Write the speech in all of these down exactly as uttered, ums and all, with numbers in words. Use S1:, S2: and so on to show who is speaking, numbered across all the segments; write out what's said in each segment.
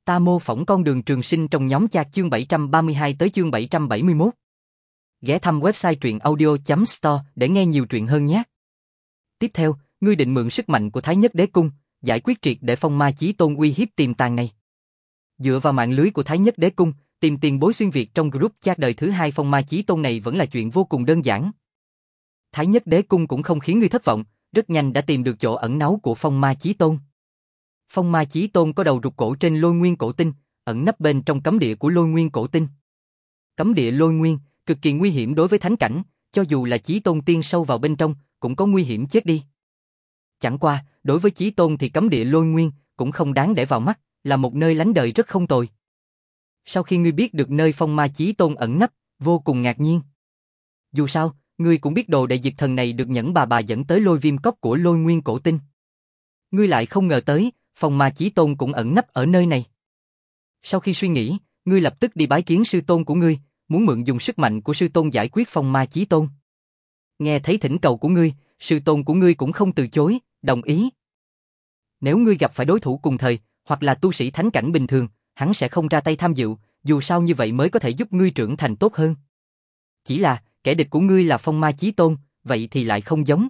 S1: Ta mô phỏng con đường trường sinh trong nhóm chat chương bảy trăm ba mươi hai tới chương bảy trăm bảy mươi mốt. Ghé thăm website truyện audio chấm store để nghe nhiều truyện hơn nhé. Tiếp theo, ngươi định mượn sức mạnh của Thái Nhất Đế Cung, giải quyết triệt để Phong Ma Chí Tôn uy hiếp tiềm tàng này. Dựa vào mạng lưới của Thái Nhất Đế Cung, tìm tiền bối xuyên việt trong group chat đời thứ hai Phong Ma Chí Tôn này vẫn là chuyện vô cùng đơn giản. Thái Nhất Đế Cung cũng không khiến ngươi thất vọng, rất nhanh đã tìm được chỗ ẩn náu của Phong Ma Chí Tôn. Phong Ma Chí Tôn có đầu rụt cổ trên Lôi Nguyên Cổ Tinh, ẩn nấp bên trong cấm địa của Lôi Nguyên Cổ Tinh. Cấm địa Lôi Nguyên, cực kỳ nguy hiểm đối với thánh cảnh, cho dù là Chí Tôn tiên sâu vào bên trong, cũng có nguy hiểm chết đi. Chẳng qua, đối với Chí Tôn thì cấm địa Lôi Nguyên cũng không đáng để vào mắt, là một nơi lánh đời rất không tồi. Sau khi ngươi biết được nơi Phong Ma Chí Tôn ẩn nấp, vô cùng ngạc nhiên. Dù sao, ngươi cũng biết đồ đệ Diệp Thần này được Nhẫn bà bà dẫn tới Lôi Viêm Cốc của Lôi Nguyên Cổ Tinh. Ngươi lại không ngờ tới, Phong Ma Chí Tôn cũng ẩn nấp ở nơi này. Sau khi suy nghĩ, ngươi lập tức đi bái kiến sư tôn của ngươi, muốn mượn dùng sức mạnh của sư tôn giải quyết Phong Ma Chí Tôn. Nghe thấy thỉnh cầu của ngươi, sư tôn của ngươi cũng không từ chối, đồng ý. Nếu ngươi gặp phải đối thủ cùng thời, hoặc là tu sĩ thánh cảnh bình thường, hắn sẽ không ra tay tham dự, dù sao như vậy mới có thể giúp ngươi trưởng thành tốt hơn. Chỉ là, kẻ địch của ngươi là Phong Ma Chí Tôn, vậy thì lại không giống.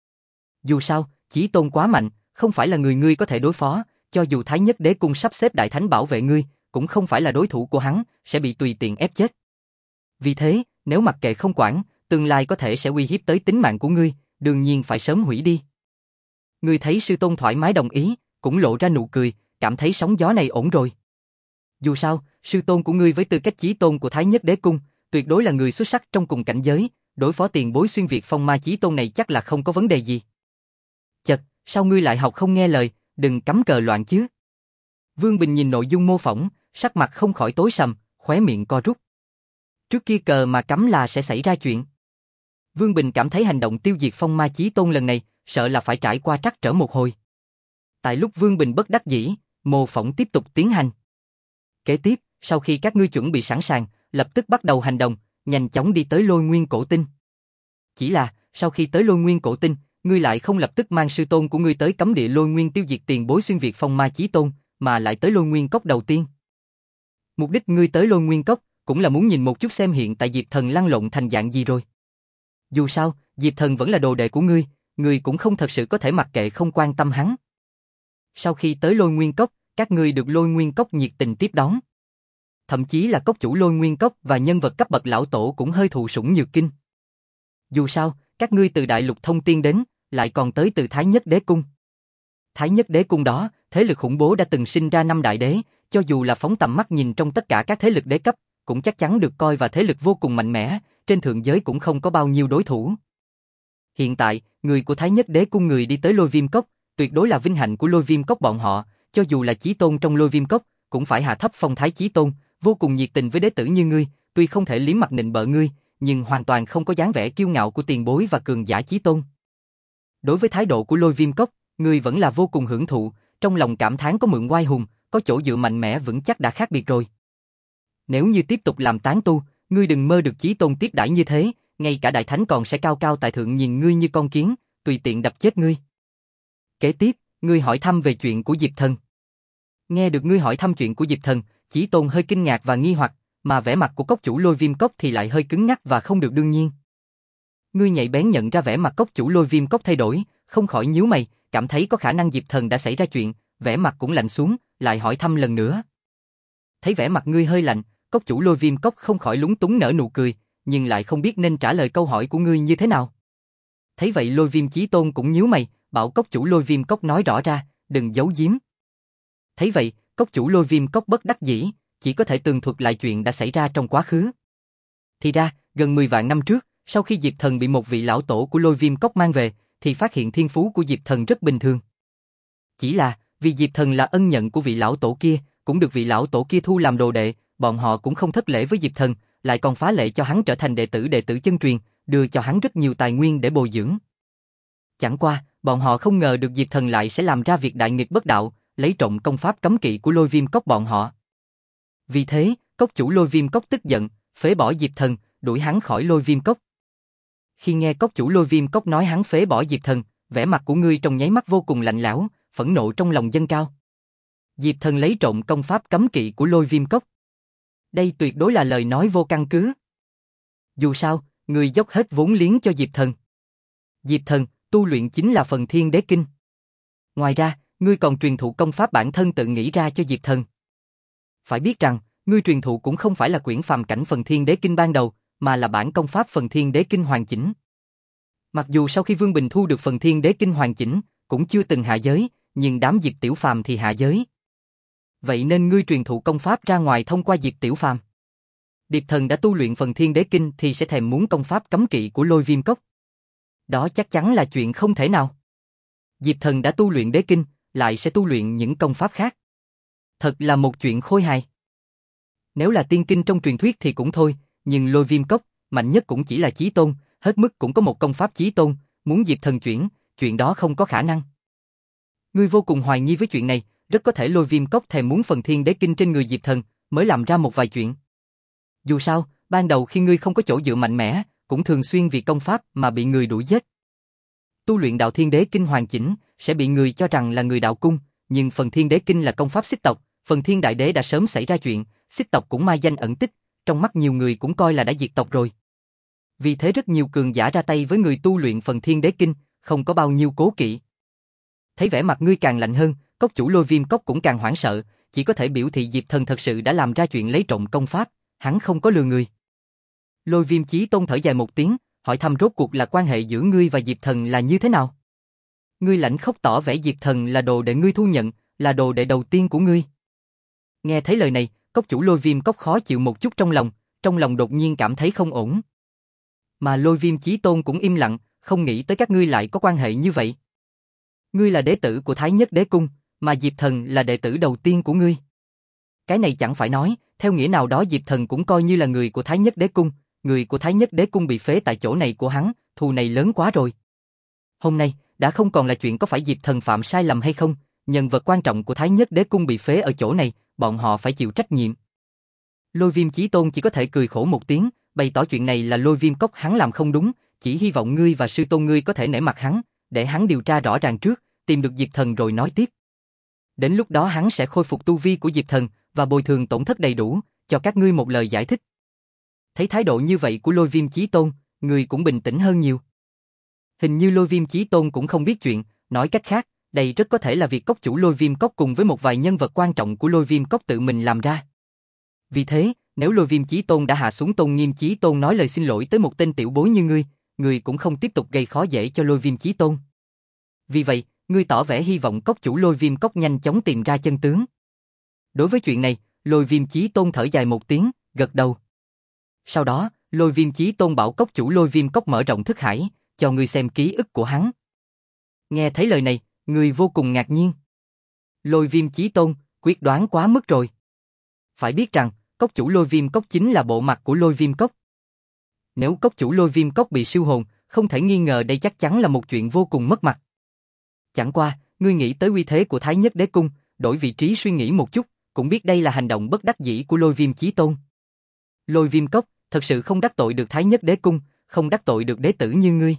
S1: Dù sao, Chí Tôn quá mạnh, không phải là người ngươi có thể đối phó, cho dù Thái Nhất Đế Cung sắp xếp đại thánh bảo vệ ngươi, cũng không phải là đối thủ của hắn, sẽ bị tùy tiện ép chết. Vì thế, nếu mặc kệ không quản, tương lai có thể sẽ uy hiếp tới tính mạng của ngươi, đương nhiên phải sớm hủy đi. Ngươi thấy sư tôn thoải mái đồng ý, cũng lộ ra nụ cười, cảm thấy sóng gió này ổn rồi. Dù sao, sư tôn của ngươi với tư cách Chí Tôn của Thái Nhất Đế Cung, tuyệt đối là người xuất sắc trong cùng cảnh giới, đối phó tiền bối xuyên việt Phong Ma Chí Tôn này chắc là không có vấn đề gì. Chật, sao ngươi lại học không nghe lời, đừng cắm cờ loạn chứ. Vương Bình nhìn nội dung mô phỏng, sắc mặt không khỏi tối sầm, khóe miệng co rút. Trước kia cờ mà cắm là sẽ xảy ra chuyện. Vương Bình cảm thấy hành động tiêu diệt Phong Ma Chí Tôn lần này, sợ là phải trải qua trắc trở một hồi. Tại lúc Vương Bình bất đắc dĩ, mô phỏng tiếp tục tiến hành. Kế tiếp, sau khi các ngươi chuẩn bị sẵn sàng, lập tức bắt đầu hành động, nhanh chóng đi tới Lôi Nguyên Cổ Tinh. Chỉ là, sau khi tới Lôi Nguyên Cổ Tinh, ngươi lại không lập tức mang sư tôn của ngươi tới cấm địa Lôi Nguyên tiêu diệt tiền bối xuyên việt Phong Ma Chí Tôn, mà lại tới Lôi Nguyên Cốc đầu tiên. Mục đích ngươi tới Lôi Nguyên Cốc cũng là muốn nhìn một chút xem hiện tại Diệp Thần lăn lộn thành dạng gì rồi. Dù sao, Diệp Thần vẫn là đồ đệ của ngươi, ngươi cũng không thật sự có thể mặc kệ không quan tâm hắn. Sau khi tới Lôi Nguyên Cốc, các ngươi được Lôi Nguyên Cốc nhiệt tình tiếp đón. Thậm chí là cốc chủ Lôi Nguyên Cốc và nhân vật cấp bậc lão tổ cũng hơi thụ sủng nhược kinh. Dù sao, các ngươi từ Đại Lục Thông Tiên đến, lại còn tới từ Thái Nhất Đế Cung. Thái Nhất Đế Cung đó, thế lực khủng bố đã từng sinh ra năm đại đế, cho dù là phóng tầm mắt nhìn trong tất cả các thế lực đế cấp, cũng chắc chắn được coi và thế lực vô cùng mạnh mẽ, trên thượng giới cũng không có bao nhiêu đối thủ. Hiện tại, người của Thái Nhất Đế Cung người đi tới Lôi Viêm Cốc, tuyệt đối là vinh hạnh của Lôi Viêm Cốc bọn họ, cho dù là Chí Tôn trong Lôi Viêm Cốc, cũng phải hạ thấp phong thái Chí Tôn, vô cùng nhiệt tình với đế tử như ngươi, tuy không thể liếm mặt nịnh bợ ngươi, nhưng hoàn toàn không có dáng vẻ kiêu ngạo của tiền bối và cường giả Chí Tôn. Đối với thái độ của Lôi Viêm Cốc, ngươi vẫn là vô cùng hưởng thụ, trong lòng cảm thán có mượn oai hùng, có chỗ dựa mạnh mẽ vững chắc đã khác biệt rồi. Nếu như tiếp tục làm tán tu, ngươi đừng mơ được Chí Tôn tiếp đãi như thế, ngay cả đại thánh còn sẽ cao cao tại thượng nhìn ngươi như con kiến, tùy tiện đập chết ngươi. Kế tiếp, ngươi hỏi thăm về chuyện của Diệp Thần. Nghe được ngươi hỏi thăm chuyện của Diệp Thần, Chí Tôn hơi kinh ngạc và nghi hoặc, mà vẻ mặt của cốc chủ Lôi Viêm Cốc thì lại hơi cứng nhắc và không được đương nhiên. Ngươi nhạy bén nhận ra vẻ mặt cốc chủ Lôi Viêm Cốc thay đổi, không khỏi nhíu mày, cảm thấy có khả năng Diệp Thần đã xảy ra chuyện, vẻ mặt cũng lạnh xuống, lại hỏi thăm lần nữa. Thấy vẻ mặt ngươi hơi lạnh, cốc chủ Lôi Viêm Cốc không khỏi lúng túng nở nụ cười, nhưng lại không biết nên trả lời câu hỏi của ngươi như thế nào. Thấy vậy Lôi Viêm Chí Tôn cũng nhíu mày, bảo cốc chủ Lôi Viêm Cốc nói rõ ra, đừng giấu giếm. Thấy vậy, cốc chủ Lôi Viêm Cốc bất đắc dĩ, chỉ có thể tường thuật lại chuyện đã xảy ra trong quá khứ. Thì ra, gần mười vạn năm trước, sau khi Diệp Thần bị một vị lão tổ của Lôi Viêm Cốc mang về, thì phát hiện thiên phú của Diệp Thần rất bình thường. Chỉ là, vì Diệp Thần là ân nhận của vị lão tổ kia, cũng được vị lão tổ kia thu làm đồ đệ, bọn họ cũng không thất lễ với Diệp Thần, lại còn phá lệ cho hắn trở thành đệ tử đệ tử chân truyền, đưa cho hắn rất nhiều tài nguyên để bồi dưỡng. Chẳng qua, bọn họ không ngờ được Diệp Thần lại sẽ làm ra việc đại nghịch bất đạo, lấy trộm công pháp cấm kỵ của Lôi Viêm Cốc bọn họ. Vì thế, cốc chủ Lôi Viêm Cốc tức giận, phế bỏ Diệp Thần, đuổi hắn khỏi Lôi Viêm Cốc. Khi nghe cốc chủ Lôi Viêm Cốc nói hắn phế bỏ Diệp Thần, vẻ mặt của ngươi trong nháy mắt vô cùng lạnh lẽo, phẫn nộ trong lòng dâng cao. Diệp Thần lấy trộm công pháp cấm kỵ của Lôi Viêm Cốc. Đây tuyệt đối là lời nói vô căn cứ. Dù sao, ngươi dốc hết vốn liếng cho Diệp Thần. Diệp Thần, tu luyện chính là phần Thiên Đế Kinh. Ngoài ra, ngươi còn truyền thụ công pháp bản thân tự nghĩ ra cho Diệp Thần. Phải biết rằng, ngươi truyền thụ cũng không phải là quyển phàm cảnh phần Thiên Đế Kinh ban đầu, mà là bản công pháp phần Thiên Đế Kinh hoàn chỉnh. Mặc dù sau khi Vương Bình thu được phần Thiên Đế Kinh hoàn chỉnh, cũng chưa từng hạ giới, nhưng đám Diệp Tiểu Phàm thì hạ giới. Vậy nên ngươi truyền thụ công pháp ra ngoài thông qua Diệp Tiểu Phàm. Diệp Thần đã tu luyện phần Thiên Đế Kinh thì sẽ thèm muốn công pháp cấm kỵ của Lôi Viêm Cốc. Đó chắc chắn là chuyện không thể nào. Diệp Thần đã tu luyện Đế Kinh, lại sẽ tu luyện những công pháp khác. Thật là một chuyện khôi hài. Nếu là tiên kinh trong truyền thuyết thì cũng thôi, nhưng Lôi Viêm Cốc, mạnh nhất cũng chỉ là chí tôn, hết mức cũng có một công pháp chí tôn, muốn Diệp Thần chuyển, chuyện đó không có khả năng. Ngươi vô cùng hoài nghi với chuyện này, rất có thể Lôi Viêm Cốc thèm muốn phần Thiên Đế Kinh trên người Diệp Thần, mới làm ra một vài chuyện. Dù sao, ban đầu khi ngươi không có chỗ dựa mạnh mẽ, cũng thường xuyên vì công pháp mà bị người đuổi giết. Tu luyện đạo Thiên Đế Kinh hoàn chỉnh, sẽ bị người cho rằng là người đạo cung, nhưng phần Thiên Đế Kinh là công pháp xích tộc, phần Thiên Đại Đế đã sớm xảy ra chuyện, xích tộc cũng mai danh ẩn tích, trong mắt nhiều người cũng coi là đã diệt tộc rồi. Vì thế rất nhiều cường giả ra tay với người tu luyện phần Thiên Đế Kinh, không có bao nhiêu cố kỵ. Thấy vẻ mặt ngươi càng lạnh hơn, cốc chủ Lôi Viêm Cốc cũng càng hoảng sợ, chỉ có thể biểu thị Diệp Thần thật sự đã làm ra chuyện lấy trộm công pháp, hắn không có lừa người. Lôi Viêm Chí Tôn thở dài một tiếng, hỏi thăm rốt cuộc là quan hệ giữa ngươi và Diệp Thần là như thế nào? Ngươi lãnh khốc tỏ vẻ Diệp Thần là đồ đệ ngươi thu nhận, là đồ đệ đầu tiên của ngươi. Nghe thấy lời này, cốc chủ Lôi Viêm Cốc khó chịu một chút trong lòng, trong lòng đột nhiên cảm thấy không ổn. Mà Lôi Viêm Chí Tôn cũng im lặng, không nghĩ tới các ngươi lại có quan hệ như vậy. Ngươi là đệ tử của Thái Nhất Đế Cung, mà Diệp Thần là đệ tử đầu tiên của ngươi. Cái này chẳng phải nói, theo nghĩa nào đó Diệp Thần cũng coi như là người của Thái Nhất Đế Cung, người của Thái Nhất Đế Cung bị phế tại chỗ này của hắn, thù này lớn quá rồi. Hôm nay, đã không còn là chuyện có phải Diệp Thần phạm sai lầm hay không, nhân vật quan trọng của Thái Nhất Đế Cung bị phế ở chỗ này, bọn họ phải chịu trách nhiệm. Lôi Viêm Chí Tôn chỉ có thể cười khổ một tiếng, bày tỏ chuyện này là Lôi Viêm Cốc hắn làm không đúng, chỉ hy vọng ngươi và sư tôn ngươi có thể nể mặt hắn, để hắn điều tra rõ ràng trước, tìm được Diệp Thần rồi nói tiếp. Đến lúc đó hắn sẽ khôi phục tu vi của Diệp Thần và bồi thường tổn thất đầy đủ, cho các ngươi một lời giải thích. Thấy thái độ như vậy của Lôi Viêm Chí Tôn, người cũng bình tĩnh hơn nhiều. Hình như Lôi Viêm Chí Tôn cũng không biết chuyện, nói cách khác, đây rất có thể là việc cốc chủ Lôi Viêm Cốc cùng với một vài nhân vật quan trọng của Lôi Viêm Cốc tự mình làm ra. Vì thế, nếu Lôi Viêm Chí Tôn đã hạ xuống Tôn Nghiêm Chí Tôn nói lời xin lỗi tới một tên tiểu bối như ngươi, ngươi cũng không tiếp tục gây khó dễ cho Lôi Viêm Chí Tôn. Vì vậy, ngươi tỏ vẻ hy vọng cốc chủ Lôi Viêm Cốc nhanh chóng tìm ra chân tướng. Đối với chuyện này, Lôi Viêm Chí Tôn thở dài một tiếng, gật đầu. Sau đó, Lôi Viêm Chí Tôn bảo cốc chủ Lôi Viêm Cốc mở rộng thức hải, cho ngươi xem ký ức của hắn. Nghe thấy lời này, ngươi vô cùng ngạc nhiên. Lôi Viêm Chí Tôn, quyết đoán quá mức rồi. Phải biết rằng, cốc chủ Lôi Viêm Cốc chính là bộ mặt của Lôi Viêm Cốc. Nếu cốc chủ Lôi Viêm Cốc bị siêu hồn, không thể nghi ngờ đây chắc chắn là một chuyện vô cùng mất mặt. Chẳng qua, ngươi nghĩ tới uy thế của Thái Nhất Đế Cung, đổi vị trí suy nghĩ một chút, cũng biết đây là hành động bất đắc dĩ của Lôi Viêm Chí Tôn. Lôi Viêm Cốc thật sự không đắc tội được Thái Nhất Đế Cung, không đắc tội được đế tử như ngươi.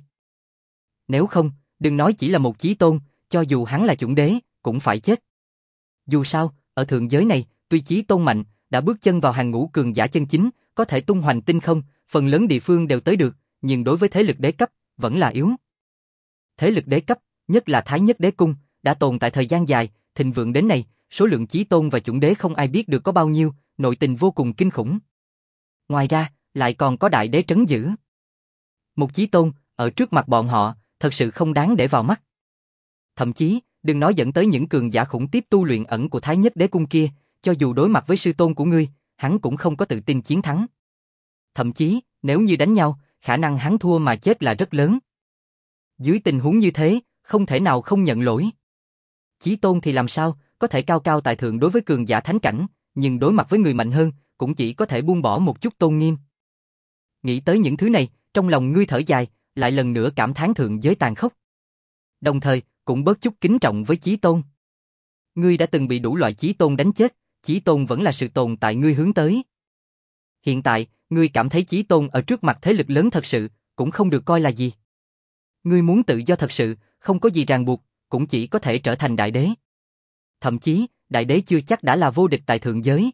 S1: Nếu không, đừng nói chỉ là một chí tôn, cho dù hắn là chuẩn đế, cũng phải chết. Dù sao, ở thượng giới này, tuy chí tôn mạnh, đã bước chân vào hàng ngũ cường giả chân chính, có thể tung hoành tinh không, phần lớn địa phương đều tới được, nhưng đối với thế lực đế cấp, vẫn là yếu. Thế lực đế cấp, nhất là Thái Nhất Đế Cung, đã tồn tại thời gian dài, thịnh vượng đến nay, số lượng chí tôn và chuẩn đế không ai biết được có bao nhiêu, nội tình vô cùng kinh khủng. Ngoài ra, lại còn có đại đế trấn giữ. Một chí tôn, ở trước mặt bọn họ, thật sự không đáng để vào mắt. Thậm chí, đừng nói dẫn tới những cường giả khủng tiếp tu luyện ẩn của Thái Nhất Đế Cung kia, cho dù đối mặt với sư tôn của ngươi, hắn cũng không có tự tin chiến thắng. Thậm chí, nếu như đánh nhau, khả năng hắn thua mà chết là rất lớn. Dưới tình huống như thế, không thể nào không nhận lỗi. Chí tôn thì làm sao, có thể cao cao tại thượng đối với cường giả thánh cảnh, nhưng đối mặt với người mạnh hơn, cũng chỉ có thể buông bỏ một chút tôn nghiêm. Nghĩ tới những thứ này, trong lòng ngươi thở dài, lại lần nữa cảm thán thượng giới tàn khốc. Đồng thời, cũng bớt chút kính trọng với chí tôn. Ngươi đã từng bị đủ loại chí tôn đánh chết, chí tôn vẫn là sự tồn tại ngươi hướng tới. Hiện tại, ngươi cảm thấy chí tôn ở trước mặt thế lực lớn thật sự, cũng không được coi là gì. Ngươi muốn tự do thật sự, không có gì ràng buộc, cũng chỉ có thể trở thành đại đế. Thậm chí, đại đế chưa chắc đã là vô địch tại thượng giới.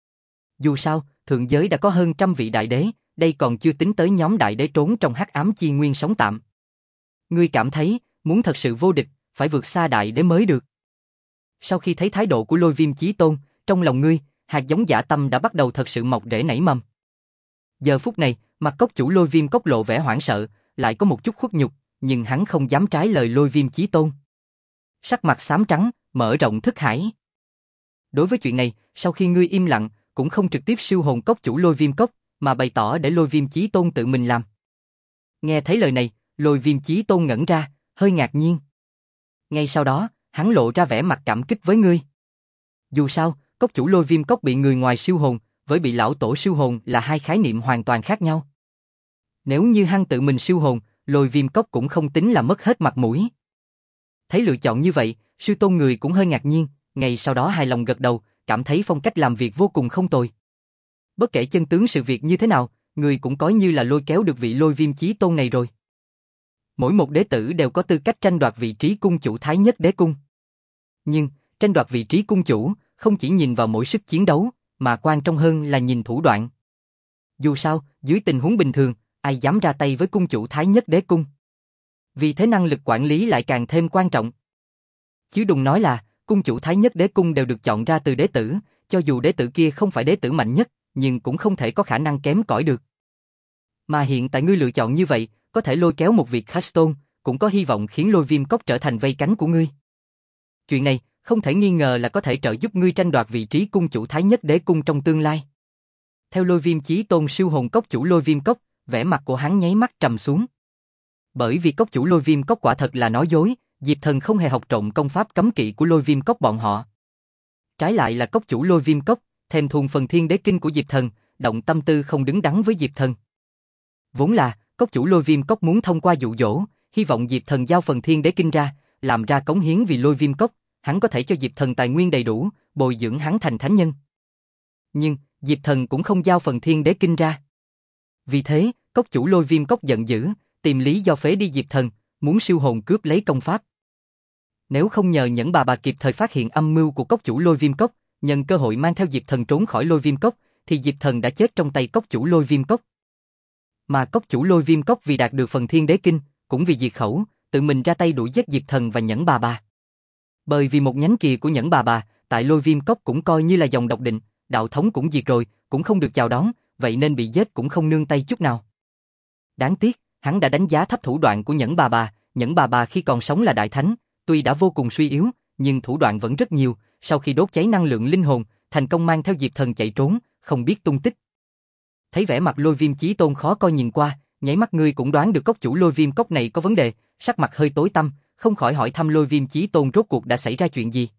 S1: Dù sao, thượng giới đã có hơn trăm vị đại đế, đây còn chưa tính tới nhóm đại đế trốn trong hắc ám chi nguyên sống tạm. Ngươi cảm thấy, muốn thật sự vô địch, phải vượt xa đại đế mới được. Sau khi thấy thái độ của Lôi Viêm Chí Tôn, trong lòng ngươi, hạt giống dã tâm đã bắt đầu thật sự mọc rễ nảy mầm. Giờ phút này, mặt cốc chủ Lôi Viêm Cốc lộ vẻ hoảng sợ, lại có một chút khuất nhục, nhưng hắn không dám trái lời Lôi Viêm Chí Tôn. Sắc mặt xám trắng, mở rộng thức hải. Đối với chuyện này, sau khi ngươi im lặng, cũng không trực tiếp siêu hồn cốc chủ Lôi Viêm Cốc, mà bày tỏ để Lôi Viêm Chí Tôn tự mình làm. Nghe thấy lời này, Lôi Viêm Chí Tôn ngẩn ra, hơi ngạc nhiên. Ngay sau đó, hắn lộ ra vẻ mặt cảm kích với ngươi. Dù sao, cốc chủ Lôi Viêm Cốc bị người ngoài siêu hồn, với bị lão tổ siêu hồn là hai khái niệm hoàn toàn khác nhau. Nếu như hắn tự mình siêu hồn, Lôi Viêm Cốc cũng không tính là mất hết mặt mũi. Thấy lựa chọn như vậy, sư tôn người cũng hơi ngạc nhiên, ngay sau đó hài lòng gật đầu, cảm thấy phong cách làm việc vô cùng không tồi. Bất kể chân tướng sự việc như thế nào, người cũng coi như là lôi kéo được vị Lôi Viêm Chí Tôn này rồi. Mỗi một đế tử đều có tư cách tranh đoạt vị trí cung chủ Thái Nhất Đế Cung. Nhưng, tranh đoạt vị trí cung chủ, không chỉ nhìn vào mỗi sức chiến đấu, mà quan trọng hơn là nhìn thủ đoạn. Dù sao, dưới tình huống bình thường, ai dám ra tay với cung chủ Thái Nhất Đế Cung. Vì thế năng lực quản lý lại càng thêm quan trọng. Chứ đừng nói là, cung chủ Thái Nhất Đế Cung đều được chọn ra từ đế tử, cho dù đế tử kia không phải đế tử mạnh nhất, nhưng cũng không thể có khả năng kém cỏi được. Mà hiện tại ngươi lựa chọn như vậy, có thể lôi kéo một việc Hearthstone, cũng có hy vọng khiến Lôi Viêm Cốc trở thành vây cánh của ngươi. Chuyện này, không thể nghi ngờ là có thể trợ giúp ngươi tranh đoạt vị trí cung chủ Thái Nhất Đế Cung trong tương lai. Theo Lôi Viêm Chí Tôn siêu hồn cốc chủ Lôi Viêm Cốc, vẻ mặt của hắn nháy mắt trầm xuống. Bởi vì cốc chủ Lôi Viêm Cốc quả thật là nói dối, Diệp Thần không hề học trộm công pháp cấm kỵ của Lôi Viêm Cốc bọn họ. Trái lại là cốc chủ Lôi Viêm Cốc, thèm thuồng phần Thiên Đế Kinh của Diệp Thần, động tâm tư không đứng đắn với Diệp Thần. Vốn là, cốc chủ Lôi Viêm Cốc muốn thông qua dụ dỗ, hy vọng Diệp Thần giao phần Thiên Đế Kinh ra, làm ra cống hiến vì Lôi Viêm Cốc, hắn có thể cho Diệp Thần tài nguyên đầy đủ, bồi dưỡng hắn thành thánh nhân. Nhưng, Diệp Thần cũng không giao phần Thiên Đế Kinh ra. Vì thế, cốc chủ Lôi Viêm Cốc giận dữ, tìm lý do phế đi Diệp Thần, muốn siêu hồn cướp lấy công pháp. Nếu không nhờ Nhẫn Bà Bà kịp thời phát hiện âm mưu của cốc chủ Lôi Viêm Cốc, nhân cơ hội mang theo Diệp Thần trốn khỏi Lôi Viêm Cốc, thì Diệp Thần đã chết trong tay cốc chủ Lôi Viêm Cốc. Mà cốc chủ Lôi Viêm Cốc vì đạt được phần Thiên Đế Kinh, cũng vì diệt khẩu, tự mình ra tay đuổi giết Diệp Thần và Nhẫn Bà Bà. Bởi vì một nhánh kia của Nhẫn Bà Bà, tại Lôi Viêm Cốc cũng coi như là dòng độc định, đạo thống cũng diệt rồi, cũng không được chào đón, vậy nên bị giết cũng không nương tay chút nào. Đáng tiếc, hắn đã đánh giá thấp thủ đoạn của Nhẫn Bà Bà, Nhẫn Bà Bà khi còn sống là đại thánh, tuy đã vô cùng suy yếu, nhưng thủ đoạn vẫn rất nhiều, sau khi đốt cháy năng lượng linh hồn, thành công mang theo Diệp Thần chạy trốn, không biết tung tích. Thấy vẻ mặt Lôi Viêm Chí Tôn khó coi nhìn qua, nháy mắt ngươi cũng đoán được cốc chủ Lôi Viêm Cốc này có vấn đề, sắc mặt hơi tối tăm, không khỏi hỏi thăm Lôi Viêm Chí Tôn rốt cuộc đã xảy ra chuyện gì.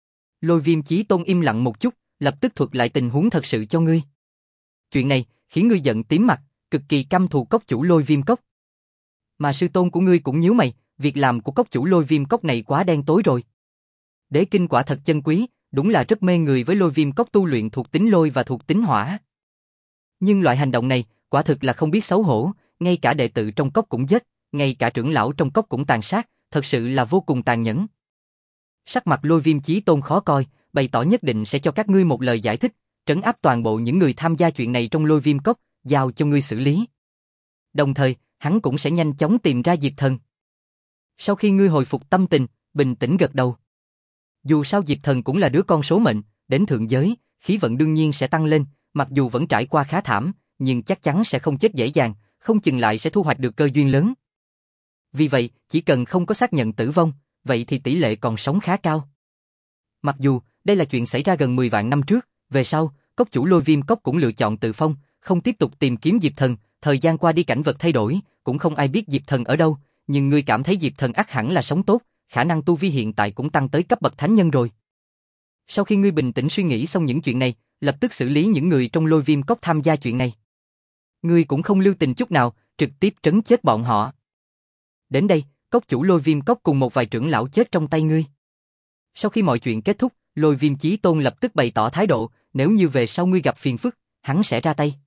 S1: Lôi Viêm Chí Tôn im lặng một chút, lập tức thuật lại tình huống thật sự cho ngươi. Chuyện này khiến ngươi giận tím mặt, cực kỳ căm thù cốc chủ Lôi Viêm Cốc. Mà sư tôn của ngươi cũng nhíu mày, việc làm của cốc chủ Lôi Viêm Cốc này quá đen tối rồi. Đế kinh quả thật chân quý, đúng là rất mê người với Lôi Viêm Cốc tu luyện thuộc tính lôi và thuộc tính hỏa. Nhưng loại hành động này, quả thực là không biết xấu hổ, ngay cả đệ tử trong cốc cũng giết, ngay cả trưởng lão trong cốc cũng tàn sát, thật sự là vô cùng tàn nhẫn. Sắc mặt Lôi Viêm Chí Tôn khó coi, bày tỏ nhất định sẽ cho các ngươi một lời giải thích, trấn áp toàn bộ những người tham gia chuyện này trong Lôi Viêm Cốc, giao cho ngươi xử lý. Đồng thời, hắn cũng sẽ nhanh chóng tìm ra Diệp Thần. Sau khi ngươi hồi phục tâm tình, bình tĩnh gật đầu. Dù sao Diệp Thần cũng là đứa con số mệnh, đến thượng giới, khí vận đương nhiên sẽ tăng lên, mặc dù vẫn trải qua khá thảm, nhưng chắc chắn sẽ không chết dễ dàng, không chừng lại sẽ thu hoạch được cơ duyên lớn. Vì vậy, chỉ cần không có xác nhận tử vong, vậy thì tỷ lệ còn sống khá cao. Mặc dù, đây là chuyện xảy ra gần mười vạn năm trước, về sau, cốc chủ Lôi Viêm Cốc cũng lựa chọn tự phong, không tiếp tục tìm kiếm Diệp Thần, thời gian qua đi cảnh vật thay đổi, cũng không ai biết Diệp Thần ở đâu, nhưng ngươi cảm thấy Diệp Thần ắt hẳn là sống tốt, khả năng tu vi hiện tại cũng tăng tới cấp bậc thánh nhân rồi. Sau khi ngươi bình tĩnh suy nghĩ xong những chuyện này, lập tức xử lý những người trong Lôi Viêm Cốc tham gia chuyện này. Ngươi cũng không lưu tình chút nào, trực tiếp trấn chết bọn họ. Đến đây, cốc chủ Lôi Viêm Cốc cùng một vài trưởng lão chết trong tay ngươi. Sau khi mọi chuyện kết thúc, Lôi Viêm Chí Tôn lập tức bày tỏ thái độ, nếu như về sau ngươi gặp phiền phức, hắn sẽ ra tay.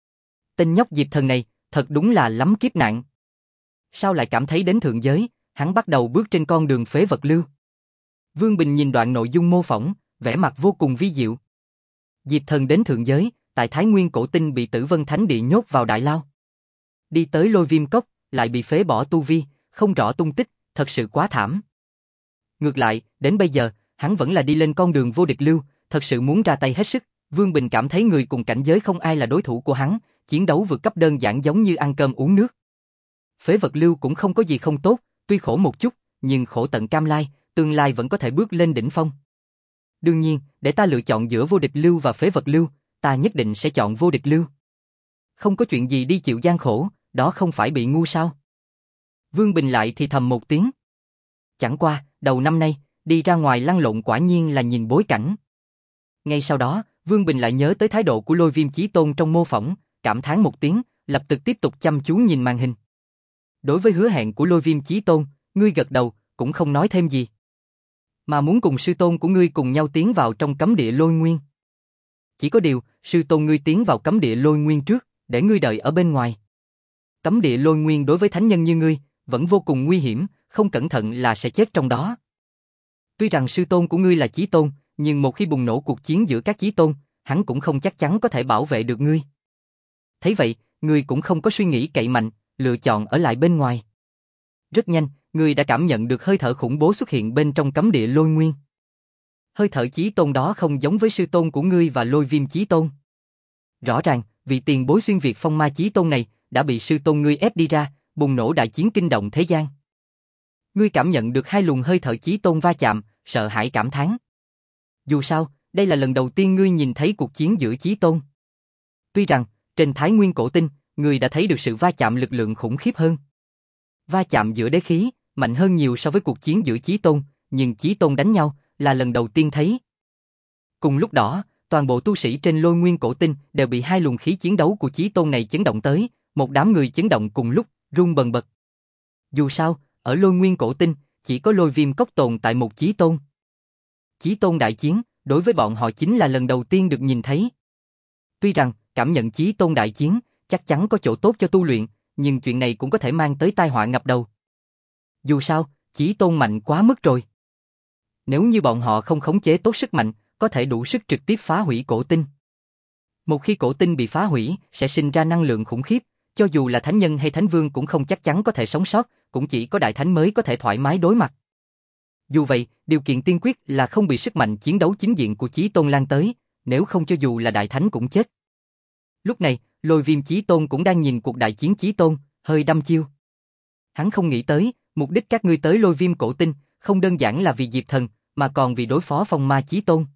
S1: Tên nhóc Diệp Thần này, thật đúng là lắm kiếp nạn. Sao lại cảm thấy đến thượng giới, hắn bắt đầu bước trên con đường phế vật lưu. Vương Bình nhìn đoạn nội dung mô phỏng, vẻ mặt vô cùng vi diệu. Diệp Thần đến thượng giới, tại Thái Nguyên Cổ Tinh bị Tử Vân Thánh Địa nhốt vào đại lao. Đi tới Lôi Viêm Cốc, lại bị phế bỏ tu vi, không rõ tung tích, thật sự quá thảm. Ngược lại, đến bây giờ, hắn vẫn là đi lên con đường vô địch lưu, thật sự muốn ra tay hết sức. Vương Bình cảm thấy người cùng cảnh giới không ai là đối thủ của hắn, chiến đấu vượt cấp đơn giản giống như ăn cơm uống nước. Phế vật lưu cũng không có gì không tốt, tuy khổ một chút, nhưng khổ tận cam lai, tương lai vẫn có thể bước lên đỉnh phong. Đương nhiên, để ta lựa chọn giữa vô địch lưu và phế vật lưu, ta nhất định sẽ chọn vô địch lưu. Không có chuyện gì đi chịu gian khổ, đó không phải bị ngu sao? Vương Bình lại thì thầm một tiếng. Chẳng qua, đầu năm nay, đi ra ngoài lăn lộn quả nhiên là nhìn bối cảnh. Ngay sau đó, Vương Bình lại nhớ tới thái độ của Lôi Viêm Chí Tôn trong mô phỏng, cảm thán một tiếng, lập tức tiếp tục chăm chú nhìn màn hình. Đối với hứa hẹn của Lôi Viêm Chí Tôn, ngươi gật đầu, cũng không nói thêm gì. Mà muốn cùng sư tôn của ngươi cùng nhau tiến vào trong cấm địa Lôi Nguyên. Chỉ có điều, sư tôn ngươi tiến vào cấm địa Lôi Nguyên trước, để ngươi đợi ở bên ngoài. Cấm địa Lôi Nguyên đối với thánh nhân như ngươi, vẫn vô cùng nguy hiểm, không cẩn thận là sẽ chết trong đó. Tuy rằng sư tôn của ngươi là chí tôn, nhưng một khi bùng nổ cuộc chiến giữa các chí tôn, hắn cũng không chắc chắn có thể bảo vệ được ngươi. Thấy vậy, ngươi cũng không có suy nghĩ cậy mạnh, lựa chọn ở lại bên ngoài. Rất nhanh, ngươi đã cảm nhận được hơi thở khủng bố xuất hiện bên trong cấm địa Lôi Nguyên. Hơi thở chí tôn đó không giống với sư tôn của ngươi và Lôi Viêm Chí Tôn. Rõ ràng, vị tiền bối xuyên việt phong ma chí tôn này đã bị sư tôn ngươi ép đi ra, bùng nổ đại chiến kinh động thế gian. Ngươi cảm nhận được hai luồng hơi thở chí tôn va chạm, sợ hãi cảm thán. Dù sao, đây là lần đầu tiên ngươi nhìn thấy cuộc chiến giữa chí tôn. Tuy rằng, trên Thái Nguyên Cổ Tinh, ngươi đã thấy được sự va chạm lực lượng khủng khiếp hơn. Va chạm giữa đế khí, mạnh hơn nhiều so với cuộc chiến giữa chí tôn, nhưng chí tôn đánh nhau, là lần đầu tiên thấy. Cùng lúc đó, toàn bộ tu sĩ trên Lôi Nguyên Cổ Tinh đều bị hai luồng khí chiến đấu của chí tôn này chấn động tới, một đám người chấn động cùng lúc, run bần bật. Dù sao, ở Lôi Nguyên Cổ Tinh, chỉ có Lôi Viêm Cốc tồn tại một chí tôn. Chí tôn đại chiến, đối với bọn họ chính là lần đầu tiên được nhìn thấy. Tuy rằng, cảm nhận chí tôn đại chiến, chắc chắn có chỗ tốt cho tu luyện, nhưng chuyện này cũng có thể mang tới tai họa ngập đầu. Dù sao, chí tôn mạnh quá mức rồi. Nếu như bọn họ không khống chế tốt sức mạnh, có thể đủ sức trực tiếp phá hủy cổ tinh. Một khi cổ tinh bị phá hủy, sẽ sinh ra năng lượng khủng khiếp, cho dù là thánh nhân hay thánh vương cũng không chắc chắn có thể sống sót, cũng chỉ có đại thánh mới có thể thoải mái đối mặt. Dù vậy, điều kiện tiên quyết là không bị sức mạnh chiến đấu chính diện của chí tôn lan tới, nếu không cho dù là đại thánh cũng chết. Lúc này, Lôi Viêm Chí Tôn cũng đang nhìn cuộc đại chiến chí tôn, hơi đăm chiêu. Hắn không nghĩ tới, mục đích các ngươi tới Lôi Viêm Cổ Tinh, không đơn giản là vì Diệp Thần, mà còn vì đối phó phong ma chí tôn.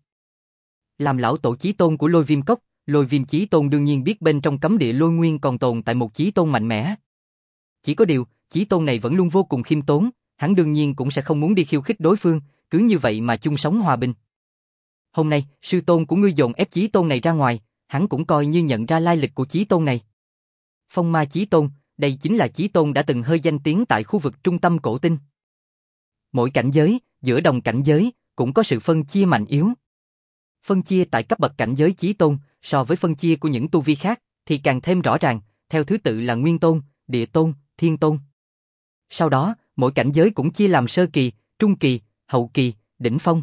S1: Làm lão tổ chí tôn của Lôi Viêm Cốc, Lôi Viêm Chí Tôn đương nhiên biết bên trong cấm địa Lôi Nguyên còn tồn tại một chí tôn mạnh mẽ. Chỉ có điều, chí tôn này vẫn luôn vô cùng khiêm tốn, hắn đương nhiên cũng sẽ không muốn đi khiêu khích đối phương, cứ như vậy mà chung sống hòa bình. Hôm nay, sư tôn của ngươi dồn ép chí tôn này ra ngoài, hắn cũng coi như nhận ra lai lịch của chí tôn này. Phong ma chí tôn, đây chính là chí tôn đã từng hơi danh tiếng tại khu vực trung tâm cổ tinh. Mỗi cảnh giới, giữa đồng cảnh giới, cũng có sự phân chia mạnh yếu. Phân chia tại cấp bậc cảnh giới chí tôn, so với phân chia của những tu vi khác, thì càng thêm rõ ràng, theo thứ tự là Nguyên Tôn, Địa Tôn, Thiên Tôn. Sau đó, mỗi cảnh giới cũng chia làm sơ kỳ, trung kỳ, hậu kỳ, đỉnh phong.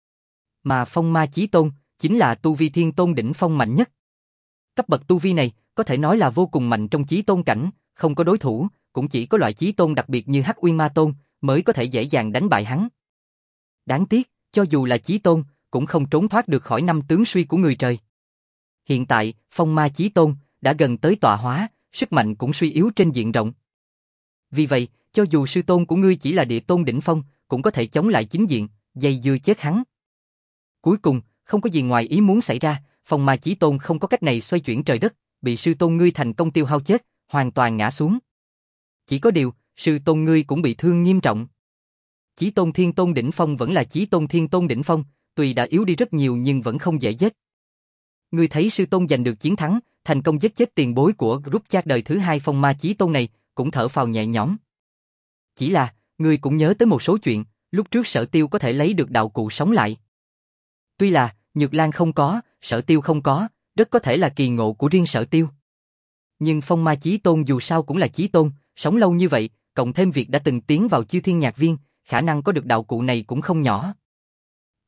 S1: Mà phong ma chí tôn, chính là tu vi Thiên Tôn đỉnh phong mạnh nhất. Cấp bậc tu vi này, có thể nói là vô cùng mạnh trong chí tôn cảnh, không có đối thủ, cũng chỉ có loại chí tôn đặc biệt như Hắc Uyên Ma Tôn, mới có thể dễ dàng đánh bại hắn. Đáng tiếc, cho dù là chí tôn, cũng không trốn thoát được khỏi năm tướng suy của người trời. Hiện tại, phong ma chí tôn đã gần tới tọa hóa, sức mạnh cũng suy yếu trên diện rộng. Vì vậy, cho dù sư tôn của ngươi chỉ là địa tôn đỉnh phong, cũng có thể chống lại chính diện, dây dưa chết hắn. Cuối cùng, không có gì ngoài ý muốn xảy ra, phong ma chí tôn không có cách này xoay chuyển trời đất, bị sư tôn ngươi thành công tiêu hao chết, hoàn toàn ngã xuống. Chỉ có điều, sư tôn ngươi cũng bị thương nghiêm trọng. Chí tôn thiên tôn đỉnh phong vẫn là chí tôn thiên tôn đỉnh phong, tuy đã yếu đi rất nhiều nhưng vẫn không dễ giết. Ngươi thấy sư tôn giành được chiến thắng, thành công giết chết tiền bối của group chat đời thứ hai phong ma chí tôn này, cũng thở phào nhẹ nhõm. Chỉ là, ngươi cũng nhớ tới một số chuyện, lúc trước Sở Tiêu có thể lấy được đạo cụ sống lại. Tuy là, Nhược Lan không có, Sở Tiêu không có, rất có thể là kỳ ngộ của riêng Sở Tiêu. Nhưng phong ma chí tôn dù sao cũng là chí tôn, sống lâu như vậy, cộng thêm việc đã từng tiến vào chư thiên nhạc viên, khả năng có được đạo cụ này cũng không nhỏ.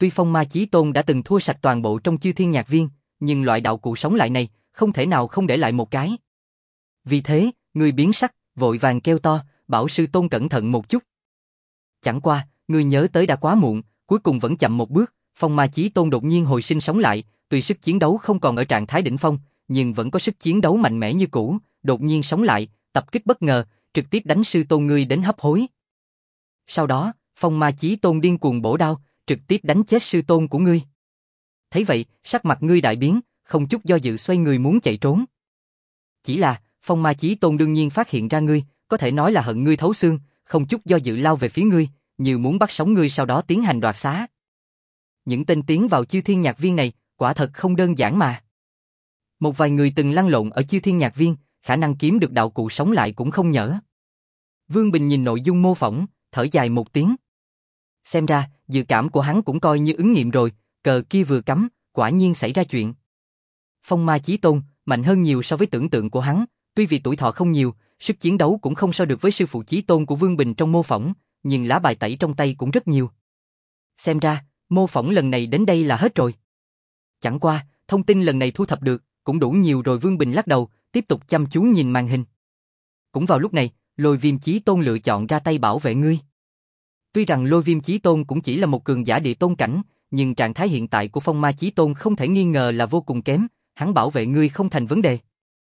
S1: Tuy Phong Ma Chí Tôn đã từng thua sạch toàn bộ trong Chư Thiên Nhạc Viên, nhưng loại đạo cụ sống lại này, không thể nào không để lại một cái. Vì thế, người biến sắc, vội vàng kêu to, bảo sư tôn cẩn thận một chút. Chẳng qua, người nhớ tới đã quá muộn, cuối cùng vẫn chậm một bước, Phong Ma Chí Tôn đột nhiên hồi sinh sống lại, tuy sức chiến đấu không còn ở trạng thái đỉnh phong, nhưng vẫn có sức chiến đấu mạnh mẽ như cũ, đột nhiên sống lại, tập kích bất ngờ, trực tiếp đánh sư tôn ngươi đến hấp hối. Sau đó, Phong Ma Chí Tôn điên cuồng bổ đao, trực tiếp đánh chết sư tôn của ngươi. Thấy vậy, sắc mặt ngươi đại biến, không chút do dự xoay người muốn chạy trốn. Chỉ là, Phong Ma Chí Tôn đương nhiên phát hiện ra ngươi, có thể nói là hận ngươi thấu xương, không chút do dự lao về phía ngươi, như muốn bắt sống ngươi sau đó tiến hành đoạt xá. Những tên tiến vào Chư Thiên Nhạc Viên này, quả thật không đơn giản mà. Một vài người từng lăn lộn ở Chư Thiên Nhạc Viên, khả năng kiếm được đạo cụ sống lại cũng không nhỡ. Vương Bình nhìn nội dung mô phỏng, thở dài một tiếng. Xem ra, dự cảm của hắn cũng coi như ứng nghiệm rồi, cờ kia vừa cắm, quả nhiên xảy ra chuyện. Phong Ma Chí Tôn, mạnh hơn nhiều so với tưởng tượng của hắn, tuy vì tuổi thọ không nhiều, sức chiến đấu cũng không so được với sư phụ Chí Tôn của Vương Bình trong mô phỏng, nhưng lá bài tẩy trong tay cũng rất nhiều. Xem ra, mô phỏng lần này đến đây là hết rồi. Chẳng qua, thông tin lần này thu thập được, cũng đủ nhiều rồi. Vương Bình lắc đầu, tiếp tục chăm chú nhìn màn hình. Cũng vào lúc này, Lôi Viêm Chí Tôn lựa chọn ra tay bảo vệ ngươi. Tuy rằng Lôi Viêm Chí Tôn cũng chỉ là một cường giả địa tôn cảnh, nhưng trạng thái hiện tại của Phong Ma Chí Tôn không thể nghi ngờ là vô cùng kém, hắn bảo vệ ngươi không thành vấn đề.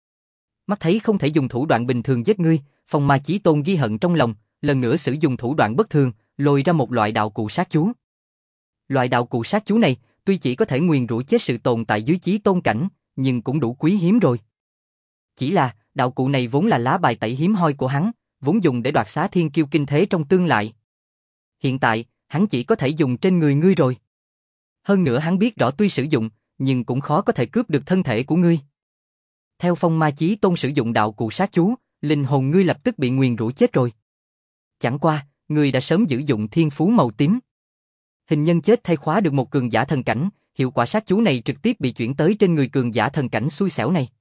S1: Mắt thấy không thể dùng thủ đoạn bình thường giết ngươi, Phong Ma Chí Tôn ghi hận trong lòng, lần nữa sử dụng thủ đoạn bất thường, lôi ra một loại đạo cụ sát chú. Loại đạo cụ sát chú này, tuy chỉ có thể nguyền rủa chết sự tồn tại dưới Chí Tôn cảnh, nhưng cũng đủ quý hiếm rồi. Chỉ là, đạo cụ này vốn là lá bài tẩy hiếm hoi của hắn, vốn dùng để đoạt xá thiên kiêu kinh thế trong tương lai. Hiện tại, hắn chỉ có thể dùng trên người ngươi rồi. Hơn nữa hắn biết rõ tuy sử dụng, nhưng cũng khó có thể cướp được thân thể của ngươi. Theo Phong Ma Chí Tôn sử dụng đạo cụ sát chú, linh hồn ngươi lập tức bị nguyền rủa chết rồi. Chẳng qua, ngươi đã sớm sử dụng thiên phú màu tím. Hình nhân chết thay khóa được một cường giả thần cảnh, hiệu quả sát chú này trực tiếp bị chuyển tới trên người cường giả thần cảnh xui xẻo này.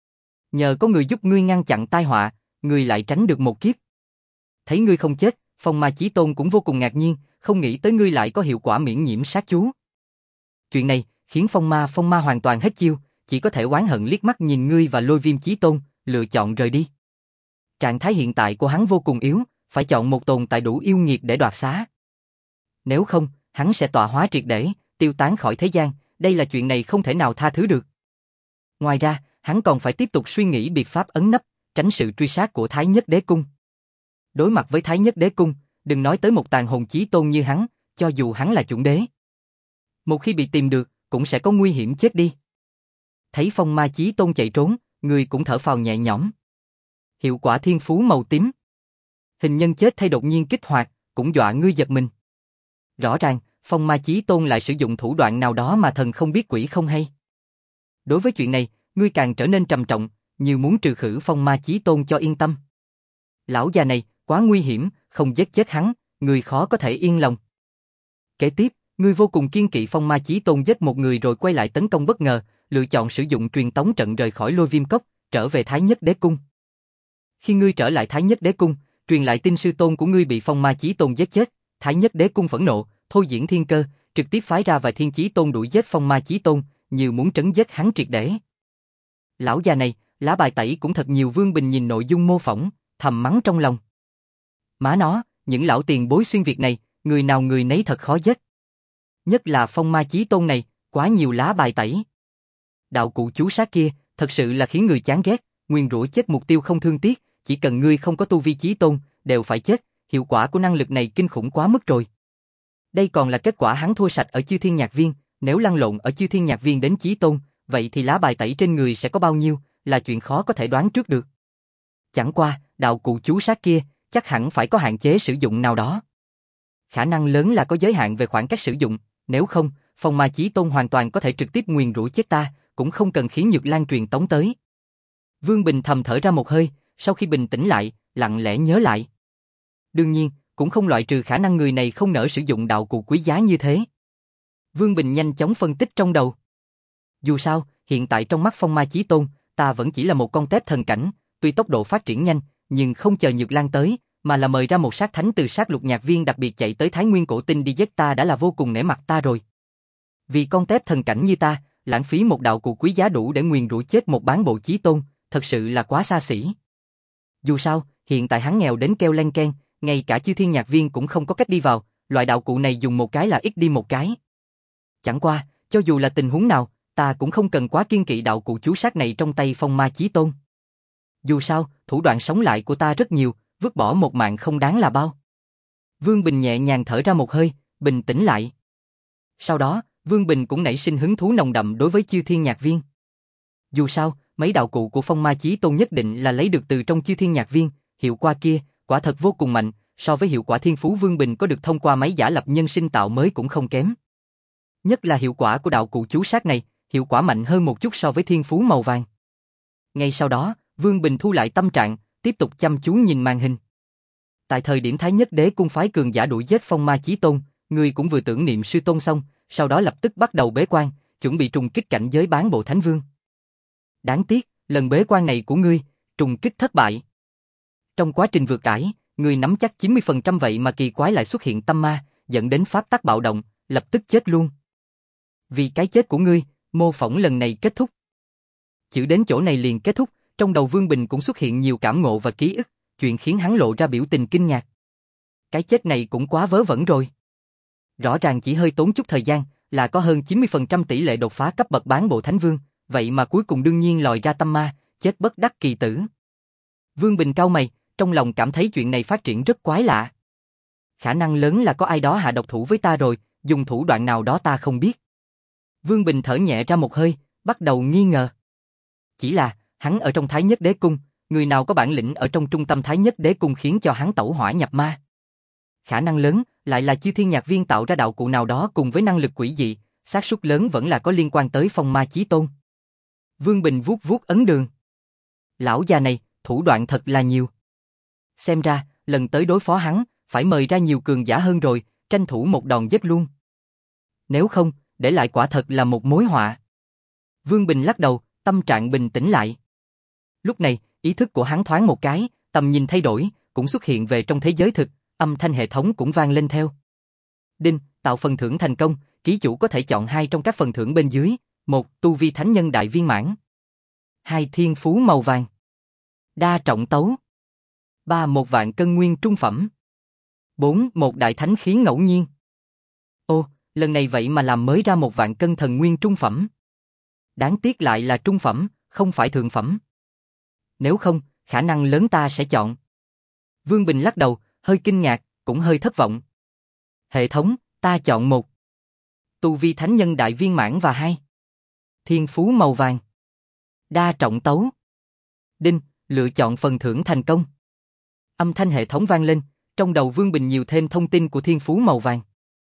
S1: Nhờ có người giúp ngươi ngăn chặn tai họa, ngươi lại tránh được một kiếp. Thấy ngươi không chết, Phong Ma Chí Tôn cũng vô cùng ngạc nhiên, không nghĩ tới ngươi lại có hiệu quả miễn nhiễm sát chú. Chuyện này khiến Phong Ma Phong Ma hoàn toàn hết chiêu, chỉ có thể oán hận liếc mắt nhìn ngươi và Lôi Viêm Chí Tôn, lựa chọn rời đi. Trạng thái hiện tại của hắn vô cùng yếu, phải chọn một tồn tại đủ yêu nghiệt để đoạt xá. Nếu không, hắn sẽ tọa hóa triệt để, tiêu tán khỏi thế gian, đây là chuyện này không thể nào tha thứ được. Ngoài ra, hắn còn phải tiếp tục suy nghĩ biện pháp ấn nấp, tránh sự truy sát của Thái Nhất Đế Cung. Đối mặt với Thái Nhất Đế Cung, đừng nói tới một tàn hồn chí tôn như hắn, cho dù hắn là chuẩn đế. Một khi bị tìm được, cũng sẽ có nguy hiểm chết đi. Thấy Phong Ma Chí Tôn chạy trốn, người cũng thở phào nhẹ nhõm. Hiệu quả thiên phú màu tím. Hình nhân chết thay đột nhiên kích hoạt, cũng dọa ngươi giật mình. Rõ ràng, Phong Ma Chí Tôn lại sử dụng thủ đoạn nào đó mà thần không biết quỷ không hay. Đối với chuyện này, ngươi càng trở nên trầm trọng, như muốn trừ khử Phong Ma Chí Tôn cho yên tâm. Lão già này, quá nguy hiểm, không giết chết hắn, ngươi khó có thể yên lòng. Kế tiếp, ngươi vô cùng kiên kỵ Phong Ma Chí Tôn giết một người rồi quay lại tấn công bất ngờ, lựa chọn sử dụng truyền tống trận rời khỏi Lôi Viêm Cốc, trở về Thái Nhất Đế Cung. Khi ngươi trở lại Thái Nhất Đế Cung, truyền lại tin sư tôn của ngươi bị Phong Ma Chí Tôn giết chết, Thái Nhất Đế Cung phẫn nộ, thôi diễn thiên cơ, trực tiếp phái ra vài thiên chí tôn đuổi giết Phong Ma Chí Tôn, như muốn trấn giết hắn triệt để. Lão già này, lá bài tẩy cũng thật nhiều. Vương Bình nhìn nội dung mô phỏng, thầm mắng trong lòng. Má nó, những lão tiền bối xuyên Việt này, người nào người nấy thật khó giết. Nhất là Phong Ma Chí Tôn này, quá nhiều lá bài tẩy. Đạo cụ chú sát kia, thật sự là khiến người chán ghét, nguyên rủa chết mục tiêu không thương tiếc, chỉ cần ngươi không có tu vi chí tôn, đều phải chết, hiệu quả của năng lực này kinh khủng quá mức rồi. Đây còn là kết quả hắn thua sạch ở Chư Thiên Nhạc Viên, nếu lăn lộn ở Chư Thiên Nhạc Viên đến chí tôn, vậy thì lá bài tẩy trên người sẽ có bao nhiêu, là chuyện khó có thể đoán trước được. Chẳng qua, đạo cụ chú sát kia, chắc hẳn phải có hạn chế sử dụng nào đó. Khả năng lớn là có giới hạn về khoảng cách sử dụng, nếu không, Phong Ma Chí Tôn hoàn toàn có thể trực tiếp nguyền rủa chết ta, cũng không cần khiến Nhược Lan truyền tống tới. Vương Bình thầm thở ra một hơi, sau khi bình tĩnh lại, lặng lẽ nhớ lại. Đương nhiên, cũng không loại trừ khả năng người này không nỡ sử dụng đạo cụ quý giá như thế. Vương Bình nhanh chóng phân tích trong đầu. Dù sao, hiện tại trong mắt Phong Ma Chí Tôn, ta vẫn chỉ là một con tép thần cảnh, tuy tốc độ phát triển nhanh, nhưng không chờ Nhược Lan tới, mà là mời ra một sát thánh từ sát lục nhạc viên đặc biệt chạy tới Thái Nguyên Cổ Tinh đi giết ta đã là vô cùng nể mặt ta rồi. Vì con tép thần cảnh như ta, lãng phí một đạo cụ quý giá đủ để nguyền rủa chết một bán bộ chí tôn, thật sự là quá xa xỉ. Dù sao, hiện tại hắn nghèo đến keo len ken, ngay cả chư thiên nhạc viên cũng không có cách đi vào, loại đạo cụ này dùng một cái là ít đi một cái. Chẳng qua, cho dù là tình huống nào, ta cũng không cần quá kiên kỵ đạo cụ chú sát này trong tay phong ma chí tôn. Dù sao, thủ đoạn sống lại của ta rất nhiều, vứt bỏ một mạng không đáng là bao. Vương Bình nhẹ nhàng thở ra một hơi, bình tĩnh lại. Sau đó, Vương Bình cũng nảy sinh hứng thú nồng đậm đối với chư thiên nhạc viên. Dù sao, mấy đạo cụ của phong ma chí tôn nhất định là lấy được từ trong chư thiên nhạc viên, hiệu quả kia, quả thật vô cùng mạnh, so với hiệu quả thiên phú Vương Bình có được thông qua máy giả lập nhân sinh tạo mới cũng không kém. Nhất là hiệu quả của đạo cụ chú sát này, hiệu quả mạnh hơn một chút so với thiên phú màu vàng. Ngay sau đó, Vương Bình thu lại tâm trạng, tiếp tục chăm chú nhìn màn hình. Tại thời điểm Thái Nhất Đế cung phái cường giả đuổi giết phong ma chí tôn, người cũng vừa tưởng niệm sư tôn xong, sau đó lập tức bắt đầu bế quan, chuẩn bị trùng kích cảnh giới bán bộ thánh vương. Đáng tiếc, lần bế quan này của ngươi, trùng kích thất bại. Trong quá trình vượt ải, ngươi nắm chắc chín mươi phần trăm vậy mà kỳ quái lại xuất hiện tâm ma, dẫn đến pháp tắc bạo động, lập tức chết luôn. Vì cái chết của ngươi, mô phỏng lần này kết thúc. Chữ đến chỗ này liền kết thúc, trong đầu Vương Bình cũng xuất hiện nhiều cảm ngộ và ký ức, chuyện khiến hắn lộ ra biểu tình kinh ngạc. Cái chết này cũng quá vớ vẩn rồi. Rõ ràng chỉ hơi tốn chút thời gian, là có hơn chín mươi phần trăm tỷ lệ đột phá cấp bậc bán bộ thánh vương, vậy mà cuối cùng đương nhiên lòi ra tâm ma, chết bất đắc kỳ tử. Vương Bình cau mày, trong lòng cảm thấy chuyện này phát triển rất quái lạ. Khả năng lớn là có ai đó hạ độc thủ với ta rồi, dùng thủ đoạn nào đó ta không biết. Vương Bình thở nhẹ ra một hơi, bắt đầu nghi ngờ. Chỉ là, hắn ở trong Thái Nhất Đế cung, người nào có bản lĩnh ở trong trung tâm Thái Nhất Đế cung khiến cho hắn tẩu hỏa nhập ma. Khả năng lớn lại là chư thiên nhạc viên tạo ra đạo cụ nào đó cùng với năng lực quỷ dị, xác suất lớn vẫn là có liên quan tới phong ma chí tôn. Vương Bình vuốt vuốt ấn đường. Lão già này, thủ đoạn thật là nhiều. Xem ra, lần tới đối phó hắn, phải mời ra nhiều cường giả hơn rồi, tranh thủ một đòn giết luôn. Nếu không, để lại quả thật là một mối họa. Vương Bình lắc đầu, tâm trạng bình tĩnh lại. Lúc này, ý thức của hắn thoáng một cái, tầm nhìn thay đổi, cũng xuất hiện về trong thế giới thực, âm thanh hệ thống cũng vang lên theo. Đinh, tạo phần thưởng thành công, ký chủ có thể chọn hai trong các phần thưởng bên dưới, một tu vi thánh nhân đại viên mãn, hai thiên phú màu vàng, đa trọng tấu, ba một vạn cân nguyên trung phẩm, bốn một đại thánh khí ngẫu nhiên. Ô, lần này vậy mà làm mới ra một vạn cân thần nguyên trung phẩm. Đáng tiếc lại là trung phẩm, không phải thượng phẩm. Nếu không, khả năng lớn ta sẽ chọn. Vương Bình lắc đầu, hơi kinh ngạc, cũng hơi thất vọng. Hệ thống, ta chọn một. Tu vi thánh nhân đại viên mãn và hai. Thiên phú màu vàng. Đa trọng tấu. Đinh, lựa chọn phần thưởng thành công. Âm thanh hệ thống vang lên, trong đầu Vương Bình nhiều thêm thông tin của thiên phú màu vàng.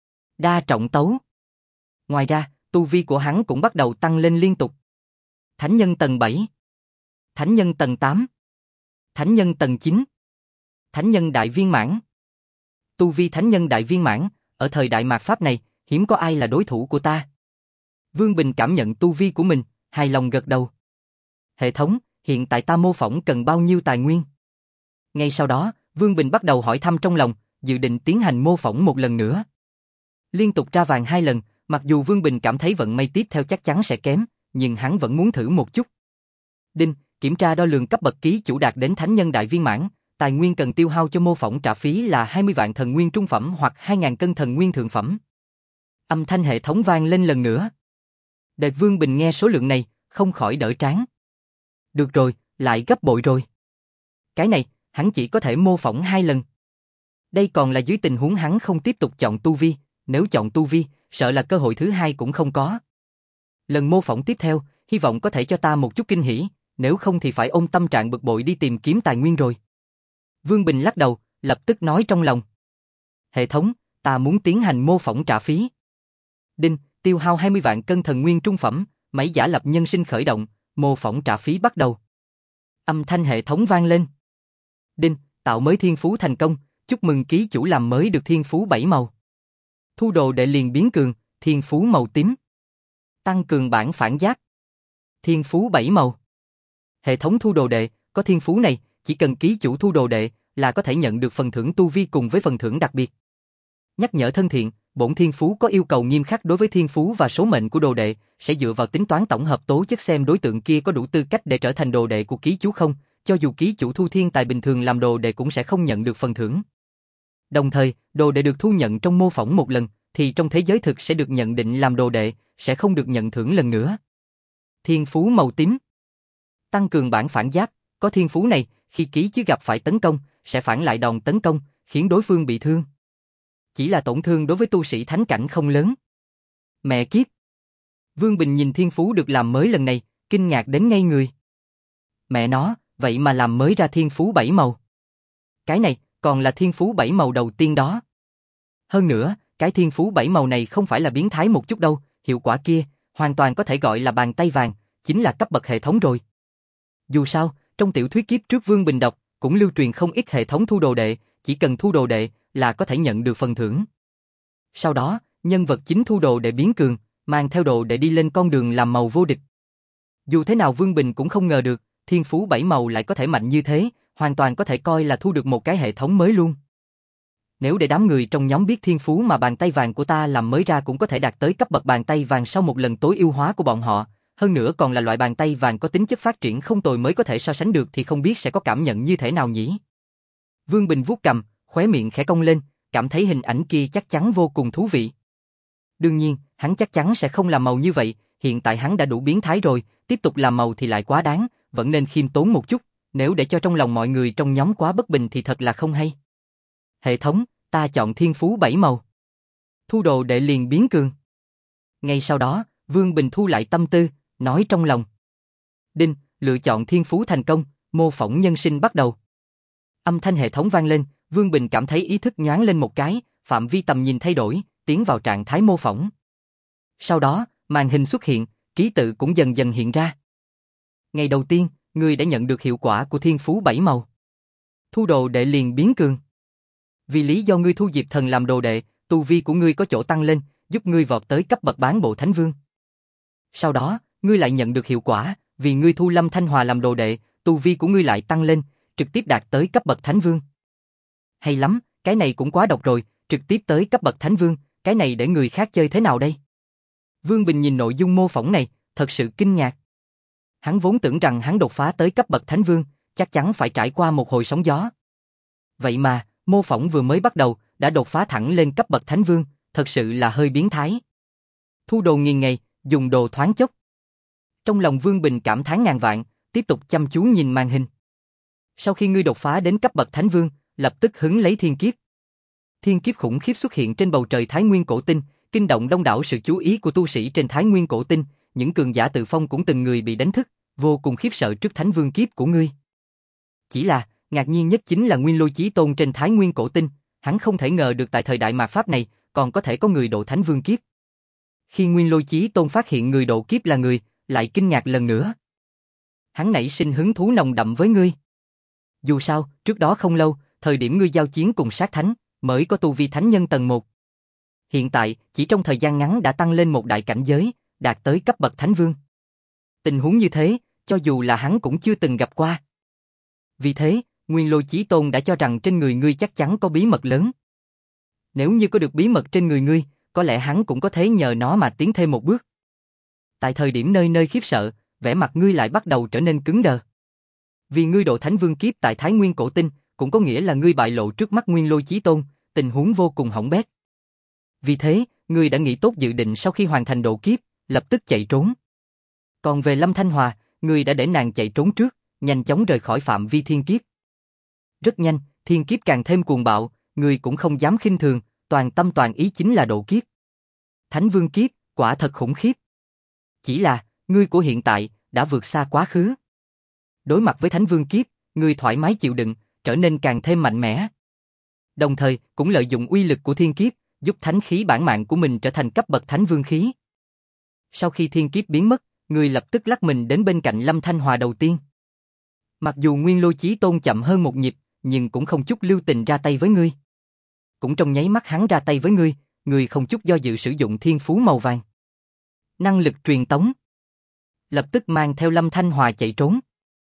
S1: Đa trọng tấu. Ngoài ra, tu vi của hắn cũng bắt đầu tăng lên liên tục. Thánh nhân tầng bảy. Thánh nhân tầng tám. Thánh nhân tầng chín. Thánh nhân đại viên mãn. Tu vi thánh nhân đại viên mãn, ở thời đại mạt Pháp này, hiếm có ai là đối thủ của ta. Vương Bình cảm nhận tu vi của mình, hài lòng gật đầu. Hệ thống, hiện tại ta mô phỏng cần bao nhiêu tài nguyên? Ngay sau đó, Vương Bình bắt đầu hỏi thăm trong lòng, dự định tiến hành mô phỏng một lần nữa. Liên tục ra vàng hai lần, mặc dù Vương Bình cảm thấy vận may tiếp theo chắc chắn sẽ kém, nhưng hắn vẫn muốn thử một chút. Đinh, kiểm tra đo lường cấp bậc ký chủ đạt đến thánh nhân đại viên mãn, tài nguyên cần tiêu hao cho mô phỏng trả phí là hai mươi vạn thần nguyên trung phẩm hoặc hai nghìn cân thần nguyên thượng phẩm. Âm thanh hệ thống vang lên lần nữa. Đợi Vương Bình nghe số lượng này, không khỏi đỡ trán. Được rồi, lại gấp bội rồi. Cái này, hắn chỉ có thể mô phỏng hai lần. Đây còn là dưới tình huống hắn không tiếp tục chọn tu vi, nếu chọn tu vi, sợ là cơ hội thứ hai cũng không có. Lần mô phỏng tiếp theo, hy vọng có thể cho ta một chút kinh hỉ, nếu không thì phải ôm tâm trạng bực bội đi tìm kiếm tài nguyên rồi. Vương Bình lắc đầu, lập tức nói trong lòng. Hệ thống, ta muốn tiến hành mô phỏng trả phí. Đinh, tiêu hao hai mươi vạn cân thần nguyên trung phẩm, máy giả lập nhân sinh khởi động, mô phỏng trả phí bắt đầu. Âm thanh hệ thống vang lên. Đinh, tạo mới thiên phú thành công, chúc mừng ký chủ làm mới được thiên phú bảy màu. Thu đồ đệ liền biến cường, thiên phú màu tím. Tăng cường bản phản giáp. Thiên phú bảy màu. Hệ thống thu đồ đệ, có thiên phú này, chỉ cần ký chủ thu đồ đệ là có thể nhận được phần thưởng tu vi cùng với phần thưởng đặc biệt. Nhắc nhở thân thiện, Bổn thiên phú có yêu cầu nghiêm khắc đối với thiên phú và số mệnh của đồ đệ, sẽ dựa vào tính toán tổng hợp tố chất xem đối tượng kia có đủ tư cách để trở thành đồ đệ của ký chủ không, cho dù ký chủ thu thiên tài bình thường làm đồ đệ cũng sẽ không nhận được phần thưởng. Đồng thời, đồ đệ được thu nhận trong mô phỏng một lần, thì trong thế giới thực sẽ được nhận định làm đồ đệ, sẽ không được nhận thưởng lần nữa. Thiên phú màu tím. Tăng cường bản phản giáp, có thiên phú này, khi ký chứ gặp phải tấn công, sẽ phản lại đòn tấn công, khiến đối phương bị thương. Chỉ là tổn thương đối với tu sĩ thánh cảnh không lớn. Mẹ kiếp! Vương Bình nhìn thiên phú được làm mới lần này, kinh ngạc đến ngây người. Mẹ nó, vậy mà làm mới ra thiên phú bảy màu. Cái này, còn là thiên phú bảy màu đầu tiên đó. Hơn nữa, cái thiên phú bảy màu này không phải là biến thái một chút đâu, hiệu quả kia, hoàn toàn có thể gọi là bàn tay vàng, chính là cấp bậc hệ thống rồi. Dù sao, trong tiểu thuyết kiếp trước Vương Bình đọc, cũng lưu truyền không ít hệ thống thu đồ đệ, chỉ cần thu đồ đệ là có thể nhận được phần thưởng. Sau đó, nhân vật chính thu đồ đệ biến cường, mang theo đồ đệ đi lên con đường làm màu vô địch. Dù thế nào Vương Bình cũng không ngờ được, thiên phú bảy màu lại có thể mạnh như thế, hoàn toàn có thể coi là thu được một cái hệ thống mới luôn. Nếu để đám người trong nhóm biết thiên phú mà bàn tay vàng của ta làm mới ra cũng có thể đạt tới cấp bậc bàn tay vàng sau một lần tối ưu hóa của bọn họ, hơn nữa còn là loại bàn tay vàng có tính chất phát triển không tồi mới có thể so sánh được thì không biết sẽ có cảm nhận như thế nào nhỉ? Vương Bình vuốt cằm, khóe miệng khẽ cong lên, cảm thấy hình ảnh kia chắc chắn vô cùng thú vị. Đương nhiên, hắn chắc chắn sẽ không làm màu như vậy, hiện tại hắn đã đủ biến thái rồi, tiếp tục làm màu thì lại quá đáng, vẫn nên khiêm tốn một chút, nếu để cho trong lòng mọi người trong nhóm quá bất bình thì thật là không hay. Hệ thống, ta chọn thiên phú bảy màu. Thu đồ đệ liền biến cường. Ngay sau đó, Vương Bình thu lại tâm tư, nói trong lòng. Đinh, lựa chọn thiên phú thành công, mô phỏng nhân sinh bắt đầu. Âm thanh hệ thống vang lên, Vương Bình cảm thấy ý thức nhoáng lên một cái, phạm vi tầm nhìn thay đổi, tiến vào trạng thái mô phỏng. Sau đó, màn hình xuất hiện, ký tự cũng dần dần hiện ra. Ngày đầu tiên, ngươi đã nhận được hiệu quả của thiên phú bảy màu. Thu đồ đệ liền biến cường. Vì lý do ngươi thu Diệp Thần làm đồ đệ, tu vi của ngươi có chỗ tăng lên, giúp ngươi vọt tới cấp bậc bán bộ thánh vương. Sau đó, ngươi lại nhận được hiệu quả, vì ngươi thu Lâm Thanh Hòa làm đồ đệ, tu vi của ngươi lại tăng lên, trực tiếp đạt tới cấp bậc thánh vương. Hay lắm, cái này cũng quá độc rồi, trực tiếp tới cấp bậc thánh vương, cái này để người khác chơi thế nào đây? Vương Bình nhìn nội dung mô phỏng này, thật sự kinh ngạc. Hắn vốn tưởng rằng hắn đột phá tới cấp bậc thánh vương, chắc chắn phải trải qua một hồi sóng gió. Vậy mà, mô phỏng vừa mới bắt đầu, đã đột phá thẳng lên cấp bậc thánh vương, thật sự là hơi biến thái. Thu đồ nghìn ngày, dùng đồ thoáng chốc. Trong lòng Vương Bình cảm thán ngàn vạn, tiếp tục chăm chú nhìn màn hình. Sau khi ngươi đột phá đến cấp bậc thánh vương, lập tức hứng lấy thiên kiếp. Thiên kiếp khủng khiếp xuất hiện trên bầu trời Thái Nguyên cổ tinh, kinh động đông đảo sự chú ý của tu sĩ trên Thái Nguyên cổ tinh, những cường giả tự phong cũng từng người bị đánh thức, vô cùng khiếp sợ trước thánh vương kiếp của ngươi. Chỉ là, ngạc nhiên nhất chính là Nguyên Lôi Chí Tôn trên Thái Nguyên cổ tinh, hắn không thể ngờ được tại thời đại mạt pháp này, còn có thể có người độ thánh vương kiếp. Khi Nguyên Lôi Chí Tôn phát hiện người độ kiếp là người, lại kinh ngạc lần nữa. Hắn nảy sinh hứng thú nồng đậm với ngươi. Dù sao, trước đó không lâu, thời điểm ngươi giao chiến cùng sát thánh, mới có tu vi thánh nhân tầng một. Hiện tại, chỉ trong thời gian ngắn đã tăng lên một đại cảnh giới, đạt tới cấp bậc thánh vương. Tình huống như thế, cho dù là hắn cũng chưa từng gặp qua. Vì thế, Nguyên Lôi Chí Tôn đã cho rằng trên người ngươi chắc chắn có bí mật lớn. Nếu như có được bí mật trên người ngươi, có lẽ hắn cũng có thể nhờ nó mà tiến thêm một bước. Tại thời điểm nơi nơi khiếp sợ, vẻ mặt ngươi lại bắt đầu trở nên cứng đờ. Vì ngươi độ thánh vương kiếp tại Thái Nguyên cổ tinh, cũng có nghĩa là ngươi bại lộ trước mắt Nguyên Lôi Chí Tôn, tình huống vô cùng hỏng bét. Vì thế, ngươi đã nghĩ tốt dự định sau khi hoàn thành độ kiếp, lập tức chạy trốn. Còn về Lâm Thanh Hòa, ngươi đã để nàng chạy trốn trước, nhanh chóng rời khỏi phạm vi thiên kiếp. Rất nhanh, thiên kiếp càng thêm cuồng bạo, ngươi cũng không dám khinh thường, toàn tâm toàn ý chính là độ kiếp. Thánh vương kiếp, quả thật khủng khiếp. Chỉ là, ngươi của hiện tại, đã vượt xa quá khứ. Đối mặt với thánh vương kiếp, ngươi thoải mái chịu đựng, trở nên càng thêm mạnh mẽ. Đồng thời, cũng lợi dụng uy lực của thiên kiếp, giúp thánh khí bản mạng của mình trở thành cấp bậc thánh vương khí. Sau khi thiên kiếp biến mất, ngươi lập tức lắc mình đến bên cạnh Lâm Thanh Hòa đầu tiên. Mặc dù Nguyên Lôi Chí Tôn chậm hơn một nhịp, nhưng cũng không chút lưu tình ra tay với ngươi. Cũng trong nháy mắt hắn ra tay với ngươi, ngươi không chút do dự sử dụng thiên phú màu vàng. Năng lực truyền tống. Lập tức mang theo Lâm Thanh Hòa chạy trốn.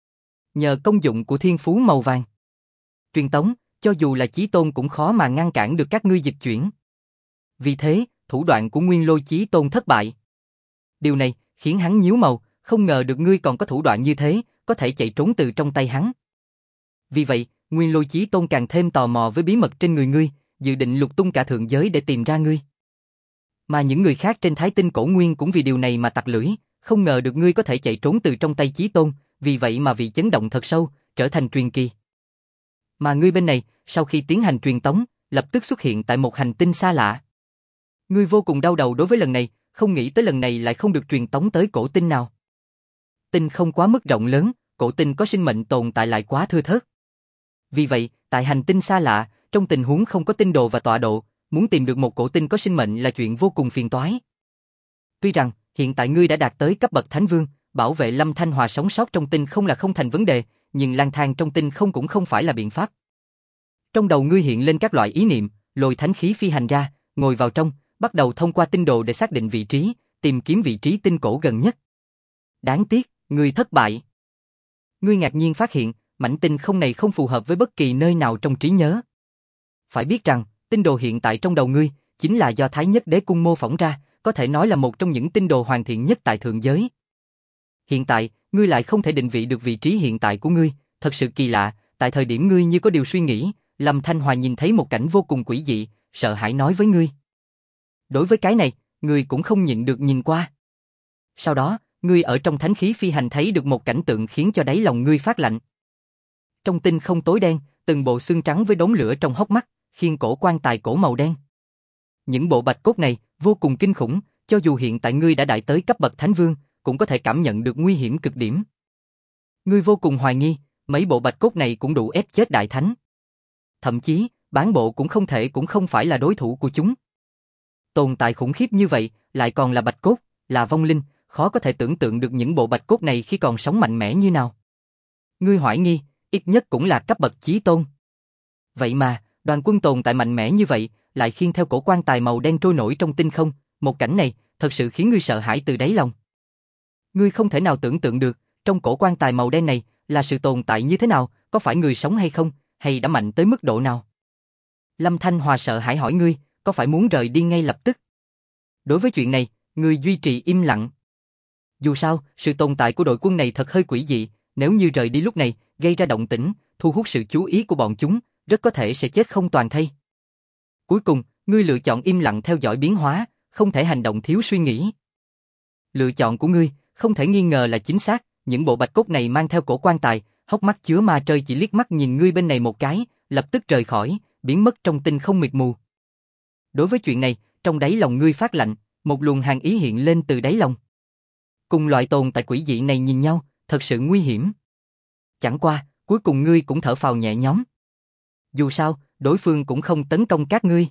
S1: Nhờ công dụng của thiên phú màu vàng. Truyền tống, cho dù là Chí Tôn cũng khó mà ngăn cản được các ngươi dịch chuyển. Vì thế, thủ đoạn của Nguyên Lôi Chí Tôn thất bại. Điều này khiến hắn nhíu mày, không ngờ được ngươi còn có thủ đoạn như thế, có thể chạy trốn từ trong tay hắn. Vì vậy, Nguyên Lôi Chí Tôn càng thêm tò mò với bí mật trên người ngươi, dự định lục tung cả thượng giới để tìm ra ngươi. Mà những người khác trên Thái Tinh Cổ Nguyên cũng vì điều này mà tặc lưỡi, không ngờ được ngươi có thể chạy trốn từ trong tay Chí Tôn, vì vậy mà bị chấn động thật sâu, trở thành truyền kỳ. Mà ngươi bên này, sau khi tiến hành truyền tống, lập tức xuất hiện tại một hành tinh xa lạ. Ngươi vô cùng đau đầu đối với lần này, không nghĩ tới lần này lại không được truyền tống tới cổ tinh nào. Tinh không quá mức rộng lớn, cổ tinh có sinh mệnh tồn tại lại quá thưa thớt. Vì vậy, tại hành tinh xa lạ, trong tình huống không có tinh đồ và tọa độ, muốn tìm được một cổ tinh có sinh mệnh là chuyện vô cùng phiền toái. Tuy rằng, hiện tại ngươi đã đạt tới cấp bậc Thánh Vương, bảo vệ Lâm Thanh Hòa sống sót trong tinh không là không thành vấn đề, nhưng lang thang trong tinh không cũng không phải là biện pháp. Trong đầu ngươi hiện lên các loại ý niệm, lôi thánh khí phi hành ra, ngồi vào trong, bắt đầu thông qua tinh đồ để xác định vị trí, tìm kiếm vị trí tinh cổ gần nhất. Đáng tiếc, ngươi thất bại. Ngươi ngạc nhiên phát hiện, mảnh tinh không này không phù hợp với bất kỳ nơi nào trong trí nhớ. Phải biết rằng, tinh đồ hiện tại trong đầu ngươi, chính là do Thái Nhất Đế Cung mô phỏng ra, có thể nói là một trong những tinh đồ hoàn thiện nhất tại thượng giới. Hiện tại, ngươi lại không thể định vị được vị trí hiện tại của ngươi, thật sự kỳ lạ, tại thời điểm ngươi như có điều suy nghĩ, Lâm Thanh Hòa nhìn thấy một cảnh vô cùng quỷ dị, sợ hãi nói với ngươi. Đối với cái này, ngươi cũng không nhịn được nhìn qua. Sau đó, ngươi ở trong thánh khí phi hành thấy được một cảnh tượng khiến cho đáy lòng ngươi phát lạnh. Trong tinh không tối đen, từng bộ xương trắng với đốm lửa trong hốc mắt, khiên cổ quan tài cổ màu đen. Những bộ bạch cốt này vô cùng kinh khủng, cho dù hiện tại ngươi đã đại tới cấp bậc Thánh Vương, cũng có thể cảm nhận được nguy hiểm cực điểm. Ngươi vô cùng hoài nghi, mấy bộ bạch cốt này cũng đủ ép chết đại thánh. Thậm chí, bán bộ cũng không thể cũng không phải là đối thủ của chúng. Tồn tại khủng khiếp như vậy, lại còn là bạch cốt, là vong linh, khó có thể tưởng tượng được những bộ bạch cốt này khi còn sống mạnh mẽ như nào. Ngươi hoài nghi, ít nhất cũng là cấp bậc chí tôn. Vậy mà, đoàn quân tồn tại mạnh mẽ như vậy, lại khiêng theo cổ quan tài màu đen trôi nổi trong tinh không, một cảnh này, thật sự khiến ngươi sợ hãi từ đáy lòng. Ngươi không thể nào tưởng tượng được, trong cổ quan tài màu đen này, là sự tồn tại như thế nào, có phải người sống hay không, hay đã mạnh tới mức độ nào. Lâm Thanh Hòa sợ hãi hỏi ngươi, có phải muốn rời đi ngay lập tức? Đối với chuyện này, ngươi duy trì im lặng. Dù sao, sự tồn tại của đội quân này thật hơi quỷ dị, nếu như rời đi lúc này, gây ra động tĩnh, thu hút sự chú ý của bọn chúng, rất có thể sẽ chết không toàn thây. Cuối cùng, ngươi lựa chọn im lặng theo dõi biến hóa, không thể hành động thiếu suy nghĩ. Lựa chọn của ngươi, không thể nghi ngờ là chính xác, những bộ bạch cốt này mang theo cổ quan tài, hốc mắt chứa ma trơi chỉ liếc mắt nhìn ngươi bên này một cái, lập tức rời khỏi, biến mất trong tinh không mịt mù. Đối với chuyện này, trong đáy lòng ngươi phát lạnh, một luồng hàn ý hiện lên từ đáy lòng. Cùng loại tồn tại quỷ dị này nhìn nhau, thật sự nguy hiểm. Chẳng qua, cuối cùng ngươi cũng thở phào nhẹ nhõm. Dù sao, đối phương cũng không tấn công các ngươi.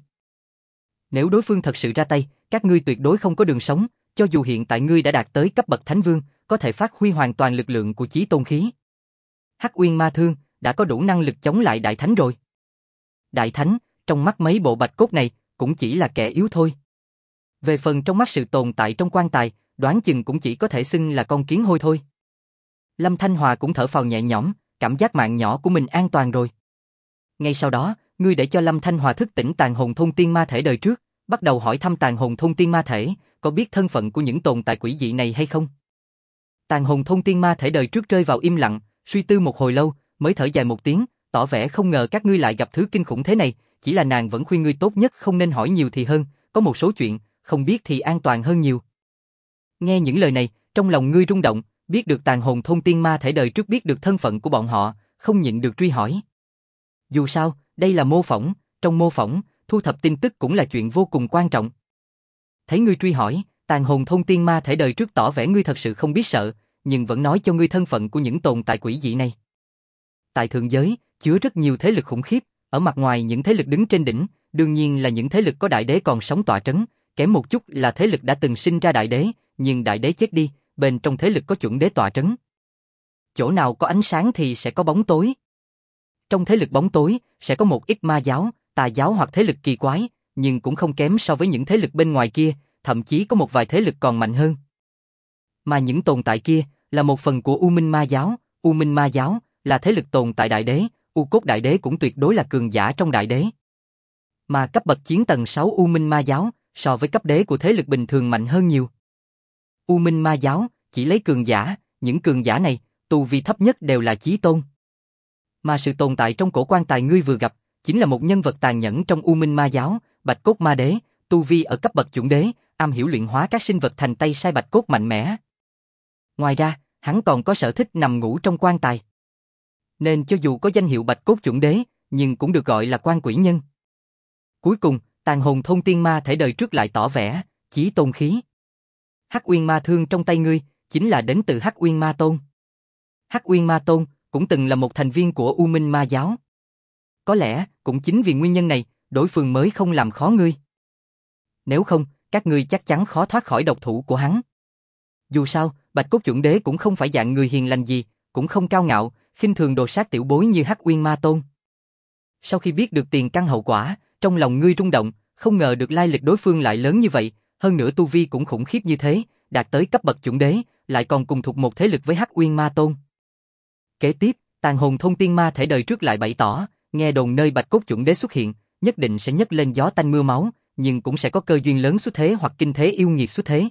S1: Nếu đối phương thật sự ra tay, các ngươi tuyệt đối không có đường sống, cho dù hiện tại ngươi đã đạt tới cấp bậc Thánh Vương, có thể phát huy hoàn toàn lực lượng của chí tôn khí. Hắc Uyên Ma Thương đã có đủ năng lực chống lại Đại Thánh rồi. Đại Thánh, trong mắt mấy bộ bạch cốt này, cũng chỉ là kẻ yếu thôi. Về phần trong mắt sự tồn tại trong quan tài, đoán chừng cũng chỉ có thể xưng là con kiến hôi thôi. Lâm Thanh Hòa cũng thở phào nhẹ nhõm, cảm giác mạng nhỏ của mình an toàn rồi. Ngay sau đó, ngươi để cho Lâm Thanh Hòa thức tỉnh tàn hồn thôn tiên ma thể đời trước, bắt đầu hỏi thăm tàn hồn thôn tiên ma thể, có biết thân phận của những tồn tại quỷ dị này hay không? Tàn hồn thôn tiên ma thể đời trước rơi vào im lặng, suy tư một hồi lâu, mới thở dài một tiếng, tỏ vẻ không ngờ các ngươi lại gặp thứ kinh khủng thế này, chỉ là nàng vẫn khuyên ngươi tốt nhất không nên hỏi nhiều thì hơn, có một số chuyện, không biết thì an toàn hơn nhiều. Nghe những lời này, trong lòng ngươi rung động, biết được tàn hồn thôn tiên ma thể đời trước biết được thân phận của bọn họ, không nhịn được truy hỏi. Dù sao, đây là mô phỏng, trong mô phỏng, thu thập tin tức cũng là chuyện vô cùng quan trọng. Thấy ngươi truy hỏi, tàn hồn thôn tiên ma thể đời trước tỏ vẻ ngươi thật sự không biết sợ, nhưng vẫn nói cho ngươi thân phận của những tồn tại quỷ dị này. Tại thượng giới, chứa rất nhiều thế lực khủng khiếp, ở mặt ngoài những thế lực đứng trên đỉnh, đương nhiên là những thế lực có đại đế còn sống tọa trấn, kém một chút là thế lực đã từng sinh ra đại đế, nhưng đại đế chết đi, bên trong thế lực có chuẩn đế tọa trấn. Chỗ nào có ánh sáng thì sẽ có bóng tối. Trong thế lực bóng tối, sẽ có một ít ma giáo, tà giáo hoặc thế lực kỳ quái, nhưng cũng không kém so với những thế lực bên ngoài kia, thậm chí có một vài thế lực còn mạnh hơn. Mà những tồn tại kia, là một phần của U Minh Ma Giáo, U Minh Ma Giáo, là thế lực tồn tại đại đế, U Cốt Đại Đế cũng tuyệt đối là cường giả trong đại đế. Mà cấp bậc chiến tầng sáu U Minh Ma Giáo, so với cấp đế của thế lực bình thường mạnh hơn nhiều. U Minh Ma Giáo, chỉ lấy cường giả, những cường giả này, tu vi thấp nhất đều là chí tôn. Mà sự tồn tại trong cổ quan tài ngươi vừa gặp, chính là một nhân vật tàn nhẫn trong U Minh Ma Giáo, Bạch Cốt Ma Đế, tu vi ở cấp bậc chuẩn đế, am hiểu luyện hóa các sinh vật thành tay sai bạch cốt mạnh mẽ. Ngoài ra, hắn còn có sở thích nằm ngủ trong quan tài. Nên cho dù có danh hiệu Bạch Cốt chuẩn đế, nhưng cũng được gọi là quan quỷ nhân. Cuối cùng, tàn hồn thôn tiên ma thể đời trước lại tỏ vẻ, chí tôn khí. Hắc Uyên Ma Thương trong tay ngươi, chính là đến từ Hắc Uyên Ma Tôn. Hắc Uyên Ma Tôn cũng từng là một thành viên của U Minh Ma Giáo. Có lẽ, cũng chính vì nguyên nhân này, đối phương mới không làm khó ngươi. Nếu không, các ngươi chắc chắn khó thoát khỏi độc thủ của hắn. Dù sao, Bạch Cốt chuẩn đế cũng không phải dạng người hiền lành gì, cũng không cao ngạo, khinh thường đồ sát tiểu bối như Hắc Uyên Ma Tôn. Sau khi biết được tiền căn hậu quả, trong lòng ngươi rung động, không ngờ được lai lịch đối phương lại lớn như vậy, hơn nữa tu vi cũng khủng khiếp như thế, đạt tới cấp bậc chuẩn đế, lại còn cùng thuộc một thế lực với Hắc Uyên Ma Tôn. Kế tiếp, tàn hồn thôn tiên ma thể đời trước lại bày tỏ, nghe đồn nơi Bạch Cốt chuẩn đế xuất hiện, nhất định sẽ nhấc lên gió tanh mưa máu, nhưng cũng sẽ có cơ duyên lớn xuất thế hoặc kinh thế yêu nghiệt xuất thế.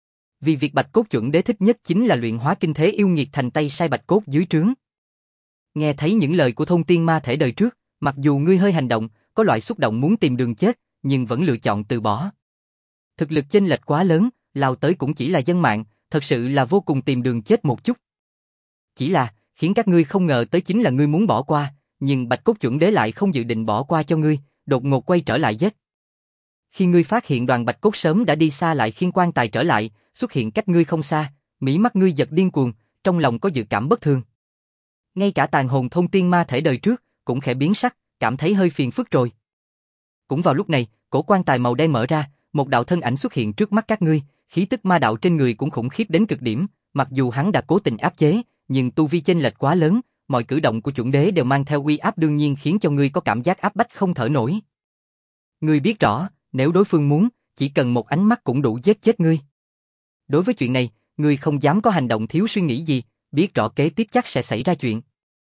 S1: Vì việc Bạch Cốt chuẩn đế thích nhất chính là luyện hóa kinh thế yêu nghiệt thành tay sai bạch cốt dưới trướng. Nghe thấy những lời của thôn tiên ma thể đời trước, mặc dù ngươi hơi hành động, có loại xúc động muốn tìm đường chết, nhưng vẫn lựa chọn từ bỏ. Thực lực chênh lệch quá lớn, lao tới cũng chỉ là dân mạng, thật sự là vô cùng tìm đường chết một chút. Chỉ là, khiến các ngươi không ngờ tới chính là ngươi muốn bỏ qua, nhưng Bạch Cốt chuẩn đế lại không dự định bỏ qua cho ngươi, đột ngột quay trở lại giết. Khi ngươi phát hiện đoàn Bạch Cốt sớm đã đi xa lại khiêng quan tài trở lại, xuất hiện cách ngươi không xa, mí mắt ngươi giật điên cuồng, trong lòng có dự cảm bất thường. Ngay cả tàn hồn thôn tiên ma thể đời trước, cũng khẽ biến sắc, cảm thấy hơi phiền phức rồi. Cũng vào lúc này, cổ quan tài màu đen mở ra, một đạo thân ảnh xuất hiện trước mắt các ngươi, khí tức ma đạo trên người cũng khủng khiếp đến cực điểm, mặc dù hắn đã cố tình áp chế, nhưng tu vi chênh lệch quá lớn, mọi cử động của chuẩn đế đều mang theo uy áp đương nhiên khiến cho ngươi có cảm giác áp bách không thở nổi. Ngươi biết rõ, nếu đối phương muốn, chỉ cần một ánh mắt cũng đủ giết chết ngươi. Đối với chuyện này, ngươi không dám có hành động thiếu suy nghĩ gì, biết rõ kế tiếp chắc sẽ xảy ra chuyện.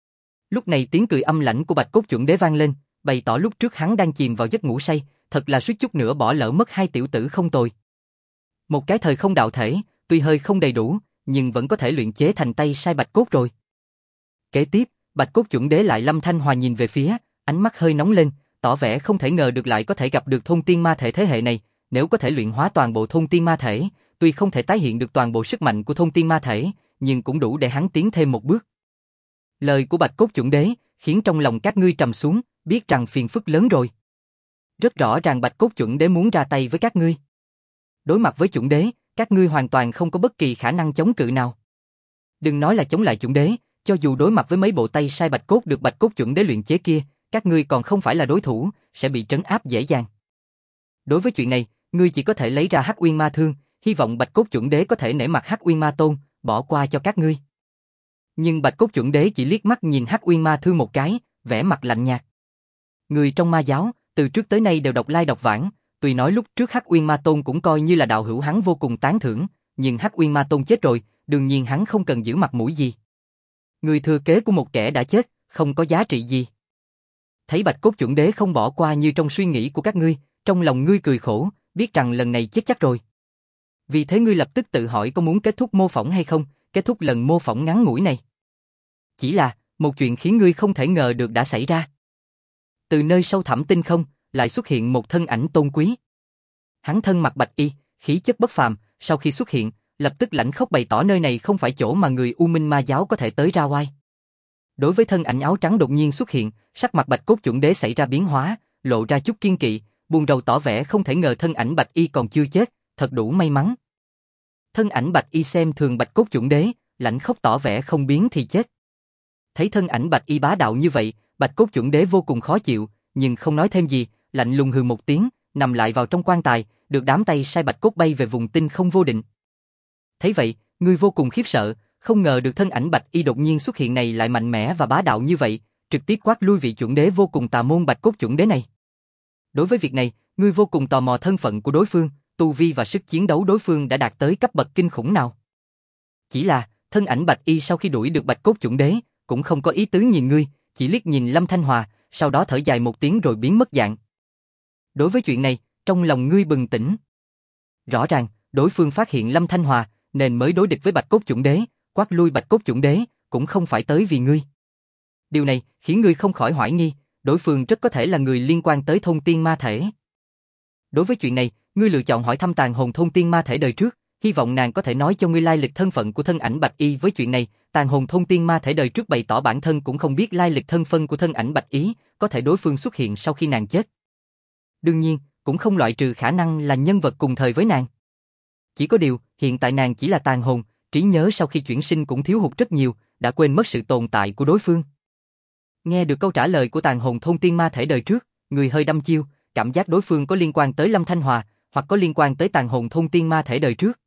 S1: Lúc này tiếng cười âm lãnh của Bạch Cốt chuẩn đế vang lên, bày tỏ lúc trước hắn đang chìm vào giấc ngủ say, thật là suýt chút nữa bỏ lỡ mất hai tiểu tử không tồi. Một cái thời không đạo thể, tuy hơi không đầy đủ, nhưng vẫn có thể luyện chế thành tay sai bạch cốt rồi. Kế tiếp, Bạch Cốt chuẩn đế lại Lâm Thanh Hòa nhìn về phía, ánh mắt hơi nóng lên, tỏ vẻ không thể ngờ được lại có thể gặp được thôn tiên ma thể thế hệ này, nếu có thể luyện hóa toàn bộ thôn tiên ma thể, tuy không thể tái hiện được toàn bộ sức mạnh của thôn tiên ma thể, nhưng cũng đủ để hắn tiến thêm một bước. Lời của Bạch Cốt chuẩn đế khiến trong lòng các ngươi trầm xuống, biết rằng phiền phức lớn rồi. Rất rõ ràng Bạch Cốt chuẩn đế muốn ra tay với các ngươi. Đối mặt với chuẩn đế, các ngươi hoàn toàn không có bất kỳ khả năng chống cự nào. Đừng nói là chống lại chuẩn đế, cho dù đối mặt với mấy bộ tay sai bạch cốt được Bạch Cốt chuẩn đế luyện chế kia, các ngươi còn không phải là đối thủ, sẽ bị trấn áp dễ dàng. Đối với chuyện này, ngươi chỉ có thể lấy ra Hắc Uyên Ma Thương, hy vọng Bạch Cốt chuẩn đế có thể nể mặt Hắc Uyên Ma Tôn, bỏ qua cho các ngươi. Nhưng Bạch Cốt chuẩn đế chỉ liếc mắt nhìn Hắc Uyên Ma Thương một cái, vẻ mặt lạnh nhạt. Người trong ma giáo, từ trước tới nay đều độc lai độc vãng, tuy nói lúc trước Hắc Uyên Ma Tôn cũng coi như là đạo hữu hắn vô cùng tán thưởng, nhưng Hắc Uyên Ma Tôn chết rồi, đương nhiên hắn không cần giữ mặt mũi gì. Người thừa kế của một kẻ đã chết, không có giá trị gì. Thấy Bạch Cốt chuẩn đế không bỏ qua như trong suy nghĩ của các ngươi, trong lòng ngươi cười khổ, biết rằng lần này chết chắc rồi. Vì thế ngươi lập tức tự hỏi có muốn kết thúc mô phỏng hay không, kết thúc lần mô phỏng ngắn ngủi này. Chỉ là, một chuyện khiến ngươi không thể ngờ được đã xảy ra. Từ nơi sâu thẳm tinh không, lại xuất hiện một thân ảnh tôn quý. Hắn thân mặc bạch y, khí chất bất phàm, sau khi xuất hiện, lập tức lãnh khốc bày tỏ nơi này không phải chỗ mà người U Minh Ma giáo có thể tới ra oai. Đối với thân ảnh áo trắng đột nhiên xuất hiện, sắc mặt Bạch Cốt chuẩn đế xảy ra biến hóa, lộ ra chút kiên kỵ, buồn rầu tỏ vẻ không thể ngờ thân ảnh bạch y còn chưa chết, thật đủ may mắn. Thân ảnh bạch y xem thường Bạch Cốt chuẩn đế, lãnh khốc tỏ vẻ không biến thì chết. Thấy thân ảnh bạch y bá đạo như vậy, Bạch Cốt chuẩn đế vô cùng khó chịu, nhưng không nói thêm gì, lạnh lùng hừ một tiếng, nằm lại vào trong quan tài, được đám tay sai bạch cốt bay về vùng tinh không vô định. Thấy vậy, ngươi vô cùng khiếp sợ, không ngờ được thân ảnh bạch y đột nhiên xuất hiện này lại mạnh mẽ và bá đạo như vậy, trực tiếp quát lui vị chuẩn đế vô cùng tà môn Bạch Cốt chuẩn đế này. Đối với việc này, ngươi vô cùng tò mò thân phận của đối phương, tu vi và sức chiến đấu đối phương đã đạt tới cấp bậc kinh khủng nào. Chỉ là, thân ảnh bạch y sau khi đuổi được Bạch Cốt chuẩn đế, cũng không có ý tứ nhìn ngươi, chỉ liếc nhìn Lâm Thanh Hòa, sau đó thở dài một tiếng rồi biến mất dạng. Đối với chuyện này, trong lòng ngươi bừng tỉnh. Rõ ràng, đối phương phát hiện Lâm Thanh Hòa, nên mới đối địch với Bạch Cốt Chủng Đế, quát lui Bạch Cốt Chủng Đế, cũng không phải tới vì ngươi. Điều này khiến ngươi không khỏi hoài nghi, đối phương rất có thể là người liên quan tới thôn tiên ma thể. Đối với chuyện này, ngươi lựa chọn hỏi thăm tàn hồn thôn tiên ma thể đời trước, hy vọng nàng có thể nói cho ngươi lai lịch thân phận của thân ảnh Bạch Y. Với chuyện này, tàn hồn thôn tiên ma thể đời trước bày tỏ bản thân cũng không biết lai lịch thân phân của thân ảnh Bạch Y, có thể đối phương xuất hiện sau khi nàng chết. Đương nhiên, cũng không loại trừ khả năng là nhân vật cùng thời với nàng. Chỉ có điều, hiện tại nàng chỉ là tàn hồn, trí nhớ sau khi chuyển sinh cũng thiếu hụt rất nhiều, đã quên mất sự tồn tại của đối phương. Nghe được câu trả lời của tàn hồn thôn tiên ma thể đời trước, người hơi đăm chiêu, cảm giác đối phương có liên quan tới Lâm Thanh Hòa, hoặc có liên quan tới tàn hồn thôn tiên ma thể đời trước.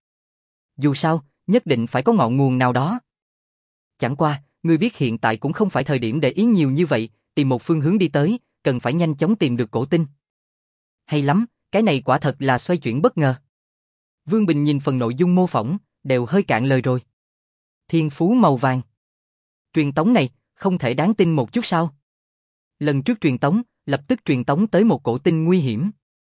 S1: Dù sao, nhất định phải có ngọn nguồn nào đó. Chẳng qua, người biết hiện tại cũng không phải thời điểm để ý nhiều như vậy, tìm một phương hướng đi tới, cần phải nhanh chóng tìm được cổ tinh. Hay lắm, cái này quả thật là xoay chuyển bất ngờ. Vương Bình nhìn phần nội dung mô phỏng, đều hơi cạn lời rồi. Thiên phú màu vàng. Truyền tống này, không thể đáng tin một chút sao? Lần trước truyền tống, lập tức truyền tống tới một cổ tinh nguy hiểm.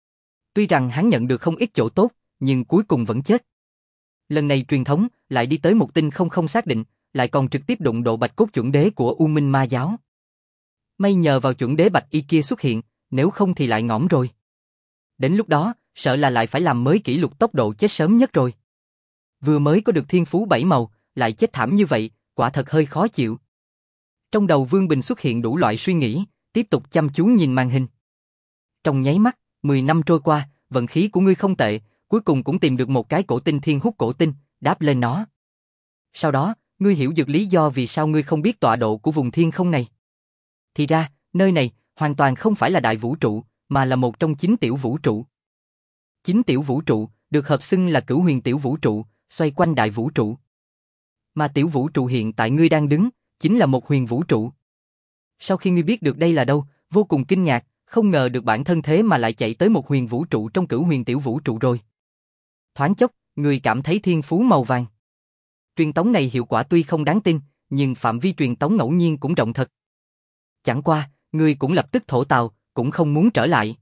S1: Tuy rằng hắn nhận được không ít chỗ tốt, nhưng cuối cùng vẫn chết. Lần này truyền thống, lại đi tới một tinh không không xác định, lại còn trực tiếp đụng độ Bạch Cốt Chuẩn Đế của U Minh Ma Giáo. May nhờ vào chuẩn đế Bạch Y kia xuất hiện, nếu không thì lại ngõm rồi. Đến lúc đó, sợ là lại phải làm mới kỷ lục tốc độ chết sớm nhất rồi. Vừa mới có được thiên phú bảy màu, lại chết thảm như vậy, quả thật hơi khó chịu. Trong đầu Vương Bình xuất hiện đủ loại suy nghĩ, tiếp tục chăm chú nhìn màn hình. Trong nháy mắt, mười năm trôi qua, vận khí của ngươi không tệ, cuối cùng cũng tìm được một cái cổ tinh thiên hút cổ tinh, đáp lên nó. Sau đó, ngươi hiểu được lý do vì sao ngươi không biết tọa độ của vùng thiên không này. Thì ra, nơi này, hoàn toàn không phải là đại vũ trụ, mà là một trong chín tiểu vũ trụ. Chín tiểu vũ trụ, được hợp xưng là cửu huyền tiểu vũ trụ, xoay quanh đại vũ trụ. Mà tiểu vũ trụ hiện tại ngươi đang đứng, chính là một huyền vũ trụ. Sau khi ngươi biết được đây là đâu, vô cùng kinh ngạc, không ngờ được bản thân thế mà lại chạy tới một huyền vũ trụ trong cửu huyền tiểu vũ trụ rồi. Thoáng chốc, ngươi cảm thấy thiên phú màu vàng. Truyền tống này hiệu quả tuy không đáng tin, nhưng phạm vi truyền tống ngẫu nhiên cũng rộng thật. Chẳng qua, ngươi cũng lập tức thổ tào, cũng không muốn trở lại.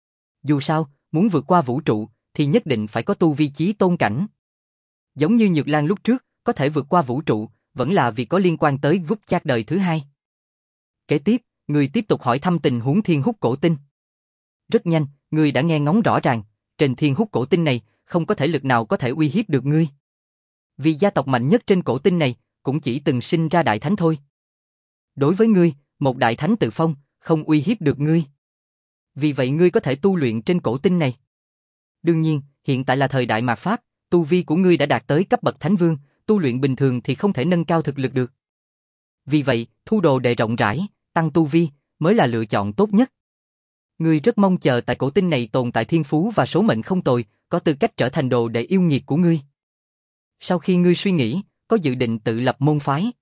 S1: Dù sao, muốn vượt qua vũ trụ, thì nhất định phải có tu vi chí tôn cảnh. Giống như Nhược Lan lúc trước, có thể vượt qua vũ trụ, vẫn là vì có liên quan tới vút chát đời thứ hai. Kế tiếp, người tiếp tục hỏi thăm tình huống thiên hút cổ tinh. Rất nhanh, người đã nghe ngóng rõ ràng, trên thiên hút cổ tinh này, không có thể lực nào có thể uy hiếp được ngươi. Vì gia tộc mạnh nhất trên cổ tinh này, cũng chỉ từng sinh ra đại thánh thôi. Đối với ngươi, một đại thánh tự phong, không uy hiếp được ngươi. Vì vậy ngươi có thể tu luyện trên cổ tinh này. Đương nhiên, hiện tại là thời đại mạt Pháp, tu vi của ngươi đã đạt tới cấp bậc thánh vương, tu luyện bình thường thì không thể nâng cao thực lực được. Vì vậy, thu đồ đệ rộng rãi, tăng tu vi, mới là lựa chọn tốt nhất. Ngươi rất mong chờ tại cổ tinh này tồn tại thiên phú và số mệnh không tồi, có tư cách trở thành đồ đệ yêu nghiệt của ngươi. Sau khi ngươi suy nghĩ, có dự định tự lập môn phái.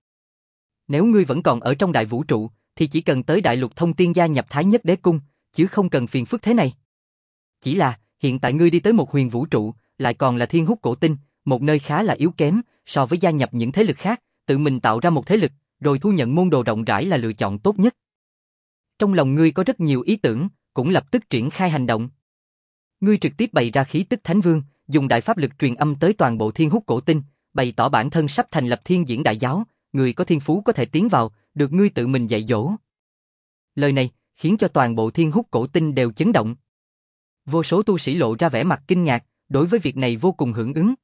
S1: Nếu ngươi vẫn còn ở trong đại vũ trụ, thì chỉ cần tới đại lục thông tiên gia nhập Thái Nhất Đế Cung, chứ không cần phiền phức thế này. Chỉ là, hiện tại ngươi đi tới một huyền vũ trụ, lại còn là thiên hút cổ tinh, một nơi khá là yếu kém, so với gia nhập những thế lực khác, tự mình tạo ra một thế lực, rồi thu nhận môn đồ rộng rãi là lựa chọn tốt nhất. Trong lòng ngươi có rất nhiều ý tưởng, cũng lập tức triển khai hành động. Ngươi trực tiếp bày ra khí tức Thánh Vương, dùng đại pháp lực truyền âm tới toàn bộ thiên hút cổ tinh, bày tỏ bản thân sắp thành lập Thiên Diễn Đại Giáo, người có thiên phú có thể tiến vào, được ngươi tự mình dạy dỗ. Lời này khiến cho toàn bộ thiên hút cổ tinh đều chấn động. Vô số tu sĩ lộ ra vẻ mặt kinh ngạc, đối với việc này vô cùng hưởng ứng.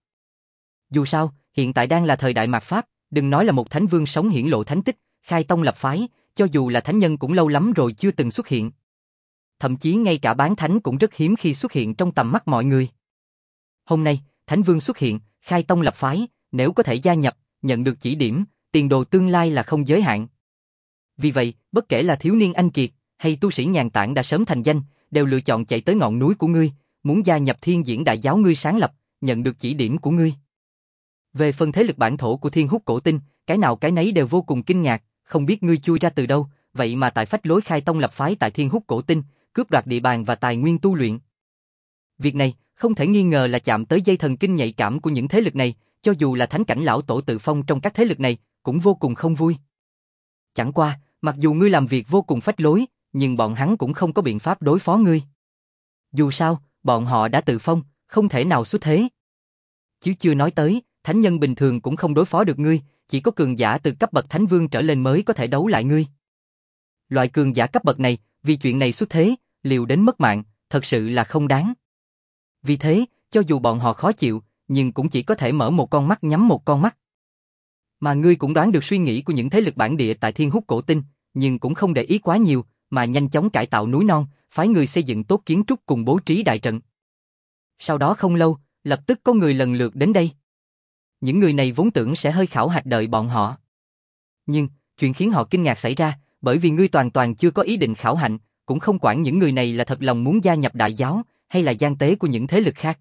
S1: Dù sao, hiện tại đang là thời đại mạt Pháp, đừng nói là một thánh vương sống hiển lộ thánh tích, khai tông lập phái, cho dù là thánh nhân cũng lâu lắm rồi chưa từng xuất hiện. Thậm chí ngay cả bán thánh cũng rất hiếm khi xuất hiện trong tầm mắt mọi người. Hôm nay, thánh vương xuất hiện, khai tông lập phái, nếu có thể gia nhập, nhận được chỉ điểm, tiền đồ tương lai là không giới hạn. Vì vậy, bất kể là thiếu niên anh kiệt, hay tu sĩ nhàn tản đã sớm thành danh, đều lựa chọn chạy tới ngọn núi của ngươi, muốn gia nhập Thiên Diễn Đại Giáo ngươi sáng lập, nhận được chỉ điểm của ngươi. Về phần thế lực bản thổ của thiên hút cổ tinh, cái nào cái nấy đều vô cùng kinh ngạc, không biết ngươi chui ra từ đâu, vậy mà tại phách lối khai tông lập phái tại thiên hút cổ tinh, cướp đoạt địa bàn và tài nguyên tu luyện. Việc này, không thể nghi ngờ là chạm tới dây thần kinh nhạy cảm của những thế lực này, cho dù là thánh cảnh lão tổ tự phong trong các thế lực này, cũng vô cùng không vui. Chẳng qua, mặc dù ngươi làm việc vô cùng phách lối, nhưng bọn hắn cũng không có biện pháp đối phó ngươi. Dù sao, bọn họ đã tự phong, không thể nào xuất thế. Chứ chưa nói tới, thánh nhân bình thường cũng không đối phó được ngươi, chỉ có cường giả từ cấp bậc thánh vương trở lên mới có thể đấu lại ngươi. Loại cường giả cấp bậc này, vì chuyện này xuất thế, liều đến mất mạng, thật sự là không đáng. Vì thế, cho dù bọn họ khó chịu, nhưng cũng chỉ có thể mở một con mắt nhắm một con mắt. Mà ngươi cũng đoán được suy nghĩ của những thế lực bản địa tại Thiên Hút Cổ Tinh, nhưng cũng không để ý quá nhiều, mà nhanh chóng cải tạo núi non, phái người xây dựng tốt kiến trúc cùng bố trí đại trận. Sau đó không lâu, lập tức có người lần lượt đến đây. Những người này vốn tưởng sẽ hơi khảo hạch đợi bọn họ. Nhưng, chuyện khiến họ kinh ngạc xảy ra, bởi vì ngươi toàn toàn chưa có ý định khảo hạnh, cũng không quản những người này là thật lòng muốn gia nhập đại giáo, hay là gian tế của những thế lực khác.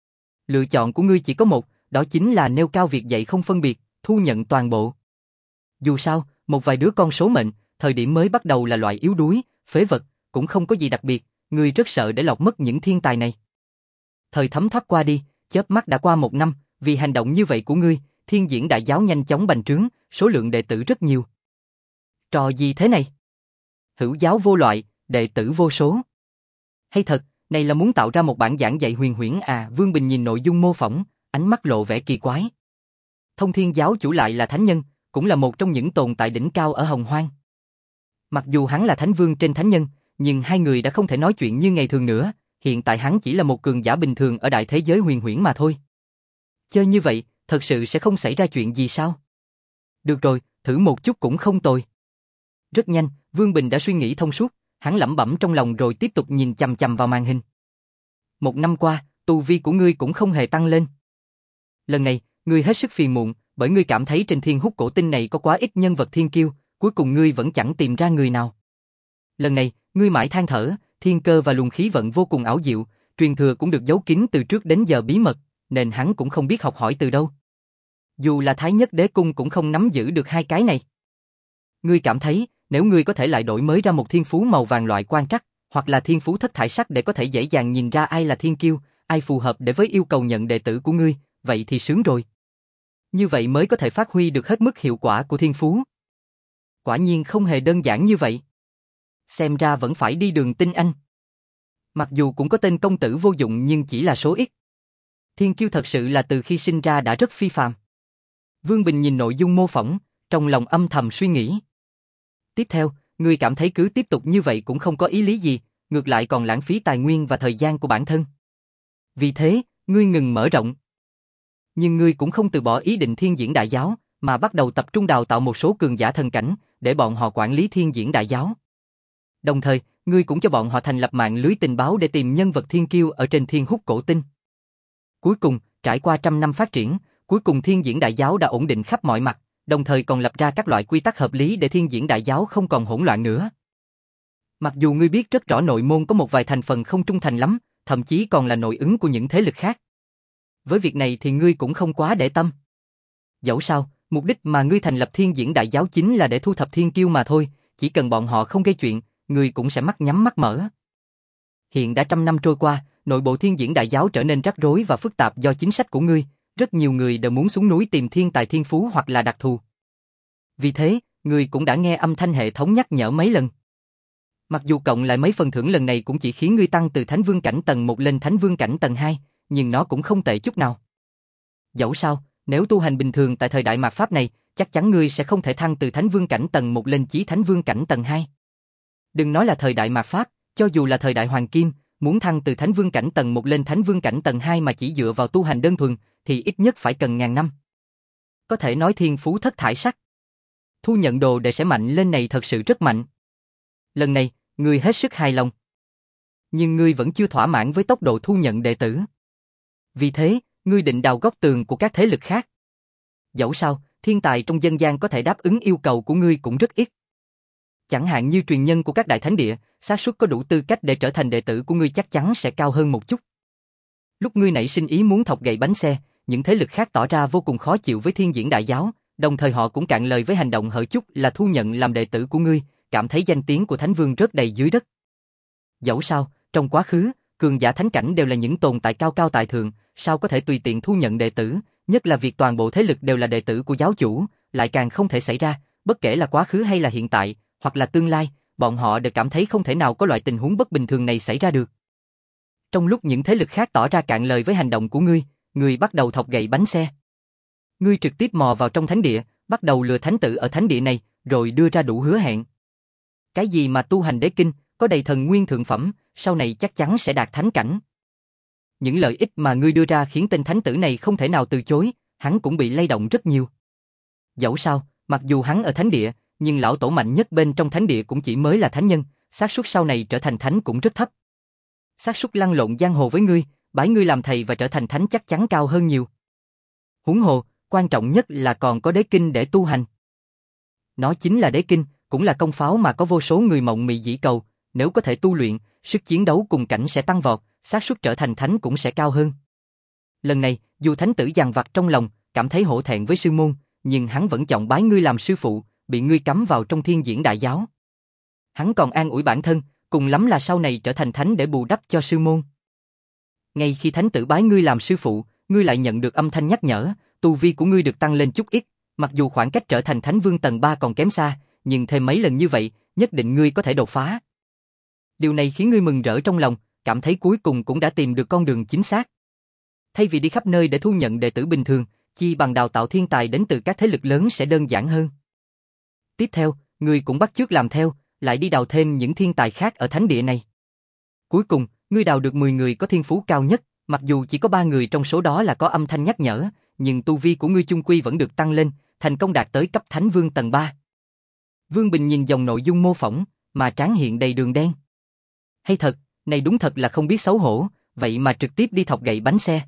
S1: Lựa chọn của ngươi chỉ có một, đó chính là nêu cao việc dạy không phân biệt, thu nhận toàn bộ. Dù sao, một vài đứa con số mệnh, thời điểm mới bắt đầu là loại yếu đuối, phế vật, cũng không có gì đặc biệt, ngươi rất sợ để lọt mất những thiên tài này. Thời thấm thoát qua đi, chớp mắt đã qua một năm, vì hành động như vậy của ngươi, Thiên Diễn Đại Giáo nhanh chóng bành trướng, số lượng đệ tử rất nhiều. Trò gì thế này? Hữu giáo vô loại, đệ tử vô số. Hay thật, này là muốn tạo ra một bản giảng dạy huyền huyễn à? Vương Bình nhìn nội dung mô phỏng, ánh mắt lộ vẻ kỳ quái. Thông Thiên giáo chủ lại là thánh nhân, cũng là một trong những tồn tại đỉnh cao ở Hồng Hoang. Mặc dù hắn là thánh vương trên thánh nhân, nhưng hai người đã không thể nói chuyện như ngày thường nữa, hiện tại hắn chỉ là một cường giả bình thường ở đại thế giới huyền huyễn mà thôi. Chơi như vậy, thật sự sẽ không xảy ra chuyện gì sao? Được rồi, thử một chút cũng không tồi. Rất nhanh, Vương Bình đã suy nghĩ thông suốt, hắn lẩm bẩm trong lòng rồi tiếp tục nhìn chằm chằm vào màn hình. Một năm qua, tu vi của ngươi cũng không hề tăng lên. Lần này, ngươi hết sức phiền muộn, bởi ngươi cảm thấy trên Thiên Hút Cổ Tinh này có quá ít nhân vật thiên kiêu, cuối cùng ngươi vẫn chẳng tìm ra người nào. Lần này, ngươi mãi than thở, thiên cơ và luồng khí vận vô cùng ảo diệu, truyền thừa cũng được giấu kín từ trước đến giờ bí mật, nên hắn cũng không biết học hỏi từ đâu. Dù là Thái Nhất Đế Cung cũng không nắm giữ được hai cái này. Ngươi cảm thấy, nếu ngươi có thể lại đổi mới ra một thiên phú màu vàng loại quan trắc, hoặc là thiên phú thất thải sắc để có thể dễ dàng nhìn ra ai là thiên kiêu, ai phù hợp để với yêu cầu nhận đệ tử của ngươi, vậy thì sướng rồi. Như vậy mới có thể phát huy được hết mức hiệu quả của thiên phú. Quả nhiên không hề đơn giản như vậy. Xem ra vẫn phải đi đường tinh anh. Mặc dù cũng có tên công tử vô dụng nhưng chỉ là số ít. Thiên kiêu thật sự là từ khi sinh ra đã rất phi phàm. Vương Bình nhìn nội dung mô phỏng, trong lòng âm thầm suy nghĩ. Tiếp theo, ngươi cảm thấy cứ tiếp tục như vậy cũng không có ý lý gì, ngược lại còn lãng phí tài nguyên và thời gian của bản thân. Vì thế, ngươi ngừng mở rộng. Nhưng ngươi cũng không từ bỏ ý định Thiên Diễn Đại Giáo, mà bắt đầu tập trung đào tạo một số cường giả thần cảnh, để bọn họ quản lý Thiên Diễn Đại Giáo. Đồng thời, ngươi cũng cho bọn họ thành lập mạng lưới tình báo để tìm nhân vật thiên kiêu ở trên Thiên Hút Cổ Tinh. Cuối cùng, trải qua trăm năm phát triển, cuối cùng Thiên Diễn Đại Giáo đã ổn định khắp mọi mặt, đồng thời còn lập ra các loại quy tắc hợp lý để Thiên Diễn Đại Giáo không còn hỗn loạn nữa. Mặc dù ngươi biết rất rõ nội môn có một vài thành phần không trung thành lắm, thậm chí còn là nội ứng của những thế lực khác. Với việc này thì ngươi cũng không quá để tâm. Dẫu sao, mục đích mà ngươi thành lập Thiên Diễn Đại Giáo chính là để thu thập thiên kiêu mà thôi, chỉ cần bọn họ không gây chuyện, ngươi cũng sẽ mắt nhắm mắt mở. Hiện đã trăm năm trôi qua, nội bộ Thiên Diễn Đại Giáo trở nên rắc rối và phức tạp do chính sách của ngươi, rất nhiều người đều muốn xuống núi tìm thiên tài thiên phú hoặc là đặc thù. Vì thế, ngươi cũng đã nghe âm thanh hệ thống nhắc nhở mấy lần. Mặc dù cộng lại mấy phần thưởng lần này cũng chỉ khiến ngươi tăng từ Thánh Vương cảnh tầng một lên Thánh Vương cảnh tầng hai, nhưng nó cũng không tệ chút nào. Dẫu sao, nếu tu hành bình thường tại thời đại mạt Pháp này, chắc chắn ngươi sẽ không thể thăng từ Thánh Vương cảnh tầng một lên Chí Thánh Vương cảnh tầng hai. Đừng nói là thời đại mạt Pháp, cho dù là thời đại Hoàng Kim, muốn thăng từ Thánh Vương cảnh tầng một lên Thánh Vương cảnh tầng hai mà chỉ dựa vào tu hành đơn thuần, thì ít nhất phải cần ngàn năm. Có thể nói thiên phú thất thải sắc. Thu nhận đồ để sẽ mạnh lên này thật sự rất mạnh. Lần này, ngươi hết sức hài lòng. Nhưng ngươi vẫn chưa thỏa mãn với tốc độ thu nhận đệ tử. Vì thế, ngươi định đào góc tường của các thế lực khác. Dẫu sao, thiên tài trong dân gian có thể đáp ứng yêu cầu của ngươi cũng rất ít. Chẳng hạn như truyền nhân của các đại thánh địa, xác suất có đủ tư cách để trở thành đệ tử của ngươi chắc chắn sẽ cao hơn một chút. Lúc ngươi nảy sinh ý muốn thọc gậy bánh xe, những thế lực khác tỏ ra vô cùng khó chịu với Thiên Diễn Đại Giáo, đồng thời họ cũng cạn lời với hành động hở chút là thu nhận làm đệ tử của ngươi, cảm thấy danh tiếng của Thánh Vương rớt đầy dưới đất. Dẫu sao, trong quá khứ, cường giả thánh cảnh đều là những tồn tại cao cao tại thượng, sao có thể tùy tiện thu nhận đệ tử, nhất là việc toàn bộ thế lực đều là đệ tử của giáo chủ, lại càng không thể xảy ra, bất kể là quá khứ hay là hiện tại, hoặc là tương lai, bọn họ đều cảm thấy không thể nào có loại tình huống bất bình thường này xảy ra được. Trong lúc những thế lực khác tỏ ra cạn lời với hành động của ngươi, ngươi bắt đầu thọc gậy bánh xe. Ngươi trực tiếp mò vào trong thánh địa, bắt đầu lừa thánh tử ở thánh địa này, rồi đưa ra đủ hứa hẹn. Cái gì mà tu hành đế kinh, có đầy thần nguyên thượng phẩm, sau này chắc chắn sẽ đạt thánh cảnh. Những lợi ích mà ngươi đưa ra khiến tên thánh tử này không thể nào từ chối, hắn cũng bị lay động rất nhiều. Dẫu sao, mặc dù hắn ở thánh địa, nhưng lão tổ mạnh nhất bên trong thánh địa cũng chỉ mới là thánh nhân, xác suất sau này trở thành thánh cũng rất thấp. Xác suất lăn lộn giang hồ với ngươi, bái ngươi làm thầy và trở thành thánh chắc chắn cao hơn nhiều. Huống hồ, quan trọng nhất là còn có đế kinh để tu hành. Nó chính là đế kinh, cũng là công pháo mà có vô số người mộng mị dĩ cầu, nếu có thể tu luyện, sức chiến đấu cùng cảnh sẽ tăng vọt, xác suất trở thành thánh cũng sẽ cao hơn. Lần này, dù thánh tử dằn vặt trong lòng, cảm thấy hổ thẹn với sư môn, nhưng hắn vẫn chọn bái ngươi làm sư phụ, bị ngươi cắm vào trong thiên diễn đại giáo. Hắn còn an ủi bản thân, cùng lắm là sau này trở thành thánh để bù đắp cho sư môn. Ngay khi thánh tử bái ngươi làm sư phụ, ngươi lại nhận được âm thanh nhắc nhở, tu vi của ngươi được tăng lên chút ít, mặc dù khoảng cách trở thành thánh vương tầng ba còn kém xa, nhưng thêm mấy lần như vậy, nhất định ngươi có thể đột phá. Điều này khiến ngươi mừng rỡ trong lòng, cảm thấy cuối cùng cũng đã tìm được con đường chính xác. Thay vì đi khắp nơi để thu nhận đệ tử bình thường, chi bằng đào tạo thiên tài đến từ các thế lực lớn sẽ đơn giản hơn. Tiếp theo, ngươi cũng bắt chước làm theo, lại đi đào thêm những thiên tài khác ở thánh địa này. Cuối cùng, ngươi đào được mười người có thiên phú cao nhất, mặc dù chỉ có ba người trong số đó là có âm thanh nhắc nhở, nhưng tu vi của ngươi chung quy vẫn được tăng lên, thành công đạt tới cấp thánh vương tầng ba. Vương Bình nhìn dòng nội dung mô phỏng, mà trán hiện đầy đường đen. Hay thật, này đúng thật là không biết xấu hổ, vậy mà trực tiếp đi thọc gậy bánh xe.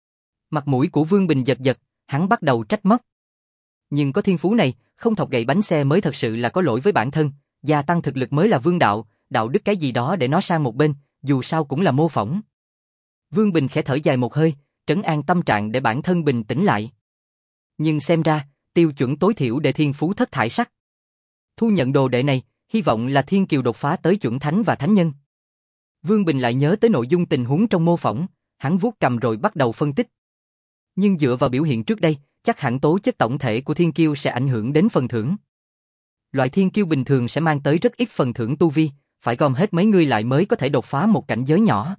S1: Mặt mũi của Vương Bình giật giật, hắn bắt đầu trách móc. Nhưng có thiên phú này, không thọc gậy bánh xe mới thật sự là có lỗi với bản thân, gia tăng thực lực mới là vương đạo, đạo đức cái gì đó để nó sang một bên, dù sao cũng là mô phỏng. Vương Bình khẽ thở dài một hơi, trấn an tâm trạng để bản thân bình tĩnh lại. Nhưng xem ra, tiêu chuẩn tối thiểu để thiên phú thất thải sắc. Thu nhận đồ đệ này, hy vọng là thiên kiều đột phá tới chuẩn thánh và thánh nhân. Vương Bình lại nhớ tới nội dung tình huống trong mô phỏng, hắn vuốt cầm rồi bắt đầu phân tích. Nhưng dựa vào biểu hiện trước đây, chắc hẳn tố chất tổng thể của thiên kiêu sẽ ảnh hưởng đến phần thưởng. Loại thiên kiêu bình thường sẽ mang tới rất ít phần thưởng tu vi, phải gom hết mấy người lại mới có thể đột phá một cảnh giới nhỏ.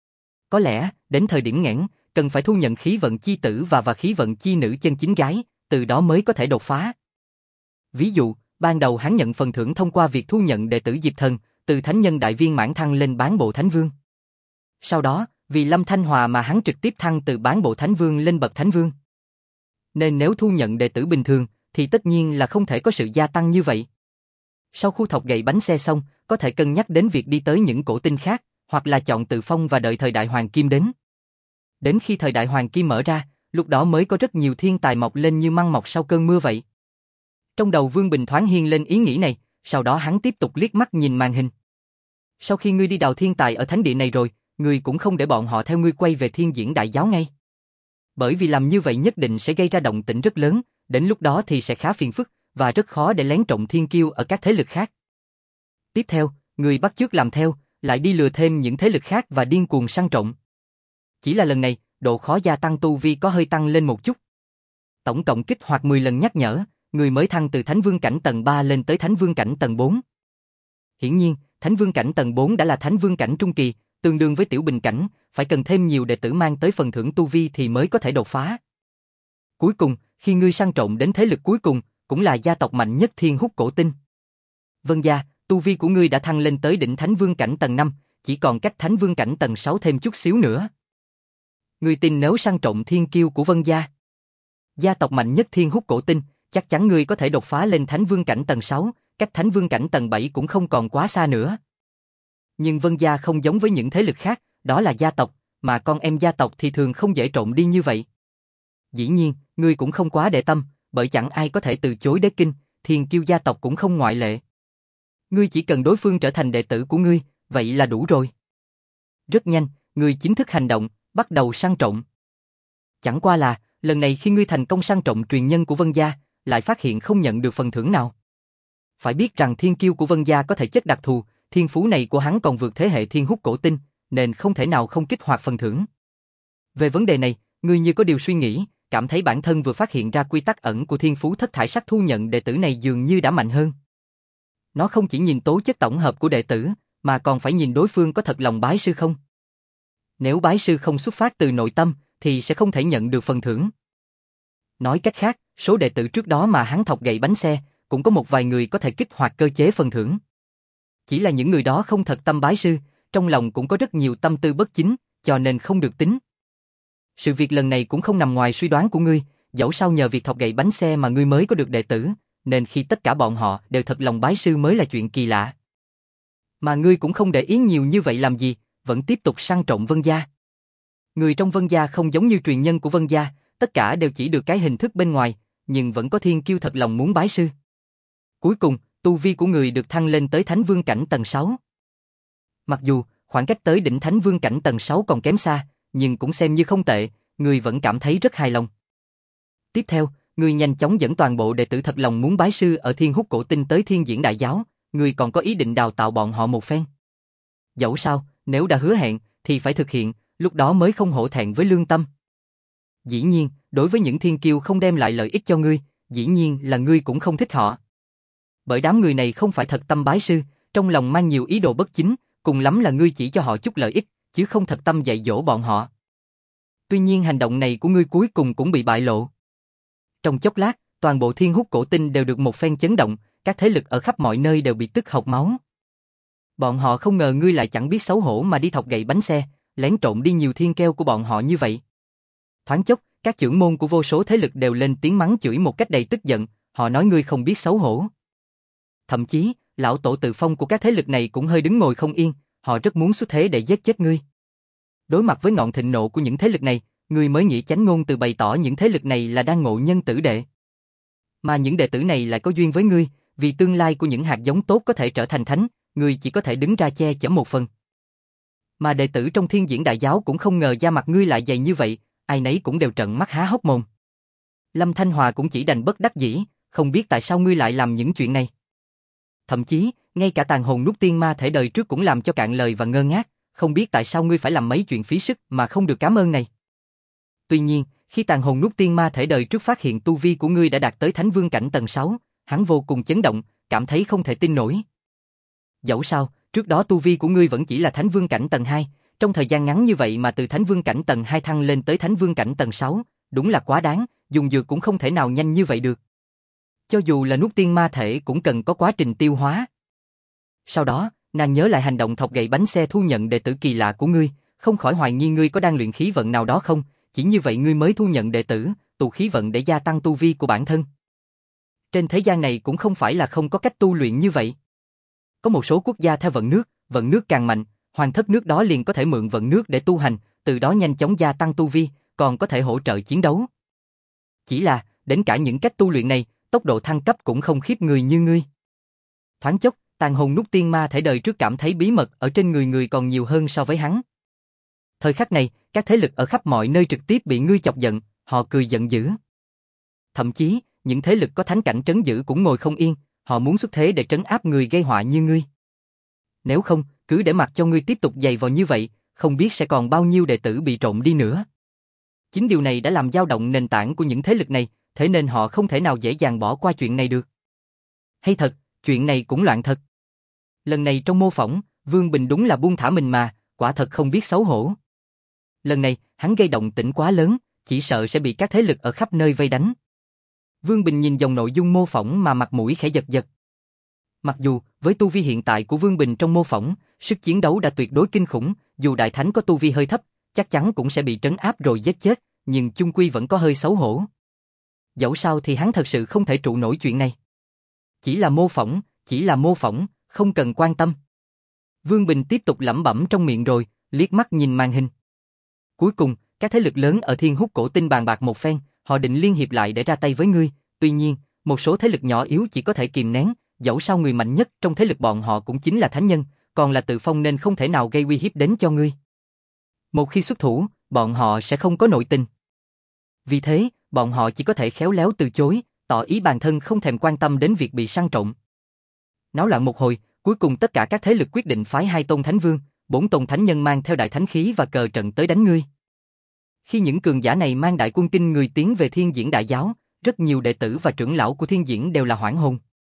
S1: Có lẽ, đến thời điểm nghẽn, cần phải thu nhận khí vận chi tử và và khí vận chi nữ chân chính gái, từ đó mới có thể đột phá. Ví dụ, ban đầu hắn nhận phần thưởng thông qua việc thu nhận đệ tử Diệp Thần, từ thánh nhân đại viên mãn thăng lên bán bộ thánh vương. Sau đó, vì Lâm Thanh Hòa mà hắn trực tiếp thăng từ bán bộ thánh vương lên bậc thánh vương. Nên nếu thu nhận đệ tử bình thường, thì tất nhiên là không thể có sự gia tăng như vậy. Sau khu thọc gậy bánh xe xong, có thể cân nhắc đến việc đi tới những cổ tinh khác, hoặc là chọn tự phong và đợi thời đại hoàng kim đến. Đến khi thời đại hoàng kim mở ra, lúc đó mới có rất nhiều thiên tài mọc lên như măng mọc sau cơn mưa vậy. Trong đầu Vương Bình thoáng hiên lên ý nghĩ này, sau đó hắn tiếp tục liếc mắt nhìn màn hình. Sau khi ngươi đi đào thiên tài ở thánh địa này rồi, ngươi cũng không để bọn họ theo ngươi quay về thiên diễn đại giáo ngay. Bởi vì làm như vậy nhất định sẽ gây ra động tĩnh rất lớn, đến lúc đó thì sẽ khá phiền phức, và rất khó để lén trộm thiên kiêu ở các thế lực khác. Tiếp theo, ngươi bắt chước làm theo, lại đi lừa thêm những thế lực khác và điên cuồng săn trộm. Chỉ là lần này, độ khó gia tăng tu vi có hơi tăng lên một chút. Tổng cộng kích hoạt mười lần nhắc nhở, người mới thăng từ Thánh Vương cảnh tầng ba lên tới Thánh Vương cảnh tầng bốn. Hiển nhiên, Thánh Vương cảnh tầng bốn đã là Thánh Vương cảnh trung kỳ, tương đương với tiểu bình cảnh, phải cần thêm nhiều đệ tử mang tới phần thưởng tu vi thì mới có thể đột phá. Cuối cùng, khi ngươi săn trộm đến thế lực cuối cùng, cũng là gia tộc mạnh nhất Thiên Húc Cổ Tinh. Vân gia, tu vi của ngươi đã thăng lên tới đỉnh Thánh Vương cảnh tầng năm, chỉ còn cách Thánh Vương cảnh tầng sáu thêm chút xíu nữa. Ngươi tin nếu săn trộm thiên kiêu của Vân gia, gia tộc mạnh nhất Thiên Húc Cổ Tinh, chắc chắn ngươi có thể đột phá lên Thánh Vương cảnh tầng sáu, cách Thánh Vương cảnh tầng bảy cũng không còn quá xa nữa. Nhưng Vân gia không giống với những thế lực khác, đó là gia tộc, mà con em gia tộc thì thường không dễ trộn đi như vậy. Dĩ nhiên, ngươi cũng không quá để tâm, bởi chẳng ai có thể từ chối đế kinh, thiên kiêu gia tộc cũng không ngoại lệ. Ngươi chỉ cần đối phương trở thành đệ tử của ngươi, vậy là đủ rồi. Rất nhanh, ngươi chính thức hành động, bắt đầu săn trộm. Chẳng qua là, lần này khi ngươi thành công săn trộm truyền nhân của Vân gia, lại phát hiện không nhận được phần thưởng nào. Phải biết rằng thiên kiêu của Vân gia có thể chất đặc thù, thiên phú này của hắn còn vượt thế hệ Thiên Húc Cổ Tinh, nên không thể nào không kích hoạt phần thưởng. Về vấn đề này, ngươi như có điều suy nghĩ, cảm thấy bản thân vừa phát hiện ra quy tắc ẩn của thiên phú thất thải sắc thu nhận đệ tử này dường như đã mạnh hơn. Nó không chỉ nhìn tố chất tổng hợp của đệ tử, mà còn phải nhìn đối phương có thật lòng bái sư không. Nếu bái sư không xuất phát từ nội tâm, thì sẽ không thể nhận được phần thưởng. Nói cách khác, số đệ tử trước đó mà hắn thọc gậy bánh xe, cũng có một vài người có thể kích hoạt cơ chế phần thưởng. Chỉ là những người đó không thật tâm bái sư, trong lòng cũng có rất nhiều tâm tư bất chính, cho nên không được tính. Sự việc lần này cũng không nằm ngoài suy đoán của ngươi, dẫu sao nhờ việc thọc gậy bánh xe mà ngươi mới có được đệ tử, nên khi tất cả bọn họ đều thật lòng bái sư mới là chuyện kỳ lạ. Mà ngươi cũng không để ý nhiều như vậy làm gì, vẫn tiếp tục săn trộm Vân gia. Người trong Vân gia không giống như truyền nhân của Vân gia, tất cả đều chỉ được cái hình thức bên ngoài, nhưng vẫn có thiên kiêu thật lòng muốn bái sư. Cuối cùng, tu vi của người được thăng lên tới Thánh Vương cảnh tầng sáu. Mặc dù, khoảng cách tới đỉnh Thánh Vương cảnh tầng sáu còn kém xa, nhưng cũng xem như không tệ, người vẫn cảm thấy rất hài lòng. Tiếp theo, người nhanh chóng dẫn toàn bộ đệ tử thật lòng muốn bái sư ở Thiên Hút Cổ Tinh tới Thiên Diễn Đại Giáo, người còn có ý định đào tạo bọn họ một phen. Dẫu sao, nếu đã hứa hẹn, thì phải thực hiện, lúc đó mới không hổ thẹn với lương tâm. Dĩ nhiên, đối với những thiên kiêu không đem lại lợi ích cho ngươi, dĩ nhiên là ngươi cũng không thích họ. Bởi đám người này không phải thật tâm bái sư, trong lòng mang nhiều ý đồ bất chính, cùng lắm là ngươi chỉ cho họ chút lợi ích, chứ không thật tâm dạy dỗ bọn họ. Tuy nhiên hành động này của ngươi cuối cùng cũng bị bại lộ. Trong chốc lát, toàn bộ Thiên Hút Cổ Tinh đều được một phen chấn động, các thế lực ở khắp mọi nơi đều bị tức hộc máu. Bọn họ không ngờ ngươi lại chẳng biết xấu hổ mà đi thọc gậy bánh xe, lén trộm đi nhiều thiên keo của bọn họ như vậy. Thoáng chốc, các trưởng môn của vô số thế lực đều lên tiếng mắng chửi một cách đầy tức giận, họ nói ngươi không biết xấu hổ. Thậm chí, lão tổ tự phong của các thế lực này cũng hơi đứng ngồi không yên, họ rất muốn xuất thế để giết chết ngươi. Đối mặt với ngọn thịnh nộ của những thế lực này, ngươi mới nghĩ chánh ngôn từ bày tỏ những thế lực này là đang ngộ nhân tử đệ. Mà những đệ tử này lại có duyên với ngươi, vì tương lai của những hạt giống tốt có thể trở thành thánh, ngươi chỉ có thể đứng ra che chở một phần. Mà đệ tử trong Thiên Diễn Đại Giáo cũng không ngờ da mặt ngươi lại dày như vậy, ai nấy cũng đều trợn mắt há hốc mồm. Lâm Thanh Hòa cũng chỉ đành bất đắc dĩ, không biết tại sao ngươi lại làm những chuyện này. Thậm chí, ngay cả tàn hồn nút tiên ma thể đời trước cũng làm cho cạn lời và ngơ ngác, không biết tại sao ngươi phải làm mấy chuyện phí sức mà không được cảm ơn này. Tuy nhiên, khi tàn hồn nút tiên ma thể đời trước phát hiện tu vi của ngươi đã đạt tới Thánh Vương cảnh tầng sáu, hắn vô cùng chấn động, cảm thấy không thể tin nổi. Dẫu sao, trước đó tu vi của ngươi vẫn chỉ là Thánh Vương cảnh tầng hai, trong thời gian ngắn như vậy mà từ Thánh Vương cảnh tầng hai thăng lên tới Thánh Vương cảnh tầng sáu, đúng là quá đáng, dùng dược cũng không thể nào nhanh như vậy được. Cho dù là nuốt tiên ma thể cũng cần có quá trình tiêu hóa. Sau đó, nàng nhớ lại hành động thọc gậy bánh xe thu nhận đệ tử kỳ lạ của ngươi, không khỏi hoài nghi ngươi có đang luyện khí vận nào đó không, chỉ như vậy ngươi mới thu nhận đệ tử, tụ khí vận để gia tăng tu vi của bản thân. Trên thế gian này cũng không phải là không có cách tu luyện như vậy. Có một số quốc gia theo vận nước, vận nước càng mạnh, hoàng thất nước đó liền có thể mượn vận nước để tu hành, từ đó nhanh chóng gia tăng tu vi, còn có thể hỗ trợ chiến đấu. Chỉ là, đến cả những cách tu luyện này, tốc độ thăng cấp cũng không khiếp người như ngươi. Thoáng chốc, tàn hồn nút tiên ma thể đời trước cảm thấy bí mật ở trên người người còn nhiều hơn so với hắn. Thời khắc này, các thế lực ở khắp mọi nơi trực tiếp bị ngươi chọc giận, họ cười giận dữ. Thậm chí, những thế lực có thánh cảnh trấn giữ cũng ngồi không yên, họ muốn xuất thế để trấn áp người gây họa như ngươi. Nếu không, cứ để mặc cho ngươi tiếp tục dày vò như vậy, không biết sẽ còn bao nhiêu đệ tử bị trộm đi nữa. Chính điều này đã làm dao động nền tảng của những thế lực này, thế nên họ không thể nào dễ dàng bỏ qua chuyện này được. Hay thật, chuyện này cũng loạn thật. Lần này trong mô phỏng, Vương Bình đúng là buông thả mình mà, quả thật không biết xấu hổ. Lần này, hắn gây động tĩnh quá lớn, chỉ sợ sẽ bị các thế lực ở khắp nơi vây đánh. Vương Bình nhìn dòng nội dung mô phỏng mà mặt mũi khẽ giật giật. Mặc dù, với tu vi hiện tại của Vương Bình trong mô phỏng, sức chiến đấu đã tuyệt đối kinh khủng, dù đại thánh có tu vi hơi thấp, chắc chắn cũng sẽ bị trấn áp rồi giết chết, nhưng chung quy vẫn có hơi xấu hổ. Dẫu sao thì hắn thật sự không thể trụ nổi chuyện này. Chỉ là mô phỏng, chỉ là mô phỏng, không cần quan tâm. Vương Bình tiếp tục lẩm bẩm trong miệng rồi, liếc mắt nhìn màn hình. Cuối cùng, các thế lực lớn ở Thiên Hút Cổ Tinh bàn bạc một phen, họ định liên hiệp lại để ra tay với ngươi, tuy nhiên, một số thế lực nhỏ yếu chỉ có thể kìm nén, dẫu sao người mạnh nhất trong thế lực bọn họ cũng chính là thánh nhân, còn là tự phong nên không thể nào gây uy hiếp đến cho ngươi. Một khi xuất thủ, bọn họ sẽ không có nội tình. Vì thế, bọn họ chỉ có thể khéo léo từ chối, tỏ ý bản thân không thèm quan tâm đến việc bị săn trộm. Náo loạn một hồi, cuối cùng tất cả các thế lực quyết định phái hai tôn thánh vương, bốn tôn thánh nhân mang theo đại thánh khí và cờ trận tới đánh ngươi. Khi những cường giả này mang đại quân kinh người tiến về Thiên Diễn Đại Giáo, rất nhiều đệ tử và trưởng lão của Thiên Diễn đều là hoảng hồn.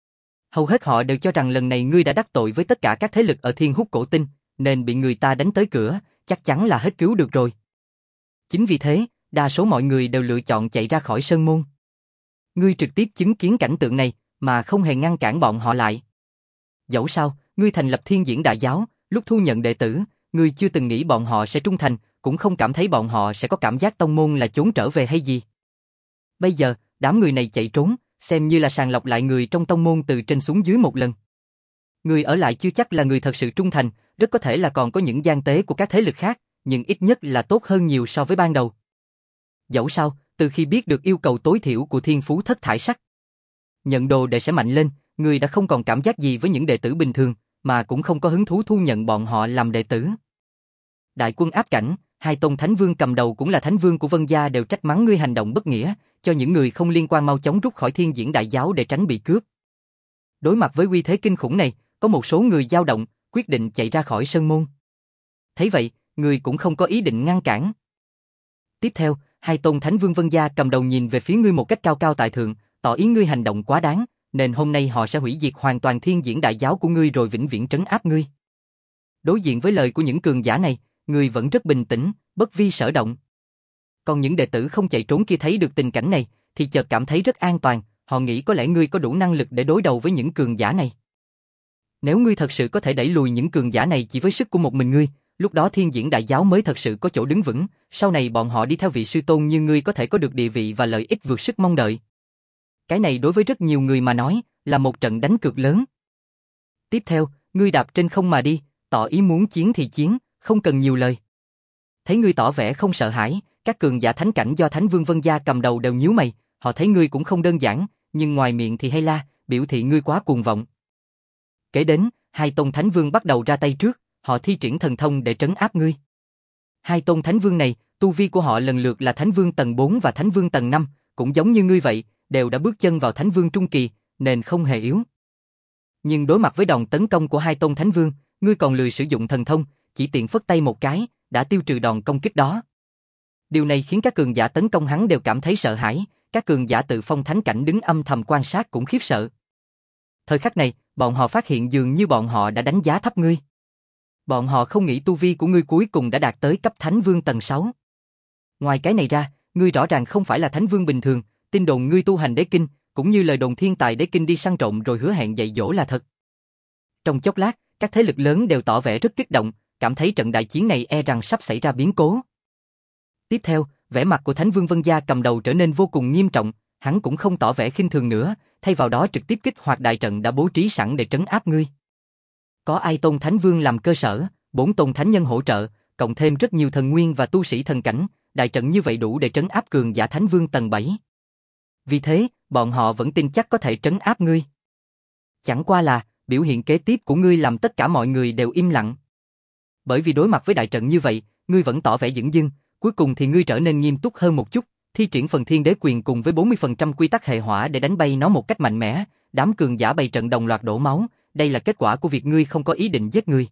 S1: Hầu hết họ đều cho rằng lần này ngươi đã đắc tội với tất cả các thế lực ở Thiên Hút Cổ Tinh, nên bị người ta đánh tới cửa, chắc chắn là hết cứu được rồi. Chính vì thế, đa số mọi người đều lựa chọn chạy ra khỏi sơn môn. Ngươi trực tiếp chứng kiến cảnh tượng này, mà không hề ngăn cản bọn họ lại. Dẫu sao, ngươi thành lập Thiên Diễn Đại Giáo, lúc thu nhận đệ tử, ngươi chưa từng nghĩ bọn họ sẽ trung thành, cũng không cảm thấy bọn họ sẽ có cảm giác tông môn là trốn trở về hay gì. Bây giờ, đám người này chạy trốn, xem như là sàng lọc lại người trong tông môn từ trên xuống dưới một lần. Người ở lại chưa chắc là người thật sự trung thành, rất có thể là còn có những gian tế của các thế lực khác, nhưng ít nhất là tốt hơn nhiều so với ban đầu. Dẫu sao, từ khi biết được yêu cầu tối thiểu của Thiên Phú Thất Thải Sắc, nhận đồ đệ sẽ mạnh lên, người đã không còn cảm giác gì với những đệ tử bình thường, mà cũng không có hứng thú thu nhận bọn họ làm đệ tử. Đại quân áp cảnh, hai tôn thánh vương cầm đầu cũng là thánh vương của Vân Gia đều trách mắng ngươi hành động bất nghĩa, cho những người không liên quan mau chóng rút khỏi Thiên Diễn Đại Giáo để tránh bị cướp. Đối mặt với uy thế kinh khủng này, có một số người dao động, quyết định chạy ra khỏi sơn môn. Thấy vậy, người cũng không có ý định ngăn cản. Tiếp theo, hai tôn thánh vương Vân Gia cầm đầu nhìn về phía ngươi một cách cao cao tại thượng, tỏ ý ngươi hành động quá đáng, nên hôm nay họ sẽ hủy diệt hoàn toàn Thiên Diễn Đại Giáo của ngươi rồi vĩnh viễn trấn áp ngươi. Đối diện với lời của những cường giả này, ngươi vẫn rất bình tĩnh, bất vi sở động. Còn những đệ tử không chạy trốn kia thấy được tình cảnh này, thì chợt cảm thấy rất an toàn, họ nghĩ có lẽ ngươi có đủ năng lực để đối đầu với những cường giả này. Nếu ngươi thật sự có thể đẩy lùi những cường giả này chỉ với sức của một mình ngươi, lúc đó Thiên Diễn Đại Giáo mới thật sự có chỗ đứng vững, sau này bọn họ đi theo vị sư tôn như ngươi có thể có được địa vị và lợi ích vượt sức mong đợi. Cái này đối với rất nhiều người mà nói, là một trận đánh cược lớn. Tiếp theo, ngươi đạp trên không mà đi, tỏ ý muốn chiến thì chiến, không cần nhiều lời. Thấy ngươi tỏ vẻ không sợ hãi, các cường giả thánh cảnh do Thánh Vương Vân Gia cầm đầu đều nhíu mày, họ thấy ngươi cũng không đơn giản, nhưng ngoài miệng thì hay la, biểu thị ngươi quá cuồng vọng. Kể đến, hai tôn thánh vương bắt đầu ra tay trước, họ thi triển thần thông để trấn áp ngươi. Hai tôn thánh vương này, tu vi của họ lần lượt là thánh vương tầng bốn và thánh vương tầng năm, cũng giống như ngươi vậy, đều đã bước chân vào thánh vương trung kỳ, nên không hề yếu. Nhưng đối mặt với đòn tấn công của hai tôn thánh vương, ngươi còn lười sử dụng thần thông, chỉ tiện phất tay một cái, đã tiêu trừ đòn công kích đó. Điều này khiến các cường giả tấn công hắn đều cảm thấy sợ hãi, các cường giả tự phong thánh cảnh đứng âm thầm quan sát cũng khiếp sợ. Thời khắc này, bọn họ phát hiện dường như bọn họ đã đánh giá thấp ngươi. Bọn họ không nghĩ tu vi của ngươi cuối cùng đã đạt tới cấp thánh vương tầng sáu. Ngoài cái này ra, ngươi rõ ràng không phải là thánh vương bình thường, tin đồn ngươi tu hành đế kinh, cũng như lời đồn thiên tài đế kinh đi săn trộm rồi hứa hẹn dạy dỗ là thật. Trong chốc lát, các thế lực lớn đều tỏ vẻ rất kích động, cảm thấy trận đại chiến này e rằng sắp xảy ra biến cố. Tiếp theo, vẻ mặt của Thánh Vương Vân Gia cầm đầu trở nên vô cùng nghiêm trọng, hắn cũng không tỏ vẻ khinh thường nữa, thay vào đó trực tiếp kích hoạt đại trận đã bố trí sẵn để trấn áp ngươi. Có Ai Tôn Thánh Vương làm cơ sở, bốn tôn thánh nhân hỗ trợ, cộng thêm rất nhiều thần nguyên và tu sĩ thần cảnh, đại trận như vậy đủ để trấn áp cường giả Thánh Vương tầng bảy. Vì thế, bọn họ vẫn tin chắc có thể trấn áp ngươi. Chẳng qua là, biểu hiện kế tiếp của ngươi làm tất cả mọi người đều im lặng. Bởi vì đối mặt với đại trận như vậy, ngươi vẫn tỏ vẻ dửng dưng, cuối cùng thì ngươi trở nên nghiêm túc hơn một chút, thi triển phần thiên đế quyền cùng với bốn mươi phần trăm quy tắc hệ hỏa để đánh bay nó một cách mạnh mẽ, đám cường giả bày trận đồng loạt đổ máu, đây là kết quả của việc ngươi không có ý định giết người.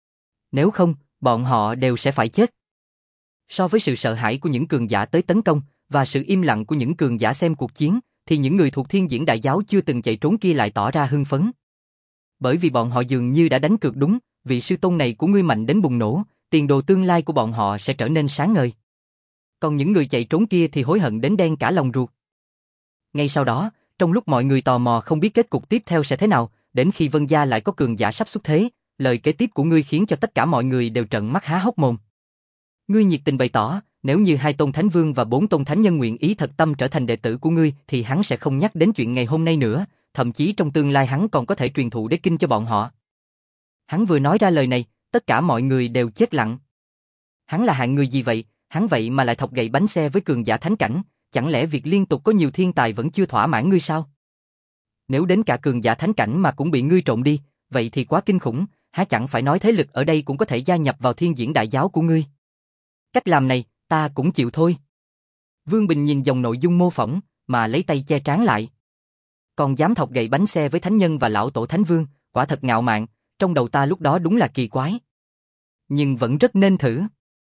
S1: Nếu không, bọn họ đều sẽ phải chết. So với sự sợ hãi của những cường giả tới tấn công, và sự im lặng của những cường giả xem cuộc chiến, thì những người thuộc Thiên Diễn Đại Giáo chưa từng chạy trốn kia lại tỏ ra hưng phấn. Bởi vì bọn họ dường như đã đánh cược đúng, vị sư tôn này của ngươi mạnh đến bùng nổ, tiền đồ tương lai của bọn họ sẽ trở nên sáng ngời. Còn những người chạy trốn kia thì hối hận đến đen cả lòng ruột. Ngay sau đó, trong lúc mọi người tò mò không biết kết cục tiếp theo sẽ thế nào, đến khi Vân Gia lại có cường giả sắp xuất thế, lời kế tiếp của ngươi khiến cho tất cả mọi người đều trợn mắt há hốc mồm. Ngươi nhiệt tình bày tỏ, nếu như hai tôn thánh vương và bốn tôn thánh nhân nguyện ý thật tâm trở thành đệ tử của ngươi thì hắn sẽ không nhắc đến chuyện ngày hôm nay nữa, thậm chí trong tương lai hắn còn có thể truyền thụ đế kinh cho bọn họ. Hắn vừa nói ra lời này, tất cả mọi người đều chết lặng. Hắn là hạng người gì vậy, hắn vậy mà lại thọc gậy bánh xe với cường giả thánh cảnh, chẳng lẽ việc liên tục có nhiều thiên tài vẫn chưa thỏa mãn ngươi sao? Nếu đến cả cường giả thánh cảnh mà cũng bị ngươi trộn đi, vậy thì quá kinh khủng, há chẳng phải nói thế lực ở đây cũng có thể gia nhập vào Thiên Diễn Đại Giáo của ngươi. Cách làm này, ta cũng chịu thôi. Vương Bình nhìn dòng nội dung mô phỏng, mà lấy tay che trán lại. Còn dám thọc gậy bánh xe với thánh nhân và lão tổ thánh vương, quả thật ngạo mạn, trong đầu ta lúc đó đúng là kỳ quái. Nhưng vẫn rất nên thử.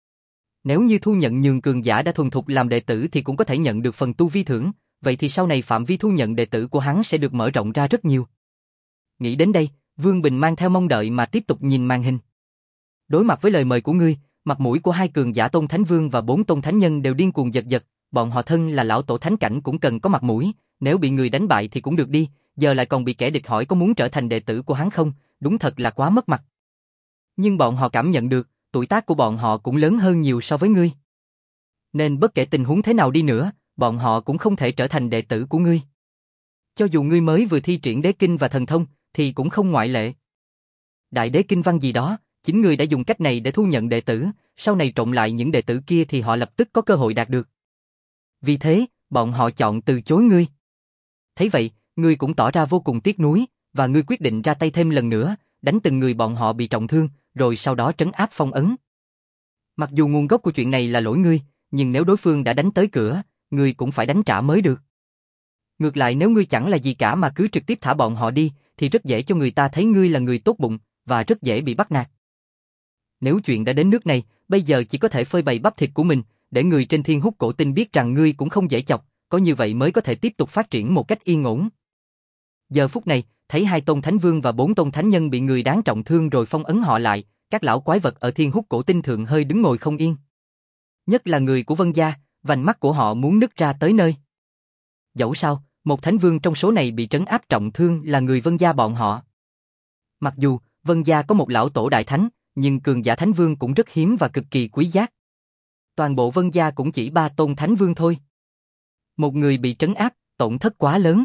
S1: Nếu như thu nhận nhường cường giả đã thuần thục làm đệ tử thì cũng có thể nhận được phần tu vi thưởng, vậy thì sau này phạm vi thu nhận đệ tử của hắn sẽ được mở rộng ra rất nhiều. Nghĩ đến đây, Vương Bình mang theo mong đợi mà tiếp tục nhìn màn hình. Đối mặt với lời mời của ngươi, Mặt mũi của hai cường giả Tôn Thánh Vương và bốn Tôn Thánh Nhân đều điên cuồng giật giật, bọn họ thân là lão tổ thánh cảnh cũng cần có mặt mũi, nếu bị người đánh bại thì cũng được đi, giờ lại còn bị kẻ địch hỏi có muốn trở thành đệ tử của hắn không, đúng thật là quá mất mặt. Nhưng bọn họ cảm nhận được, tuổi tác của bọn họ cũng lớn hơn nhiều so với ngươi. Nên bất kể tình huống thế nào đi nữa, bọn họ cũng không thể trở thành đệ tử của ngươi. Cho dù ngươi mới vừa thi triển đế kinh và thần thông, thì cũng không ngoại lệ. Đại đế kinh văn gì đó, chính ngươi đã dùng cách này để thu nhận đệ tử, sau này trộn lại những đệ tử kia thì họ lập tức có cơ hội đạt được. Vì thế, bọn họ chọn từ chối ngươi. Thấy vậy, ngươi cũng tỏ ra vô cùng tiếc nuối, và ngươi quyết định ra tay thêm lần nữa, đánh từng người bọn họ bị trọng thương, rồi sau đó trấn áp phong ấn. Mặc dù nguồn gốc của chuyện này là lỗi ngươi, nhưng nếu đối phương đã đánh tới cửa, ngươi cũng phải đánh trả mới được. Ngược lại nếu ngươi chẳng là gì cả mà cứ trực tiếp thả bọn họ đi, thì rất dễ cho người ta thấy ngươi là người tốt bụng, và rất dễ bị bắt nạt. Nếu chuyện đã đến nước này, bây giờ chỉ có thể phơi bày bắp thịt của mình, để người trên Thiên Hút Cổ Tinh biết rằng ngươi cũng không dễ chọc, có như vậy mới có thể tiếp tục phát triển một cách yên ổn. Giờ phút này, thấy hai Tôn Thánh Vương và bốn Tôn Thánh Nhân bị người đáng trọng thương rồi phong ấn họ lại, các lão quái vật ở Thiên Hút Cổ Tinh thượng hơi đứng ngồi không yên. Nhất là người của Vân gia, vành mắt của họ muốn nứt ra tới nơi. Dẫu sao, một Thánh Vương trong số này bị trấn áp trọng thương là người Vân gia bọn họ. Mặc dù Vân gia có một lão tổ đại thánh, nhưng cường giả Thánh Vương cũng rất hiếm và cực kỳ quý giá. Toàn bộ Vân gia cũng chỉ ba Tôn Thánh Vương thôi. Một người bị trấn áp, tổn thất quá lớn.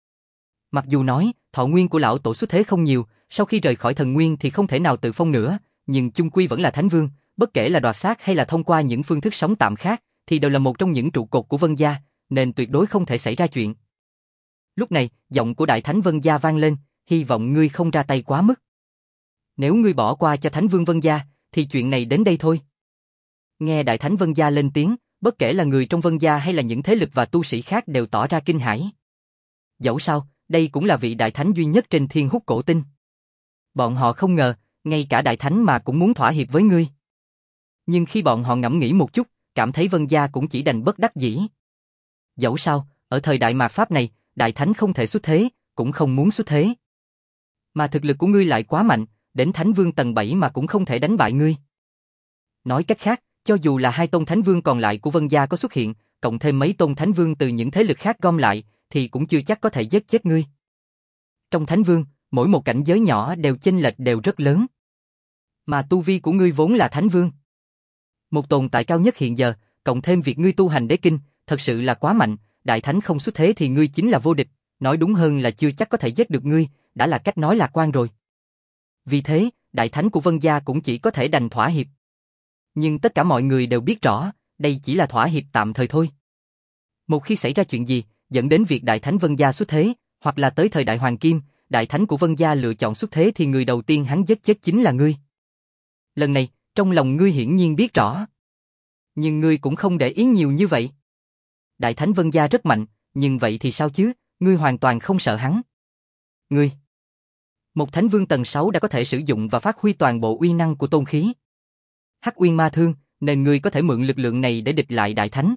S1: Mặc dù nói, thọ nguyên của lão tổ xuất thế không nhiều, sau khi rời khỏi thần nguyên thì không thể nào tự phong nữa, nhưng chung quy vẫn là Thánh Vương, bất kể là đoạt xác hay là thông qua những phương thức sống tạm khác, thì đều là một trong những trụ cột của Vân gia, nên tuyệt đối không thể xảy ra chuyện. Lúc này, giọng của Đại Thánh Vân gia vang lên, hy vọng ngươi không ra tay quá mức. Nếu ngươi bỏ qua cho Thánh Vương Vân gia, thì chuyện này đến đây thôi. Nghe Đại Thánh Vân gia lên tiếng, bất kể là người trong Vân gia hay là những thế lực và tu sĩ khác đều tỏ ra kinh hãi. Dẫu sao, đây cũng là vị Đại Thánh duy nhất trên Thiên Hút Cổ Tinh. Bọn họ không ngờ, ngay cả Đại Thánh mà cũng muốn thỏa hiệp với ngươi. Nhưng khi bọn họ ngẫm nghĩ một chút, cảm thấy Vân gia cũng chỉ đành bất đắc dĩ. Dẫu sao, ở thời đại mạt Pháp này, Đại Thánh không thể xuất thế, cũng không muốn xuất thế. Mà thực lực của ngươi lại quá mạnh, đến Thánh Vương tầng bảy mà cũng không thể đánh bại ngươi. Nói cách khác, cho dù là hai Tôn Thánh Vương còn lại của Vân gia có xuất hiện, cộng thêm mấy Tôn Thánh Vương từ những thế lực khác gom lại, thì cũng chưa chắc có thể giết chết ngươi. Trong Thánh Vương, mỗi một cảnh giới nhỏ đều chênh lệch đều rất lớn. Mà tu vi của ngươi vốn là Thánh Vương. Một tồn tại cao nhất hiện giờ, cộng thêm việc ngươi tu hành đế kinh, thật sự là quá mạnh, Đại Thánh không xuất thế thì ngươi chính là vô địch, nói đúng hơn là chưa chắc có thể giết được ngươi, đã là cách nói lạc quan rồi. Vì thế, Đại Thánh của Vân gia cũng chỉ có thể đành thỏa hiệp. Nhưng tất cả mọi người đều biết rõ, đây chỉ là thỏa hiệp tạm thời thôi. Một khi xảy ra chuyện gì, dẫn đến việc Đại Thánh Vân gia xuất thế, hoặc là tới thời đại Hoàng Kim, Đại Thánh của Vân gia lựa chọn xuất thế thì người đầu tiên hắn giết chết chính là ngươi. Lần này, trong lòng ngươi hiển nhiên biết rõ. Nhưng ngươi cũng không để ý nhiều như vậy. Đại Thánh Vân gia rất mạnh, nhưng vậy thì sao chứ, ngươi hoàn toàn không sợ hắn. Ngươi, một Thánh Vương tầng sáu đã có thể sử dụng và phát huy toàn bộ uy năng của tôn khí Hắc Uyên Ma Thương, nên ngươi có thể mượn lực lượng này để địch lại Đại Thánh.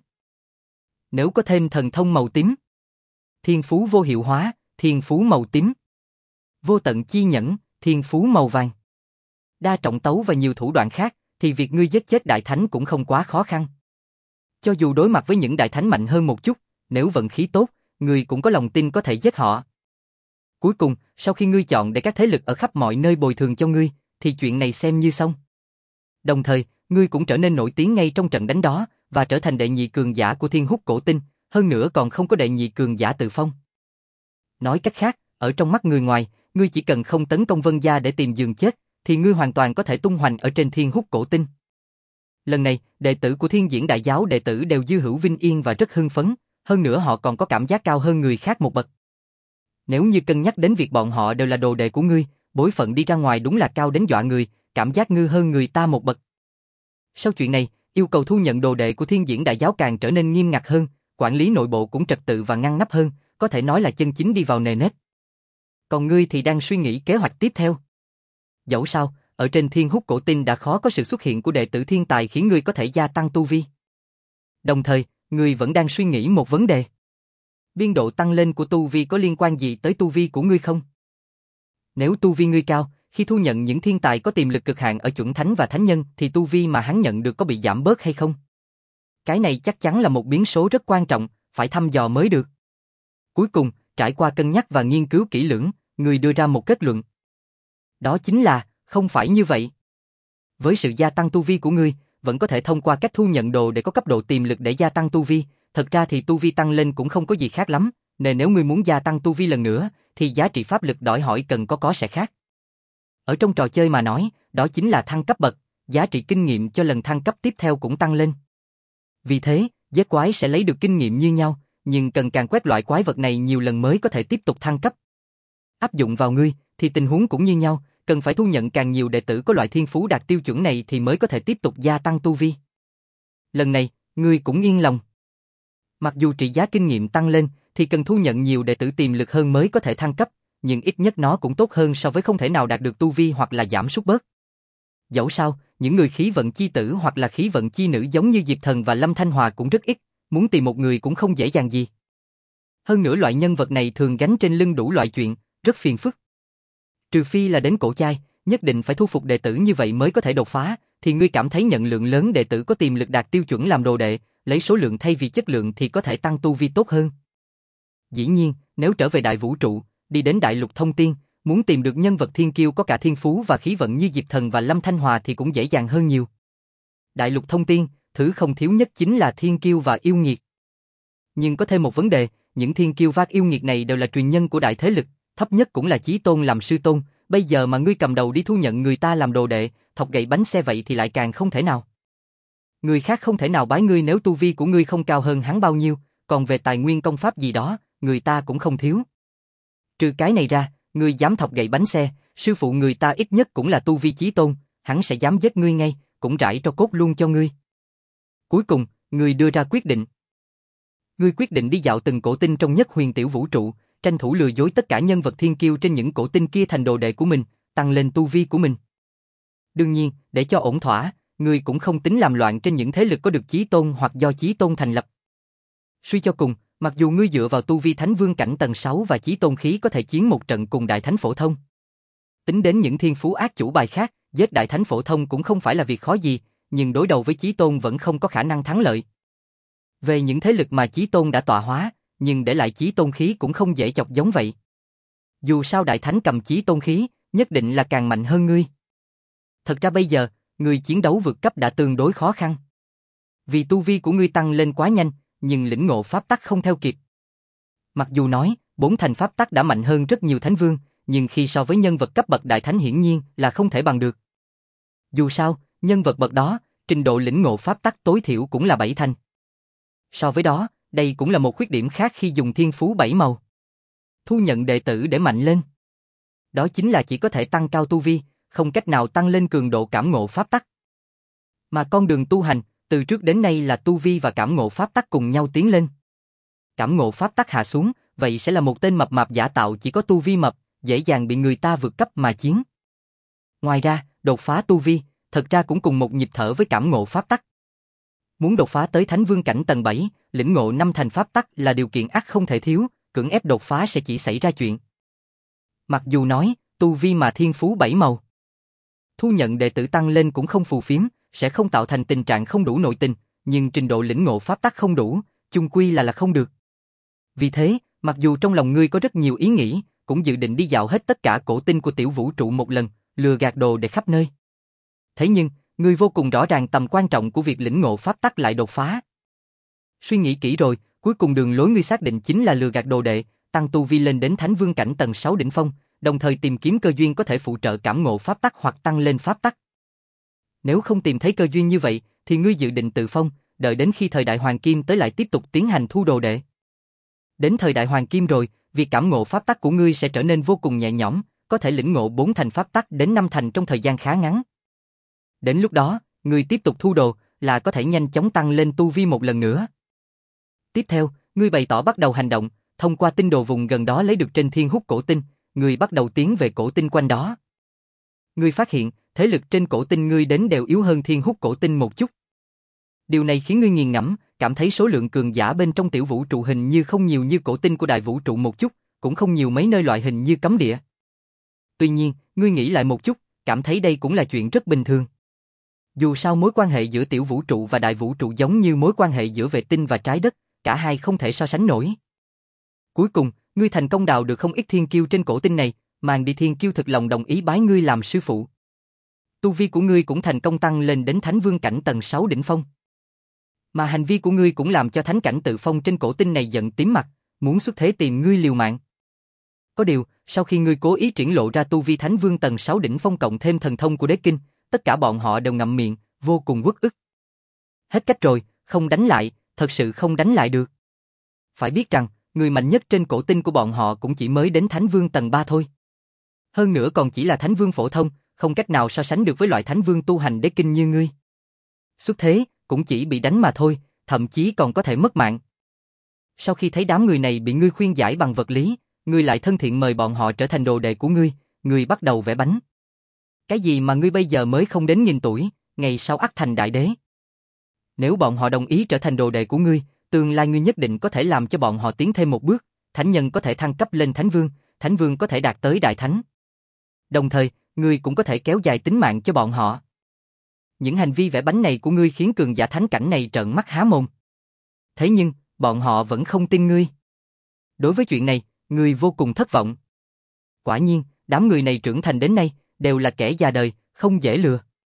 S1: Nếu có thêm thần thông màu tím, thiên phú vô hiệu hóa, thiên phú màu tím, vô tận chi nhẫn, thiên phú màu vàng, đa trọng tấu và nhiều thủ đoạn khác, thì việc ngươi giết chết Đại Thánh cũng không quá khó khăn. Cho dù đối mặt với những Đại Thánh mạnh hơn một chút, nếu vận khí tốt, ngươi cũng có lòng tin có thể giết họ. Cuối cùng, sau khi ngươi chọn để các thế lực ở khắp mọi nơi bồi thường cho ngươi, thì chuyện này xem như xong. Đồng thời, ngươi cũng trở nên nổi tiếng ngay trong trận đánh đó, và trở thành đệ nhị cường giả của Thiên Hút Cổ Tinh, hơn nữa còn không có đệ nhị cường giả tự phong. Nói cách khác, ở trong mắt người ngoài, ngươi chỉ cần không tấn công Vân gia để tìm giường chết, thì ngươi hoàn toàn có thể tung hoành ở trên Thiên Hút Cổ Tinh. Lần này, đệ tử của Thiên Diễn Đại Giáo đệ tử đều dư hữu vinh yên và rất hưng phấn, hơn nữa họ còn có cảm giác cao hơn người khác một bậc. Nếu như cân nhắc đến việc bọn họ đều là đồ đệ của ngươi, bối phận đi ra ngoài đúng là cao đến dọa người, cảm giác ngư hơn người ta một bậc. Sau chuyện này, yêu cầu thu nhận đồ đệ của Thiên Diễn Đại Giáo càng trở nên nghiêm ngặt hơn, quản lý nội bộ cũng trật tự và ngăn nắp hơn, có thể nói là chân chính đi vào nề nếp. Còn ngươi thì đang suy nghĩ kế hoạch tiếp theo. Dẫu sao, ở trên Thiên Hút Cổ Tinh đã khó có sự xuất hiện của đệ tử thiên tài khiến ngươi có thể gia tăng tu vi. Đồng thời, ngươi vẫn đang suy nghĩ một vấn đề. Biên độ tăng lên của tu vi có liên quan gì tới tu vi của ngươi không? Nếu tu vi ngươi cao, khi thu nhận những thiên tài có tiềm lực cực hạn ở chuẩn thánh và thánh nhân thì tu vi mà hắn nhận được có bị giảm bớt hay không? Cái này chắc chắn là một biến số rất quan trọng, phải thăm dò mới được. Cuối cùng, trải qua cân nhắc và nghiên cứu kỹ lưỡng, người đưa ra một kết luận. Đó chính là, không phải như vậy. Với sự gia tăng tu vi của ngươi, vẫn có thể thông qua cách thu nhận đồ để có cấp độ tiềm lực để gia tăng tu vi, thật ra thì tu vi tăng lên cũng không có gì khác lắm, nên nếu ngươi muốn gia tăng tu vi lần nữa, thì giá trị pháp lực đòi hỏi cần có có sẽ khác. Ở trong trò chơi mà nói, đó chính là thăng cấp bậc, giá trị kinh nghiệm cho lần thăng cấp tiếp theo cũng tăng lên. Vì thế, giết quái sẽ lấy được kinh nghiệm như nhau, nhưng cần càng quét loại quái vật này nhiều lần mới có thể tiếp tục thăng cấp. Áp dụng vào ngươi, thì tình huống cũng như nhau, cần phải thu nhận càng nhiều đệ tử có loại thiên phú đạt tiêu chuẩn này thì mới có thể tiếp tục gia tăng tu vi. Lần này, ngươi cũng yên lòng. Mặc dù trị giá kinh nghiệm tăng lên, thì cần thu nhận nhiều đệ tử tiềm lực hơn mới có thể thăng cấp, nhưng ít nhất nó cũng tốt hơn so với không thể nào đạt được tu vi hoặc là giảm sút bớt. Dẫu sao, những người khí vận chi tử hoặc là khí vận chi nữ giống như Diệp Thần và Lâm Thanh Hòa cũng rất ít, muốn tìm một người cũng không dễ dàng gì. Hơn nữa loại nhân vật này thường gánh trên lưng đủ loại chuyện, rất phiền phức. Trừ phi là đến cổ chai, nhất định phải thu phục đệ tử như vậy mới có thể đột phá, thì ngươi cảm thấy nhận lượng lớn đệ tử có tiềm lực đạt tiêu chuẩn làm đồ đệ, lấy số lượng thay vì chất lượng thì có thể tăng tu vi tốt hơn. Dĩ nhiên, nếu trở về đại vũ trụ, đi đến đại lục thông tiên, muốn tìm được nhân vật thiên kiêu có cả thiên phú và khí vận như Diệp Thần và Lâm Thanh Hòa thì cũng dễ dàng hơn nhiều. Đại lục thông tiên, thứ không thiếu nhất chính là thiên kiêu và yêu nghiệt. Nhưng có thêm một vấn đề, những thiên kiêu vác yêu nghiệt này đều là truyền nhân của đại thế lực, thấp nhất cũng là chí tôn làm sư tôn, bây giờ mà ngươi cầm đầu đi thu nhận người ta làm đồ đệ, thọc gậy bánh xe vậy thì lại càng không thể nào. Người khác không thể nào bái ngươi nếu tu vi của ngươi không cao hơn hắn bao nhiêu, còn về tài nguyên công pháp gì đó, người ta cũng không thiếu. Trừ cái này ra, ngươi dám thọc gậy bánh xe, sư phụ người ta ít nhất cũng là tu vi chí tôn, hắn sẽ dám giết ngươi ngay, cũng rải tro cốt luôn cho ngươi. Cuối cùng, ngươi đưa ra quyết định. Ngươi quyết định đi dạo từng cổ tinh trong nhất huyền tiểu vũ trụ, tranh thủ lừa dối tất cả nhân vật thiên kiêu trên những cổ tinh kia thành đồ đệ của mình, tăng lên tu vi của mình. Đương nhiên, để cho ổn thỏa, ngươi cũng không tính làm loạn trên những thế lực có được chí tôn hoặc do chí tôn thành lập. Suy cho cùng, mặc dù ngươi dựa vào tu vi thánh vương cảnh tầng sáu và chí tôn khí có thể chiến một trận cùng đại thánh phổ thông. Tính đến những thiên phú ác chủ bài khác, giết đại thánh phổ thông cũng không phải là việc khó gì, nhưng đối đầu với chí tôn vẫn không có khả năng thắng lợi. Về những thế lực mà chí tôn đã tọa hóa, nhưng để lại chí tôn khí cũng không dễ chọc giống vậy. Dù sao đại thánh cầm chí tôn khí, nhất định là càng mạnh hơn ngươi. Thật ra bây giờ, ngươi chiến đấu vượt cấp đã tương đối khó khăn. Vì tu vi của ngươi tăng lên quá nhanh, nhưng lĩnh ngộ pháp tắc không theo kịp. Mặc dù nói, bốn thành pháp tắc đã mạnh hơn rất nhiều thánh vương, nhưng khi so với nhân vật cấp bậc đại thánh hiển nhiên là không thể bằng được. Dù sao, nhân vật bậc đó, trình độ lĩnh ngộ pháp tắc tối thiểu cũng là bảy thành. So với đó, đây cũng là một khuyết điểm khác khi dùng thiên phú bảy màu. Thu nhận đệ tử để mạnh lên. Đó chính là chỉ có thể tăng cao tu vi, không cách nào tăng lên cường độ cảm ngộ pháp tắc. Mà con đường tu hành, từ trước đến nay là tu vi và cảm ngộ pháp tắc cùng nhau tiến lên. Cảm ngộ pháp tắc hạ xuống, vậy sẽ là một tên mập mạp giả tạo chỉ có tu vi mập, dễ dàng bị người ta vượt cấp mà chiến. Ngoài ra, đột phá tu vi, thật ra cũng cùng một nhịp thở với cảm ngộ pháp tắc. Muốn đột phá tới thánh vương cảnh tầng bảy, lĩnh ngộ năm thành pháp tắc là điều kiện ắt không thể thiếu, cưỡng ép đột phá sẽ chỉ xảy ra chuyện. Mặc dù nói, tu vi mà thiên phú bảy màu, thu nhận đệ tử tăng lên cũng không phù phiếm, sẽ không tạo thành tình trạng không đủ nội tình, nhưng trình độ lĩnh ngộ pháp tắc không đủ, chung quy là là không được. Vì thế, mặc dù trong lòng ngươi có rất nhiều ý nghĩ, cũng dự định đi dạo hết tất cả cổ tinh của tiểu vũ trụ một lần, lừa gạt đồ để khắp nơi. Thế nhưng, ngươi vô cùng rõ ràng tầm quan trọng của việc lĩnh ngộ pháp tắc lại đột phá. Suy nghĩ kỹ rồi, cuối cùng đường lối ngươi xác định chính là lừa gạt đồ đệ, tăng tu vi lên đến thánh vương cảnh tầng sáu đỉnh phong, đồng thời tìm kiếm cơ duyên có thể phụ trợ cảm ngộ pháp tắc hoặc tăng lên pháp tắc. Nếu không tìm thấy cơ duyên như vậy, thì ngươi dự định tự phong, đợi đến khi thời đại hoàng kim tới lại tiếp tục tiến hành thu đồ đệ. Đến thời đại hoàng kim rồi, việc cảm ngộ pháp tắc của ngươi sẽ trở nên vô cùng nhẹ nhõm, có thể lĩnh ngộ bốn thành pháp tắc đến năm thành trong thời gian khá ngắn. Đến lúc đó, ngươi tiếp tục thu đồ, là có thể nhanh chóng tăng lên tu vi một lần nữa. Tiếp theo, ngươi bày tỏ bắt đầu hành động, thông qua tinh đồ vùng gần đó lấy được trên thiên hút cổ tinh, ngươi bắt đầu tiến về cổ tinh quanh đó. Ngươi phát hiện, thế lực trên cổ tinh ngươi đến đều yếu hơn thiên hút cổ tinh một chút. Điều này khiến ngươi nghiền ngẫm, cảm thấy số lượng cường giả bên trong tiểu vũ trụ hình như không nhiều như cổ tinh của đại vũ trụ một chút, cũng không nhiều mấy nơi loại hình như cấm địa. Tuy nhiên, ngươi nghĩ lại một chút, cảm thấy đây cũng là chuyện rất bình thường. Dù sao mối quan hệ giữa tiểu vũ trụ và đại vũ trụ giống như mối quan hệ giữa vệ tinh và trái đất, cả hai không thể so sánh nổi. Cuối cùng, ngươi thành công đào được không ít thiên kiêu trên cổ tinh này, mang đi thiên kiêu thực lòng đồng ý bái ngươi làm sư phụ. Tu vi của ngươi cũng thành công tăng lên đến thánh vương cảnh tầng sáu đỉnh phong. Mà hành vi của ngươi cũng làm cho thánh cảnh tự phong trên cổ tinh này giận tím mặt, muốn xuất thế tìm ngươi liều mạng. Có điều, sau khi ngươi cố ý triển lộ ra tu vi thánh vương tầng sáu đỉnh phong cộng thêm thần thông của đế kinh, tất cả bọn họ đều ngậm miệng, vô cùng uất ức. Hết cách rồi, không đánh lại, thật sự không đánh lại được. Phải biết rằng, người mạnh nhất trên cổ tinh của bọn họ cũng chỉ mới đến thánh vương tầng ba thôi. Hơn nữa còn chỉ là thánh vương phổ thông, không cách nào so sánh được với loại thánh vương tu hành đế kinh như ngươi. Xuất thế, cũng chỉ bị đánh mà thôi, thậm chí còn có thể mất mạng. Sau khi thấy đám người này bị ngươi khuyên giải bằng vật lý, ngươi lại thân thiện mời bọn họ trở thành đồ đệ của ngươi, ngươi bắt đầu vẽ bánh. Cái gì mà ngươi bây giờ mới không đến nghìn tuổi, ngày sau ắt thành đại đế. Nếu bọn họ đồng ý trở thành đồ đệ của ngươi, tương lai ngươi nhất định có thể làm cho bọn họ tiến thêm một bước, thánh nhân có thể thăng cấp lên thánh vương, thánh vương có thể đạt tới đại thánh. Đồng thời, ngươi cũng có thể kéo dài tính mạng cho bọn họ. Những hành vi vẽ bánh này của ngươi khiến cường giả thánh cảnh này trợn mắt há mồm. Thế nhưng, bọn họ vẫn không tin ngươi. Đối với chuyện này, ngươi vô cùng thất vọng. Quả nhiên, đám người này trưởng thành đến nay, đều là kẻ già đời, không dễ lừa.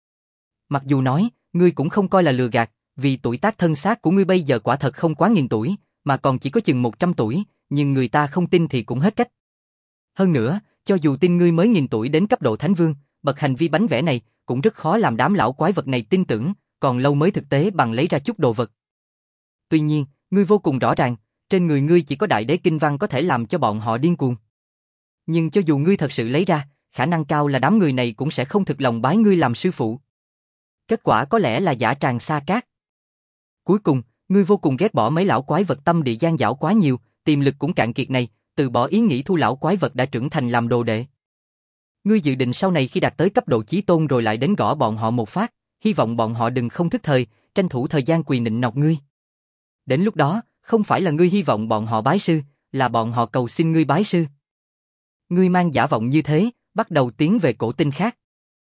S1: Mặc dù nói, ngươi cũng không coi là lừa gạt, vì tuổi tác thân xác của ngươi bây giờ quả thật không quá nghìn tuổi, mà còn chỉ có chừng một trăm tuổi, nhưng người ta không tin thì cũng hết cách. Hơn nữa, cho dù tin ngươi mới nghìn tuổi đến cấp độ thánh vương, bậc hành vi bánh vẽ này, cũng rất khó làm đám lão quái vật này tin tưởng, còn lâu mới thực tế bằng lấy ra chút đồ vật. Tuy nhiên, ngươi vô cùng rõ ràng, trên người ngươi chỉ có đại đế kinh văn có thể làm cho bọn họ điên cuồng. Nhưng cho dù ngươi thật sự lấy ra, khả năng cao là đám người này cũng sẽ không thực lòng bái ngươi làm sư phụ. Kết quả có lẽ là giả tràng sa cát. Cuối cùng, ngươi vô cùng ghét bỏ mấy lão quái vật tâm địa gian dảo quá nhiều, tiềm lực cũng cạn kiệt này, từ bỏ ý nghĩ thu lão quái vật đã trưởng thành làm đồ đệ. Ngươi dự định sau này khi đạt tới cấp độ chí tôn rồi lại đến gõ bọn họ một phát, hy vọng bọn họ đừng không thức thời, tranh thủ thời gian quỳ nịnh nọt ngươi. Đến lúc đó, không phải là ngươi hy vọng bọn họ bái sư, là bọn họ cầu xin ngươi bái sư. Ngươi mang giả vọng như thế, bắt đầu tiến về cổ tinh khác.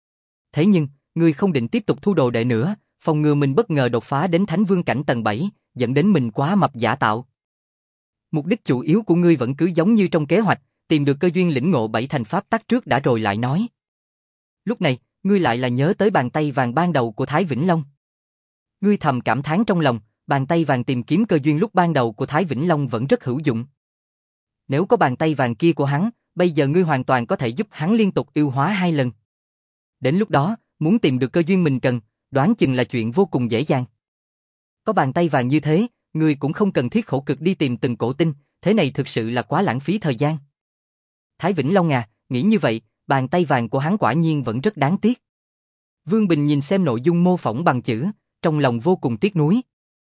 S1: Thế nhưng, ngươi không định tiếp tục thu đồ đệ nữa, phòng ngừa mình bất ngờ đột phá đến thánh vương cảnh tầng bảy, dẫn đến mình quá mập giả tạo. Mục đích chủ yếu của ngươi vẫn cứ giống như trong kế hoạch, tìm được cơ duyên lĩnh ngộ bảy thành pháp tắc trước đã rồi lại nói. Lúc này, ngươi lại là nhớ tới bàn tay vàng ban đầu của Thái Vĩnh Long. Ngươi thầm cảm thán trong lòng, bàn tay vàng tìm kiếm cơ duyên lúc ban đầu của Thái Vĩnh Long vẫn rất hữu dụng. Nếu có bàn tay vàng kia của hắn, bây giờ ngươi hoàn toàn có thể giúp hắn liên tục yêu hóa hai lần. Đến lúc đó, muốn tìm được cơ duyên mình cần, đoán chừng là chuyện vô cùng dễ dàng. Có bàn tay vàng như thế, ngươi cũng không cần thiết khổ cực đi tìm từng cổ tinh, thế này thực sự là quá lãng phí thời gian. Thái Vĩnh Long à, nghĩ như vậy, bàn tay vàng của hắn quả nhiên vẫn rất đáng tiếc. Vương Bình nhìn xem nội dung mô phỏng bằng chữ, trong lòng vô cùng tiếc nuối.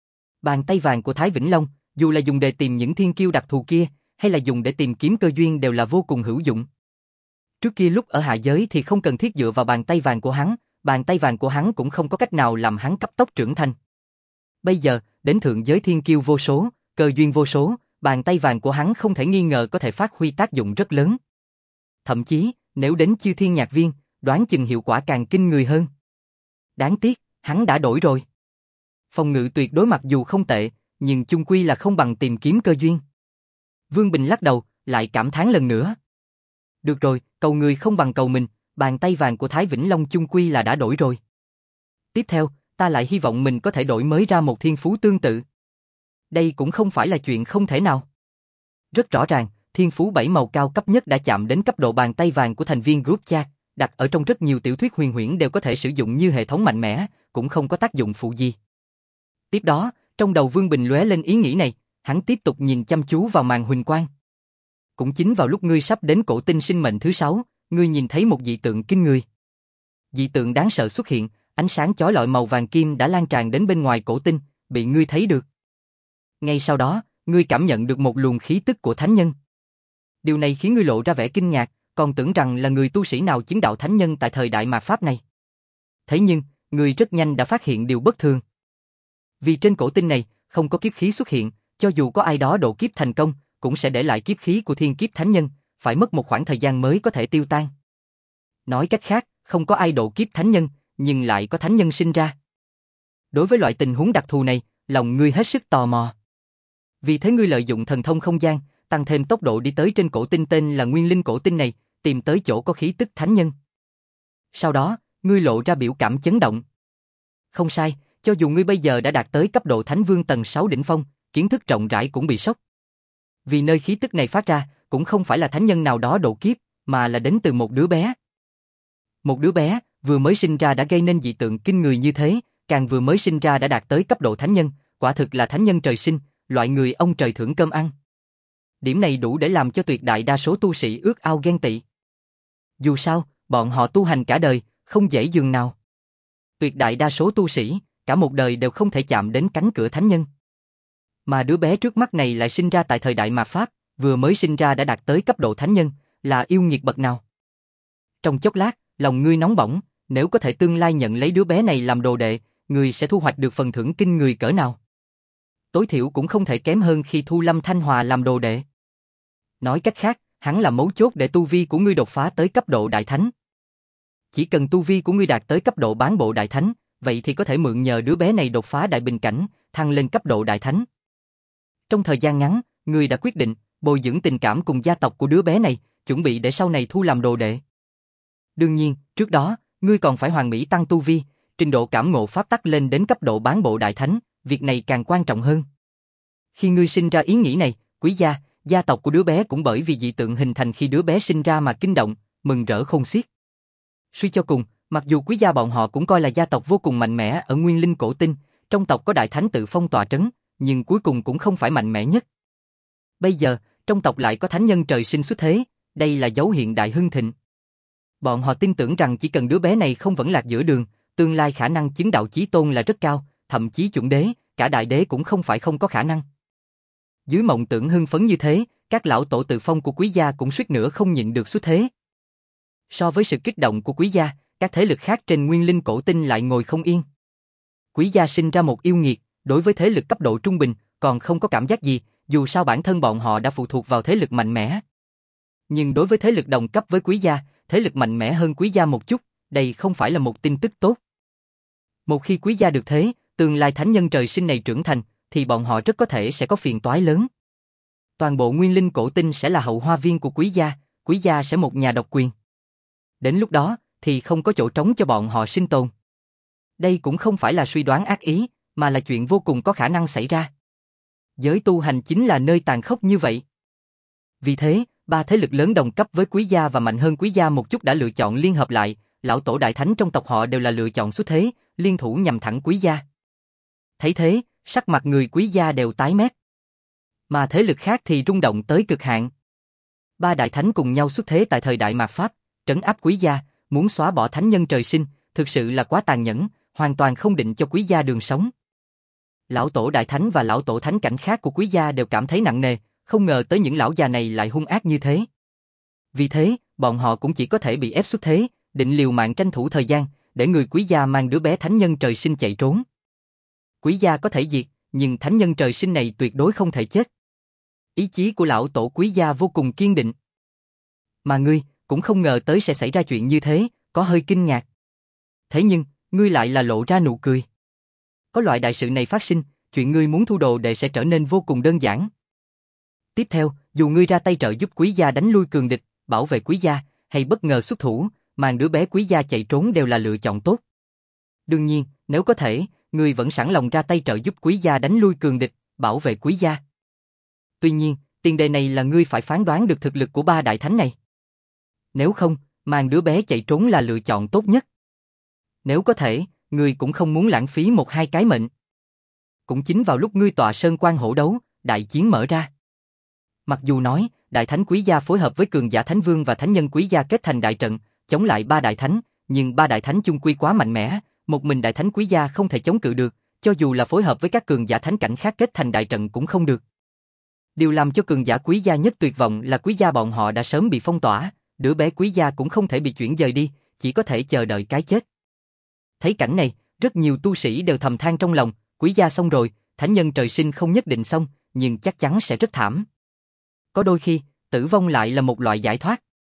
S1: Bàn tay vàng của Thái Vĩnh Long, dù là dùng để tìm những thiên kiêu đặc thù kia, hay là dùng để tìm kiếm cơ duyên đều là vô cùng hữu dụng. Trước kia lúc ở hạ giới thì không cần thiết dựa vào bàn tay vàng của hắn, bàn tay vàng của hắn cũng không có cách nào làm hắn cấp tốc trưởng thành. Bây giờ, đến thượng giới thiên kiêu vô số, cơ duyên vô số, bàn tay vàng của hắn không thể nghi ngờ có thể phát huy tác dụng rất lớn. Thậm chí, nếu đến Chư Thiên Nhạc Viên, đoán chừng hiệu quả càng kinh người hơn. Đáng tiếc, hắn đã đổi rồi. Phòng ngự tuyệt đối mặc dù không tệ, nhưng chung quy là không bằng tìm kiếm cơ duyên. Vương Bình lắc đầu, lại cảm thán lần nữa. Được rồi, cầu người không bằng cầu mình, bàn tay vàng của Thái Vĩnh Long chung quy là đã đổi rồi. Tiếp theo, ta lại hy vọng mình có thể đổi mới ra một thiên phú tương tự. Đây cũng không phải là chuyện không thể nào. Rất rõ ràng, thiên phú bảy màu cao cấp nhất đã chạm đến cấp độ bàn tay vàng của thành viên group chat, đặt ở trong rất nhiều tiểu thuyết huyền huyễn đều có thể sử dụng như hệ thống mạnh mẽ, cũng không có tác dụng phụ gì. Tiếp đó, trong đầu Vương Bình lóe lên ý nghĩ này, hắn tiếp tục nhìn chăm chú vào màn huỳnh quang. Cũng chính vào lúc ngươi sắp đến cổ tinh sinh mệnh thứ sáu, ngươi nhìn thấy một dị tượng kinh người. Dị tượng đáng sợ xuất hiện, ánh sáng chói lọi màu vàng kim đã lan tràn đến bên ngoài cổ tinh, bị ngươi thấy được. Ngay sau đó, ngươi cảm nhận được một luồng khí tức của thánh nhân. Điều này khiến ngươi lộ ra vẻ kinh ngạc, còn tưởng rằng là người tu sĩ nào chứng đạo thánh nhân tại thời đại mạt Pháp này. Thế nhưng, ngươi rất nhanh đã phát hiện điều bất thường. Vì trên cổ tinh này, không có kiếp khí xuất hiện, cho dù có ai đó độ kiếp thành công, cũng sẽ để lại kiếp khí của thiên kiếp thánh nhân, phải mất một khoảng thời gian mới có thể tiêu tan. Nói cách khác, không có ai độ kiếp thánh nhân, nhưng lại có thánh nhân sinh ra. Đối với loại tình huống đặc thù này, lòng ngươi hết sức tò mò. Vì thế ngươi lợi dụng thần thông không gian, tăng thêm tốc độ đi tới trên cổ tinh tên là Nguyên Linh cổ tinh này, tìm tới chỗ có khí tức thánh nhân. Sau đó, ngươi lộ ra biểu cảm chấn động. Không sai, cho dù ngươi bây giờ đã đạt tới cấp độ Thánh Vương tầng sáu đỉnh phong, kiến thức rộng rãi cũng bị sốc. Vì nơi khí tức này phát ra, cũng không phải là thánh nhân nào đó độ kiếp, mà là đến từ một đứa bé. Một đứa bé, vừa mới sinh ra đã gây nên dị tượng kinh người như thế, càng vừa mới sinh ra đã đạt tới cấp độ thánh nhân, quả thực là thánh nhân trời sinh, loại người ông trời thưởng cơm ăn. Điểm này đủ để làm cho tuyệt đại đa số tu sĩ ước ao ghen tị. Dù sao, bọn họ tu hành cả đời, không dễ dường nào. Tuyệt đại đa số tu sĩ, cả một đời đều không thể chạm đến cánh cửa thánh nhân. Mà đứa bé trước mắt này lại sinh ra tại thời đại mạt Pháp, vừa mới sinh ra đã đạt tới cấp độ thánh nhân, là yêu nghiệt bậc nào. Trong chốc lát, lòng ngươi nóng bỏng, nếu có thể tương lai nhận lấy đứa bé này làm đồ đệ, ngươi sẽ thu hoạch được phần thưởng kinh người cỡ nào. Tối thiểu cũng không thể kém hơn khi thu Lâm Thanh Hòa làm đồ đệ. Nói cách khác, hắn là mấu chốt để tu vi của ngươi đột phá tới cấp độ đại thánh. Chỉ cần tu vi của ngươi đạt tới cấp độ bán bộ đại thánh, vậy thì có thể mượn nhờ đứa bé này đột phá đại bình cảnh, thăng lên cấp độ đại thánh. Trong thời gian ngắn, ngươi đã quyết định bồi dưỡng tình cảm cùng gia tộc của đứa bé này, chuẩn bị để sau này thu làm đồ đệ. Đương nhiên, trước đó, ngươi còn phải hoàn mỹ tăng tu vi, trình độ cảm ngộ pháp tắc lên đến cấp độ bán bộ đại thánh, việc này càng quan trọng hơn. Khi ngươi sinh ra ý nghĩ này, Quý gia, gia tộc của đứa bé cũng bởi vì dị tượng hình thành khi đứa bé sinh ra mà kinh động, mừng rỡ khôn xiết. Suy cho cùng, mặc dù Quý gia bọn họ cũng coi là gia tộc vô cùng mạnh mẽ ở Nguyên Linh cổ tinh, trong tộc có đại thánh tự phong tọa trấn, nhưng cuối cùng cũng không phải mạnh mẽ nhất. Bây giờ, trong tộc lại có thánh nhân trời sinh xuất thế, đây là dấu hiện đại hưng thịnh. Bọn họ tin tưởng rằng chỉ cần đứa bé này không vẫn lạc giữa đường, tương lai khả năng chứng đạo chí tôn là rất cao, thậm chí chuẩn đế, cả đại đế cũng không phải không có khả năng. Dưới mộng tưởng hưng phấn như thế, các lão tổ tự phong của Quý gia cũng suýt nữa không nhịn được xuất thế. So với sự kích động của Quý gia, các thế lực khác trên Nguyên Linh cổ tinh lại ngồi không yên. Quý gia sinh ra một yêu nghiệt, đối với thế lực cấp độ trung bình, còn không có cảm giác gì, dù sao bản thân bọn họ đã phụ thuộc vào thế lực mạnh mẽ. Nhưng đối với thế lực đồng cấp với Quý gia, thế lực mạnh mẽ hơn Quý gia một chút, đây không phải là một tin tức tốt. Một khi Quý gia được thế, tương lai thánh nhân trời sinh này trưởng thành, thì bọn họ rất có thể sẽ có phiền toái lớn. Toàn bộ Nguyên Linh cổ tinh sẽ là hậu hoa viên của Quý gia, Quý gia sẽ một nhà độc quyền. Đến lúc đó, thì không có chỗ trống cho bọn họ sinh tồn. Đây cũng không phải là suy đoán ác ý, mà là chuyện vô cùng có khả năng xảy ra. Giới tu hành chính là nơi tàn khốc như vậy. Vì thế, ba thế lực lớn đồng cấp với Quý gia và mạnh hơn Quý gia một chút đã lựa chọn liên hợp lại, lão tổ đại thánh trong tộc họ đều là lựa chọn xuất thế, liên thủ nhằm thẳng Quý gia. Thấy thế, sắc mặt người Quý gia đều tái mét. Mà thế lực khác thì rung động tới cực hạn. Ba đại thánh cùng nhau xuất thế tại thời đại mạt Pháp, trấn áp Quý gia, muốn xóa bỏ thánh nhân trời sinh, thực sự là quá tàn nhẫn, hoàn toàn không định cho Quý gia đường sống. Lão tổ đại thánh và lão tổ thánh cảnh khác của Quý gia đều cảm thấy nặng nề, không ngờ tới những lão già này lại hung ác như thế. Vì thế, bọn họ cũng chỉ có thể bị ép xuất thế, định liều mạng tranh thủ thời gian, để người Quý gia mang đứa bé thánh nhân trời sinh chạy trốn. Quý gia có thể diệt, nhưng thánh nhân trời sinh này tuyệt đối không thể chết. Ý chí của lão tổ Quý gia vô cùng kiên định. Mà ngươi, cũng không ngờ tới sẽ xảy ra chuyện như thế, có hơi kinh ngạc. Thế nhưng, ngươi lại là lộ ra nụ cười. Có loại đại sự này phát sinh, chuyện ngươi muốn thu đồ đệ sẽ trở nên vô cùng đơn giản. Tiếp theo, dù ngươi ra tay trợ giúp Quý gia đánh lui cường địch, bảo vệ Quý gia, hay bất ngờ xuất thủ, mang đứa bé Quý gia chạy trốn đều là lựa chọn tốt. Đương nhiên, nếu có thể, ngươi vẫn sẵn lòng ra tay trợ giúp Quý gia đánh lui cường địch, bảo vệ Quý gia. Tuy nhiên, tiền đề này là ngươi phải phán đoán được thực lực của ba đại thánh này. Nếu không, mang đứa bé chạy trốn là lựa chọn tốt nhất. Nếu có thể, ngươi cũng không muốn lãng phí một hai cái mệnh. Cũng chính vào lúc ngươi tọa sơn quan hổ đấu, đại chiến mở ra. Mặc dù nói, đại thánh Quý gia phối hợp với cường giả thánh vương và thánh nhân Quý gia kết thành đại trận, chống lại ba đại thánh, nhưng ba đại thánh chung quy quá mạnh mẽ, một mình đại thánh Quý gia không thể chống cự được, cho dù là phối hợp với các cường giả thánh cảnh khác kết thành đại trận cũng không được. Điều làm cho cường giả Quý gia nhất tuyệt vọng là Quý gia bọn họ đã sớm bị phong tỏa, đứa bé Quý gia cũng không thể bị chuyển dời đi, chỉ có thể chờ đợi cái chết. Thấy cảnh này, rất nhiều tu sĩ đều thầm than trong lòng, Quý gia xong rồi, thánh nhân trời sinh không nhất định xong, nhưng chắc chắn sẽ rất thảm. Có đôi khi, tử vong lại là một loại giải thoát.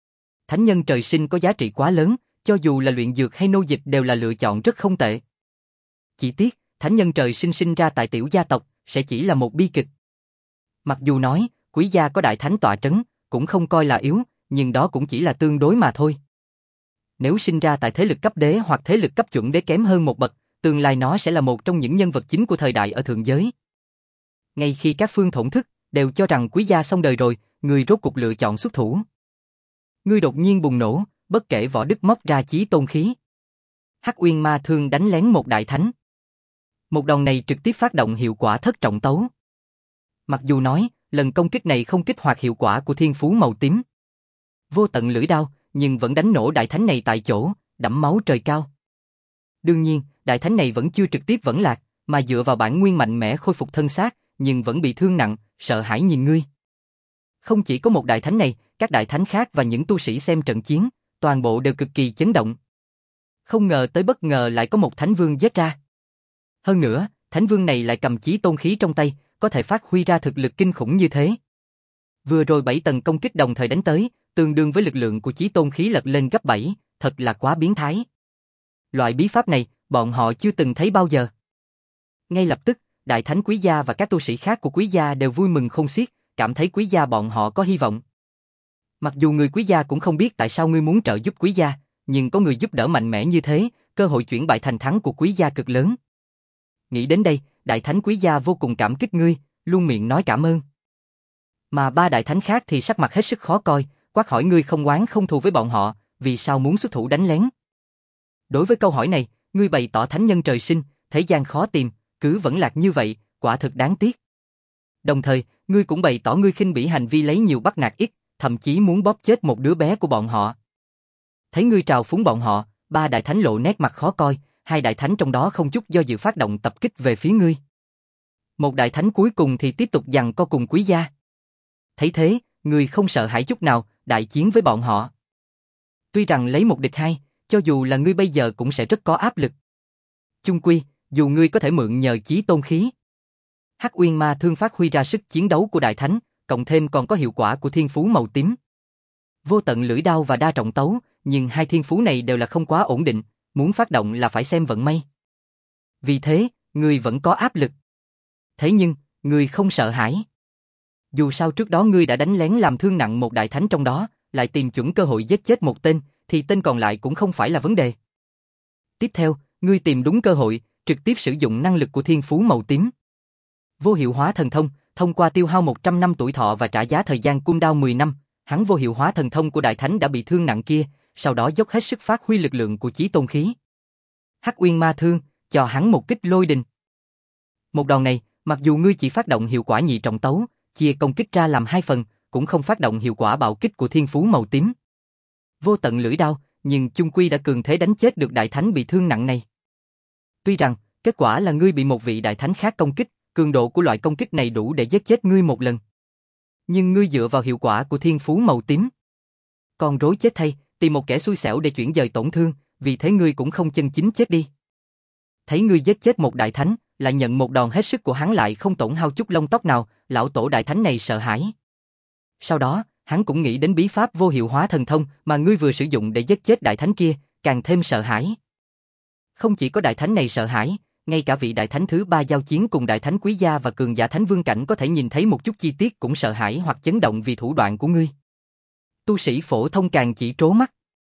S1: thánh nhân trời sinh có giá trị quá lớn, cho dù là luyện dược hay nô dịch đều là lựa chọn rất không tệ. Chỉ tiếc, thánh nhân trời sinh sinh ra tại tiểu gia tộc, sẽ chỉ là một bi kịch. Mặc dù nói, Quý gia có đại thánh tọa trấn, cũng không coi là yếu, nhưng đó cũng chỉ là tương đối mà thôi. Nếu sinh ra tại thế lực cấp đế hoặc thế lực cấp chuẩn đế kém hơn một bậc, tương lai nó sẽ là một trong những nhân vật chính của thời đại ở thượng giới. Ngay khi các phương thổn thức, đều cho rằng Quý gia xong đời rồi, người rốt cục lựa chọn xuất thủ. Ngươi đột nhiên bùng nổ, bất kể võ đức móc ra chí tôn khí. Hắc Uyên Ma Thương đánh lén một đại thánh. Một đòn này trực tiếp phát động hiệu quả thất trọng tấu. Mặc dù nói, lần công kích này không kích hoạt hiệu quả của thiên phú màu tím. Vô tận lưỡi đao, nhưng vẫn đánh nổ đại thánh này tại chỗ, đẫm máu trời cao. Đương nhiên, đại thánh này vẫn chưa trực tiếp vẫn lạc, mà dựa vào bản nguyên mạnh mẽ khôi phục thân xác, nhưng vẫn bị thương nặng, sợ hãi nhìn ngươi. Không chỉ có một đại thánh này, các đại thánh khác và những tu sĩ xem trận chiến, toàn bộ đều cực kỳ chấn động. Không ngờ tới bất ngờ lại có một thánh vương giết ra. Hơn nữa, thánh vương này lại cầm chí tôn khí trong tay, có thể phát huy ra thực lực kinh khủng như thế. Vừa rồi bảy tầng công kích đồng thời đánh tới, tương đương với lực lượng của chí tôn khí lật lên gấp bảy, thật là quá biến thái. Loại bí pháp này, bọn họ chưa từng thấy bao giờ. Ngay lập tức, đại thánh Quý gia và các tu sĩ khác của Quý gia đều vui mừng không xiết, cảm thấy Quý gia bọn họ có hy vọng. Mặc dù người Quý gia cũng không biết tại sao ngươi muốn trợ giúp Quý gia, nhưng có người giúp đỡ mạnh mẽ như thế, cơ hội chuyển bại thành thắng của Quý gia cực lớn. Nghĩ đến đây, đại thánh Quý gia vô cùng cảm kích ngươi, luôn miệng nói cảm ơn. Mà ba đại thánh khác thì sắc mặt hết sức khó coi, quát hỏi ngươi không oán không thù với bọn họ, vì sao muốn xuất thủ đánh lén. Đối với câu hỏi này, ngươi bày tỏ thánh nhân trời sinh, thế gian khó tìm, cứ vẫn lạc như vậy, quả thực đáng tiếc. Đồng thời, ngươi cũng bày tỏ ngươi khinh bỉ hành vi lấy nhiều bắt nạt ít, thậm chí muốn bóp chết một đứa bé của bọn họ. Thấy ngươi trào phúng bọn họ, ba đại thánh lộ nét mặt khó coi, hai đại thánh trong đó không chút do dự phát động tập kích về phía ngươi. Một đại thánh cuối cùng thì tiếp tục giằng co cùng Quý gia. Thấy thế, ngươi không sợ hãi chút nào, đại chiến với bọn họ. Tuy rằng lấy một địch hai, cho dù là ngươi bây giờ cũng sẽ rất có áp lực. Chung quy, dù ngươi có thể mượn nhờ chí tôn khí. Hắc Uyên Ma Thương phát huy ra sức chiến đấu của đại thánh, cộng thêm còn có hiệu quả của thiên phú màu tím. Vô tận lưỡi đao và đa trọng tấu, nhưng hai thiên phú này đều là không quá ổn định, muốn phát động là phải xem vận may. Vì thế, ngươi vẫn có áp lực. Thế nhưng, ngươi không sợ hãi. Dù sao trước đó ngươi đã đánh lén làm thương nặng một đại thánh trong đó, lại tìm chuẩn cơ hội giết chết một tên, thì tên còn lại cũng không phải là vấn đề. Tiếp theo, ngươi tìm đúng cơ hội, trực tiếp sử dụng năng lực của thiên phú màu tím. Vô hiệu hóa thần thông, thông qua tiêu hao một trăm năm tuổi thọ và trả giá thời gian cooldown mười năm, hắn vô hiệu hóa thần thông của đại thánh đã bị thương nặng kia, sau đó dốc hết sức phát huy lực lượng của chí tôn khí. Hắc Uyên Ma Thương, cho hắn một kích lôi đình. Một đòn này, mặc dù ngươi chỉ phát động hiệu quả nhị trọng tấu, chia công kích ra làm hai phần, cũng không phát động hiệu quả bạo kích của thiên phú màu tím. Vô tận lưỡi đao, nhưng chung quy đã cường thế đánh chết được đại thánh bị thương nặng này. Tuy rằng, kết quả là ngươi bị một vị đại thánh khác công kích, cường độ của loại công kích này đủ để giết chết ngươi một lần. Nhưng ngươi dựa vào hiệu quả của thiên phú màu tím. Còn rối chết thay, tìm một kẻ xui xẻo để chuyển dời tổn thương, vì thế ngươi cũng không chân chính chết đi. Thấy ngươi giết chết một đại thánh, lại nhận một đòn hết sức của hắn lại không tổn hao chút lông tóc nào, lão tổ đại thánh này sợ hãi. Sau đó, hắn cũng nghĩ đến bí pháp vô hiệu hóa thần thông mà ngươi vừa sử dụng để giết chết đại thánh kia, càng thêm sợ hãi. Không chỉ có đại thánh này sợ hãi, ngay cả vị đại thánh thứ ba giao chiến cùng đại thánh Quý gia và cường giả thánh vương cảnh có thể nhìn thấy một chút chi tiết cũng sợ hãi hoặc chấn động vì thủ đoạn của ngươi. Tu sĩ phổ thông càng chỉ trố mắt.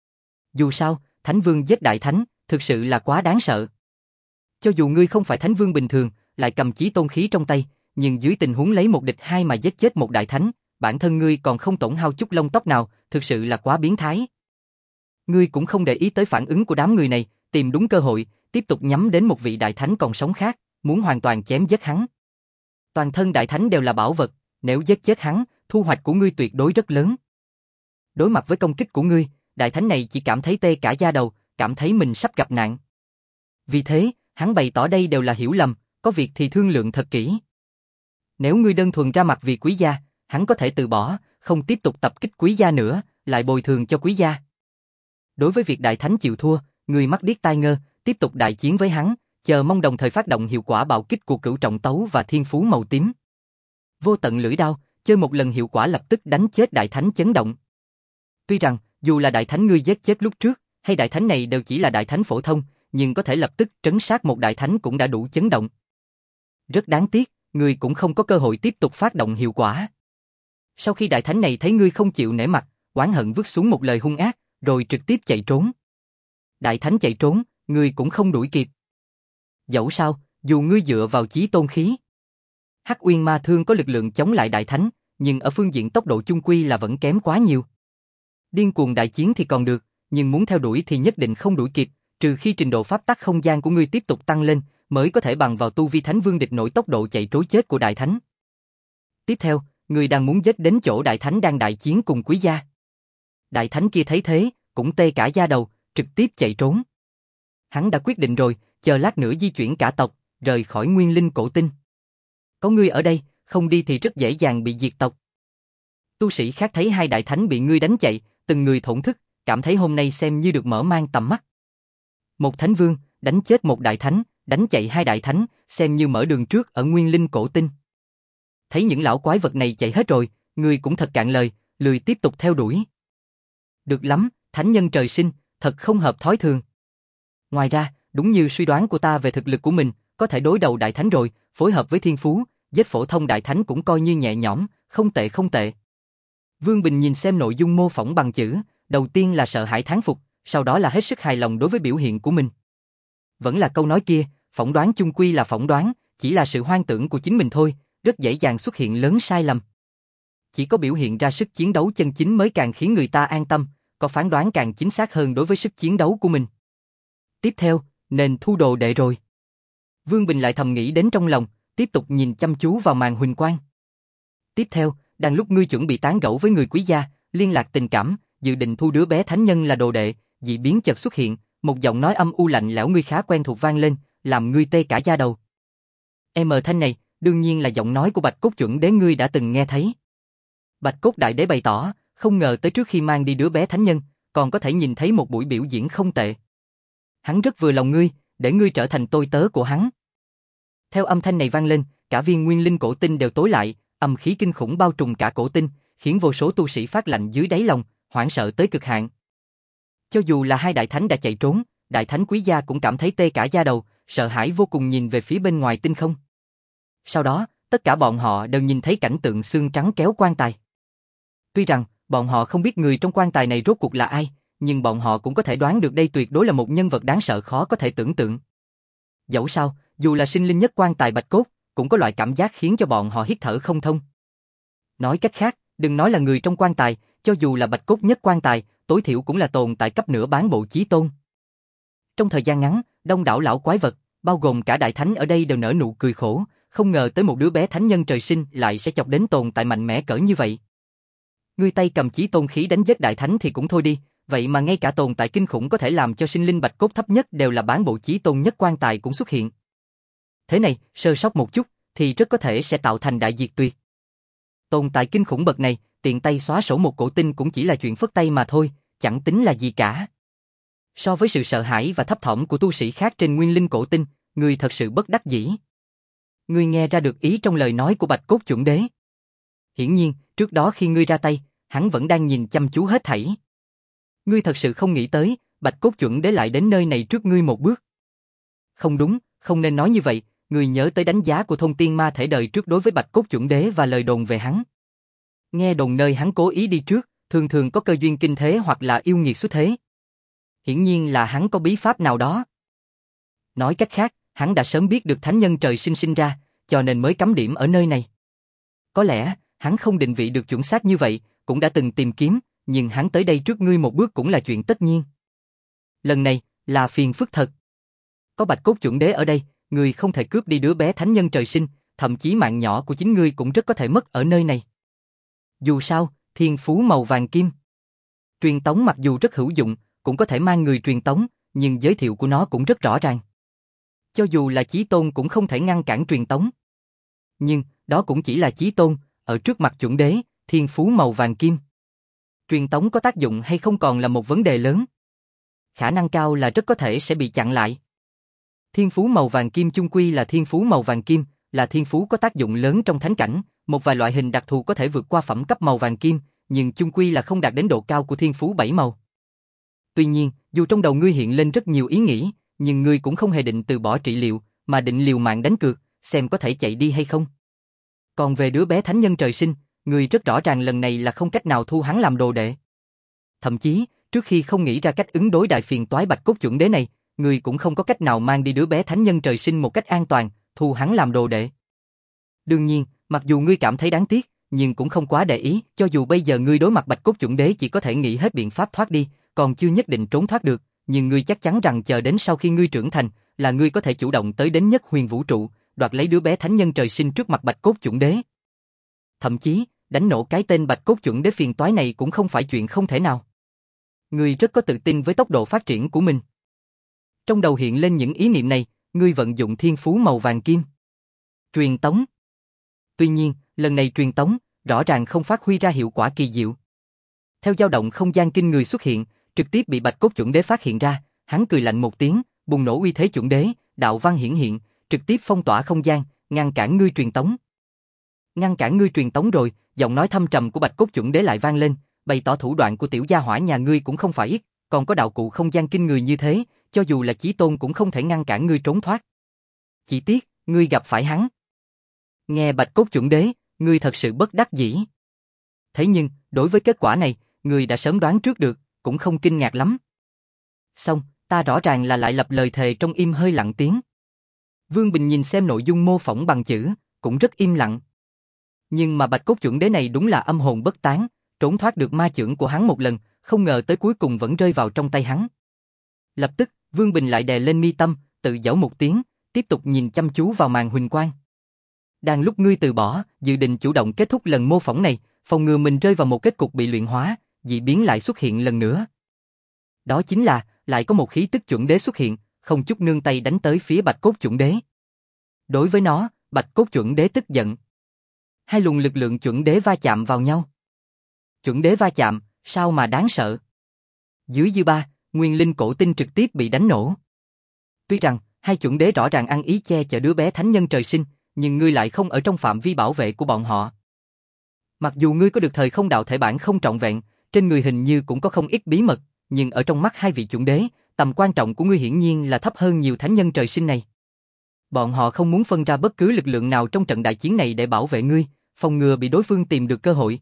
S1: Dù sao, thánh vương giết đại thánh, thực sự là quá đáng sợ. Cho dù ngươi không phải thánh vương bình thường, lại cầm chí tôn khí trong tay, nhưng dưới tình huống lấy một địch hai mà giết chết một đại thánh, bản thân ngươi còn không tổn hao chút lông tóc nào, thực sự là quá biến thái. Ngươi cũng không để ý tới phản ứng của đám người này, tìm đúng cơ hội, tiếp tục nhắm đến một vị đại thánh còn sống khác, muốn hoàn toàn chém giết hắn. Toàn thân đại thánh đều là bảo vật, nếu giết chết hắn, thu hoạch của ngươi tuyệt đối rất lớn. Đối mặt với công kích của ngươi, đại thánh này chỉ cảm thấy tê cả da đầu, cảm thấy mình sắp gặp nạn. Vì thế, hắn bày tỏ đây đều là hiểu lầm, có việc thì thương lượng thật kỹ. Nếu ngươi đơn thuần ra mặt vì Quý gia, hắn có thể từ bỏ, không tiếp tục tập kích Quý gia nữa, lại bồi thường cho Quý gia. Đối với việc đại thánh chịu thua, ngươi mắt điếc tai ngơ, tiếp tục đại chiến với hắn, chờ mong đồng thời phát động hiệu quả bạo kích của cửu trọng tấu và thiên phú màu tím. Vô tận lưỡi đao, chơi một lần hiệu quả lập tức đánh chết đại thánh chấn động. Tuy rằng, Dù là đại thánh ngươi giết chết lúc trước, hay đại thánh này đều chỉ là đại thánh phổ thông, nhưng có thể lập tức trấn sát một đại thánh cũng đã đủ chấn động. Rất đáng tiếc, ngươi cũng không có cơ hội tiếp tục phát động hiệu quả. Sau khi đại thánh này thấy ngươi không chịu nể mặt, oán hận vứt xuống một lời hung ác, rồi trực tiếp chạy trốn. Đại thánh chạy trốn, ngươi cũng không đuổi kịp. Dẫu sao, dù ngươi dựa vào chí tôn khí, Hắc Uyên Ma Thương có lực lượng chống lại đại thánh, nhưng ở phương diện tốc độ chung quy là vẫn kém quá nhiều. Điên cuồng đại chiến thì còn được, nhưng muốn theo đuổi thì nhất định không đuổi kịp, trừ khi trình độ pháp tắc không gian của ngươi tiếp tục tăng lên, mới có thể bằng vào tu vi thánh vương địch nổi tốc độ chạy trối chết của đại thánh. Tiếp theo, ngươi đang muốn giết đến chỗ đại thánh đang đại chiến cùng quý gia. Đại thánh kia thấy thế, cũng tê cả da đầu, trực tiếp chạy trốn. Hắn đã quyết định rồi, chờ lát nữa di chuyển cả tộc, rời khỏi Nguyên Linh Cổ Tinh. Có ngươi ở đây, không đi thì rất dễ dàng bị diệt tộc. Tu sĩ khác thấy hai đại thánh bị ngươi đánh chạy, từng người thổn thức, cảm thấy hôm nay xem như được mở mang tầm mắt. Một thánh vương, đánh chết một đại thánh, đánh chạy hai đại thánh, xem như mở đường trước ở Nguyên Linh Cổ Tinh. Thấy những lão quái vật này chạy hết rồi, ngươi cũng thật cạn lời, lười tiếp tục theo đuổi. Được lắm, thánh nhân trời sinh, thật không hợp thói thường. Ngoài ra, đúng như suy đoán của ta về thực lực của mình, có thể đối đầu đại thánh rồi, phối hợp với thiên phú, giết phổ thông đại thánh cũng coi như nhẹ nhõm, không tệ không tệ. Vương Bình nhìn xem nội dung mô phỏng bằng chữ, đầu tiên là sợ hãi thán phục, sau đó là hết sức hài lòng đối với biểu hiện của mình. Vẫn là câu nói kia, phỏng đoán chung quy là phỏng đoán, chỉ là sự hoang tưởng của chính mình thôi, rất dễ dàng xuất hiện lớn sai lầm. Chỉ có biểu hiện ra sức chiến đấu chân chính mới càng khiến người ta an tâm, có phán đoán càng chính xác hơn đối với sức chiến đấu của mình. Tiếp theo, nên thu đồ đệ rồi. Vương Bình lại thầm nghĩ đến trong lòng, tiếp tục nhìn chăm chú vào màn huỳnh quang. Tiếp theo, đang lúc ngươi chuẩn bị tán gẫu với người quý gia, liên lạc tình cảm, dự định thu đứa bé thánh nhân là đồ đệ, dị biến chợt xuất hiện, một giọng nói âm u lạnh lẽo ngươi khá quen thuộc vang lên, làm ngươi tê cả da đầu. Em thanh này, đương nhiên là giọng nói của Bạch Cốt chuẩn đế ngươi đã từng nghe thấy. Bạch Cốt đại đế bày tỏ, không ngờ tới trước khi mang đi đứa bé thánh nhân, còn có thể nhìn thấy một buổi biểu diễn không tệ. Hắn rất vừa lòng ngươi, để ngươi trở thành tôi tớ của hắn. Theo âm thanh này vang lên, cả viên Nguyên Linh Cổ Tinh đều tối lại, âm khí kinh khủng bao trùm cả cổ tinh, khiến vô số tu sĩ phát lạnh dưới đáy lòng, hoảng sợ tới cực hạn. Cho dù là hai đại thánh đã chạy trốn, đại thánh quý gia cũng cảm thấy tê cả da đầu, sợ hãi vô cùng nhìn về phía bên ngoài tinh không. Sau đó, tất cả bọn họ đều nhìn thấy cảnh tượng xương trắng kéo quan tài. Tuy rằng, bọn họ không biết người trong quan tài này rốt cuộc là ai, nhưng bọn họ cũng có thể đoán được đây tuyệt đối là một nhân vật đáng sợ khó có thể tưởng tượng. Dẫu sao, dù là sinh linh nhất quan tài Bạch Cốt, cũng có loại cảm giác khiến cho bọn họ hít thở không thông. Nói cách khác, đừng nói là người trong quan tài, cho dù là Bạch Cốt nhất quan tài, tối thiểu cũng là tồn tại cấp nửa bán bộ chí tôn. Trong thời gian ngắn, đông đảo lão quái vật, bao gồm cả đại thánh ở đây đều nở nụ cười khổ, không ngờ tới một đứa bé thánh nhân trời sinh lại sẽ chọc đến tồn tại mạnh mẽ cỡ như vậy. Ngươi tay cầm chí tôn khí đánh giết đại thánh thì cũng thôi đi, vậy mà ngay cả tồn tại kinh khủng có thể làm cho sinh linh Bạch Cốt thấp nhất đều là bán bộ chí tôn nhất quan tài cũng xuất hiện. Thế này, sơ sót một chút, thì rất có thể sẽ tạo thành đại diệt tuyệt. Tồn tại kinh khủng bậc này, tiện tay xóa sổ một cổ tinh cũng chỉ là chuyện phất tay mà thôi, chẳng tính là gì cả. So với sự sợ hãi và thấp thỏm của tu sĩ khác trên Nguyên Linh Cổ Tinh, ngươi thật sự bất đắc dĩ. Ngươi nghe ra được ý trong lời nói của Bạch Cốt chuẩn đế. Hiển nhiên, trước đó khi ngươi ra tay, hắn vẫn đang nhìn chăm chú hết thảy. Ngươi thật sự không nghĩ tới, Bạch Cốt chuẩn đế lại đến nơi này trước ngươi một bước. Không đúng, không nên nói như vậy, ngươi nhớ tới đánh giá của thôn tiên ma thể đời trước đối với Bạch Cốt chuẩn đế và lời đồn về hắn. Nghe đồn nơi hắn cố ý đi trước, thường thường có cơ duyên kinh thế hoặc là yêu nghiệt xuất thế. Hiển nhiên là hắn có bí pháp nào đó. Nói cách khác, hắn đã sớm biết được thánh nhân trời sinh sinh ra, cho nên mới cắm điểm ở nơi này. Có lẽ, hắn không định vị được chuẩn xác như vậy, cũng đã từng tìm kiếm, nhưng hắn tới đây trước ngươi một bước cũng là chuyện tất nhiên. Lần này, là phiền phức thật. Có Bạch Cốt chuẩn đế ở đây, ngươi không thể cướp đi đứa bé thánh nhân trời sinh, thậm chí mạng nhỏ của chính ngươi cũng rất có thể mất ở nơi này. Dù sao, thiên phú màu vàng kim. Truyền tống mặc dù rất hữu dụng, cũng có thể mang người truyền tống, nhưng giới thiệu của nó cũng rất rõ ràng. Cho dù là chí tôn cũng không thể ngăn cản truyền tống. Nhưng, đó cũng chỉ là chí tôn, ở trước mặt chuẩn đế, thiên phú màu vàng kim. Truyền tống có tác dụng hay không còn là một vấn đề lớn. Khả năng cao là rất có thể sẽ bị chặn lại. Thiên phú màu vàng kim chung quy là thiên phú màu vàng kim, là thiên phú có tác dụng lớn trong thánh cảnh, một vài loại hình đặc thù có thể vượt qua phẩm cấp màu vàng kim, nhưng chung quy là không đạt đến độ cao của thiên phú bảy màu. Tuy nhiên, dù trong đầu ngươi hiện lên rất nhiều ý nghĩ, nhưng ngươi cũng không hề định từ bỏ trị liệu, mà định liều mạng đánh cược, xem có thể chạy đi hay không. Còn về đứa bé thánh nhân trời sinh, ngươi rất rõ ràng lần này là không cách nào thu hắn làm đồ đệ. Thậm chí, trước khi không nghĩ ra cách ứng đối đại phiền toái bạch cốt chuẩn đế này, ngươi cũng không có cách nào mang đi đứa bé thánh nhân trời sinh một cách an toàn, thu hắn làm đồ đệ. Đương nhiên, mặc dù ngươi cảm thấy đáng tiếc, nhưng cũng không quá để ý, cho dù bây giờ ngươi đối mặt bạch cốt chuẩn đế chỉ có thể nghĩ hết biện pháp thoát đi, còn chưa nhất định trốn thoát được, nhưng ngươi chắc chắn rằng chờ đến sau khi ngươi trưởng thành, là ngươi có thể chủ động tới đến nhất huyền vũ trụ, đoạt lấy đứa bé thánh nhân trời sinh trước mặt bạch cốt chuẩn đế. Thậm chí, đánh nổ cái tên bạch cốt chuẩn đế phiền toái này cũng không phải chuyện không thể nào. Ngươi rất có tự tin với tốc độ phát triển của mình. Trong đầu hiện lên những ý niệm này, ngươi vận dụng thiên phú màu vàng kim. Truyền tống. Tuy nhiên, lần này truyền tống, rõ ràng không phát huy ra hiệu quả kỳ diệu. Theo dao động không gian kinh người xuất hiện, trực tiếp bị bạch cốt chuẩn đế phát hiện ra, hắn cười lạnh một tiếng, bùng nổ uy thế chuẩn đế, đạo văn hiển hiện, trực tiếp phong tỏa không gian, ngăn cản ngươi truyền tống. Ngăn cản ngươi truyền tống rồi, giọng nói thâm trầm của bạch cốt chuẩn đế lại vang lên, bày tỏ thủ đoạn của tiểu gia hỏa nhà ngươi cũng không phải ít, còn có đạo cụ không gian kinh người như thế, cho dù là chí tôn cũng không thể ngăn cản ngươi trốn thoát. Chỉ tiếc, ngươi gặp phải hắn. Nghe bạch cốt chuẩn đế, ngươi thật sự bất đắc dĩ. Thế nhưng, đối với kết quả này, ngươi đã sớm đoán trước được, cũng không kinh ngạc lắm. Xong, ta rõ ràng là lại lập lời thề trong im hơi lặng tiếng. Vương Bình nhìn xem nội dung mô phỏng bằng chữ, cũng rất im lặng. Nhưng mà bạch cốt chuẩn đế này đúng là âm hồn bất tán, trốn thoát được ma chưởng của hắn một lần, không ngờ tới cuối cùng vẫn rơi vào trong tay hắn. Lập tức, Vương Bình lại đè lên mi tâm, tự giễu một tiếng, tiếp tục nhìn chăm chú vào màn huỳnh quang. Đang lúc ngươi từ bỏ, dự định chủ động kết thúc lần mô phỏng này, phòng ngừa mình rơi vào một kết cục bị luyện hóa, dị biến lại xuất hiện lần nữa. Đó chính là, lại có một khí tức chuẩn đế xuất hiện, không chút nương tay đánh tới phía bạch cốt chuẩn đế. Đối với nó, bạch cốt chuẩn đế tức giận. Hai luồng lực lượng chuẩn đế va chạm vào nhau. Chuẩn đế va chạm, sao mà đáng sợ. Dưới dư ba, nguyên linh cổ tinh trực tiếp bị đánh nổ. Tuy rằng, hai chuẩn đế rõ ràng ăn ý che chở đứa bé thánh nhân trời sinh, nhưng ngươi lại không ở trong phạm vi bảo vệ của bọn họ. Mặc dù ngươi có được thời không đạo thể bản không trọn vẹn, trên người hình như cũng có không ít bí mật, nhưng ở trong mắt hai vị chuẩn đế, tầm quan trọng của ngươi hiển nhiên là thấp hơn nhiều thánh nhân trời sinh này. Bọn họ không muốn phân ra bất cứ lực lượng nào trong trận đại chiến này để bảo vệ ngươi, phòng ngừa bị đối phương tìm được cơ hội.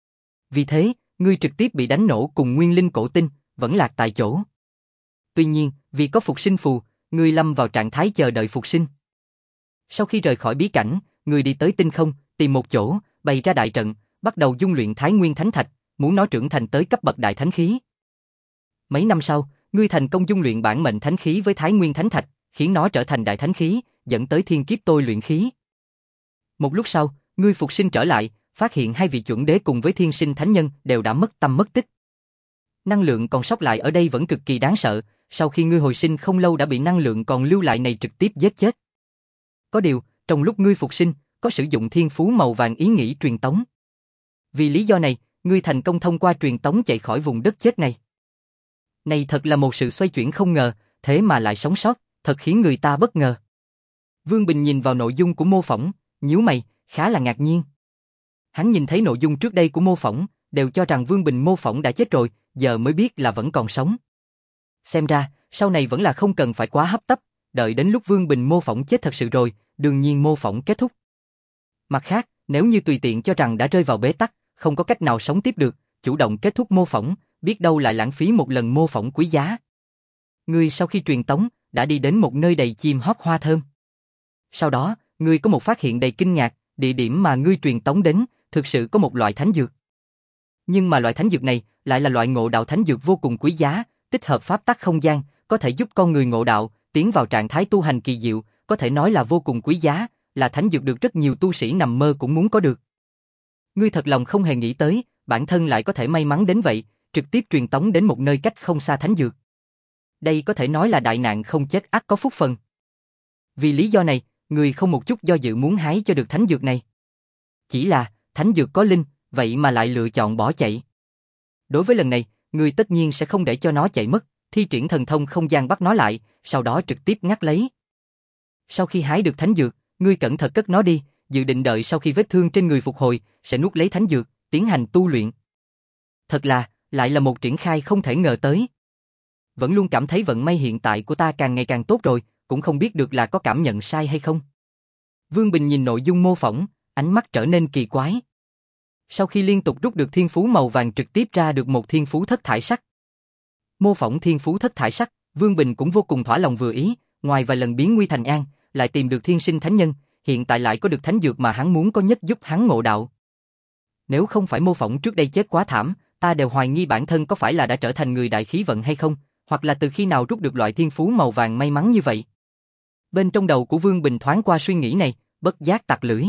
S1: Vì thế, ngươi trực tiếp bị đánh nổ cùng nguyên linh cổ tinh, vẫn lạc tại chỗ. Tuy nhiên, vì có phục sinh phù, ngươi lâm vào trạng thái chờ đợi phục sinh. Sau khi rời khỏi bí cảnh, ngươi đi tới tinh không, tìm một chỗ, bày ra đại trận, bắt đầu dung luyện Thái Nguyên Thánh Thạch, muốn nó trưởng thành tới cấp bậc đại thánh khí. Mấy năm sau, ngươi thành công dung luyện bản mệnh thánh khí với Thái Nguyên Thánh Thạch, khiến nó trở thành đại thánh khí, dẫn tới thiên kiếp tôi luyện khí. Một lúc sau, ngươi phục sinh trở lại, phát hiện hai vị chuẩn đế cùng với thiên sinh thánh nhân đều đã mất tâm mất tích. Năng lượng còn sót lại ở đây vẫn cực kỳ đáng sợ, sau khi ngươi hồi sinh không lâu đã bị năng lượng còn lưu lại này trực tiếp giết chết. Có điều, trong lúc ngươi phục sinh, có sử dụng thiên phú màu vàng ý nghĩ truyền tống. Vì lý do này, ngươi thành công thông qua truyền tống chạy khỏi vùng đất chết này. Này thật là một sự xoay chuyển không ngờ, thế mà lại sống sót, thật khiến người ta bất ngờ. Vương Bình nhìn vào nội dung của mô phỏng, nhíu mày, khá là ngạc nhiên. Hắn nhìn thấy nội dung trước đây của mô phỏng, đều cho rằng Vương Bình mô phỏng đã chết rồi, giờ mới biết là vẫn còn sống. Xem ra, sau này vẫn là không cần phải quá hấp tấp, đợi đến lúc Vương Bình mô phỏng chết thật sự rồi, đương nhiên mô phỏng kết thúc. Mặt khác, nếu như tùy tiện cho rằng đã rơi vào bế tắc, không có cách nào sống tiếp được, chủ động kết thúc mô phỏng, biết đâu lại lãng phí một lần mô phỏng quý giá. Ngươi sau khi truyền tống, đã đi đến một nơi đầy chim hót hoa thơm. Sau đó, ngươi có một phát hiện đầy kinh ngạc, địa điểm mà ngươi truyền tống đến, thực sự có một loại thánh dược. Nhưng mà loại thánh dược này, lại là loại ngộ đạo thánh dược vô cùng quý giá, tích hợp pháp tắc không gian, có thể giúp con người ngộ đạo, tiến vào trạng thái tu hành kỳ diệu, có thể nói là vô cùng quý giá, là thánh dược được rất nhiều tu sĩ nằm mơ cũng muốn có được. Ngươi thật lòng không hề nghĩ tới, bản thân lại có thể may mắn đến vậy, trực tiếp truyền tống đến một nơi cách không xa thánh dược. Đây có thể nói là đại nạn không chết ắt có phúc phần. Vì lý do này, ngươi không một chút do dự muốn hái cho được thánh dược này. Chỉ là, thánh dược có linh, vậy mà lại lựa chọn bỏ chạy. Đối với lần này, ngươi tất nhiên sẽ không để cho nó chạy mất, thi triển thần thông không gian bắt nó lại, sau đó trực tiếp ngắt lấy. Sau khi hái được thánh dược, ngươi cẩn thận cất nó đi, dự định đợi sau khi vết thương trên người phục hồi, sẽ nuốt lấy thánh dược, tiến hành tu luyện. Thật là, lại là một triển khai không thể ngờ tới. Vẫn luôn cảm thấy vận may hiện tại của ta càng ngày càng tốt rồi, cũng không biết được là có cảm nhận sai hay không. Vương Bình nhìn nội dung mô phỏng, ánh mắt trở nên kỳ quái. Sau khi liên tục rút được thiên phú màu vàng trực tiếp ra được một thiên phú thất thải sắc. Mô phỏng thiên phú thất thải sắc, Vương Bình cũng vô cùng thỏa lòng vừa ý, ngoài vài lần biến nguy thành an, lại tìm được thiên sinh thánh nhân, hiện tại lại có được thánh dược mà hắn muốn có nhất giúp hắn ngộ đạo. Nếu không phải mô phỏng trước đây chết quá thảm, ta đều hoài nghi bản thân có phải là đã trở thành người đại khí vận hay không, hoặc là từ khi nào rút được loại thiên phú màu vàng may mắn như vậy. Bên trong đầu của Vương Bình thoáng qua suy nghĩ này, bất giác tặc lưỡi.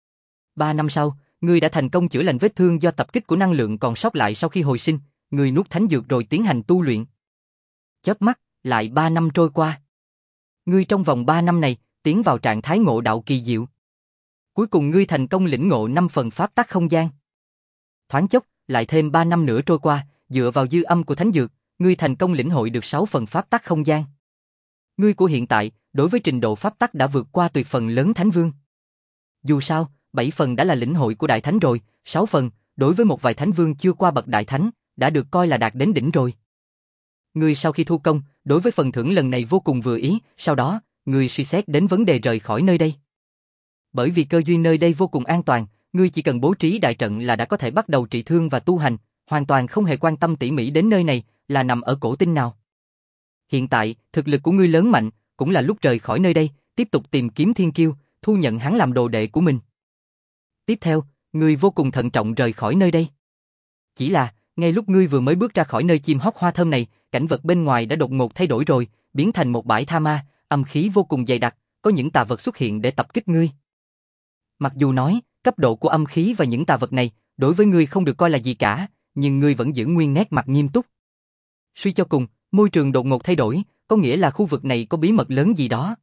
S1: Ba năm sau, ngươi đã thành công chữa lành vết thương do tập kích của năng lượng còn sót lại sau khi hồi sinh, ngươi nuốt thánh dược rồi tiến hành tu luyện. Chớp mắt, lại ba năm trôi qua. Ngươi trong vòng ba năm này, tiến vào trạng thái ngộ đạo kỳ diệu. Cuối cùng ngươi thành công lĩnh ngộ năm phần pháp tắc không gian. Thoáng chốc, lại thêm ba năm nữa trôi qua, dựa vào dư âm của thánh dược, ngươi thành công lĩnh hội được sáu phần pháp tắc không gian. Ngươi của hiện tại, đối với trình độ pháp tắc đã vượt qua tuyệt phần lớn thánh vương. Dù sao, bảy phần đã là lĩnh hội của đại thánh rồi, sáu phần, đối với một vài thánh vương chưa qua bậc đại thánh, đã được coi là đạt đến đỉnh rồi. Ngươi sau khi thu công, đối với phần thưởng lần này vô cùng vừa ý, sau đó, ngươi suy xét đến vấn đề rời khỏi nơi đây. Bởi vì cơ duyên nơi đây vô cùng an toàn, ngươi chỉ cần bố trí đại trận là đã có thể bắt đầu trị thương và tu hành, hoàn toàn không hề quan tâm tỉ mỉ đến nơi này là nằm ở cổ tinh nào. Hiện tại, thực lực của ngươi lớn mạnh, cũng là lúc rời khỏi nơi đây, tiếp tục tìm kiếm thiên kiêu, thu nhận hắn làm đồ đệ của mình. Tiếp theo, ngươi vô cùng thận trọng rời khỏi nơi đây. Chỉ là, ngay lúc ngươi vừa mới bước ra khỏi nơi chim hót hoa thơm này, cảnh vật bên ngoài đã đột ngột thay đổi rồi, biến thành một bãi tha ma, âm khí vô cùng dày đặc, có những tà vật xuất hiện để tập kích ngươi. Mặc dù nói, cấp độ của âm khí và những tà vật này, đối với ngươi không được coi là gì cả, nhưng ngươi vẫn giữ nguyên nét mặt nghiêm túc. Suy cho cùng, môi trường đột ngột thay đổi, có nghĩa là khu vực này có bí mật lớn gì đó.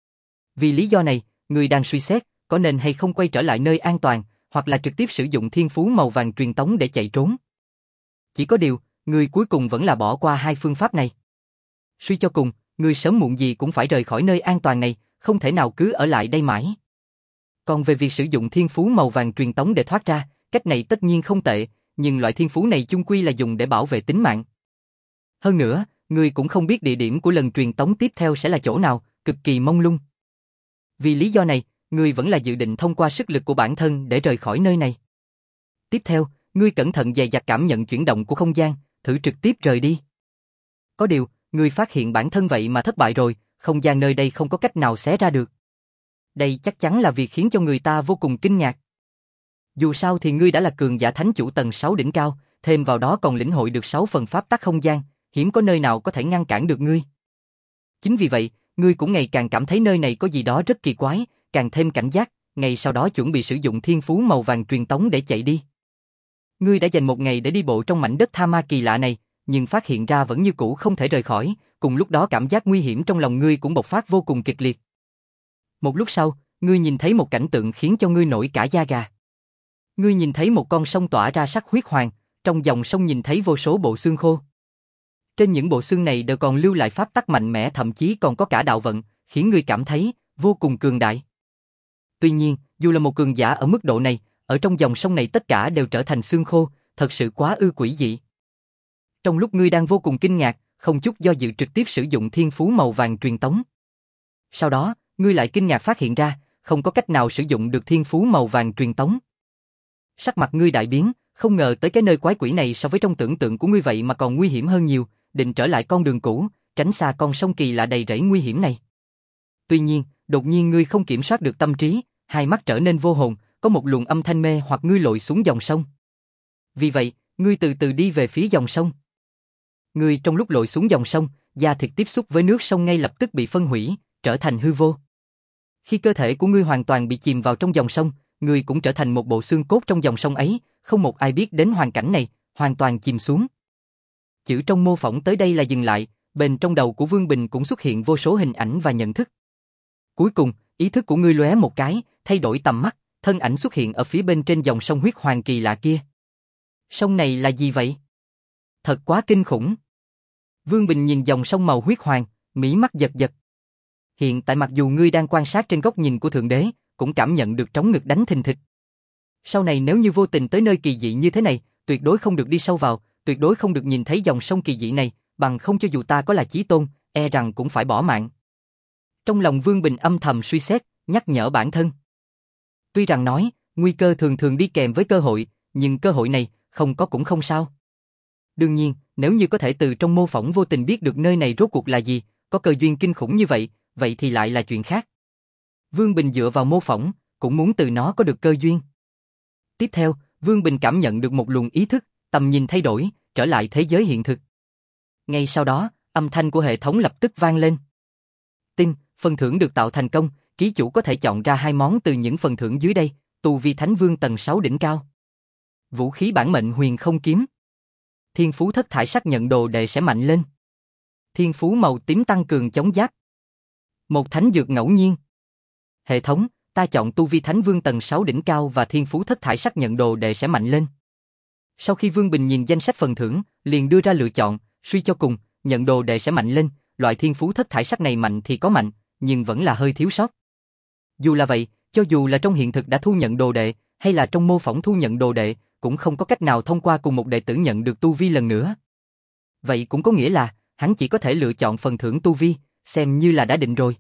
S1: Vì lý do này, ngươi đang suy xét, có nên hay không quay trở lại nơi an toàn, hoặc là trực tiếp sử dụng thiên phú màu vàng truyền tống để chạy trốn. Chỉ có điều, ngươi cuối cùng vẫn là bỏ qua hai phương pháp này. Suy cho cùng, ngươi sớm muộn gì cũng phải rời khỏi nơi an toàn này, không thể nào cứ ở lại đây mãi. Còn về việc sử dụng thiên phú màu vàng truyền tống để thoát ra, cách này tất nhiên không tệ, nhưng loại thiên phú này chung quy là dùng để bảo vệ tính mạng. Hơn nữa, ngươi cũng không biết địa điểm của lần truyền tống tiếp theo sẽ là chỗ nào, cực kỳ mông lung. Vì lý do này, ngươi vẫn là dự định thông qua sức lực của bản thân để rời khỏi nơi này. Tiếp theo, ngươi cẩn thận dè dặt cảm nhận chuyển động của không gian, thử trực tiếp rời đi. Có điều, ngươi phát hiện bản thân vậy mà thất bại rồi, không gian nơi đây không có cách nào xé ra được. Đây chắc chắn là việc khiến cho người ta vô cùng kinh ngạc. Dù sao thì ngươi đã là cường giả thánh chủ tầng sáu đỉnh cao, thêm vào đó còn lĩnh hội được sáu phần pháp tắc không gian, hiếm có nơi nào có thể ngăn cản được ngươi. Chính vì vậy, ngươi cũng ngày càng cảm thấy nơi này có gì đó rất kỳ quái, càng thêm cảnh giác, ngày sau đó chuẩn bị sử dụng thiên phú màu vàng truyền tống để chạy đi. Ngươi đã dành một ngày để đi bộ trong mảnh đất tha ma kỳ lạ này, nhưng phát hiện ra vẫn như cũ không thể rời khỏi, cùng lúc đó cảm giác nguy hiểm trong lòng ngươi cũng bộc phát vô cùng kịch liệt. Một lúc sau, ngươi nhìn thấy một cảnh tượng khiến cho ngươi nổi cả da gà. Ngươi nhìn thấy một con sông tỏa ra sắc huyết hoàng, trong dòng sông nhìn thấy vô số bộ xương khô. Trên những bộ xương này đều còn lưu lại pháp tắc mạnh mẽ, thậm chí còn có cả đạo vận, khiến ngươi cảm thấy vô cùng cường đại. Tuy nhiên, dù là một cường giả ở mức độ này, ở trong dòng sông này tất cả đều trở thành xương khô, thật sự quá ư quỷ dị. Trong lúc ngươi đang vô cùng kinh ngạc, không chút do dự trực tiếp sử dụng thiên phú màu vàng truyền tống. Sau đó, ngươi lại kinh ngạc phát hiện ra, không có cách nào sử dụng được thiên phú màu vàng truyền tống. Sắc mặt ngươi đại biến, không ngờ tới cái nơi quái quỷ này so với trong tưởng tượng của ngươi vậy mà còn nguy hiểm hơn nhiều, định trở lại con đường cũ, tránh xa con sông kỳ lạ đầy rẫy nguy hiểm này. Tuy nhiên, đột nhiên ngươi không kiểm soát được tâm trí, hai mắt trở nên vô hồn, có một luồng âm thanh mê hoặc ngươi lội xuống dòng sông. Vì vậy, ngươi từ từ đi về phía dòng sông. Ngươi trong lúc lội xuống dòng sông, da thịt tiếp xúc với nước sông ngay lập tức bị phân hủy, trở thành hư vô. Khi cơ thể của ngươi hoàn toàn bị chìm vào trong dòng sông, ngươi cũng trở thành một bộ xương cốt trong dòng sông ấy, không một ai biết đến hoàn cảnh này, hoàn toàn chìm xuống. Chữ trong mô phỏng tới đây là dừng lại, bên trong đầu của Vương Bình cũng xuất hiện vô số hình ảnh và nhận thức. Cuối cùng, ý thức của ngươi lóe một cái, thay đổi tầm mắt, thân ảnh xuất hiện ở phía bên trên dòng sông huyết hoàng kỳ lạ kia. Sông này là gì vậy? Thật quá kinh khủng. Vương Bình nhìn dòng sông màu huyết hoàng, mí mắt giật giật. Hiện tại mặc dù ngươi đang quan sát trên góc nhìn của Thượng Đế, cũng cảm nhận được trống ngực đánh thình thịch. Sau này nếu như vô tình tới nơi kỳ dị như thế này, tuyệt đối không được đi sâu vào, tuyệt đối không được nhìn thấy dòng sông kỳ dị này, bằng không cho dù ta có là chí tôn, e rằng cũng phải bỏ mạng. Trong lòng Vương Bình âm thầm suy xét, nhắc nhở bản thân. Tuy rằng nói, nguy cơ thường thường đi kèm với cơ hội, nhưng cơ hội này, không có cũng không sao. Đương nhiên, nếu như có thể từ trong mô phỏng vô tình biết được nơi này rốt cuộc là gì, có cơ duyên kinh khủng như vậy, vậy thì lại là chuyện khác. Vương Bình dựa vào mô phỏng, cũng muốn từ nó có được cơ duyên. Tiếp theo, Vương Bình cảm nhận được một luồng ý thức, tầm nhìn thay đổi, trở lại thế giới hiện thực. Ngay sau đó, âm thanh của hệ thống lập tức vang lên. Tin, phần thưởng được tạo thành công, ký chủ có thể chọn ra hai món từ những phần thưởng dưới đây, tu vi Thánh Vương tầng sáu đỉnh cao. Vũ khí bản mệnh huyền không kiếm. Thiên phú thất thải sắc nhận đồ đệ sẽ mạnh lên. Thiên phú màu tím tăng cường chống giáp. Một thánh dược ngẫu nhiên. Hệ thống, ta chọn tu vi Thánh Vương tầng sáu đỉnh cao và thiên phú thất thải sắc nhận đồ đệ sẽ mạnh lên. Sau khi Vương Bình nhìn danh sách phần thưởng, liền đưa ra lựa chọn, suy cho cùng, nhận đồ đệ sẽ mạnh lên, loại thiên phú thất thải sắc này mạnh thì có mạnh, nhưng vẫn là hơi thiếu sót. Dù là vậy, cho dù là trong hiện thực đã thu nhận đồ đệ, hay là trong mô phỏng thu nhận đồ đệ, cũng không có cách nào thông qua cùng một đệ tử nhận được tu vi lần nữa. Vậy cũng có nghĩa là, hắn chỉ có thể lựa chọn phần thưởng tu vi, xem như là đã định rồi.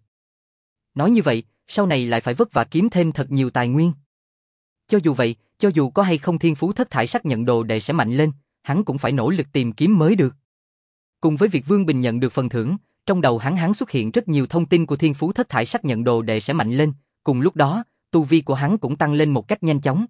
S1: Nói như vậy, sau này lại phải vất vả kiếm thêm thật nhiều tài nguyên. Cho dù vậy, cho dù có hay không thiên phú thất thải sắc nhận đồ đệ sẽ mạnh lên, hắn cũng phải nỗ lực tìm kiếm mới được. Cùng với việc Vương Bình nhận được phần thưởng, trong đầu hắn hắn xuất hiện rất nhiều thông tin của thiên phú thất thải sắc nhận đồ đệ sẽ mạnh lên, cùng lúc đó, tu vi của hắn cũng tăng lên một cách nhanh chóng.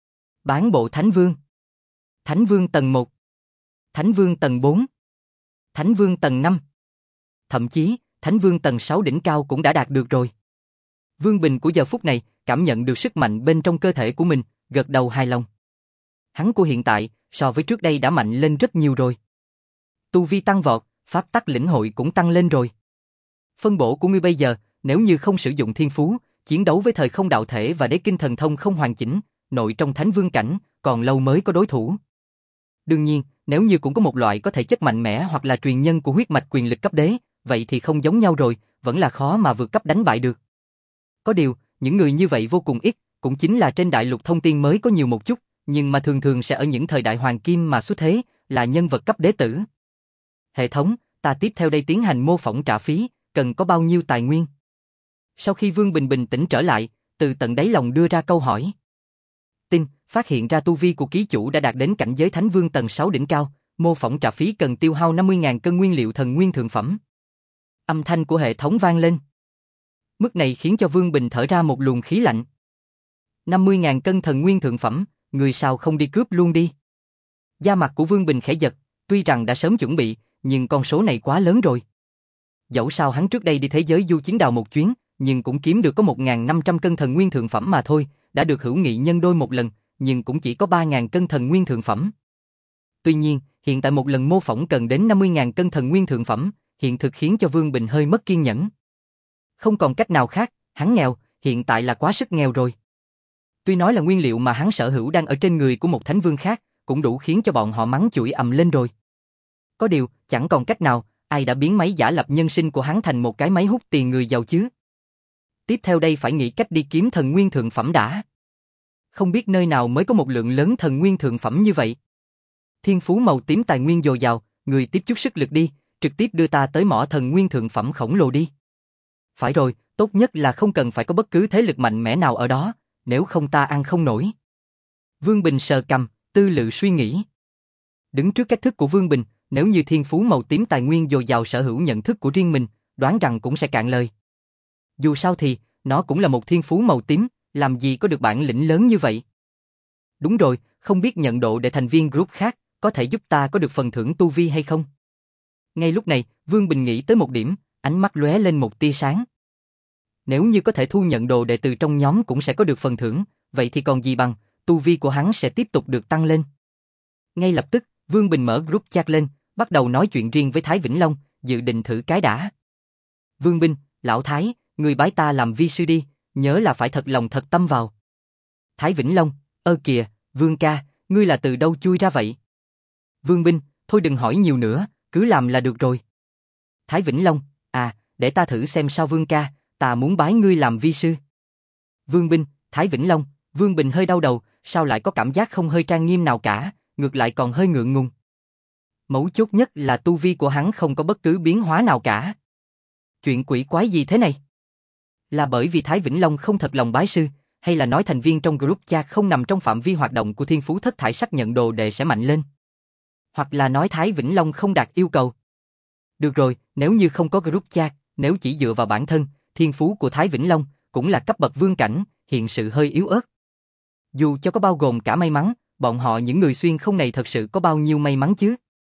S1: Bán bộ Thánh Vương, Thánh Vương tầng một, Thánh Vương tầng bốn, Thánh Vương tầng năm, thậm chí, Thánh Vương tầng sáu đỉnh cao cũng đã đạt được rồi. Vương Bình của giờ phút này, cảm nhận được sức mạnh bên trong cơ thể của mình, gật đầu hài lòng. Hắn của hiện tại, so với trước đây đã mạnh lên rất nhiều rồi. Tu vi tăng vọt, pháp tắc lĩnh hội cũng tăng lên rồi. Phân bổ của ngươi bây giờ, nếu như không sử dụng thiên phú, chiến đấu với thời không đạo thể và đế kinh thần thông không hoàn chỉnh, nội trong Thánh Vương cảnh, còn lâu mới có đối thủ. Đương nhiên, nếu như cũng có một loại có thể chất mạnh mẽ hoặc là truyền nhân của huyết mạch quyền lực cấp đế, vậy thì không giống nhau rồi, vẫn là khó mà vượt cấp đánh bại được. Có điều, những người như vậy vô cùng ít, cũng chính là trên đại lục thông tiên mới có nhiều một chút, nhưng mà thường thường sẽ ở những thời đại hoàng kim mà xuất thế, là nhân vật cấp đế tử. Hệ thống, ta tiếp theo đây tiến hành mô phỏng trả phí, cần có bao nhiêu tài nguyên? Sau khi Vương Bình bình tĩnh trở lại, từ tận đáy lòng đưa ra câu hỏi. Tin, phát hiện ra tu vi của ký chủ đã đạt đến cảnh giới Thánh Vương tầng sáu đỉnh cao, mô phỏng trả phí cần tiêu hao năm mươi nghìn cân nguyên liệu thần nguyên thượng phẩm. Âm thanh của hệ thống vang lên. Mức này khiến cho Vương Bình thở ra một luồng khí lạnh. năm mươi nghìn cân thần nguyên thượng phẩm, người sao không đi cướp luôn đi? Da mặt của Vương Bình khẽ giật, tuy rằng đã sớm chuẩn bị, nhưng con số này quá lớn rồi. Dẫu sao hắn trước đây đi thế giới du chiến đào một chuyến, nhưng cũng kiếm được có một nghìn năm trăm cân thần nguyên thượng phẩm mà thôi, đã được hữu nghị nhân đôi một lần, nhưng cũng chỉ có ba nghìn cân thần nguyên thượng phẩm. Tuy nhiên, hiện tại một lần mô phỏng cần đến năm mươi nghìn cân thần nguyên thượng phẩm, hiện thực khiến cho Vương Bình hơi mất kiên nhẫn. Không còn cách nào khác, hắn nghèo, hiện tại là quá sức nghèo rồi. Tuy nói là nguyên liệu mà hắn sở hữu đang ở trên người của một thánh vương khác, cũng đủ khiến cho bọn họ mắng chửi ầm lên rồi. Có điều, chẳng còn cách nào, ai đã biến máy giả lập nhân sinh của hắn thành một cái máy hút tiền người giàu chứ? Tiếp theo đây phải nghĩ cách đi kiếm thần nguyên thượng phẩm đã. Không biết nơi nào mới có một lượng lớn thần nguyên thượng phẩm như vậy. Thiên phú màu tím tài nguyên dồi dào, người tiếp chút sức lực đi, trực tiếp đưa ta tới mỏ thần nguyên thượng phẩm khổng lồ đi. Phải rồi, tốt nhất là không cần phải có bất cứ thế lực mạnh mẽ nào ở đó, nếu không ta ăn không nổi. Vương Bình sờ cằm, tư lự suy nghĩ. Đứng trước cách thức của Vương Bình, nếu như thiên phú màu tím tài nguyên dồi dào sở hữu nhận thức của riêng mình, đoán rằng cũng sẽ cạn lời. Dù sao thì, nó cũng là một thiên phú màu tím, làm gì có được bản lĩnh lớn như vậy. Đúng rồi, không biết nhận độ để thành viên group khác, có thể giúp ta có được phần thưởng tu vi hay không? Ngay lúc này, Vương Bình nghĩ tới một điểm, ánh mắt lóe lên một tia sáng. Nếu như có thể thu nhận đồ đệ từ trong nhóm cũng sẽ có được phần thưởng, vậy thì còn gì bằng, tu vi của hắn sẽ tiếp tục được tăng lên. Ngay lập tức, Vương Bình mở group chat lên, bắt đầu nói chuyện riêng với Thái Vĩnh Long, dự định thử cái đã. Vương Bình, lão Thái, người bái ta làm vi sư đi, nhớ là phải thật lòng thật tâm vào. Thái Vĩnh Long, ơ kìa, Vương ca, ngươi là từ đâu chui ra vậy? Vương Bình, thôi đừng hỏi nhiều nữa, cứ làm là được rồi. Thái Vĩnh Long, à, để ta thử xem sao Vương ca, ta muốn bái ngươi làm vi sư. Vương Bình, Thái Vĩnh Long, Vương Bình hơi đau đầu, sao lại có cảm giác không hơi trang nghiêm nào cả, ngược lại còn hơi ngượng ngùng. Mấu chốt nhất là tu vi của hắn không có bất cứ biến hóa nào cả. Chuyện quỷ quái gì thế này? Là bởi vì Thái Vĩnh Long không thật lòng bái sư, hay là nói thành viên trong group chat không nằm trong phạm vi hoạt động của thiên phú thất thải sắc nhận đồ đệ sẽ mạnh lên? Hoặc là nói Thái Vĩnh Long không đạt yêu cầu? Được rồi, nếu như không có group chat, nếu chỉ dựa vào bản thân, thiên phú của Thái Vĩnh Long cũng là cấp bậc vương cảnh, hiện sự hơi yếu ớt. Dù cho có bao gồm cả may mắn, bọn họ những người xuyên không này thật sự có bao nhiêu may mắn chứ?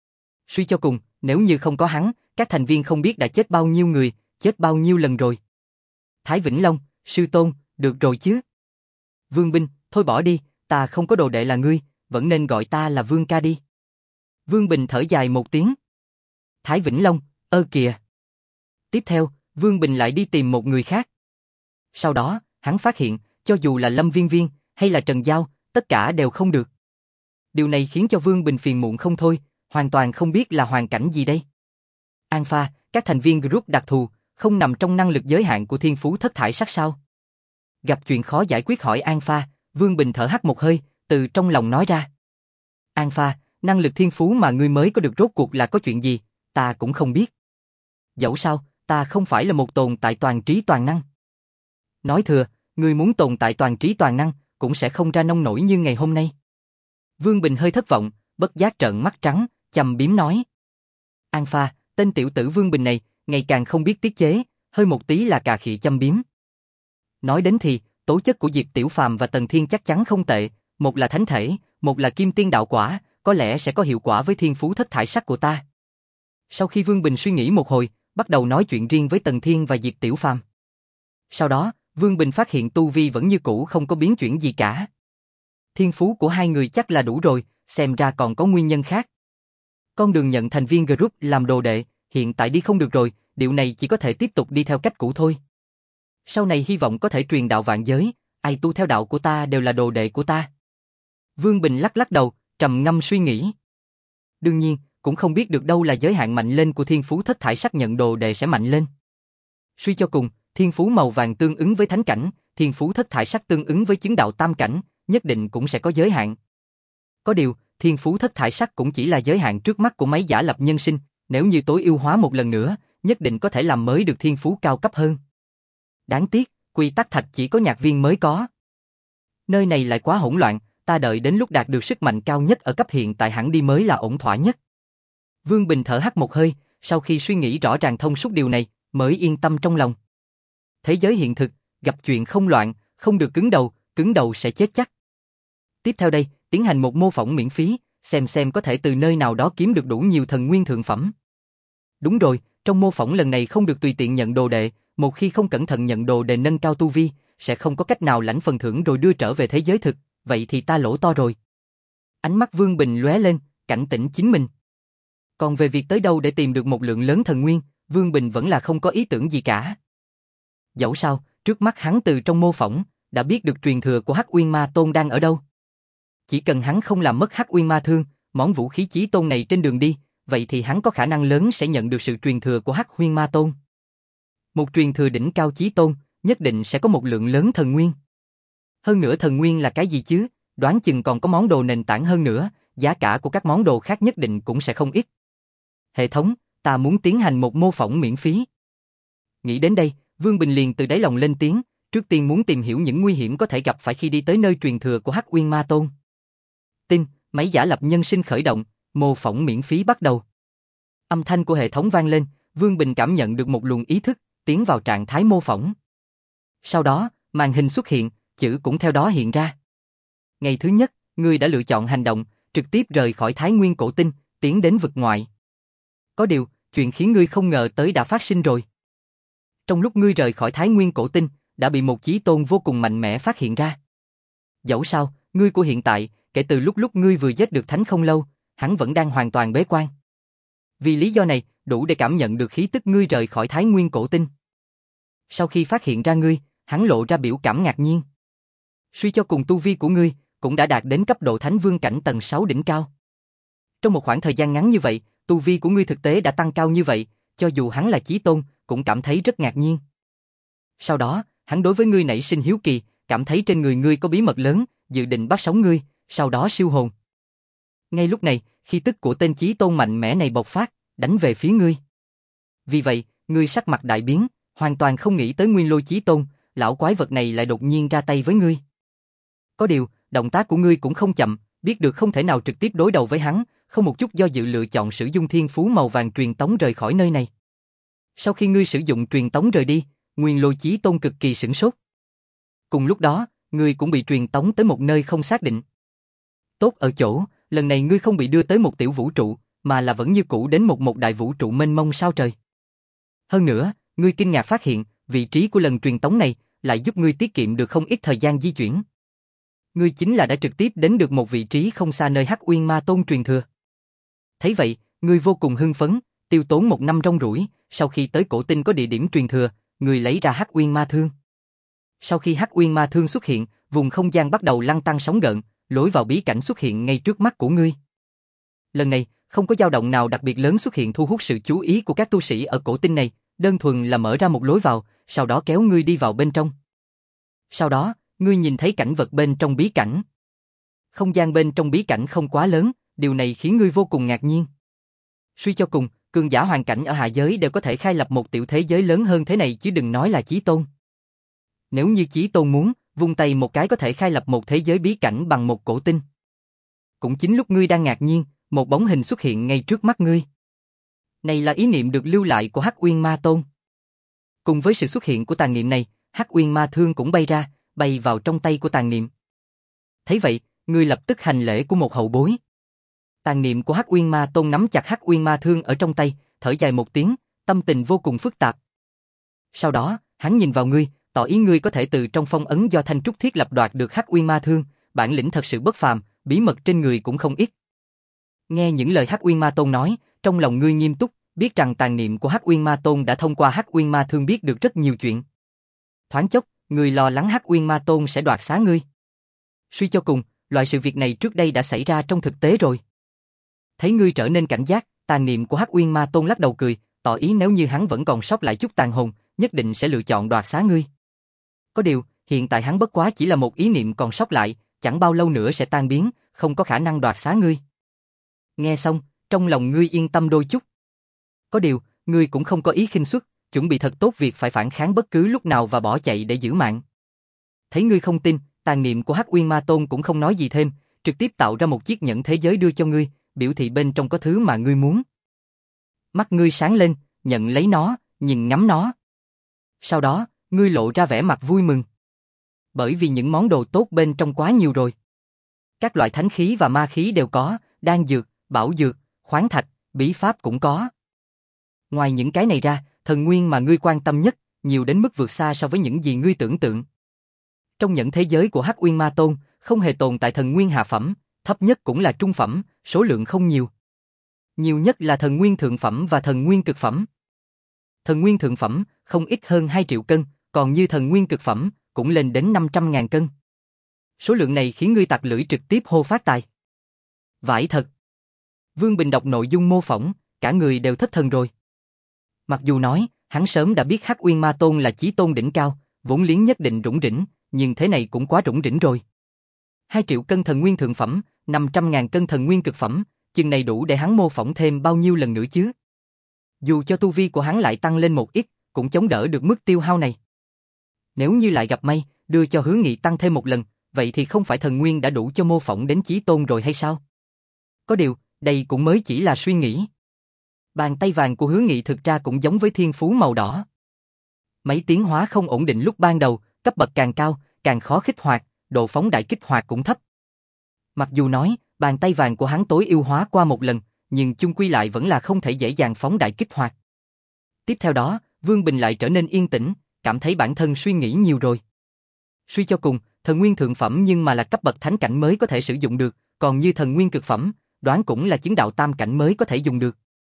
S1: Suy cho cùng, nếu như không có hắn, các thành viên không biết đã chết bao nhiêu người, chết bao nhiêu lần rồi. Thái Vĩnh Long, sư tôn, được rồi chứ? Vương Binh, thôi bỏ đi, ta không có đồ đệ là ngươi, vẫn nên gọi ta là Vương ca đi. Vương Bình thở dài một tiếng. Thái Vĩnh Long, ơ kìa. Tiếp theo, Vương Bình lại đi tìm một người khác. Sau đó, hắn phát hiện, cho dù là Lâm Viên Viên, hay là Trần Giao, tất cả đều không được. Điều này khiến cho Vương Bình phiền muộn không thôi, hoàn toàn không biết là hoàn cảnh gì đây. An Pha, các thành viên group đặc thù, không nằm trong năng lực giới hạn của thiên phú thất thải sắc sao? Gặp chuyện khó giải quyết hỏi An Pha, Vương Bình thở hắt một hơi, từ trong lòng nói ra. An Pha, năng lực thiên phú mà ngươi mới có được rốt cuộc là có chuyện gì, ta cũng không biết. Dẫu sao, ta không phải là một tồn tại toàn trí toàn năng. Nói thừa, ngươi muốn tồn tại toàn trí toàn năng, cũng sẽ không ra nông nổi như ngày hôm nay. Vương Bình hơi thất vọng, bất giác trợn mắt trắng, chầm biếm nói. An Pha, tên tiểu tử Vương Bình này, ngày càng không biết tiết chế, hơi một tí là cà khịa châm biếm. Nói đến thì, tố chất của Diệp Tiểu Phàm và Tần Thiên chắc chắn không tệ, một là thánh thể, một là kim tiên đạo quả, có lẽ sẽ có hiệu quả với thiên phú thất thải sắc của ta. Sau khi Vương Bình suy nghĩ một hồi, bắt đầu nói chuyện riêng với Tần Thiên và Diệp Tiểu Phàm. Sau đó, Vương Bình phát hiện tu vi vẫn như cũ không có biến chuyển gì cả. Thiên phú của hai người chắc là đủ rồi, xem ra còn có nguyên nhân khác. Con đường nhận thành viên group làm đồ đệ, hiện tại đi không được rồi, điều này chỉ có thể tiếp tục đi theo cách cũ thôi. Sau này hy vọng có thể truyền đạo vạn giới, ai tu theo đạo của ta đều là đồ đệ của ta. Vương Bình lắc lắc đầu, trầm ngâm suy nghĩ. Đương nhiên, cũng không biết được đâu là giới hạn mạnh lên của thiên phú thất thải sắc nhận đồ đệ sẽ mạnh lên. Suy cho cùng, thiên phú màu vàng tương ứng với thánh cảnh, thiên phú thất thải sắc tương ứng với chứng đạo tam cảnh, nhất định cũng sẽ có giới hạn. Có điều, thiên phú thất thải sắc cũng chỉ là giới hạn trước mắt của máy giả lập nhân sinh, nếu như tối ưu hóa một lần nữa, nhất định có thể làm mới được thiên phú cao cấp hơn. Đáng tiếc, quy tắc thạch chỉ có nhạc viên mới có. Nơi này lại quá hỗn loạn, ta đợi đến lúc đạt được sức mạnh cao nhất ở cấp hiện tại hẳn đi mới là ổn thỏa nhất. Vương Bình thở hắt một hơi, sau khi suy nghĩ rõ ràng thông suốt điều này, mới yên tâm trong lòng. Thế giới hiện thực, gặp chuyện không loạn, không được cứng đầu, cứng đầu sẽ chết chắc. Tiếp theo đây, tiến hành một mô phỏng miễn phí, xem xem có thể từ nơi nào đó kiếm được đủ nhiều thần nguyên thượng phẩm. Đúng rồi, trong mô phỏng lần này không được tùy tiện nhận đồ đệ, một khi không cẩn thận nhận đồ đệ nâng cao tu vi, sẽ không có cách nào lãnh phần thưởng rồi đưa trở về thế giới thực, vậy thì ta lỗ to rồi. Ánh mắt Vương Bình lóe lên, cảnh tỉnh chính mình. Còn về việc tới đâu để tìm được một lượng lớn thần nguyên, Vương Bình vẫn là không có ý tưởng gì cả. Dẫu sao, trước mắt hắn từ trong mô phỏng, đã biết được truyền thừa của Hắc Uyên Ma Tôn đang ở đâu. Chỉ cần hắn không làm mất Hắc Uyên Ma Thương, món vũ khí chí tôn này trên đường đi, vậy thì hắn có khả năng lớn sẽ nhận được sự truyền thừa của Hắc Uyên Ma Tôn. Một truyền thừa đỉnh cao chí tôn, nhất định sẽ có một lượng lớn thần nguyên. Hơn nữa thần nguyên là cái gì chứ, đoán chừng còn có món đồ nền tảng hơn nữa, giá cả của các món đồ khác nhất định cũng sẽ không ít. Hệ thống, ta muốn tiến hành một mô phỏng miễn phí. Nghĩ đến đây, Vương Bình liền từ đáy lòng lên tiếng, trước tiên muốn tìm hiểu những nguy hiểm có thể gặp phải khi đi tới nơi truyền thừa của Hắc Uyên Ma Tôn. Tin, máy giả lập nhân sinh khởi động, mô phỏng miễn phí bắt đầu. Âm thanh của hệ thống vang lên, Vương Bình cảm nhận được một luồng ý thức, tiến vào trạng thái mô phỏng. Sau đó, màn hình xuất hiện, chữ cũng theo đó hiện ra. Ngày thứ nhất, ngươi đã lựa chọn hành động, trực tiếp rời khỏi Thái Nguyên cổ tinh, tiến đến vực ngoại. Có điều, chuyện khiến ngươi không ngờ tới đã phát sinh rồi. Trong lúc ngươi rời khỏi Thái Nguyên cổ tinh, đã bị một chí tôn vô cùng mạnh mẽ phát hiện ra. Dẫu sao, ngươi của hiện tại, kể từ lúc lúc ngươi vừa giết được thánh không lâu, hắn vẫn đang hoàn toàn bế quan. Vì lý do này, đủ để cảm nhận được khí tức ngươi rời khỏi Thái Nguyên cổ tinh. Sau khi phát hiện ra ngươi, hắn lộ ra biểu cảm ngạc nhiên. Suy cho cùng tu vi của ngươi, cũng đã đạt đến cấp độ Thánh Vương cảnh tầng sáu đỉnh cao. Trong một khoảng thời gian ngắn như vậy, tu vi của ngươi thực tế đã tăng cao như vậy, cho dù hắn là chí tôn, cũng cảm thấy rất ngạc nhiên. Sau đó, hắn đối với ngươi nảy sinh hiếu kỳ, cảm thấy trên người ngươi có bí mật lớn, dự định bắt sống ngươi, sau đó siêu hồn. Ngay lúc này, khí tức của tên chí tôn mạnh mẽ này bộc phát, đánh về phía ngươi. Vì vậy, ngươi sắc mặt đại biến, hoàn toàn không nghĩ tới Nguyên Lôi Chí Tôn, lão quái vật này lại đột nhiên ra tay với ngươi. Có điều, động tác của ngươi cũng không chậm, biết được không thể nào trực tiếp đối đầu với hắn, không một chút do dự lựa chọn sử dụng thiên phú màu vàng truyền tống rời khỏi nơi này. Sau khi ngươi sử dụng truyền tống rời đi, Nguyên Lôi Chí Tôn cực kỳ sửng sốt. Cùng lúc đó, ngươi cũng bị truyền tống tới một nơi không xác định. Tốt ở chỗ, lần này ngươi không bị đưa tới một tiểu vũ trụ, mà là vẫn như cũ đến một một đại vũ trụ mênh mông sao trời. Hơn nữa, ngươi kinh ngạc phát hiện, vị trí của lần truyền tống này lại giúp ngươi tiết kiệm được không ít thời gian di chuyển. Ngươi chính là đã trực tiếp đến được một vị trí không xa nơi Hắc Uyên Ma Tôn truyền thừa. Thấy vậy, ngươi vô cùng hưng phấn, tiêu tốn một năm rong ruổi, sau khi tới cổ tinh có địa điểm truyền thừa, ngươi lấy ra Hắc Uyên Ma Thương. Sau khi Hắc Uyên Ma Thương xuất hiện, vùng không gian bắt đầu lăn tăn sóng gợn, lối vào bí cảnh xuất hiện ngay trước mắt của ngươi. Lần này, không có dao động nào đặc biệt lớn xuất hiện thu hút sự chú ý của các tu sĩ ở cổ tinh này, đơn thuần là mở ra một lối vào, sau đó kéo ngươi đi vào bên trong. Sau đó, ngươi nhìn thấy cảnh vật bên trong bí cảnh. Không gian bên trong bí cảnh không quá lớn, điều này khiến ngươi vô cùng ngạc nhiên. Suy cho cùng, cường giả hoàn cảnh ở hạ giới đều có thể khai lập một tiểu thế giới lớn hơn thế này chứ đừng nói là Chí Tôn. Nếu như Chí Tôn muốn, vung tay một cái có thể khai lập một thế giới bí cảnh bằng một cổ tinh. Cũng chính lúc ngươi đang ngạc nhiên, một bóng hình xuất hiện ngay trước mắt ngươi. Này là ý niệm được lưu lại của Hắc Uyên Ma Tôn. Cùng với sự xuất hiện của tàn niệm này, Hắc Uyên Ma Thương cũng bay ra, bay vào trong tay của tàn niệm. Thấy vậy, ngươi lập tức hành lễ của một hậu bối. Tàn niệm của Hắc Uyên Ma Tôn nắm chặt Hắc Uyên Ma Thương ở trong tay, thở dài một tiếng, tâm tình vô cùng phức tạp. Sau đó, hắn nhìn vào ngươi, tỏ ý ngươi có thể từ trong phong ấn do Thanh Trúc thiết lập đoạt được Hắc Uyên Ma Thương, bản lĩnh thật sự bất phàm, bí mật trên người cũng không ít. Nghe những lời Hắc Uyên Ma Tôn nói, trong lòng ngươi nghiêm túc, biết rằng tàn niệm của Hắc Uyên Ma Tôn đã thông qua Hắc Uyên Ma Thương biết được rất nhiều chuyện. Thoáng chốc, ngươi lo lắng Hắc Uyên Ma Tôn sẽ đoạt xá ngươi. Suy cho cùng, loại sự việc này trước đây đã xảy ra trong thực tế rồi. Thấy ngươi trở nên cảnh giác, tàn niệm của Hắc Uyên Ma Tôn lắc đầu cười, tỏ ý nếu như hắn vẫn còn sót lại chút tàn hồn, nhất định sẽ lựa chọn đoạt xá ngươi. Có điều, hiện tại hắn bất quá chỉ là một ý niệm còn sót lại, chẳng bao lâu nữa sẽ tan biến, không có khả năng đoạt xá ngươi. Nghe xong, trong lòng ngươi yên tâm đôi chút. Có điều, ngươi cũng không có ý khinh suất, chuẩn bị thật tốt việc phải phản kháng bất cứ lúc nào và bỏ chạy để giữ mạng. Thấy ngươi không tin, tàn niệm của Hắc Uyên Ma Tôn cũng không nói gì thêm, trực tiếp tạo ra một chiếc nhẫn thế giới đưa cho ngươi, biểu thị bên trong có thứ mà ngươi muốn. Mắt ngươi sáng lên, nhận lấy nó, nhìn ngắm nó. Sau đó, ngươi lộ ra vẻ mặt vui mừng. Bởi vì những món đồ tốt bên trong quá nhiều rồi. Các loại thánh khí và ma khí đều có, đan dược, bảo dược, khoáng thạch, bí pháp cũng có. Ngoài những cái này ra, thần nguyên mà ngươi quan tâm nhất, nhiều đến mức vượt xa so với những gì ngươi tưởng tượng. Trong những thế giới của Hắc Uyên Ma Tôn, không hề tồn tại thần nguyên hạ phẩm, thấp nhất cũng là trung phẩm, số lượng không nhiều. Nhiều nhất là thần nguyên thượng phẩm và thần nguyên cực phẩm. Thần nguyên thượng phẩm không ít hơn hai triệu cân, còn như thần nguyên cực phẩm cũng lên đến năm trăm ngàn cân. Số lượng này khiến ngươi tặc lưỡi trực tiếp hô phát tài. Vãi thật. Vương Bình đọc nội dung mô phỏng, cả người đều thất thần rồi. Mặc dù nói, hắn sớm đã biết Hắc Uyên Ma Tôn là chí tôn đỉnh cao, vốn liếng nhất định rủng rỉnh, nhưng thế này cũng quá rủng rỉnh rồi. Hai triệu cân thần nguyên thượng phẩm, năm trăm ngàn cân thần nguyên cực phẩm, chừng này đủ để hắn mô phỏng thêm bao nhiêu lần nữa chứ? Dù cho tu vi của hắn lại tăng lên một ít, cũng chống đỡ được mức tiêu hao này. Nếu như lại gặp may, đưa cho Hứa Nghị tăng thêm một lần, vậy thì không phải thần nguyên đã đủ cho mô phỏng đến chí tôn rồi hay sao? Có điều, đây cũng mới chỉ là suy nghĩ. Bàn tay vàng của Hứa Nghị thực ra cũng giống với thiên phú màu đỏ. Mấy tiến hóa không ổn định lúc ban đầu, cấp bậc càng cao, càng khó kích hoạt, độ phóng đại kích hoạt cũng thấp. Mặc dù nói, bàn tay vàng của hắn tối ưu hóa qua một lần, nhưng chung quy lại vẫn là không thể dễ dàng phóng đại kích hoạt. Tiếp theo đó, Vương Bình lại trở nên yên tĩnh, cảm thấy bản thân suy nghĩ nhiều rồi. Suy cho cùng, thần nguyên thượng phẩm nhưng mà là cấp bậc thánh cảnh mới có thể sử dụng được, còn như thần nguyên cực phẩm, đoán cũng là chứng đạo tam cảnh mới có thể dùng được.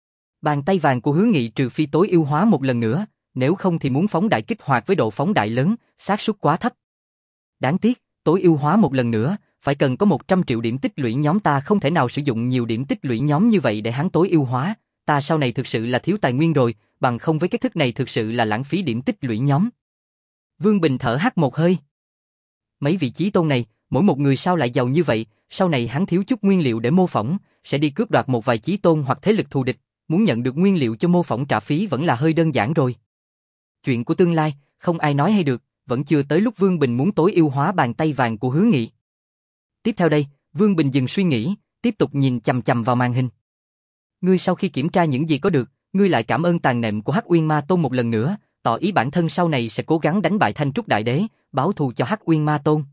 S1: Bàn tay vàng của Hứa Nghị trừ phi tối ưu hóa một lần nữa, nếu không thì muốn phóng đại kích hoạt với độ phóng đại lớn, xác suất quá thấp. Đáng tiếc, tối ưu hóa một lần nữa, phải cần có một trăm triệu điểm tích lũy nhóm, ta không thể nào sử dụng nhiều điểm tích lũy nhóm như vậy để hắn tối ưu hóa, ta sau này thực sự là thiếu tài nguyên rồi, bằng không với cái thức này thực sự là lãng phí điểm tích lũy nhóm. Vương Bình thở hắt một hơi. Mấy vị chí tôn này, mỗi một người sao lại giàu như vậy, sau này hắn thiếu chút nguyên liệu để mô phỏng, sẽ đi cướp đoạt một vài chí tôn hoặc thế lực thù địch, muốn nhận được nguyên liệu cho mô phỏng trả phí vẫn là hơi đơn giản rồi. Chuyện của tương lai, không ai nói hay được, vẫn chưa tới lúc Vương Bình muốn tối ưu hóa bàn tay vàng của Hứa Nghị. Tiếp theo đây, Vương Bình dừng suy nghĩ, tiếp tục nhìn chằm chằm vào màn hình. Ngươi sau khi kiểm tra những gì có được, ngươi lại cảm ơn tàn nệm của Hắc Uyên Ma Tôn một lần nữa, tỏ ý bản thân sau này sẽ cố gắng đánh bại Thanh Trúc Đại Đế, báo thù cho Hắc Uyên Ma Tôn.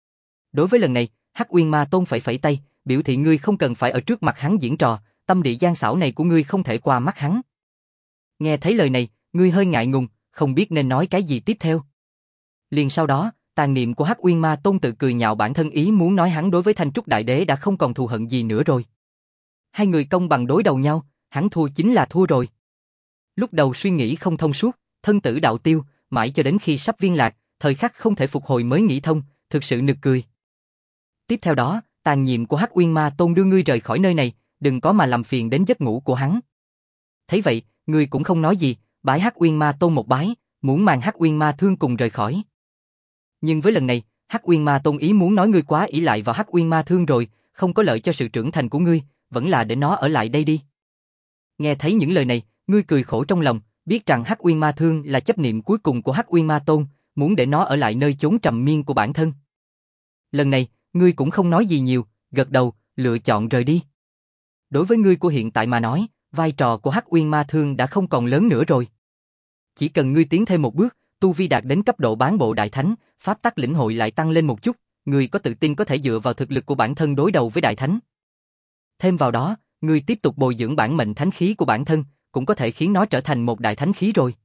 S1: Đối với lần này, Hắc Uyên Ma Tôn phải phẩy tay, biểu thị ngươi không cần phải ở trước mặt hắn diễn trò, tâm địa gian xảo này của ngươi không thể qua mắt hắn. Nghe thấy lời này, ngươi hơi ngại ngùng, không biết nên nói cái gì tiếp theo. Liền sau đó, tàn niệm của Hắc Uyên Ma Tôn tự cười nhạo bản thân ý muốn nói hắn đối với Thanh Trúc Đại Đế đã không còn thù hận gì nữa rồi. Hai người công bằng đối đầu nhau, hắn thua chính là thua rồi. Lúc đầu suy nghĩ không thông suốt, thân tử đạo tiêu, mãi cho đến khi sắp viên lạc, thời khắc không thể phục hồi mới nghĩ thông, thực sự nực cười. Tiếp theo đó, tàn niệm của Hắc Uyên Ma Tôn đưa ngươi rời khỏi nơi này, đừng có mà làm phiền đến giấc ngủ của hắn. Thấy vậy, ngươi cũng không nói gì, bái Hắc Uyên Ma Tôn một bái, muốn mang Hắc Uyên Ma Thương cùng rời khỏi. Nhưng với lần này, Hắc Uyên Ma Tôn ý muốn nói ngươi quá ỷ lại vào Hắc Uyên Ma Thương rồi, không có lợi cho sự trưởng thành của ngươi, vẫn là để nó ở lại đây đi. Nghe thấy những lời này, ngươi cười khổ trong lòng, biết rằng Hắc Uyên Ma Thương là chấp niệm cuối cùng của Hắc Uyên Ma Tôn, muốn để nó ở lại nơi chốn trầm miên của bản thân. Lần này, ngươi cũng không nói gì nhiều, gật đầu, lựa chọn rời đi. Đối với ngươi của hiện tại mà nói, vai trò của Hắc Uyên Ma Thương đã không còn lớn nữa rồi. Chỉ cần ngươi tiến thêm một bước, tu vi đạt đến cấp độ bán bộ đại thánh, pháp tắc lĩnh hội lại tăng lên một chút, ngươi có tự tin có thể dựa vào thực lực của bản thân đối đầu với đại thánh. Thêm vào đó, ngươi tiếp tục bồi dưỡng bản mệnh thánh khí của bản thân, cũng có thể khiến nó trở thành một đại thánh khí rồi.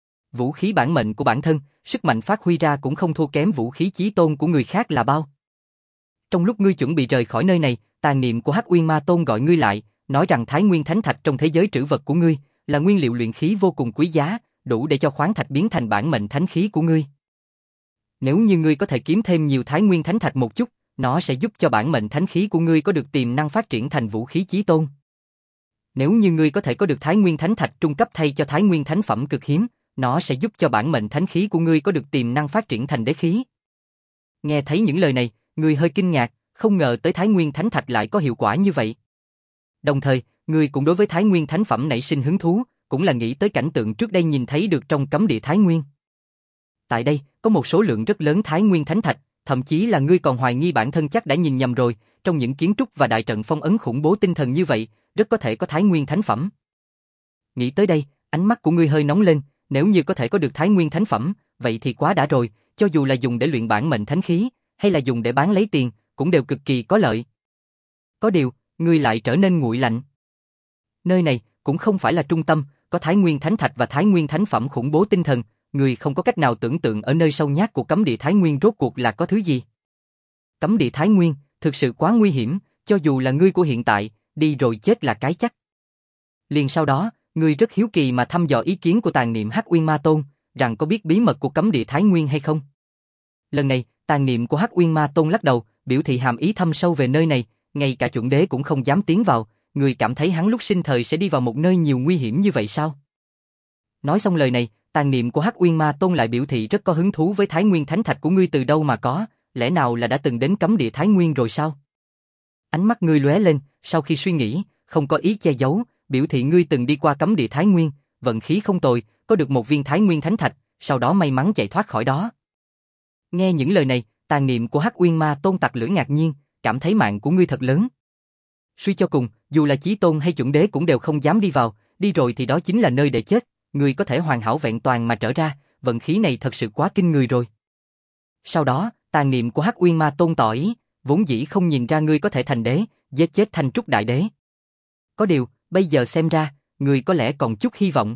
S1: Vũ khí bản mệnh của bản thân, sức mạnh phát huy ra cũng không thua kém vũ khí chí tôn của người khác là bao. Trong lúc ngươi chuẩn bị rời khỏi nơi này, tàn niệm của Hắc Uyên Ma Tôn gọi ngươi lại, nói rằng Thái Nguyên Thánh Thạch trong thế giới trữ vật của ngươi là nguyên liệu luyện khí vô cùng quý giá, đủ để cho khoáng thạch biến thành bản mệnh thánh khí của ngươi. Nếu như ngươi có thể kiếm thêm nhiều Thái Nguyên Thánh Thạch một chút, nó sẽ giúp cho bản mệnh thánh khí của ngươi có được tiềm năng phát triển thành vũ khí chí tôn. Nếu như ngươi có thể có được Thái Nguyên Thánh Thạch trung cấp thay cho Thái Nguyên Thánh Phẩm cực hiếm, nó sẽ giúp cho bản mệnh thánh khí của ngươi có được tiềm năng phát triển thành đế khí. Nghe thấy những lời này, ngươi hơi kinh ngạc, không ngờ tới Thái Nguyên Thánh Thạch lại có hiệu quả như vậy. Đồng thời, ngươi cũng đối với Thái Nguyên Thánh Phẩm nảy sinh hứng thú, cũng là nghĩ tới cảnh tượng trước đây nhìn thấy được trong cấm địa Thái Nguyên. Tại đây, có một số lượng rất lớn Thái Nguyên Thánh Thạch, thậm chí là ngươi còn hoài nghi bản thân chắc đã nhìn nhầm rồi, trong những kiến trúc và đại trận phong ấn khủng bố tinh thần như vậy, rất có thể có Thái Nguyên Thánh Phẩm. Nghĩ tới đây, ánh mắt của ngươi hơi nóng lên, nếu như có thể có được Thái Nguyên Thánh Phẩm, vậy thì quá đã rồi, cho dù là dùng để luyện bản mệnh thánh khí, hay là dùng để bán lấy tiền, cũng đều cực kỳ có lợi. Có điều, ngươi lại trở nên nguội lạnh. Nơi này cũng không phải là trung tâm, có Thái Nguyên Thánh Thạch và Thái Nguyên Thánh Phẩm khủng bố tinh thần, ngươi không có cách nào tưởng tượng ở nơi sâu nhát của cấm địa Thái Nguyên rốt cuộc là có thứ gì. Cấm địa Thái Nguyên thực sự quá nguy hiểm, cho dù là ngươi của hiện tại, đi rồi chết là cái chắc. Liền sau đó, ngươi rất hiếu kỳ mà thăm dò ý kiến của tàn niệm Hắc Uyên Ma Tôn, rằng có biết bí mật của cấm địa Thái Nguyên hay không. Lần này, tàn niệm của Hắc Uyên Ma Tôn lắc đầu, biểu thị hàm ý thâm sâu về nơi này, ngay cả chuẩn đế cũng không dám tiến vào, người cảm thấy hắn lúc sinh thời sẽ đi vào một nơi nhiều nguy hiểm như vậy sao? Nói xong lời này, tàn niệm của Hắc Uyên Ma Tôn lại biểu thị rất có hứng thú với Thái Nguyên Thánh Thạch của ngươi từ đâu mà có, lẽ nào là đã từng đến cấm địa Thái Nguyên rồi sao? Ánh mắt ngươi lóe lên, sau khi suy nghĩ, không có ý che giấu, biểu thị ngươi từng đi qua cấm địa Thái Nguyên, vận khí không tồi, có được một viên Thái Nguyên Thánh Thạch, sau đó may mắn chạy thoát khỏi đó. Nghe những lời này, tàn niệm của Hắc Uyên Ma Tôn tặc lưỡi ngạc nhiên, cảm thấy mạng của ngươi thật lớn. Suy cho cùng, dù là chí tôn hay chuẩn đế cũng đều không dám đi vào, đi rồi thì đó chính là nơi để chết, ngươi có thể hoàn hảo vẹn toàn mà trở ra, vận khí này thật sự quá kinh người rồi. Sau đó, tàn niệm của Hắc Uyên Ma Tôn tỏ ý, vốn dĩ không nhìn ra ngươi có thể thành đế, giết chết Thanh Trúc Đại Đế. Có điều, bây giờ xem ra, ngươi có lẽ còn chút hy vọng.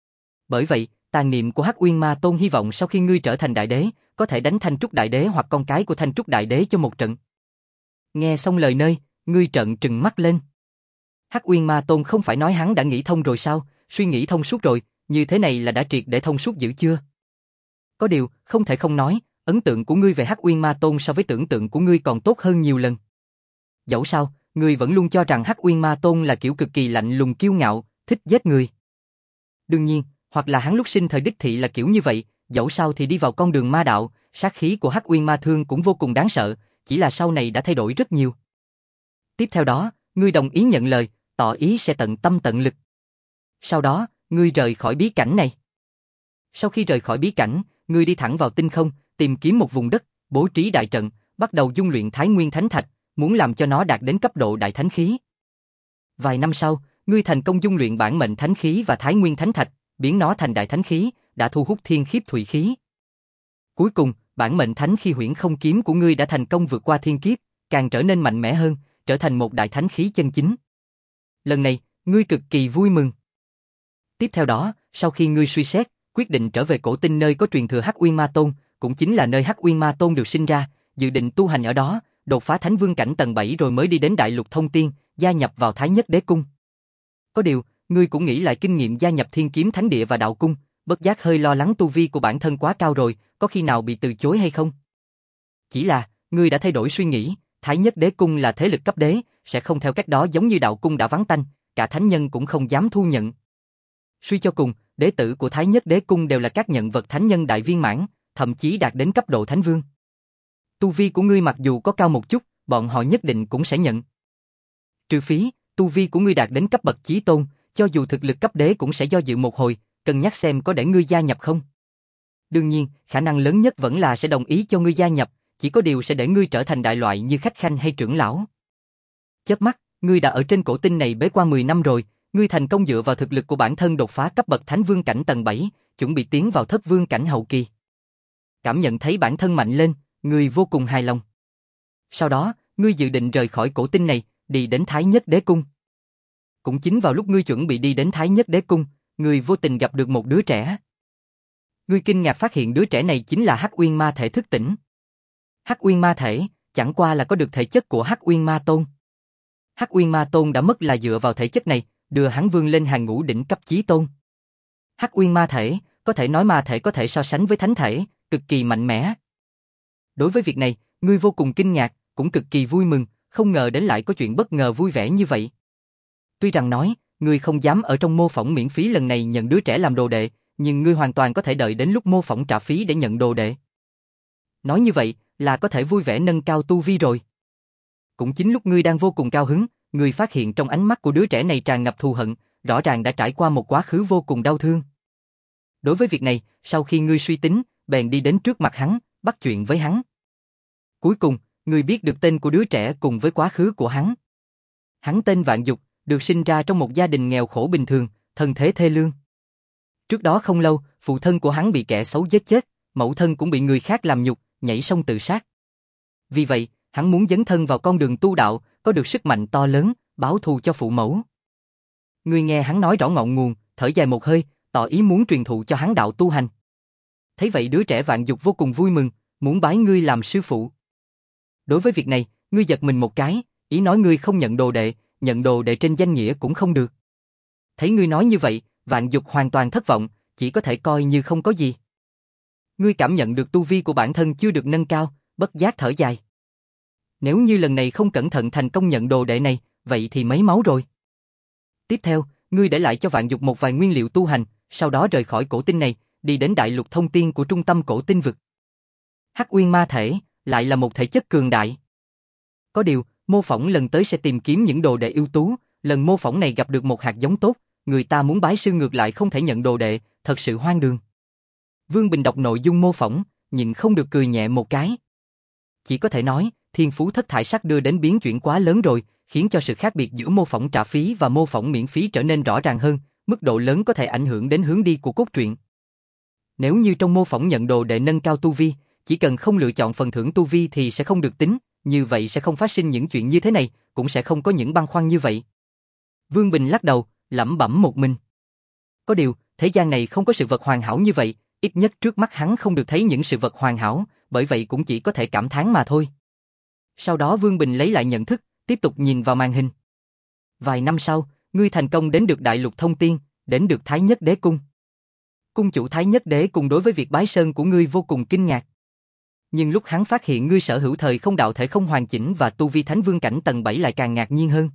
S1: Bởi vậy, tàn niệm của Hắc Uyên Ma Tôn hy vọng sau khi ngươi trở thành đại đế, có thể đánh Thanh Trúc Đại Đế hoặc con cái của Thanh Trúc Đại Đế cho một trận. Nghe xong lời nơi, ngươi trợn trừng mắt lên. Hắc Uyên Ma Tôn không phải nói hắn đã nghĩ thông rồi sao, suy nghĩ thông suốt rồi, như thế này là đã triệt để thông suốt dữ chưa? Có điều, không thể không nói, ấn tượng của ngươi về Hắc Uyên Ma Tôn so với tưởng tượng của ngươi còn tốt hơn nhiều lần. Dẫu sao, ngươi vẫn luôn cho rằng Hắc Uyên Ma Tôn là kiểu cực kỳ lạnh lùng kiêu ngạo, thích giết người. Đương nhiên, hoặc là hắn lúc sinh thời đích thị là kiểu như vậy, dẫu sao thì đi vào con đường ma đạo, sát khí của Hắc Uyên Ma Thương cũng vô cùng đáng sợ, chỉ là sau này đã thay đổi rất nhiều. Tiếp theo đó, ngươi đồng ý nhận lời, tỏ ý sẽ tận tâm tận lực. Sau đó, ngươi rời khỏi bí cảnh này. Sau khi rời khỏi bí cảnh, ngươi đi thẳng vào tinh không, tìm kiếm một vùng đất, bố trí đại trận, bắt đầu dung luyện Thái Nguyên Thánh Thạch, muốn làm cho nó đạt đến cấp độ đại thánh khí. Vài năm sau, ngươi thành công dung luyện bản mệnh thánh khí và Thái Nguyên Thánh Thạch, biến nó thành đại thánh khí, đã thu hút thiên khiếp thủy khí. Cuối cùng, bản mệnh thánh khí Huyễn Không Kiếm của ngươi đã thành công vượt qua thiên kiếp, càng trở nên mạnh mẽ hơn, trở thành một đại thánh khí chân chính. Lần này, ngươi cực kỳ vui mừng. Tiếp theo đó, sau khi ngươi suy xét, quyết định trở về cổ tinh nơi có truyền thừa Hắc Uyên Ma Tôn, cũng chính là nơi Hắc Uyên Ma Tôn được sinh ra, dự định tu hành ở đó, đột phá Thánh Vương cảnh tầng bảy rồi mới đi đến Đại Lục Thông Tiên, gia nhập vào Thái Nhất Đế Cung. Có điều, ngươi cũng nghĩ lại kinh nghiệm gia nhập Thiên Kiếm Thánh Địa và Đạo Cung, bất giác hơi lo lắng tu vi của bản thân quá cao rồi, có khi nào bị từ chối hay không? Chỉ là, ngươi đã thay đổi suy nghĩ, Thái Nhất Đế Cung là thế lực cấp đế, sẽ không theo cách đó giống như Đạo Cung đã vắng tanh, cả thánh nhân cũng không dám thu nhận. Suy cho cùng, đệ tử của Thái Nhất Đế Cung đều là các nhận vật thánh nhân đại viên mãn, thậm chí đạt đến cấp độ thánh vương. Tu vi của ngươi mặc dù có cao một chút, bọn họ nhất định cũng sẽ nhận. Trừ phí, tu vi của ngươi đạt đến cấp bậc chí tôn, cho dù thực lực cấp đế cũng sẽ do dự một hồi, cân nhắc xem có để ngươi gia nhập không. Đương nhiên, khả năng lớn nhất vẫn là sẽ đồng ý cho ngươi gia nhập, chỉ có điều sẽ để ngươi trở thành đại loại như khách khanh hay trưởng lão. Chớp mắt, ngươi đã ở trên cổ tinh này bế quan mười năm rồi, ngươi thành công dựa vào thực lực của bản thân đột phá cấp bậc thánh vương cảnh tầng bảy, chuẩn bị tiến vào thất vương cảnh hậu kỳ. Cảm nhận thấy bản thân mạnh lên, ngươi vô cùng hài lòng. Sau đó, ngươi dự định rời khỏi cổ tinh này, đi đến Thái Nhất Đế Cung. Cũng chính vào lúc ngươi chuẩn bị đi đến Thái Nhất Đế Cung, ngươi vô tình gặp được một đứa trẻ. Ngươi kinh ngạc phát hiện đứa trẻ này chính là Hắc Uyên Ma Thể thức tỉnh. Hắc Uyên Ma Thể, chẳng qua là có được thể chất của Hắc Uyên Ma Tôn. Hắc Uyên Ma Tôn đã mất là dựa vào thể chất này, đưa hắn vươn lên hàng ngũ đỉnh cấp chí tôn. Hắc Uyên Ma Thể, có thể nói ma thể có thể so sánh với thánh thể, cực kỳ mạnh mẽ. Đối với việc này, ngươi vô cùng kinh ngạc, cũng cực kỳ vui mừng, không ngờ đến lại có chuyện bất ngờ vui vẻ như vậy. Tuy rằng nói, ngươi không dám ở trong mô phỏng miễn phí lần này nhận đứa trẻ làm đồ đệ, nhưng ngươi hoàn toàn có thể đợi đến lúc mô phỏng trả phí để nhận đồ đệ. Nói như vậy, là có thể vui vẻ nâng cao tu vi rồi. Cũng chính lúc ngươi đang vô cùng cao hứng, ngươi phát hiện trong ánh mắt của đứa trẻ này tràn ngập thù hận, rõ ràng đã trải qua một quá khứ vô cùng đau thương. Đối với việc này, sau khi ngươi suy tính, bèn đi đến trước mặt hắn, bắt chuyện với hắn. Cuối cùng, ngươi biết được tên của đứa trẻ cùng với quá khứ của hắn. Hắn tên Vạn Dục, được sinh ra trong một gia đình nghèo khổ bình thường, thân thế thê lương. Trước đó không lâu, phụ thân của hắn bị kẻ xấu giết chết, mẫu thân cũng bị người khác làm nhục, nhảy sông tự sát. Vì vậy, hắn muốn dấn thân vào con đường tu đạo, có được sức mạnh to lớn, báo thù cho phụ mẫu. Ngươi nghe hắn nói rõ ngọn nguồn, thở dài một hơi, tỏ ý muốn truyền thụ cho hắn đạo tu hành. Thấy vậy đứa trẻ Vạn Dục vô cùng vui mừng, muốn bái ngươi làm sư phụ. Đối với việc này, ngươi giật mình một cái, ý nói ngươi không nhận đồ đệ, nhận đồ đệ trên danh nghĩa cũng không được. Thấy ngươi nói như vậy, Vạn Dục hoàn toàn thất vọng, chỉ có thể coi như không có gì. Ngươi cảm nhận được tu vi của bản thân chưa được nâng cao, bất giác thở dài. Nếu như lần này không cẩn thận thành công nhận đồ đệ này, vậy thì mấy máu rồi. Tiếp theo, ngươi để lại cho Vạn Dục một vài nguyên liệu tu hành, sau đó rời khỏi cổ tinh này, đi đến Đại Lục Thông Tiên của trung tâm cổ tinh vực. Hắc Uyên Ma Thể lại là một thể chất cường đại. Có điều, mô phỏng lần tới sẽ tìm kiếm những đồ đệ ưu tú, lần mô phỏng này gặp được một hạt giống tốt, người ta muốn bái sư ngược lại không thể nhận đồ đệ, thật sự hoang đường. Vương Bình đọc nội dung mô phỏng, nhịn không được cười nhẹ một cái. Chỉ có thể nói, thiên phú thất thải sắc đưa đến biến chuyển quá lớn rồi, khiến cho sự khác biệt giữa mô phỏng trả phí và mô phỏng miễn phí trở nên rõ ràng hơn, mức độ lớn có thể ảnh hưởng đến hướng đi của cốt truyện. Nếu như trong mô phỏng nhận đồ đệ nâng cao tu vi, chỉ cần không lựa chọn phần thưởng tu vi thì sẽ không được tính, như vậy sẽ không phát sinh những chuyện như thế này, cũng sẽ không có những băn khoăn như vậy. Vương Bình lắc đầu, lẩm bẩm một mình. Có điều, thế gian này không có sự vật hoàn hảo như vậy, ít nhất trước mắt hắn không được thấy những sự vật hoàn hảo, bởi vậy cũng chỉ có thể cảm thán mà thôi. Sau đó Vương Bình lấy lại nhận thức, tiếp tục nhìn vào màn hình. Vài năm sau, ngươi thành công đến được Đại Lục Thông Tiên, đến được Thái Nhất Đế Cung. Cung chủ Thái Nhất Đế Cung đối với việc bái sơn của ngươi vô cùng kinh ngạc. Nhưng lúc hắn phát hiện ngươi sở hữu thời không đạo thể không hoàn chỉnh và tu vi thánh vương cảnh tầng bảy lại càng ngạc nhiên hơn.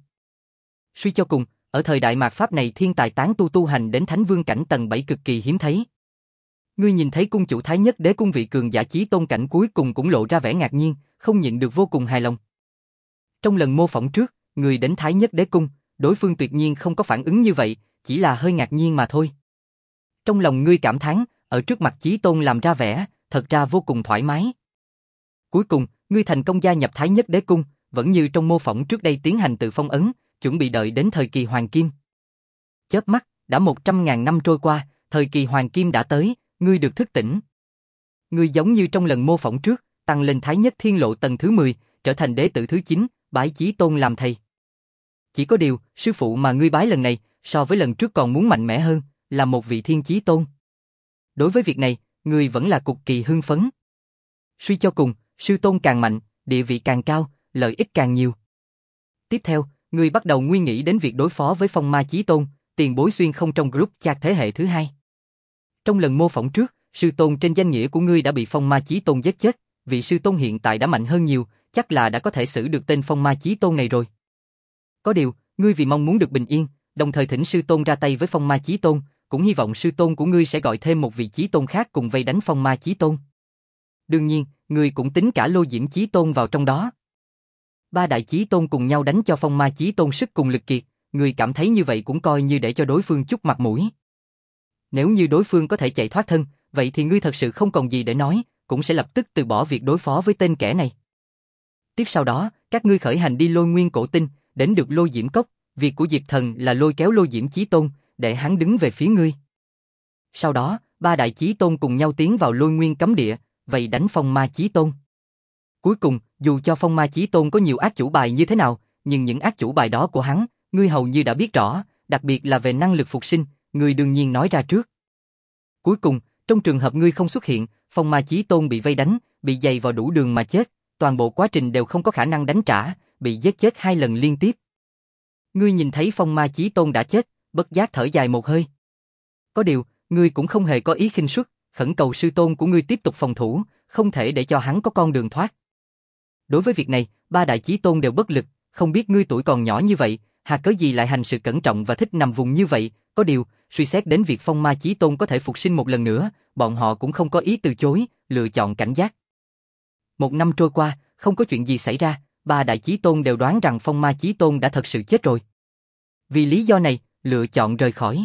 S1: Suy cho cùng, ở thời đại mạt pháp này thiên tài tán tu tu hành đến thánh vương cảnh tầng bảy cực kỳ hiếm thấy. Ngươi nhìn thấy cung chủ Thái Nhất Đế Cung vị cường giả chí tôn cảnh cuối cùng cũng lộ ra vẻ ngạc nhiên, không nhịn được vô cùng hài lòng. Trong lần mô phỏng trước, người đến Thái Nhất Đế Cung, đối phương tuyệt nhiên không có phản ứng như vậy, chỉ là hơi ngạc nhiên mà thôi. Trong lòng ngươi cảm thán, ở trước mặt Chí Tôn làm ra vẻ, thật ra vô cùng thoải mái. Cuối cùng, ngươi thành công gia nhập Thái Nhất Đế Cung, vẫn như trong mô phỏng trước đây tiến hành tự phong ấn, chuẩn bị đợi đến thời kỳ Hoàng Kim. Chớp mắt, đã một trăm ngàn năm trôi qua, thời kỳ Hoàng Kim đã tới, ngươi được thức tỉnh. Ngươi giống như trong lần mô phỏng trước, tăng lên Thái Nhất Thiên Lộ tầng thứ mười, trở thành đế tử thứ chín, bái Chí Tôn làm thầy. Chỉ có điều, sư phụ mà ngươi bái lần này, so với lần trước còn muốn mạnh mẽ hơn, là một vị Thiên Chí Tôn. Đối với việc này, ngươi vẫn là cực kỳ hưng phấn. Suy cho cùng, sư tôn càng mạnh, địa vị càng cao, lợi ích càng nhiều. Tiếp theo, ngươi bắt đầu nguy nghĩ đến việc đối phó với Phong Ma Chí Tôn, tiền bối xuyên không trong group chat thế hệ thứ hai. Trong lần mô phỏng trước, sư tôn trên danh nghĩa của ngươi đã bị Phong Ma Chí Tôn giết chết, vị sư tôn hiện tại đã mạnh hơn nhiều, chắc là đã có thể xử được tên Phong Ma Chí Tôn này rồi. Có điều, ngươi vì mong muốn được bình yên, đồng thời thỉnh sư tôn ra tay với Phong Ma Chí Tôn, cũng hy vọng sư tôn của ngươi sẽ gọi thêm một vị Chí Tôn khác cùng vây đánh Phong Ma Chí Tôn. Đương nhiên, ngươi cũng tính cả Lô Diễm Chí Tôn vào trong đó. Ba đại Chí Tôn cùng nhau đánh cho Phong Ma Chí Tôn sức cùng lực kiệt, ngươi cảm thấy như vậy cũng coi như để cho đối phương chút mặt mũi. Nếu như đối phương có thể chạy thoát thân, vậy thì ngươi thật sự không còn gì để nói, cũng sẽ lập tức từ bỏ việc đối phó với tên kẻ này. Tiếp sau đó, các ngươi khởi hành đi Lôi Nguyên Cổ Tinh, đến được Lôi Diễm Cốc, việc của Diệp Thần là lôi kéo Lôi Diễm Chí Tôn, để hắn đứng về phía ngươi. Sau đó, ba đại Chí Tôn cùng nhau tiến vào Lôi Nguyên Cấm Địa, vậy đánh Phong Ma Chí Tôn. Cuối cùng, dù cho Phong Ma Chí Tôn có nhiều ác chủ bài như thế nào, nhưng những ác chủ bài đó của hắn, ngươi hầu như đã biết rõ, đặc biệt là về năng lực phục sinh, ngươi đương nhiên nói ra trước. Cuối cùng, trong trường hợp ngươi không xuất hiện, Phong Ma Chí Tôn bị vây đánh, bị giày vào đủ đường mà chết, toàn bộ quá trình đều không có khả năng đánh trả, bị giết chết hai lần liên tiếp. Ngươi nhìn thấy Phong Ma Chí Tôn đã chết, bất giác thở dài một hơi. Có điều, ngươi cũng không hề có ý khinh suất, khẩn cầu sư tôn của ngươi tiếp tục phòng thủ, không thể để cho hắn có con đường thoát. Đối với việc này, ba đại Chí Tôn đều bất lực, không biết ngươi tuổi còn nhỏ như vậy, hà cớ gì lại hành sự cẩn trọng và thích nằm vùng như vậy, có điều, suy xét đến việc Phong Ma Chí Tôn có thể phục sinh một lần nữa, bọn họ cũng không có ý từ chối, lựa chọn cảnh giác. Một năm trôi qua, không có chuyện gì xảy ra, ba đại Chí Tôn đều đoán rằng Phong Ma Chí Tôn đã thật sự chết rồi. Vì lý do này, lựa chọn rời khỏi.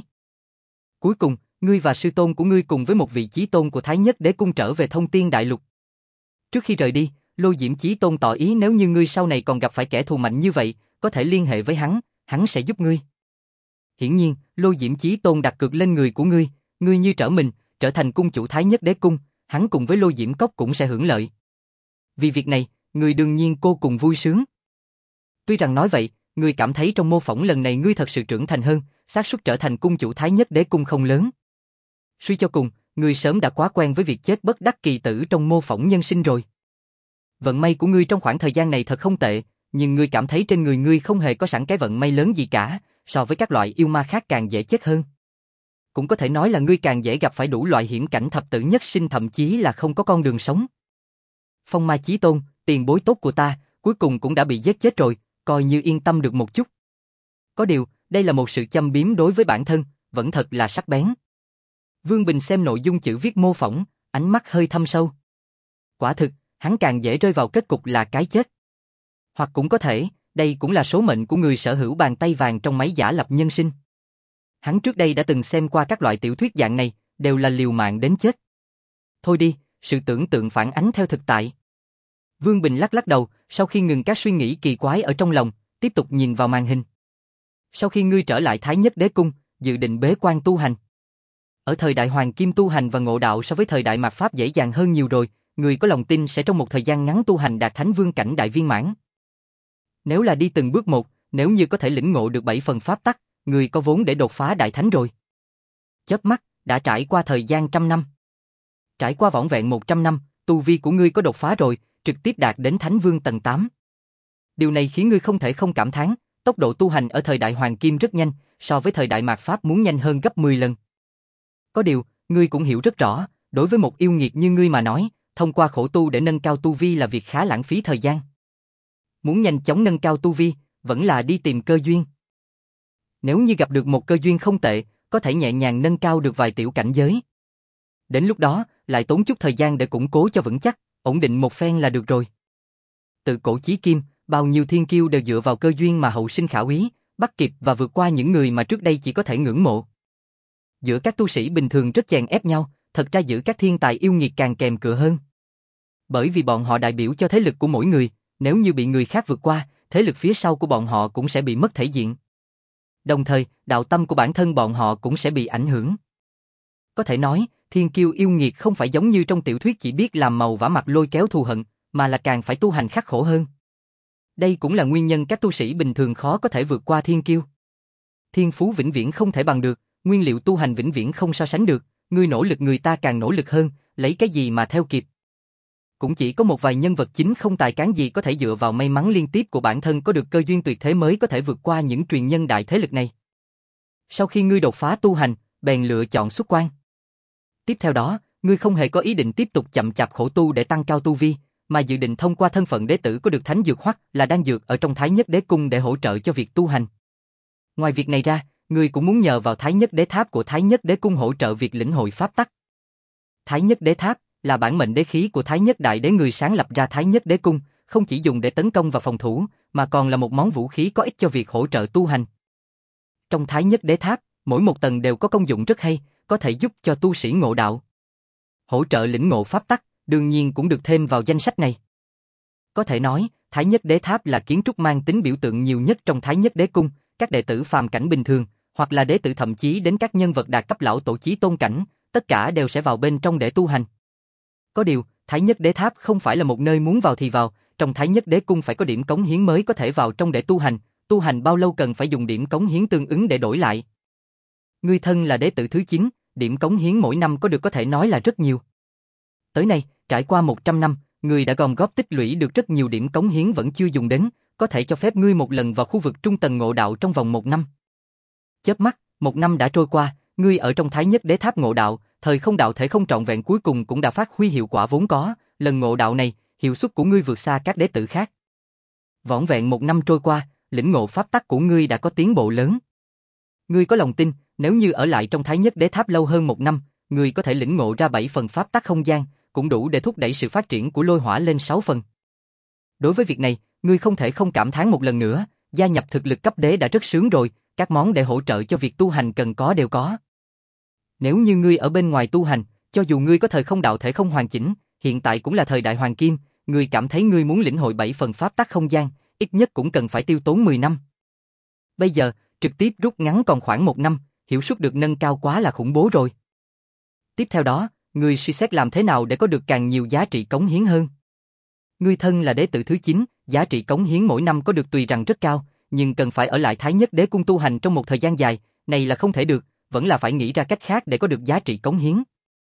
S1: Cuối cùng, ngươi và sư tôn của ngươi cùng với một vị Chí Tôn của Thái Nhất Đế Cung trở về Thông Tiên Đại Lục. Trước khi rời đi, Lô Diễm Chí Tôn tỏ ý nếu như ngươi sau này còn gặp phải kẻ thù mạnh như vậy, có thể liên hệ với hắn, hắn sẽ giúp ngươi. Hiển nhiên, Lô Diễm Chí Tôn đặt cược lên người của ngươi, ngươi như trở mình, trở thành cung chủ Thái Nhất Đế Cung, hắn cùng với Lô Diễm Cốc cũng sẽ hưởng lợi. Vì việc này, ngươi đương nhiên vô cùng vui sướng. Tuy rằng nói vậy, ngươi cảm thấy trong mô phỏng lần này ngươi thật sự trưởng thành hơn, xác suất trở thành cung chủ Thái Nhất Đế Cung không lớn. Suy cho cùng, ngươi sớm đã quá quen với việc chết bất đắc kỳ tử trong mô phỏng nhân sinh rồi. Vận may của ngươi trong khoảng thời gian này thật không tệ, nhưng ngươi cảm thấy trên người ngươi không hề có sẵn cái vận may lớn gì cả, so với các loại yêu ma khác càng dễ chết hơn. Cũng có thể nói là ngươi càng dễ gặp phải đủ loại hiểm cảnh thập tử nhất sinh, thậm chí là không có con đường sống. Phong Ma Chí Tôn, tiền bối tốt của ta, cuối cùng cũng đã bị giết chết rồi, coi như yên tâm được một chút. Có điều, đây là một sự châm biếm đối với bản thân, vẫn thật là sắc bén. Vương Bình xem nội dung chữ viết mô phỏng, ánh mắt hơi thâm sâu. Quả thực, hắn càng dễ rơi vào kết cục là cái chết. Hoặc cũng có thể, đây cũng là số mệnh của người sở hữu bàn tay vàng trong máy giả lập nhân sinh. Hắn trước đây đã từng xem qua các loại tiểu thuyết dạng này, đều là liều mạng đến chết. Thôi đi, sự tưởng tượng phản ánh theo thực tại. Vương Bình lắc lắc đầu, sau khi ngừng các suy nghĩ kỳ quái ở trong lòng, tiếp tục nhìn vào màn hình. Sau khi ngươi trở lại Thái Nhất Đế Cung, dự định bế quan tu hành. Ở thời đại Hoàng Kim tu hành và ngộ đạo so với thời đại mạt Pháp dễ dàng hơn nhiều rồi, ngươi có lòng tin sẽ trong một thời gian ngắn tu hành đạt Thánh Vương cảnh đại viên mãn. Nếu là đi từng bước một, nếu như có thể lĩnh ngộ được bảy phần pháp tắc, ngươi có vốn để đột phá đại thánh rồi. Chớp mắt, đã trải qua thời gian trăm năm. Trải qua vỏn vẹn một trăm năm, tu vi của ngươi có đột phá rồi, trực tiếp đạt đến Thánh Vương tầng tám. Điều này khiến ngươi không thể không cảm thán, tốc độ tu hành ở thời đại Hoàng Kim rất nhanh, so với thời đại mạt Pháp muốn nhanh hơn gấp mười lần. Có điều, ngươi cũng hiểu rất rõ, đối với một yêu nghiệt như ngươi mà nói, thông qua khổ tu để nâng cao tu vi là việc khá lãng phí thời gian. Muốn nhanh chóng nâng cao tu vi, vẫn là đi tìm cơ duyên. Nếu như gặp được một cơ duyên không tệ, có thể nhẹ nhàng nâng cao được vài tiểu cảnh giới. Đến lúc đó, lại tốn chút thời gian để củng cố cho vững chắc, ổn định một phen là được rồi. Tự cổ chí kim, bao nhiêu thiên kiêu đều dựa vào cơ duyên mà hậu sinh khả úy, bắt kịp và vượt qua những người mà trước đây chỉ có thể ngưỡng mộ. Giữa các tu sĩ bình thường rất chèn ép nhau, thật ra giữa các thiên tài yêu nghiệt càng kèm cựa hơn. Bởi vì bọn họ đại biểu cho thế lực của mỗi người, nếu như bị người khác vượt qua, thế lực phía sau của bọn họ cũng sẽ bị mất thể diện. Đồng thời, đạo tâm của bản thân bọn họ cũng sẽ bị ảnh hưởng. Có thể nói, thiên kiêu yêu nghiệt không phải giống như trong tiểu thuyết chỉ biết làm màu vả mặt lôi kéo thù hận, mà là càng phải tu hành khắc khổ hơn. Đây cũng là nguyên nhân các tu sĩ bình thường khó có thể vượt qua thiên kiêu. Thiên phú vĩnh viễn không thể bằng được, nguyên liệu tu hành vĩnh viễn không so sánh được, ngươi nỗ lực người ta càng nỗ lực hơn, lấy cái gì mà theo kịp. Cũng chỉ có một vài nhân vật chính không tài cán gì có thể dựa vào may mắn liên tiếp của bản thân có được cơ duyên tuyệt thế mới có thể vượt qua những truyền nhân đại thế lực này. Sau khi ngươi đột phá tu hành, bèn lựa chọn xuất quan. Tiếp theo đó, ngươi không hề có ý định tiếp tục chậm chạp khổ tu để tăng cao tu vi, mà dự định thông qua thân phận đế tử có được thánh dược hoặc là đan dược ở trong Thái Nhất Đế Cung để hỗ trợ cho việc tu hành. Ngoài việc này ra, ngươi cũng muốn nhờ vào Thái Nhất Đế Tháp của Thái Nhất Đế Cung hỗ trợ việc lĩnh hội pháp tắc. Thái Nhất Đế Tháp là bản mệnh đế khí của Thái Nhất Đại Đế người sáng lập ra Thái Nhất Đế Cung, không chỉ dùng để tấn công và phòng thủ, mà còn là một món vũ khí có ích cho việc hỗ trợ tu hành. Trong Thái Nhất Đế Tháp, mỗi một tầng đều có công dụng rất hay, có thể giúp cho tu sĩ ngộ đạo. Hỗ trợ lĩnh ngộ pháp tắc, đương nhiên cũng được thêm vào danh sách này. Có thể nói, Thái Nhất Đế Tháp là kiến trúc mang tính biểu tượng nhiều nhất trong Thái Nhất Đế Cung, các đệ tử phàm cảnh bình thường, hoặc là đế tử thậm chí đến các nhân vật đạt cấp lão tổ chí tôn cảnh, tất cả đều sẽ vào bên trong để tu hành. Có điều, Thái Nhất Đế Tháp không phải là một nơi muốn vào thì vào, trong Thái Nhất Đế Cung phải có điểm cống hiến mới có thể vào trong để tu hành, tu hành bao lâu cần phải dùng điểm cống hiến tương ứng để đổi lại. Ngươi thân là đế tử thứ chín, điểm cống hiến mỗi năm có được có thể nói là rất nhiều. Tới nay, trải qua một trăm năm, ngươi đã gom góp tích lũy được rất nhiều điểm cống hiến vẫn chưa dùng đến, có thể cho phép ngươi một lần vào khu vực trung tầng ngộ đạo trong vòng một năm. Chớp mắt, một năm đã trôi qua, ngươi ở trong Thái Nhất Đế Tháp ngộ đạo, thời không đạo thể không trọn vẹn cuối cùng cũng đã phát huy hiệu quả vốn có, lần ngộ đạo này, hiệu suất của ngươi vượt xa các đế tử khác. Vỏn vẹn một năm trôi qua, lĩnh ngộ pháp tắc của ngươi đã có tiến bộ lớn. Ngươi có lòng tin, nếu như ở lại trong Thái Nhất Đế Tháp lâu hơn một năm, ngươi có thể lĩnh ngộ ra bảy phần pháp tắc không gian, cũng đủ để thúc đẩy sự phát triển của lôi hỏa lên sáu phần. Đối với việc này, ngươi không thể không cảm thán một lần nữa, gia nhập thực lực cấp đế đã rất sướng rồi, các món để hỗ trợ cho việc tu hành cần có đều có. Nếu như ngươi ở bên ngoài tu hành, cho dù ngươi có thời không đạo thể không hoàn chỉnh, hiện tại cũng là thời đại hoàng kim, ngươi cảm thấy ngươi muốn lĩnh hội bảy phần pháp tắc không gian, ít nhất cũng cần phải tiêu tốn mười năm. Bây giờ, trực tiếp rút ngắn còn khoảng một năm, hiệu suất được nâng cao quá là khủng bố rồi. Tiếp theo đó, ngươi suy xét làm thế nào để có được càng nhiều giá trị cống hiến hơn. Ngươi thân là đế tử thứ chín, giá trị cống hiến mỗi năm có được tùy rằng rất cao, nhưng cần phải ở lại Thái Nhất Đế Cung tu hành trong một thời gian dài, này là không thể được, vẫn là phải nghĩ ra cách khác để có được giá trị cống hiến.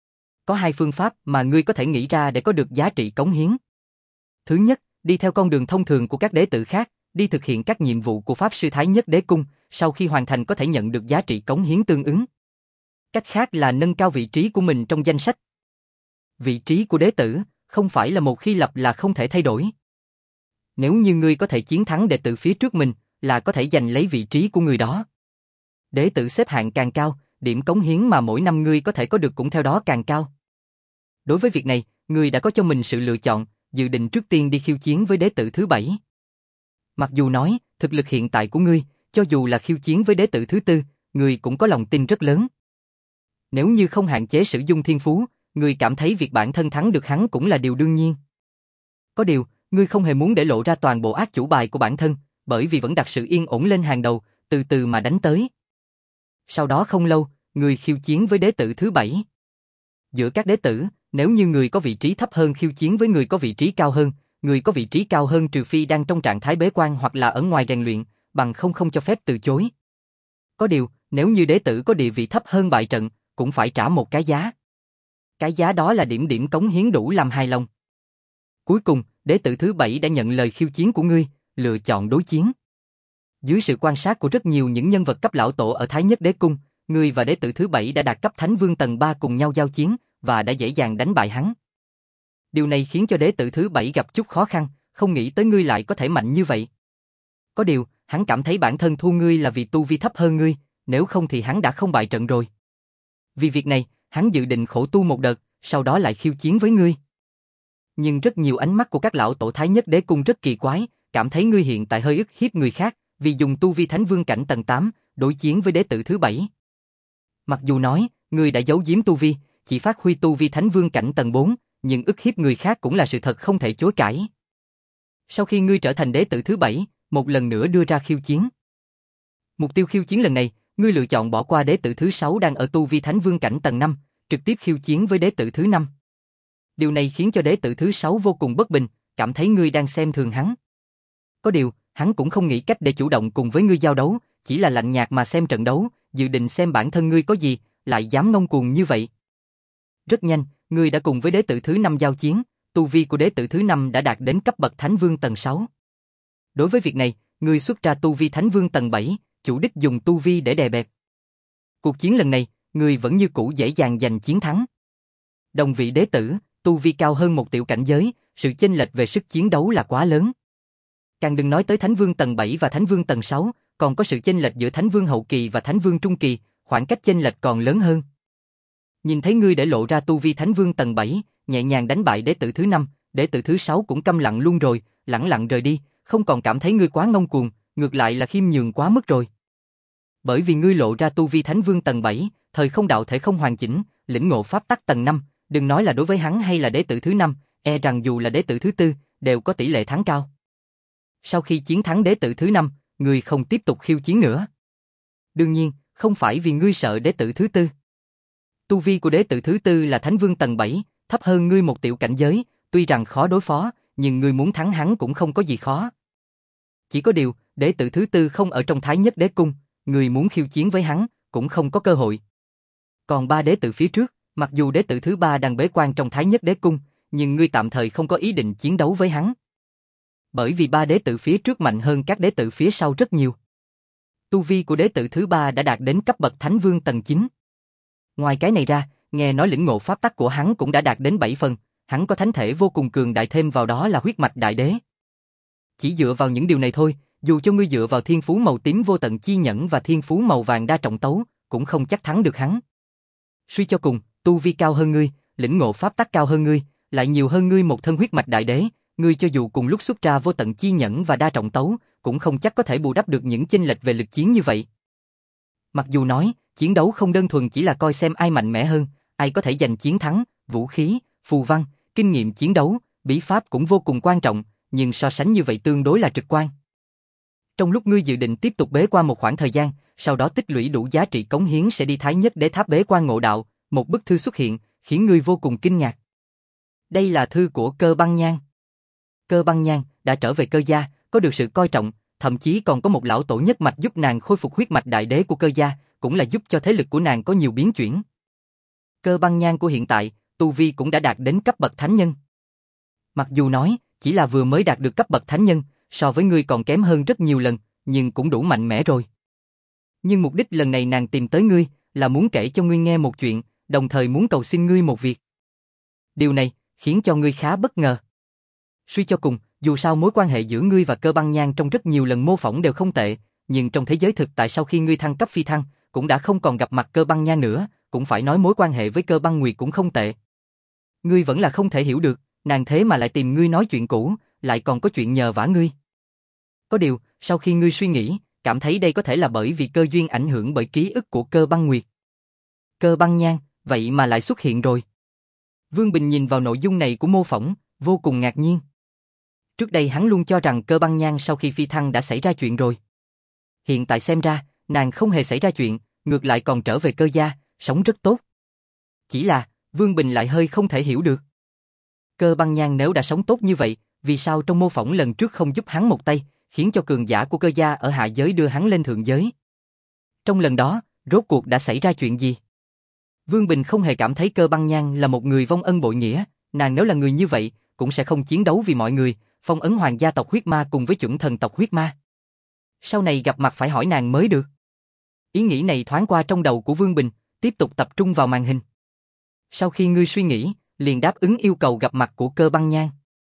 S1: Có hai phương pháp mà ngươi có thể nghĩ ra để có được giá trị cống hiến. Thứ nhất, đi theo con đường thông thường của các đế tử khác, đi thực hiện các nhiệm vụ của Pháp Sư Thái Nhất Đế Cung, sau khi hoàn thành có thể nhận được giá trị cống hiến tương ứng. Cách khác là nâng cao vị trí của mình trong danh sách. Vị trí của đế tử không phải là một khi lập là không thể thay đổi. Nếu như ngươi có thể chiến thắng đệ tử phía trước mình, là có thể giành lấy vị trí của người đó. Đế tử xếp hạng càng cao, điểm cống hiến mà mỗi năm ngươi có thể có được cũng theo đó càng cao. Đối với việc này, ngươi đã có cho mình sự lựa chọn, dự định trước tiên đi khiêu chiến với đế tử thứ bảy. Mặc dù nói, thực lực hiện tại của ngươi, cho dù là khiêu chiến với đế tử thứ tư, ngươi cũng có lòng tin rất lớn. Nếu như không hạn chế sử dụng thiên phú, ngươi cảm thấy việc bản thân thắng được hắn cũng là điều đương nhiên. Có điều, ngươi không hề muốn để lộ ra toàn bộ ác chủ bài của bản thân, bởi vì vẫn đặt sự yên ổn lên hàng đầu, từ từ mà đánh tới. Sau đó không lâu, ngươi khiêu chiến với đế tử thứ bảy. Giữa các đế tử, nếu như người có vị trí thấp hơn khiêu chiến với người có vị trí cao hơn, người có vị trí cao hơn trừ phi đang trong trạng thái bế quan hoặc là ở ngoài rèn luyện, bằng không không cho phép từ chối. Có điều, nếu như đế tử có địa vị thấp hơn bại trận, cũng phải trả một cái giá. Cái giá đó là điểm điểm cống hiến đủ làm hài lòng. Cuối cùng, đế tử thứ bảy đã nhận lời khiêu chiến của ngươi, lựa chọn đối chiến. Dưới sự quan sát của rất nhiều những nhân vật cấp lão tổ ở Thái Nhất Đế Cung, ngươi và đế tử thứ bảy đã đạt cấp Thánh Vương tầng ba cùng nhau giao chiến, và đã dễ dàng đánh bại hắn. Điều này khiến cho đế tử thứ bảy gặp chút khó khăn, không nghĩ tới ngươi lại có thể mạnh như vậy. Có điều, hắn cảm thấy bản thân thua ngươi là vì tu vi thấp hơn ngươi, nếu không thì hắn đã không bại trận rồi. Vì việc này, hắn dự định khổ tu một đợt, sau đó lại khiêu chiến với ngươi. Nhưng rất nhiều ánh mắt của các lão tổ Thái Nhất Đế Cung rất kỳ quái, cảm thấy ngươi hiện tại hơi ức hiếp người khác, vì dùng tu vi Thánh Vương cảnh tầng tám, đối chiến với đế tử thứ bảy. Mặc dù nói, ngươi đã giấu giếm tu vi, chỉ phát huy tu vi Thánh Vương cảnh tầng bốn, nhưng ức hiếp người khác cũng là sự thật không thể chối cãi. Sau khi ngươi trở thành đế tử thứ bảy, một lần nữa đưa ra khiêu chiến. Mục tiêu khiêu chiến lần này, ngươi lựa chọn bỏ qua đế tử thứ sáu đang ở tu vi Thánh Vương cảnh tầng năm, trực tiếp khiêu chiến với đế tử thứ năm. Điều này khiến cho đế tử thứ sáu vô cùng bất bình, cảm thấy ngươi đang xem thường hắn. Có điều, hắn cũng không nghĩ cách để chủ động cùng với ngươi giao đấu, chỉ là lạnh nhạt mà xem trận đấu, dự định xem bản thân ngươi có gì, lại dám ngông cuồng như vậy. Rất nhanh, ngươi đã cùng với đế tử thứ năm giao chiến, tu vi của đế tử thứ năm đã đạt đến cấp bậc Thánh Vương tầng sáu. Đối với việc này, ngươi xuất ra tu vi Thánh Vương tầng bảy, chủ đích dùng tu vi để đè bẹp. Cuộc chiến lần này, ngươi vẫn như cũ dễ dàng giành chiến thắng. Đồng vị đế tử, tu vi cao hơn một tiểu cảnh giới, sự chênh lệch về sức chiến đấu là quá lớn. Càng đừng nói tới Thánh Vương tầng bảy và Thánh Vương tầng sáu, còn có sự chênh lệch giữa Thánh Vương hậu kỳ và Thánh Vương trung kỳ, khoảng cách chênh lệch còn lớn hơn. Nhìn thấy ngươi để lộ ra tu vi Thánh Vương tầng bảy, nhẹ nhàng đánh bại đế tử thứ năm, đế tử thứ sáu cũng câm lặng luôn rồi, lẳng lặng rời đi, không còn cảm thấy ngươi quá ngông cuồng, ngược lại là khiêm nhường quá mức rồi. Bởi vì ngươi lộ ra tu vi Thánh Vương tầng bảy, thời không đạo thể không hoàn chỉnh, lĩnh ngộ pháp tắc tầng năm, đừng nói là đối với hắn hay là đế tử thứ năm, e rằng dù là đế tử thứ tư, đều có tỷ lệ thắng cao. Sau khi chiến thắng đế tử thứ năm, ngươi không tiếp tục khiêu chiến nữa. Đương nhiên, không phải vì ngươi sợ đế tử thứ tư. Tu vi của đế tử thứ tư là Thánh Vương tầng bảy, thấp hơn ngươi một tiểu cảnh giới, tuy rằng khó đối phó, nhưng ngươi muốn thắng hắn cũng không có gì khó. Chỉ có điều, đế tử thứ tư không ở trong Thái Nhất Đế Cung, ngươi muốn khiêu chiến với hắn, cũng không có cơ hội. Còn ba đế tử phía trước, mặc dù đế tử thứ ba đang bế quan trong Thái Nhất Đế Cung, nhưng ngươi tạm thời không có ý định chiến đấu với hắn. Bởi vì ba đế tử phía trước mạnh hơn các đế tử phía sau rất nhiều. Tu vi của đế tử thứ ba đã đạt đến cấp bậc Thánh Vương tầng chín. Ngoài cái này ra, nghe nói lĩnh ngộ pháp tắc của hắn cũng đã đạt đến bảy phần, hắn có thánh thể vô cùng cường đại, thêm vào đó là huyết mạch đại đế. Chỉ dựa vào những điều này thôi, dù cho ngươi dựa vào thiên phú màu tím vô tận chi nhẫn và thiên phú màu vàng đa trọng tấu, cũng không chắc thắng được hắn. Suy cho cùng, tu vi cao hơn ngươi, lĩnh ngộ pháp tắc cao hơn ngươi, lại nhiều hơn ngươi một thân huyết mạch đại đế, ngươi cho dù cùng lúc xuất ra vô tận chi nhẫn và đa trọng tấu, cũng không chắc có thể bù đắp được những chênh lệch về lực chiến như vậy. Mặc dù nói, chiến đấu không đơn thuần chỉ là coi xem ai mạnh mẽ hơn, ai có thể giành chiến thắng, vũ khí, phù văn, kinh nghiệm chiến đấu, bí pháp cũng vô cùng quan trọng, nhưng so sánh như vậy tương đối là trực quan. Trong lúc ngươi dự định tiếp tục bế quan một khoảng thời gian, sau đó tích lũy đủ giá trị cống hiến sẽ đi Thái Nhất Đế Tháp bế quan ngộ đạo, một bức thư xuất hiện, khiến ngươi vô cùng kinh ngạc. Đây là thư của Cơ Băng Nhan. Cơ Băng Nhan đã trở về Cơ gia, có được sự coi trọng, thậm chí còn có một lão tổ nhất mạch giúp nàng khôi phục huyết mạch đại đế của Cơ gia, cũng là giúp cho thế lực của nàng có nhiều biến chuyển. Cơ Băng Nhan của hiện tại, tu vi cũng đã đạt đến cấp bậc thánh nhân. Mặc dù nói, chỉ là vừa mới đạt được cấp bậc thánh nhân, so với ngươi còn kém hơn rất nhiều lần, nhưng cũng đủ mạnh mẽ rồi. Nhưng mục đích lần này nàng tìm tới ngươi, là muốn kể cho ngươi nghe một chuyện, đồng thời muốn cầu xin ngươi một việc. Điều này, khiến cho ngươi khá bất ngờ. Suy cho cùng, dù sao mối quan hệ giữa ngươi và Cơ Băng Nhan trong rất nhiều lần mô phỏng đều không tệ, nhưng trong thế giới thực tại sau khi ngươi thăng cấp phi thăng, cũng đã không còn gặp mặt Cơ Băng Nhan nữa, cũng phải nói mối quan hệ với Cơ Băng Nguyệt cũng không tệ. Ngươi vẫn là không thể hiểu được, nàng thế mà lại tìm ngươi nói chuyện cũ, lại còn có chuyện nhờ vả ngươi. Có điều, sau khi ngươi suy nghĩ, cảm thấy đây có thể là bởi vì cơ duyên ảnh hưởng bởi ký ức của Cơ Băng Nguyệt. Cơ Băng Nhan, vậy mà lại xuất hiện rồi. Vương Bình nhìn vào nội dung này của mô phỏng, vô cùng ngạc nhiên. Trước đây hắn luôn cho rằng Cơ Băng Nhan sau khi phi thăng đã xảy ra chuyện rồi. Hiện tại xem ra, nàng không hề xảy ra chuyện, ngược lại còn trở về Cơ gia, sống rất tốt. Chỉ là, Vương Bình lại hơi không thể hiểu được. Cơ Băng Nhan nếu đã sống tốt như vậy, vì sao trong mô phỏng lần trước không giúp hắn một tay, khiến cho cường giả của Cơ gia ở hạ giới đưa hắn lên thượng giới? Trong lần đó, rốt cuộc đã xảy ra chuyện gì? Vương Bình không hề cảm thấy Cơ Băng Nhan là một người vong ân bội nghĩa, nàng nếu là người như vậy, cũng sẽ không chiến đấu vì mọi người, phong ấn hoàng gia tộc huyết ma cùng với chuẩn thần tộc huyết ma. Sau này gặp mặt phải hỏi nàng mới được. Ý nghĩ này thoáng qua trong đầu của Vương Bình, tiếp tục tập trung vào màn hình. Sau khi ngươi suy nghĩ, liền đáp ứng yêu cầu gặp mặt của Cơ Băng Nhan.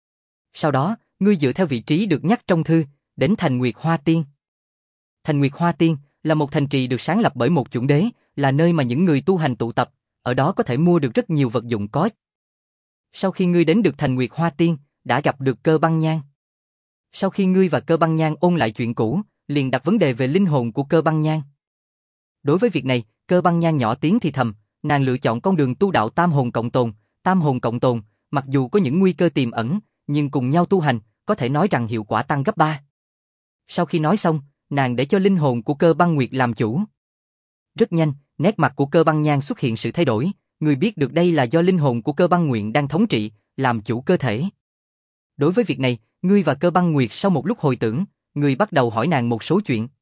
S1: Sau đó, ngươi dựa theo vị trí được nhắc trong thư, đến thành Nguyệt Hoa Tiên. Thành Nguyệt Hoa Tiên là một thành trì được sáng lập bởi một chuẩn đế, là nơi mà những người tu hành tụ tập, ở đó có thể mua được rất nhiều vật dụng có ích. Sau khi ngươi đến được thành Nguyệt Hoa Tiên, đã gặp được Cơ Băng Nhan. Sau khi ngươi và Cơ Băng Nhan ôn lại chuyện cũ, liền đặt vấn đề về linh hồn của Cơ Băng Nhan. Đối với việc này, Cơ Băng Nhan nhỏ tiếng thì thầm, nàng lựa chọn con đường tu đạo tam hồn cộng tồn, tam hồn cộng tồn, mặc dù có những nguy cơ tiềm ẩn, nhưng cùng nhau tu hành, có thể nói rằng hiệu quả tăng gấp ba. Sau khi nói xong, nàng để cho linh hồn của Cơ Băng Nguyệt làm chủ. Rất nhanh, nét mặt của Cơ Băng Nhan xuất hiện sự thay đổi, người biết được đây là do linh hồn của Cơ Băng Nguyệt đang thống trị, làm chủ cơ thể. Đối với việc này, ngươi và Cơ Băng Nguyệt sau một lúc hồi tưởng, ngươi bắt đầu hỏi nàng một số chuyện.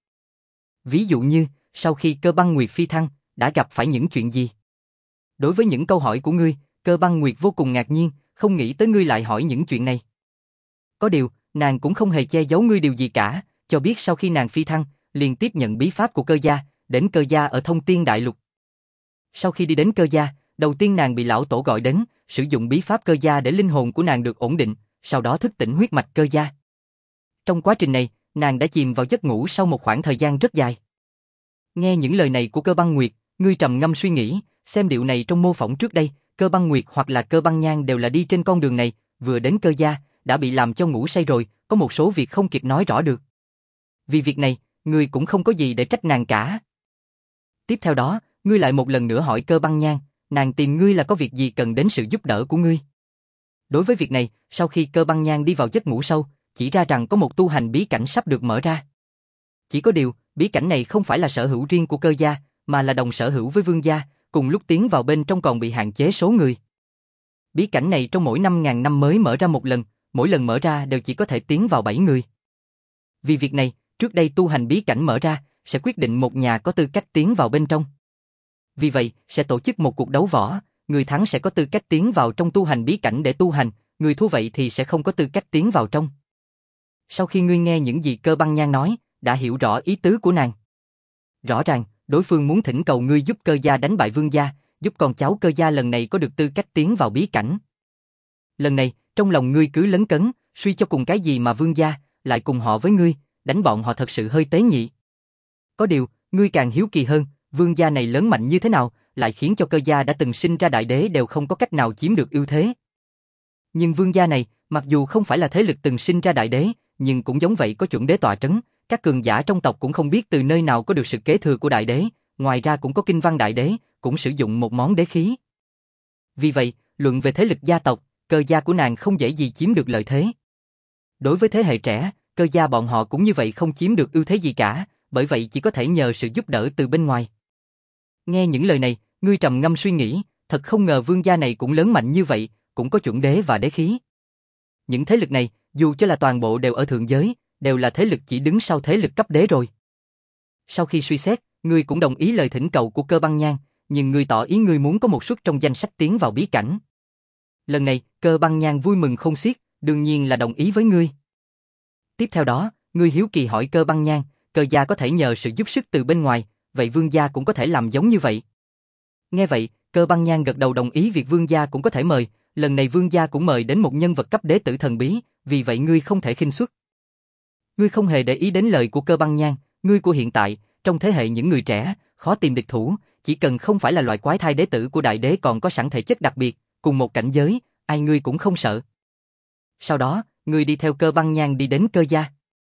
S1: Ví dụ như, sau khi Cơ Băng Nguyệt phi thăng, đã gặp phải những chuyện gì? Đối với những câu hỏi của ngươi, Cơ Băng Nguyệt vô cùng ngạc nhiên, không nghĩ tới ngươi lại hỏi những chuyện này. Có điều, nàng cũng không hề che giấu ngươi điều gì cả, cho biết sau khi nàng phi thăng, liền tiếp nhận bí pháp của Cơ gia, đến Cơ gia ở Thông Tiên Đại Lục. Sau khi đi đến Cơ gia, đầu tiên nàng bị lão tổ gọi đến, sử dụng bí pháp Cơ gia để linh hồn của nàng được ổn định, sau đó thức tỉnh huyết mạch Cơ gia. Trong quá trình này, nàng đã chìm vào giấc ngủ sau một khoảng thời gian rất dài. Nghe những lời này của Cơ Băng Nguyệt, ngươi trầm ngâm suy nghĩ, xem điệu này trong mô phỏng trước đây, Cơ Băng Nguyệt hoặc là Cơ Băng Nhan đều là đi trên con đường này, vừa đến Cơ gia, đã bị làm cho ngủ say rồi, có một số việc không kịp nói rõ được. Vì việc này, ngươi cũng không có gì để trách nàng cả. Tiếp theo đó, ngươi lại một lần nữa hỏi Cơ Băng Nhan, nàng tìm ngươi là có việc gì cần đến sự giúp đỡ của ngươi. Đối với việc này, sau khi Cơ Băng Nhan đi vào giấc ngủ sâu, chỉ ra rằng có một tu hành bí cảnh sắp được mở ra. Chỉ có điều, bí cảnh này không phải là sở hữu riêng của Cơ gia, mà là đồng sở hữu với Vương gia, cùng lúc tiến vào bên trong còn bị hạn chế số người. Bí cảnh này trong mỗi năm ngàn năm mới mở ra một lần, mỗi lần mở ra đều chỉ có thể tiến vào bảy người. Vì việc này, trước đây tu hành bí cảnh mở ra, sẽ quyết định một nhà có tư cách tiến vào bên trong. Vì vậy, sẽ tổ chức một cuộc đấu võ, người thắng sẽ có tư cách tiến vào trong tu hành bí cảnh để tu hành, người thua vậy thì sẽ không có tư cách tiến vào trong. Sau khi ngươi nghe những gì Cơ Băng Nhan nói, đã hiểu rõ ý tứ của nàng. Rõ ràng, đối phương muốn thỉnh cầu ngươi giúp Cơ gia đánh bại Vương gia, giúp con cháu Cơ gia lần này có được tư cách tiến vào bí cảnh. Lần này, trong lòng ngươi cứ lấn cấn, suy cho cùng cái gì mà Vương gia, lại cùng họ với ngươi, đánh bọn họ thật sự hơi tế nhị. Có điều, ngươi càng hiếu kỳ hơn, Vương gia này lớn mạnh như thế nào, lại khiến cho Cơ gia đã từng sinh ra đại đế đều không có cách nào chiếm được ưu thế. Nhưng Vương gia này, mặc dù không phải là thế lực từng sinh ra đại đế, nhưng cũng giống vậy có chuẩn đế tọa trấn, các cường giả trong tộc cũng không biết từ nơi nào có được sự kế thừa của đại đế, ngoài ra cũng có kinh văn đại đế, cũng sử dụng một món đế khí. Vì vậy, luận về thế lực gia tộc, Cơ gia của nàng không dễ gì chiếm được lợi thế. Đối với thế hệ trẻ, Cơ gia bọn họ cũng như vậy không chiếm được ưu thế gì cả, bởi vậy chỉ có thể nhờ sự giúp đỡ từ bên ngoài. Nghe những lời này, ngươi trầm ngâm suy nghĩ, thật không ngờ Vương gia này cũng lớn mạnh như vậy, cũng có chuẩn đế và đế khí. Những thế lực này, dù cho là toàn bộ đều ở thượng giới, đều là thế lực chỉ đứng sau thế lực cấp đế rồi. Sau khi suy xét, ngươi cũng đồng ý lời thỉnh cầu của Cơ Băng Nhan, nhưng ngươi tỏ ý ngươi muốn có một suất trong danh sách tiến vào bí cảnh. Lần này, Cơ Băng Nhan vui mừng không xiết, đương nhiên là đồng ý với ngươi. Tiếp theo đó, ngươi hiếu kỳ hỏi Cơ Băng Nhan, Cơ gia có thể nhờ sự giúp sức từ bên ngoài, vậy Vương gia cũng có thể làm giống như vậy. Nghe vậy, Cơ Băng Nhan gật đầu đồng ý việc Vương gia cũng có thể mời, lần này Vương gia cũng mời đến một nhân vật cấp đế tử thần bí, vì vậy ngươi không thể khinh suất. Ngươi không hề để ý đến lời của Cơ Băng Nhan, ngươi của hiện tại, trong thế hệ những người trẻ, khó tìm địch thủ, chỉ cần không phải là loại quái thai đế tử của đại đế còn có sẵn thể chất đặc biệt, cùng một cảnh giới, ai ngươi cũng không sợ. Sau đó, ngươi đi theo Cơ Băng Nhan đi đến Cơ gia.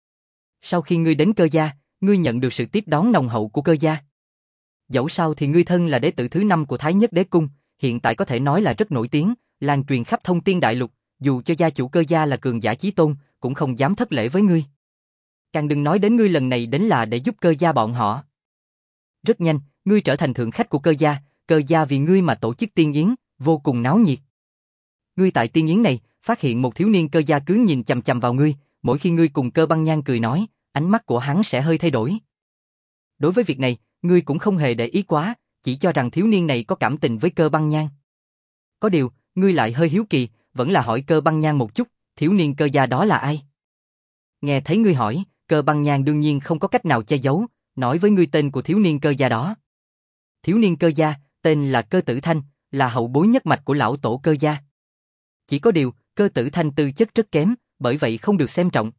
S1: Sau khi ngươi đến Cơ gia, ngươi nhận được sự tiếp đón nồng hậu của Cơ gia. Dẫu sao thì ngươi thân là đế tử thứ năm của Thái Nhất Đế Cung, hiện tại có thể nói là rất nổi tiếng, lan truyền khắp Thông Tiên Đại Lục, dù cho gia chủ Cơ gia là cường giả chí tôn, cũng không dám thất lễ với ngươi. Càng đừng nói đến ngươi lần này đến là để giúp Cơ gia bọn họ. Rất nhanh, ngươi trở thành thượng khách của Cơ gia, Cơ gia vì ngươi mà tổ chức tiên yến, vô cùng náo nhiệt. Ngươi tại tiên yến này, phát hiện một thiếu niên Cơ gia cứ nhìn chằm chằm vào ngươi, mỗi khi ngươi cùng Cơ Băng Nhan cười nói, ánh mắt của hắn sẽ hơi thay đổi. Đối với việc này, ngươi cũng không hề để ý quá, chỉ cho rằng thiếu niên này có cảm tình với Cơ Băng Nhan. Có điều, ngươi lại hơi hiếu kỳ, vẫn là hỏi Cơ Băng Nhan một chút, thiếu niên Cơ gia đó là ai? Nghe thấy ngươi hỏi, Cơ Băng Nhan đương nhiên không có cách nào che giấu, nói với ngươi tên của thiếu niên Cơ gia đó. Thiếu niên Cơ gia, tên là Cơ Tử Thanh, là hậu bối nhất mạch của lão tổ Cơ gia. Chỉ có điều, Cơ Tử Thanh tư chất rất kém, bởi vậy không được xem trọng.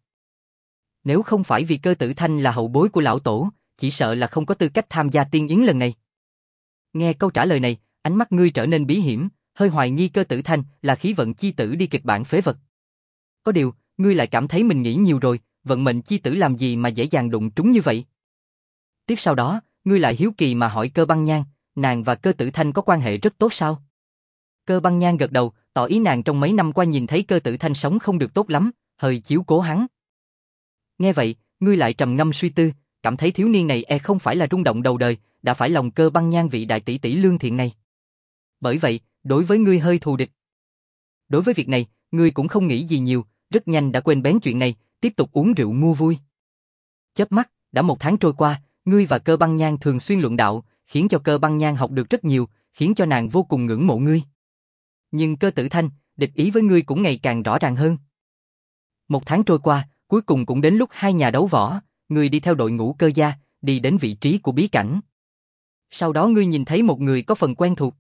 S1: Nếu không phải vì Cơ Tử Thanh là hậu bối của lão tổ, chỉ sợ là không có tư cách tham gia tiên yến lần này. Nghe câu trả lời này, ánh mắt ngươi trở nên bí hiểm, hơi hoài nghi Cơ Tử Thanh là khí vận chi tử đi kịch bản phế vật. Có điều, ngươi lại cảm thấy mình nghĩ nhiều rồi, vận mệnh chi tử làm gì mà dễ dàng đụng trúng như vậy. Tiếp sau đó, ngươi lại hiếu kỳ mà hỏi Cơ Băng Nhan, nàng và Cơ Tử Thanh có quan hệ rất tốt sao? Cơ Băng Nhan gật đầu, tỏ ý nàng trong mấy năm qua nhìn thấy Cơ Tử Thanh sống không được tốt lắm, hơi chiếu cố hắn. Nghe vậy, ngươi lại trầm ngâm suy tư, cảm thấy thiếu niên này e không phải là rung động đầu đời, đã phải lòng Cơ Băng Nhan vị đại tỷ tỷ lương thiện này. Bởi vậy, đối với ngươi hơi thù địch. Đối với việc này, ngươi cũng không nghĩ gì nhiều, rất nhanh đã quên bén chuyện này, tiếp tục uống rượu mua vui. Chớp mắt, đã một tháng trôi qua, ngươi và Cơ Băng Nhan thường xuyên luận đạo, khiến cho Cơ Băng Nhan học được rất nhiều, khiến cho nàng vô cùng ngưỡng mộ ngươi. Nhưng Cơ Tử Thanh, địch ý với ngươi cũng ngày càng rõ ràng hơn. Một tháng trôi qua, cuối cùng cũng đến lúc hai nhà đấu võ, ngươi đi theo đội ngũ Cơ gia, đi đến vị trí của bí cảnh. Sau đó ngươi nhìn thấy một người có phần quen thuộc.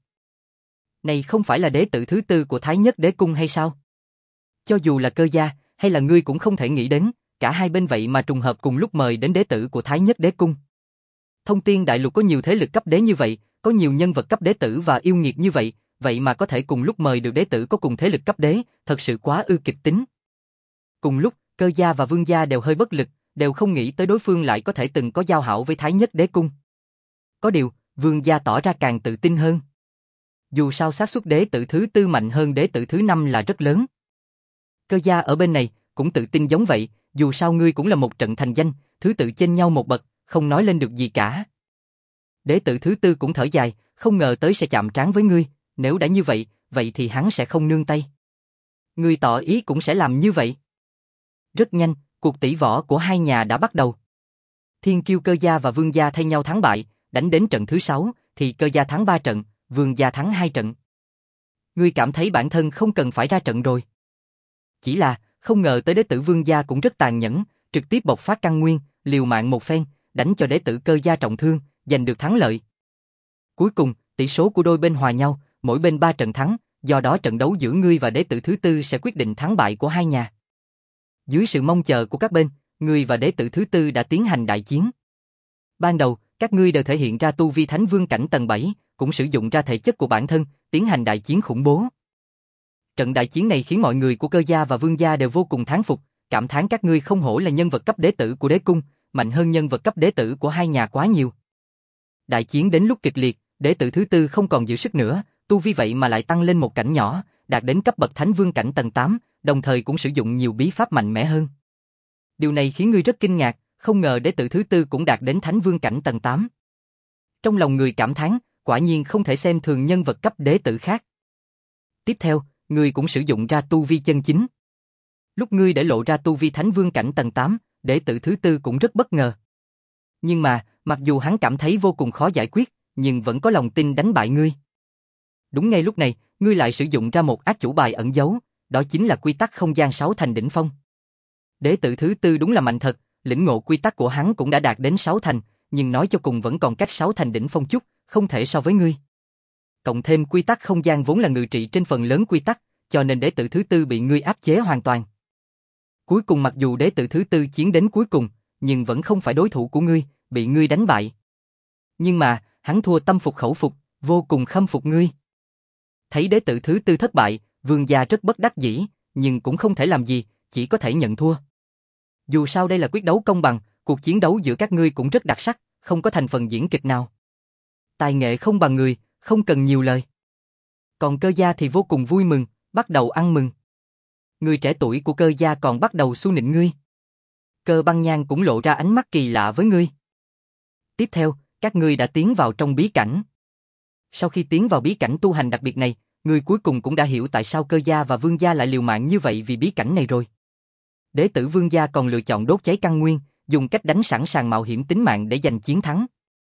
S1: Này không phải là đế tử thứ tư của Thái Nhất Đế Cung hay sao? Cho dù là Cơ gia, hay là ngươi cũng không thể nghĩ đến, cả hai bên vậy mà trùng hợp cùng lúc mời đến đế tử của Thái Nhất Đế Cung. Thông Tiên Đại Lục có nhiều thế lực cấp đế như vậy, có nhiều nhân vật cấp đế tử và yêu nghiệt như vậy, vậy mà có thể cùng lúc mời được đế tử có cùng thế lực cấp đế, thật sự quá ư kịch tính. Cùng lúc, Cơ gia và Vương gia đều hơi bất lực, đều không nghĩ tới đối phương lại có thể từng có giao hảo với Thái Nhất Đế Cung. Có điều, Vương gia tỏ ra càng tự tin hơn. Dù sao xác suất đế tử thứ tư mạnh hơn đế tử thứ năm là rất lớn. Cơ gia ở bên này cũng tự tin giống vậy, dù sao ngươi cũng là một trận thành danh, thứ tự chênh nhau một bậc, không nói lên được gì cả. Đế tử thứ tư cũng thở dài, không ngờ tới sẽ chạm trán với ngươi, nếu đã như vậy, vậy thì hắn sẽ không nương tay. Ngươi tỏ ý cũng sẽ làm như vậy. Rất nhanh, cuộc tỷ võ của hai nhà đã bắt đầu. Thiên Kiêu Cơ gia và Vương gia thay nhau thắng bại, đánh đến trận thứ sáu, thì Cơ gia thắng ba trận, Vương gia thắng hai trận. Ngươi cảm thấy bản thân không cần phải ra trận rồi. Chỉ là, không ngờ tới đế tử Vương gia cũng rất tàn nhẫn, trực tiếp bộc phát căn nguyên, liều mạng một phen, đánh cho đế tử Cơ gia trọng thương, giành được thắng lợi. Cuối cùng, tỷ số của đôi bên hòa nhau, mỗi bên ba trận thắng, do đó trận đấu giữa ngươi và đế tử thứ tư sẽ quyết định thắng bại của hai nhà. Dưới sự mong chờ của các bên, ngươi và đế tử thứ tư đã tiến hành đại chiến. Ban đầu, các ngươi đều thể hiện ra tu vi Thánh Vương cảnh tầng bảy, cũng sử dụng ra thể chất của bản thân, tiến hành đại chiến khủng bố. Trận đại chiến này khiến mọi người của Cơ gia và Vương gia đều vô cùng thán phục, cảm thán các ngươi không hổ là nhân vật cấp đế tử của đế cung, mạnh hơn nhân vật cấp đế tử của hai nhà quá nhiều. Đại chiến đến lúc kịch liệt, đế tử thứ tư không còn giữ sức nữa, tu vi vậy mà lại tăng lên một cảnh nhỏ, đạt đến cấp bậc Thánh Vương cảnh tầng tám, đồng thời cũng sử dụng nhiều bí pháp mạnh mẽ hơn. Điều này khiến ngươi rất kinh ngạc, không ngờ đế tử thứ tư cũng đạt đến Thánh Vương cảnh tầng tám. Trong lòng người cảm thán, quả nhiên không thể xem thường nhân vật cấp đế tử khác. Tiếp theo, ngươi cũng sử dụng ra tu vi chân chính. Lúc ngươi để lộ ra tu vi Thánh Vương cảnh tầng tám, đế tử thứ tư cũng rất bất ngờ. Nhưng mà, mặc dù hắn cảm thấy vô cùng khó giải quyết, nhưng vẫn có lòng tin đánh bại ngươi. Đúng ngay lúc này, ngươi lại sử dụng ra một ác chủ bài ẩn giấu, đó chính là quy tắc không gian sáu thành đỉnh phong. Đế tử thứ tư đúng là mạnh thật, lĩnh ngộ quy tắc của hắn cũng đã đạt đến sáu thành, nhưng nói cho cùng vẫn còn cách sáu thành đỉnh phong chút, không thể so với ngươi. Cộng thêm quy tắc không gian vốn là ngự trị trên phần lớn quy tắc, cho nên đế tử thứ tư bị ngươi áp chế hoàn toàn. Cuối cùng mặc dù đế tử thứ tư chiến đến cuối cùng, nhưng vẫn không phải đối thủ của ngươi, bị ngươi đánh bại. Nhưng mà, hắn thua tâm phục khẩu phục, vô cùng khâm phục ngươi. Thấy đế tử thứ tư thất bại, Vương gia rất bất đắc dĩ, nhưng cũng không thể làm gì, chỉ có thể nhận thua. Dù sao đây là quyết đấu công bằng, cuộc chiến đấu giữa các ngươi cũng rất đặc sắc, không có thành phần diễn kịch nào. Tài nghệ không bằng người, không cần nhiều lời. Còn Cơ gia thì vô cùng vui mừng, bắt đầu ăn mừng. Người trẻ tuổi của Cơ gia còn bắt đầu xu nịnh ngươi. Cơ Băng Nhan cũng lộ ra ánh mắt kỳ lạ với ngươi. Tiếp theo, các ngươi đã tiến vào trong bí cảnh. Sau khi tiến vào bí cảnh tu hành đặc biệt này, ngươi cuối cùng cũng đã hiểu tại sao Cơ gia và Vương gia lại liều mạng như vậy vì bí cảnh này rồi. Đế tử Vương gia còn lựa chọn đốt cháy căn nguyên, dùng cách đánh sẵn sàng mạo hiểm tính mạng để giành chiến thắng.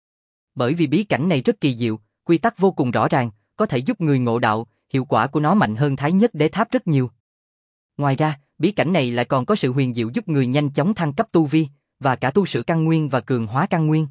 S1: Bởi vì bí cảnh này rất kỳ diệu, quy tắc vô cùng rõ ràng, có thể giúp người ngộ đạo, hiệu quả của nó mạnh hơn Thái Nhất Đế Tháp rất nhiều. Ngoài ra, bí cảnh này lại còn có sự huyền diệu giúp người nhanh chóng thăng cấp tu vi, và cả tu sửa căn nguyên và cường hóa căn nguyên.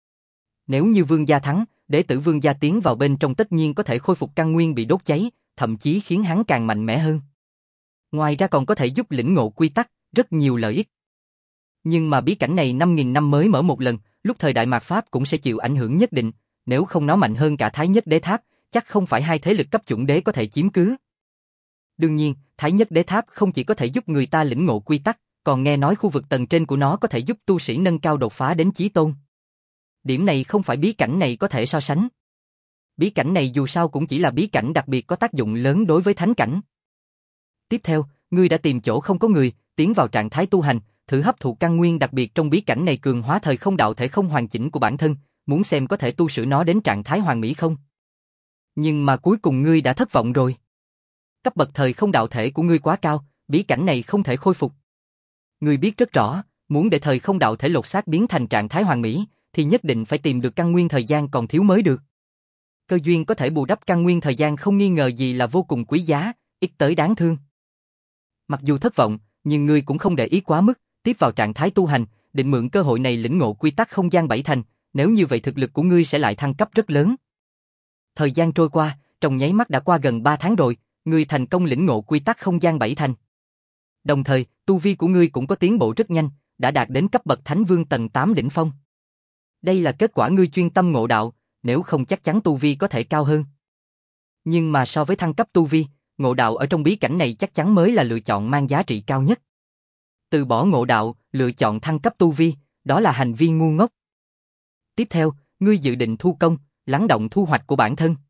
S1: Nếu như Vương gia thắng, đế tử Vương gia tiến vào bên trong tất nhiên có thể khôi phục căn nguyên bị đốt cháy, thậm chí khiến hắn càng mạnh mẽ hơn. Ngoài ra còn có thể giúp lĩnh ngộ quy tắc, rất nhiều lợi ích. Nhưng mà bí cảnh này năm nghìn năm mới mở một lần, lúc thời đại mạt Pháp cũng sẽ chịu ảnh hưởng nhất định, nếu không nó mạnh hơn cả Thái Nhất Đế Tháp, chắc không phải hai thế lực cấp chuẩn đế có thể chiếm cứ. Đương nhiên, Thái Nhất Đế Tháp không chỉ có thể giúp người ta lĩnh ngộ quy tắc, còn nghe nói khu vực tầng trên của nó có thể giúp tu sĩ nâng cao đột phá đến chí tôn. Điểm này không phải bí cảnh này có thể so sánh. Bí cảnh này dù sao cũng chỉ là bí cảnh đặc biệt có tác dụng lớn đối với thánh cảnh. Tiếp theo, ngươi đã tìm chỗ không có người, tiến vào trạng thái tu hành, thử hấp thụ căn nguyên đặc biệt trong bí cảnh này cường hóa thời không đạo thể không hoàn chỉnh của bản thân, muốn xem có thể tu sửa nó đến trạng thái hoàn mỹ không. Nhưng mà cuối cùng ngươi đã thất vọng rồi. Cấp bậc thời không đạo thể của ngươi quá cao, bí cảnh này không thể khôi phục. Ngươi biết rất rõ, muốn để thời không đạo thể lột xác biến thành trạng thái hoàn mỹ, thì nhất định phải tìm được căn nguyên thời gian còn thiếu mới được. Cơ duyên có thể bù đắp căn nguyên thời gian không nghi ngờ gì là vô cùng quý giá, ít tới đáng thương. Mặc dù thất vọng, nhưng ngươi cũng không để ý quá mức, tiếp vào trạng thái tu hành, định mượn cơ hội này lĩnh ngộ quy tắc không gian bảy thành, nếu như vậy thực lực của ngươi sẽ lại thăng cấp rất lớn. Thời gian trôi qua, trong nháy mắt đã qua gần ba tháng rồi, ngươi thành công lĩnh ngộ quy tắc không gian bảy thành. Đồng thời, tu vi của ngươi cũng có tiến bộ rất nhanh, đã đạt đến cấp bậc Thánh Vương tầng tám đỉnh phong. Đây là kết quả ngươi chuyên tâm ngộ đạo, nếu không chắc chắn tu vi có thể cao hơn. Nhưng mà so với thăng cấp tu vi, ngộ đạo ở trong bí cảnh này chắc chắn mới là lựa chọn mang giá trị cao nhất. Từ bỏ ngộ đạo, lựa chọn thăng cấp tu vi, đó là hành vi ngu ngốc. Tiếp theo, ngươi dự định thu công, lắng động thu hoạch của bản thân.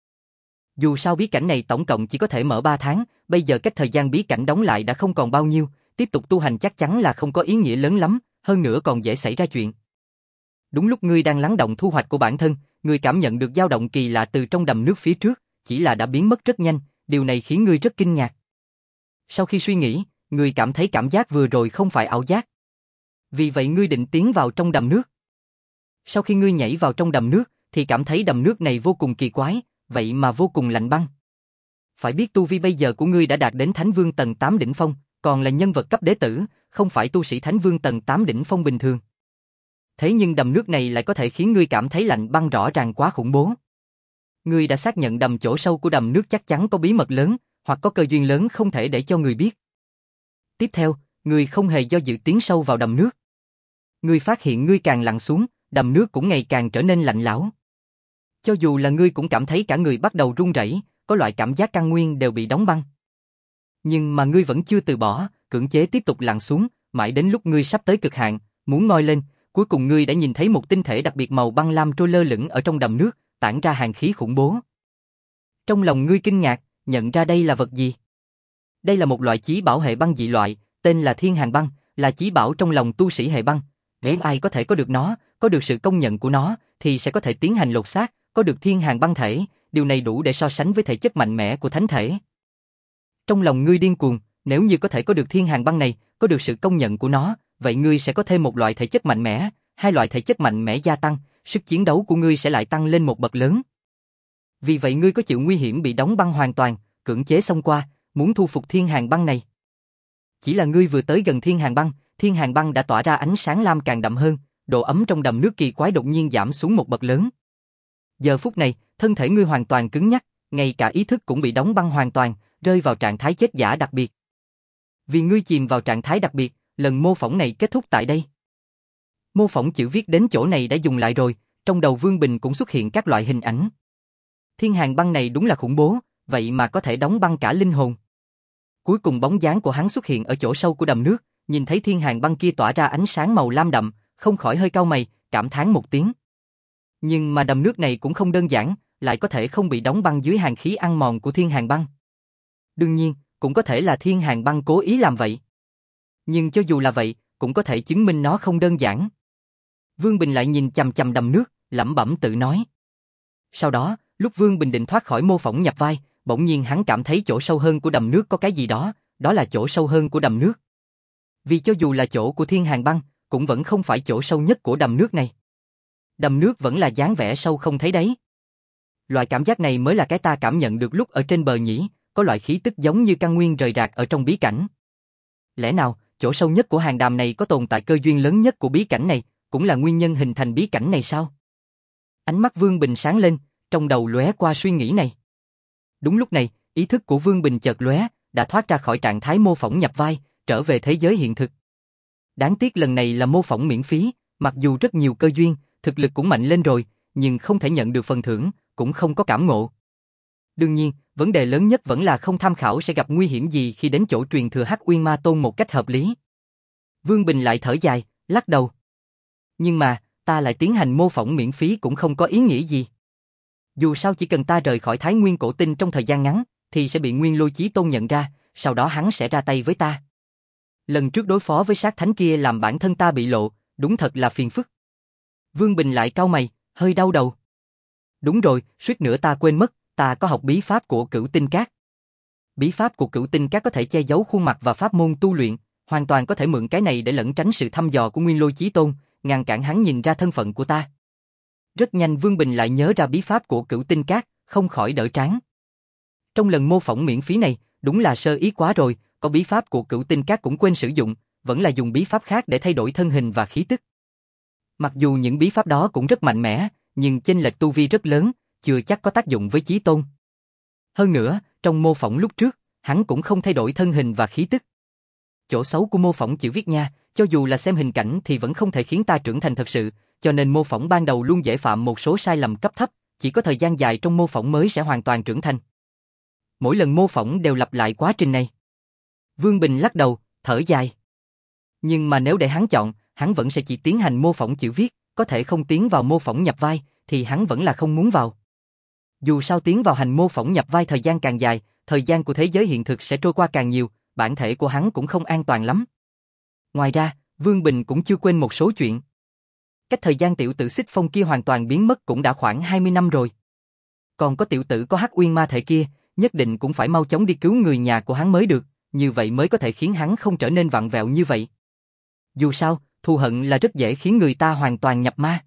S1: Dù sao bí cảnh này tổng cộng chỉ có thể mở ba tháng, bây giờ cách thời gian bí cảnh đóng lại đã không còn bao nhiêu, tiếp tục tu hành chắc chắn là không có ý nghĩa lớn lắm, hơn nữa còn dễ xảy ra chuyện. Đúng lúc ngươi đang lắng động thu hoạch của bản thân, ngươi cảm nhận được dao động kỳ lạ từ trong đầm nước phía trước, chỉ là đã biến mất rất nhanh, điều này khiến ngươi rất kinh ngạc. Sau khi suy nghĩ, ngươi cảm thấy cảm giác vừa rồi không phải ảo giác. Vì vậy ngươi định tiến vào trong đầm nước. Sau khi ngươi nhảy vào trong đầm nước, thì cảm thấy đầm nước này vô cùng kỳ quái, vậy mà vô cùng lạnh băng. Phải biết tu vi bây giờ của ngươi đã đạt đến Thánh Vương tầng tám đỉnh phong, còn là nhân vật cấp đế tử, không phải tu sĩ Thánh Vương tầng tám đỉnh phong bình thường. Thế nhưng đầm nước này lại có thể khiến ngươi cảm thấy lạnh băng rõ ràng quá khủng bố. Ngươi đã xác nhận đầm chỗ sâu của đầm nước chắc chắn có bí mật lớn, hoặc có cơ duyên lớn không thể để cho người biết. Tiếp theo, ngươi không hề do dự tiến sâu vào đầm nước. Ngươi phát hiện ngươi càng lặn xuống, đầm nước cũng ngày càng trở nên lạnh lẽo. Cho dù là ngươi cũng cảm thấy cả người bắt đầu run rẩy, có loại cảm giác căn nguyên đều bị đóng băng. Nhưng mà ngươi vẫn chưa từ bỏ, cưỡng chế tiếp tục lặn xuống, mãi đến lúc ngươi sắp tới cực hạn, muốn ngoi lên, cuối cùng ngươi đã nhìn thấy một tinh thể đặc biệt màu băng lam trôi lơ lửng ở trong đầm nước, tản ra hàn khí khủng bố. Trong lòng ngươi kinh ngạc, nhận ra đây là vật gì? Đây là một loại chí bảo hệ băng dị loại, tên là Thiên Hàn Băng, là chí bảo trong lòng tu sĩ hệ băng. Nếu ai có thể có được nó, có được sự công nhận của nó, thì sẽ có thể tiến hành lột xác, có được Thiên Hàn Băng thể, điều này đủ để so sánh với thể chất mạnh mẽ của thánh thể. Trong lòng ngươi điên cuồng, nếu như có thể có được Thiên Hàn Băng này, có được sự công nhận của nó, vậy ngươi sẽ có thêm một loại thể chất mạnh mẽ, hai loại thể chất mạnh mẽ gia tăng, sức chiến đấu của ngươi sẽ lại tăng lên một bậc lớn. Vì vậy ngươi có chịu nguy hiểm bị đóng băng hoàn toàn, cưỡng chế xông qua, muốn thu phục Thiên Hàn Băng này. Chỉ là ngươi vừa tới gần Thiên Hàn Băng, Thiên Hàn Băng đã tỏa ra ánh sáng lam càng đậm hơn, độ ấm trong đầm nước kỳ quái đột nhiên giảm xuống một bậc lớn. Giờ phút này, thân thể ngươi hoàn toàn cứng nhắc, ngay cả ý thức cũng bị đóng băng hoàn toàn, rơi vào trạng thái chết giả đặc biệt. Vì ngươi chìm vào trạng thái đặc biệt, lần mô phỏng này kết thúc tại đây. Mô phỏng chữ viết đến chỗ này đã dùng lại rồi, trong đầu Vương Bình cũng xuất hiện các loại hình ảnh. Thiên Hàn Băng này đúng là khủng bố, vậy mà có thể đóng băng cả linh hồn. Cuối cùng bóng dáng của hắn xuất hiện ở chỗ sâu của đầm nước, nhìn thấy Thiên Hàn Băng kia tỏa ra ánh sáng màu lam đậm, không khỏi hơi cau mày, cảm thán một tiếng. Nhưng mà đầm nước này cũng không đơn giản, lại có thể không bị đóng băng dưới hàn khí ăn mòn của Thiên Hàn Băng. Đương nhiên, cũng có thể là Thiên Hàn Băng cố ý làm vậy. Nhưng cho dù là vậy, cũng có thể chứng minh nó không đơn giản. Vương Bình lại nhìn chằm chằm đầm nước, lẩm bẩm tự nói. Sau đó, lúc Vương Bình định thoát khỏi mô phỏng nhập vai, bỗng nhiên hắn cảm thấy chỗ sâu hơn của đầm nước có cái gì đó, đó là chỗ sâu hơn của đầm nước. Vì cho dù là chỗ của Thiên Hàn Băng, cũng vẫn không phải chỗ sâu nhất của đầm nước này. Đầm nước vẫn là dáng vẻ sâu không thấy đáy. Loại cảm giác này mới là cái ta cảm nhận được lúc ở trên bờ nhỉ, có loại khí tức giống như căn nguyên rời rạc ở trong bí cảnh. Lẽ nào, chỗ sâu nhất của hàn đàm này có tồn tại cơ duyên lớn nhất của bí cảnh này, cũng là nguyên nhân hình thành bí cảnh này sao? Ánh mắt Vương Bình sáng lên, trong đầu lóe qua suy nghĩ này. Đúng lúc này, ý thức của Vương Bình chợt lóe, đã thoát ra khỏi trạng thái mô phỏng nhập vai, trở về thế giới hiện thực. Đáng tiếc lần này là mô phỏng miễn phí, mặc dù rất nhiều cơ duyên, thực lực cũng mạnh lên rồi, nhưng không thể nhận được phần thưởng, cũng không có cảm ngộ. Đương nhiên, vấn đề lớn nhất vẫn là không tham khảo sẽ gặp nguy hiểm gì khi đến chỗ truyền thừa Hắc Uyên Ma Tôn một cách hợp lý. Vương Bình lại thở dài, lắc đầu. Nhưng mà, ta lại tiến hành mô phỏng miễn phí cũng không có ý nghĩa gì. Dù sao chỉ cần ta rời khỏi Thái Nguyên Cổ Tinh trong thời gian ngắn, thì sẽ bị Nguyên Lôi Chí Tôn nhận ra, sau đó hắn sẽ ra tay với ta. Lần trước đối phó với sát thánh kia làm bản thân ta bị lộ, đúng thật là phiền phức. Vương Bình lại cau mày, hơi đau đầu. Đúng rồi, suýt nữa ta quên mất, ta có học bí pháp của Cửu Tinh Các. Bí pháp của Cửu Tinh Các có thể che giấu khuôn mặt và pháp môn tu luyện, hoàn toàn có thể mượn cái này để lẩn tránh sự thăm dò của Nguyên Lôi Chí Tôn, ngăn cản hắn nhìn ra thân phận của ta. Rất nhanh Vương Bình lại nhớ ra bí pháp của Cửu Tinh Các, không khỏi đỡ trán. Trong lần mô phỏng miễn phí này, đúng là sơ ý quá rồi, có bí pháp của Cửu Tinh Các cũng quên sử dụng, vẫn là dùng bí pháp khác để thay đổi thân hình và khí tức. Mặc dù những bí pháp đó cũng rất mạnh mẽ, nhưng chênh lệch tu vi rất lớn, chưa chắc có tác dụng với Chí Tôn. Hơn nữa, trong mô phỏng lúc trước, hắn cũng không thay đổi thân hình và khí tức. Chỗ xấu của mô phỏng chữ viết nha, cho dù là xem hình cảnh thì vẫn không thể khiến ta trưởng thành thật sự, cho nên mô phỏng ban đầu luôn dễ phạm một số sai lầm cấp thấp, chỉ có thời gian dài trong mô phỏng mới sẽ hoàn toàn trưởng thành. Mỗi lần mô phỏng đều lặp lại quá trình này. Vương Bình lắc đầu, thở dài. Nhưng mà nếu để hắn chọn, hắn vẫn sẽ chỉ tiến hành mô phỏng chữ viết, có thể không tiến vào mô phỏng nhập vai, thì hắn vẫn là không muốn vào. Dù sao tiến vào hành mô phỏng nhập vai thời gian càng dài, thời gian của thế giới hiện thực sẽ trôi qua càng nhiều, bản thể của hắn cũng không an toàn lắm. Ngoài ra, Vương Bình cũng chưa quên một số chuyện. Cách thời gian tiểu tử Xích Phong kia hoàn toàn biến mất cũng đã khoảng hai mươi năm rồi. Còn có tiểu tử có Hắc Uyên ma thể kia, nhất định cũng phải mau chóng đi cứu người nhà của hắn mới được, như vậy mới có thể khiến hắn không trở nên vặn vẹo như vậy. Dù sao, thù hận là rất dễ khiến người ta hoàn toàn nhập ma.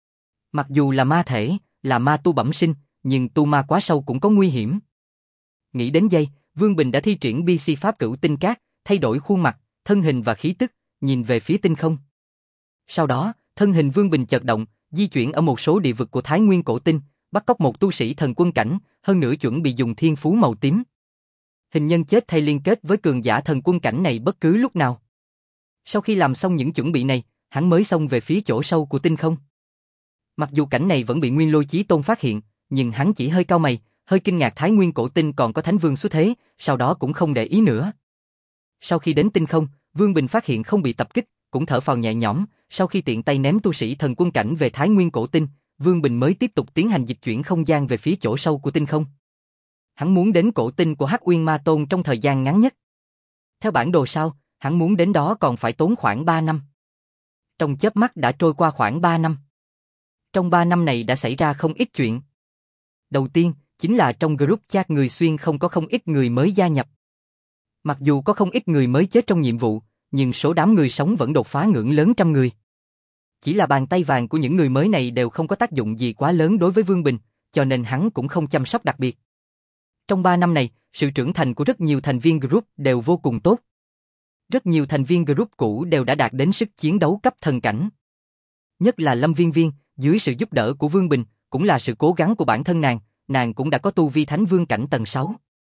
S1: Mặc dù là ma thể, là ma tu bẩm sinh, nhưng tu ma quá sâu cũng có nguy hiểm. Nghĩ đến đây, Vương Bình đã thi triển bi si pháp Cửu Tinh Các, thay đổi khuôn mặt, thân hình và khí tức, nhìn về phía tinh không. Sau đó, thân hình Vương Bình chợt động, di chuyển ở một số địa vực của Thái Nguyên Cổ Tinh, bắt cóc một tu sĩ thần quân cảnh, hơn nữa chuẩn bị dùng thiên phú màu tím. Hình nhân chết thay liên kết với cường giả thần quân cảnh này bất cứ lúc nào. Sau khi làm xong những chuẩn bị này, hắn mới xông về phía chỗ sâu của tinh không. Mặc dù cảnh này vẫn bị Nguyên Lôi Chí Tôn phát hiện, nhưng hắn chỉ hơi cau mày, hơi kinh ngạc Thái Nguyên Cổ Tinh còn có Thánh Vương xuất thế, sau đó cũng không để ý nữa. Sau khi đến tinh không, Vương Bình phát hiện không bị tập kích, cũng thở phào nhẹ nhõm, sau khi tiện tay ném tu sĩ thần quân cảnh về Thái Nguyên Cổ Tinh, Vương Bình mới tiếp tục tiến hành dịch chuyển không gian về phía chỗ sâu của tinh không. Hắn muốn đến cổ tinh của Hắc Uyên Ma Tôn trong thời gian ngắn nhất. Theo bản đồ sao, hắn muốn đến đó còn phải tốn khoảng ba năm. Trong chớp mắt đã trôi qua khoảng ba năm. Trong ba năm này đã xảy ra không ít chuyện. Đầu tiên, chính là trong group chat người xuyên không có không ít người mới gia nhập. Mặc dù có không ít người mới chết trong nhiệm vụ, nhưng số đám người sống vẫn đột phá ngưỡng lớn trăm người. Chỉ là bàn tay vàng của những người mới này đều không có tác dụng gì quá lớn đối với Vương Bình, cho nên hắn cũng không chăm sóc đặc biệt. Trong ba năm này, sự trưởng thành của rất nhiều thành viên group đều vô cùng tốt. Rất nhiều thành viên group cũ đều đã đạt đến sức chiến đấu cấp thần cảnh. Nhất là Lâm Viên Viên, dưới sự giúp đỡ của Vương Bình, cũng là sự cố gắng của bản thân nàng, nàng cũng đã có tu vi Thánh Vương cảnh tầng sáu.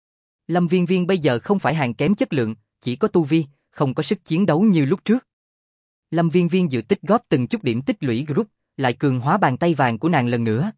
S1: Lâm Viên Viên bây giờ không phải hàng kém chất lượng, chỉ có tu vi, không có sức chiến đấu như lúc trước. Lâm Viên Viên dự tích góp từng chút điểm tích lũy group, lại cường hóa bàn tay vàng của nàng lần nữa.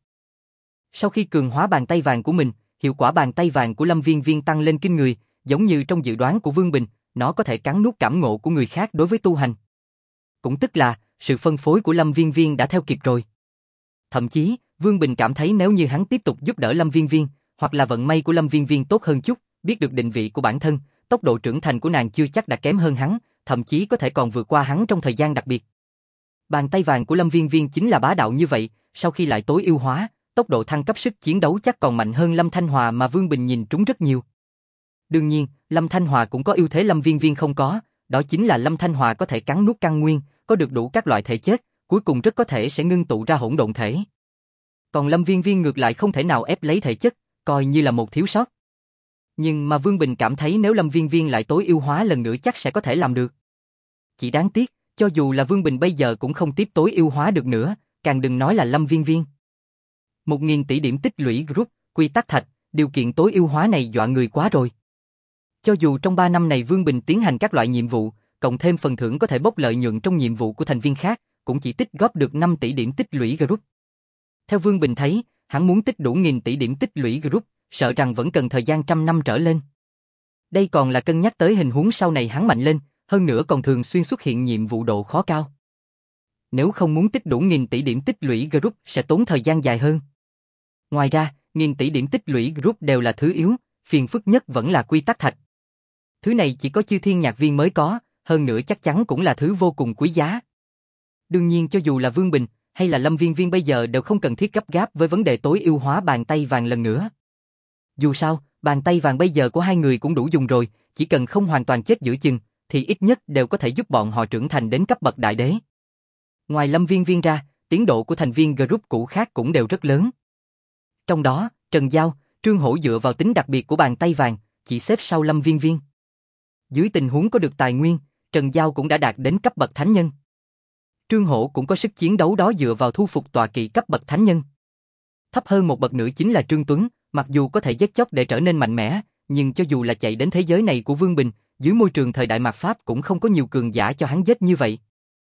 S1: Sau khi cường hóa bàn tay vàng của mình, hiệu quả bàn tay vàng của Lâm Viên Viên tăng lên kinh người, giống như trong dự đoán của Vương Bình, nó có thể cắn nuốt cảm ngộ của người khác đối với tu hành. Cũng tức là, sự phân phối của Lâm Viên Viên đã theo kịp rồi. Thậm chí, Vương Bình cảm thấy nếu như hắn tiếp tục giúp đỡ Lâm Viên Viên, hoặc là vận may của Lâm Viên Viên tốt hơn chút, biết được định vị của bản thân, tốc độ trưởng thành của nàng chưa chắc đã kém hơn hắn, thậm chí có thể còn vượt qua hắn trong thời gian đặc biệt. Bàn tay vàng của Lâm Viên Viên chính là bá đạo như vậy, sau khi lại tối ưu hóa, tốc độ thăng cấp sức chiến đấu chắc còn mạnh hơn Lâm Thanh Hòa mà Vương Bình nhìn trúng rất nhiều. Đương nhiên, Lâm Thanh Hòa cũng có ưu thế Lâm Viên Viên không có, đó chính là Lâm Thanh Hòa có thể cắn nuốt căn nguyên, có được đủ các loại thể chất, cuối cùng rất có thể sẽ ngưng tụ ra hỗn độn thể. Còn Lâm Viên Viên ngược lại không thể nào ép lấy thể chất, coi như là một thiếu sót. Nhưng mà Vương Bình cảm thấy nếu Lâm Viên Viên lại tối ưu hóa lần nữa chắc sẽ có thể làm được. Chỉ đáng tiếc, cho dù là Vương Bình bây giờ cũng không tiếp tối ưu hóa được nữa, càng đừng nói là Lâm Viên Viên. Một nghìn tỷ điểm tích lũy group, quy tắc thạch, điều kiện tối ưu hóa này dọa người quá rồi. Cho dù trong ba năm này Vương Bình tiến hành các loại nhiệm vụ, cộng thêm phần thưởng có thể bốc lợi nhuận trong nhiệm vụ của thành viên khác, cũng chỉ tích góp được năm tỷ điểm tích lũy group. Theo Vương Bình thấy, hắn muốn tích đủ nghìn tỷ điểm tích lũy group, sợ rằng vẫn cần thời gian trăm năm trở lên. Đây còn là cân nhắc tới hình huống sau này hắn mạnh lên, hơn nữa còn thường xuyên xuất hiện nhiệm vụ độ khó cao. Nếu không muốn tích đủ nghìn tỷ điểm tích lũy group sẽ tốn thời gian dài hơn. Ngoài ra, nghìn tỷ điểm tích lũy group đều là thứ yếu, phiền phức nhất vẫn là quy tắc thạch. Thứ này chỉ có chư thiên nhạc viên mới có, hơn nữa chắc chắn cũng là thứ vô cùng quý giá. Đương nhiên cho dù là Vương Bình hay là Lâm Viên Viên bây giờ đều không cần thiết gấp gáp với vấn đề tối ưu hóa bàn tay vàng lần nữa. Dù sao, bàn tay vàng bây giờ của hai người cũng đủ dùng rồi, chỉ cần không hoàn toàn chết giữa chừng, thì ít nhất đều có thể giúp bọn họ trưởng thành đến cấp bậc đại đế. Ngoài Lâm Viên Viên ra, tiến độ của thành viên group cũ khác cũng đều rất lớn. Trong đó, Trần Giao, Trương Hổ dựa vào tính đặc biệt của bàn tay vàng, chỉ xếp sau Lâm Viên Viên. Dưới tình huống có được tài nguyên, Trần Giao cũng đã đạt đến cấp bậc thánh nhân. Trương Hổ cũng có sức chiến đấu đó dựa vào thu phục tọa kỵ cấp bậc thánh nhân. Thấp hơn một bậc nữa chính là Trương Tuấn, mặc dù có thể giết chóc để trở nên mạnh mẽ, nhưng cho dù là chạy đến thế giới này của Vương Bình, dưới môi trường thời đại mạt Pháp cũng không có nhiều cường giả cho hắn giết như vậy.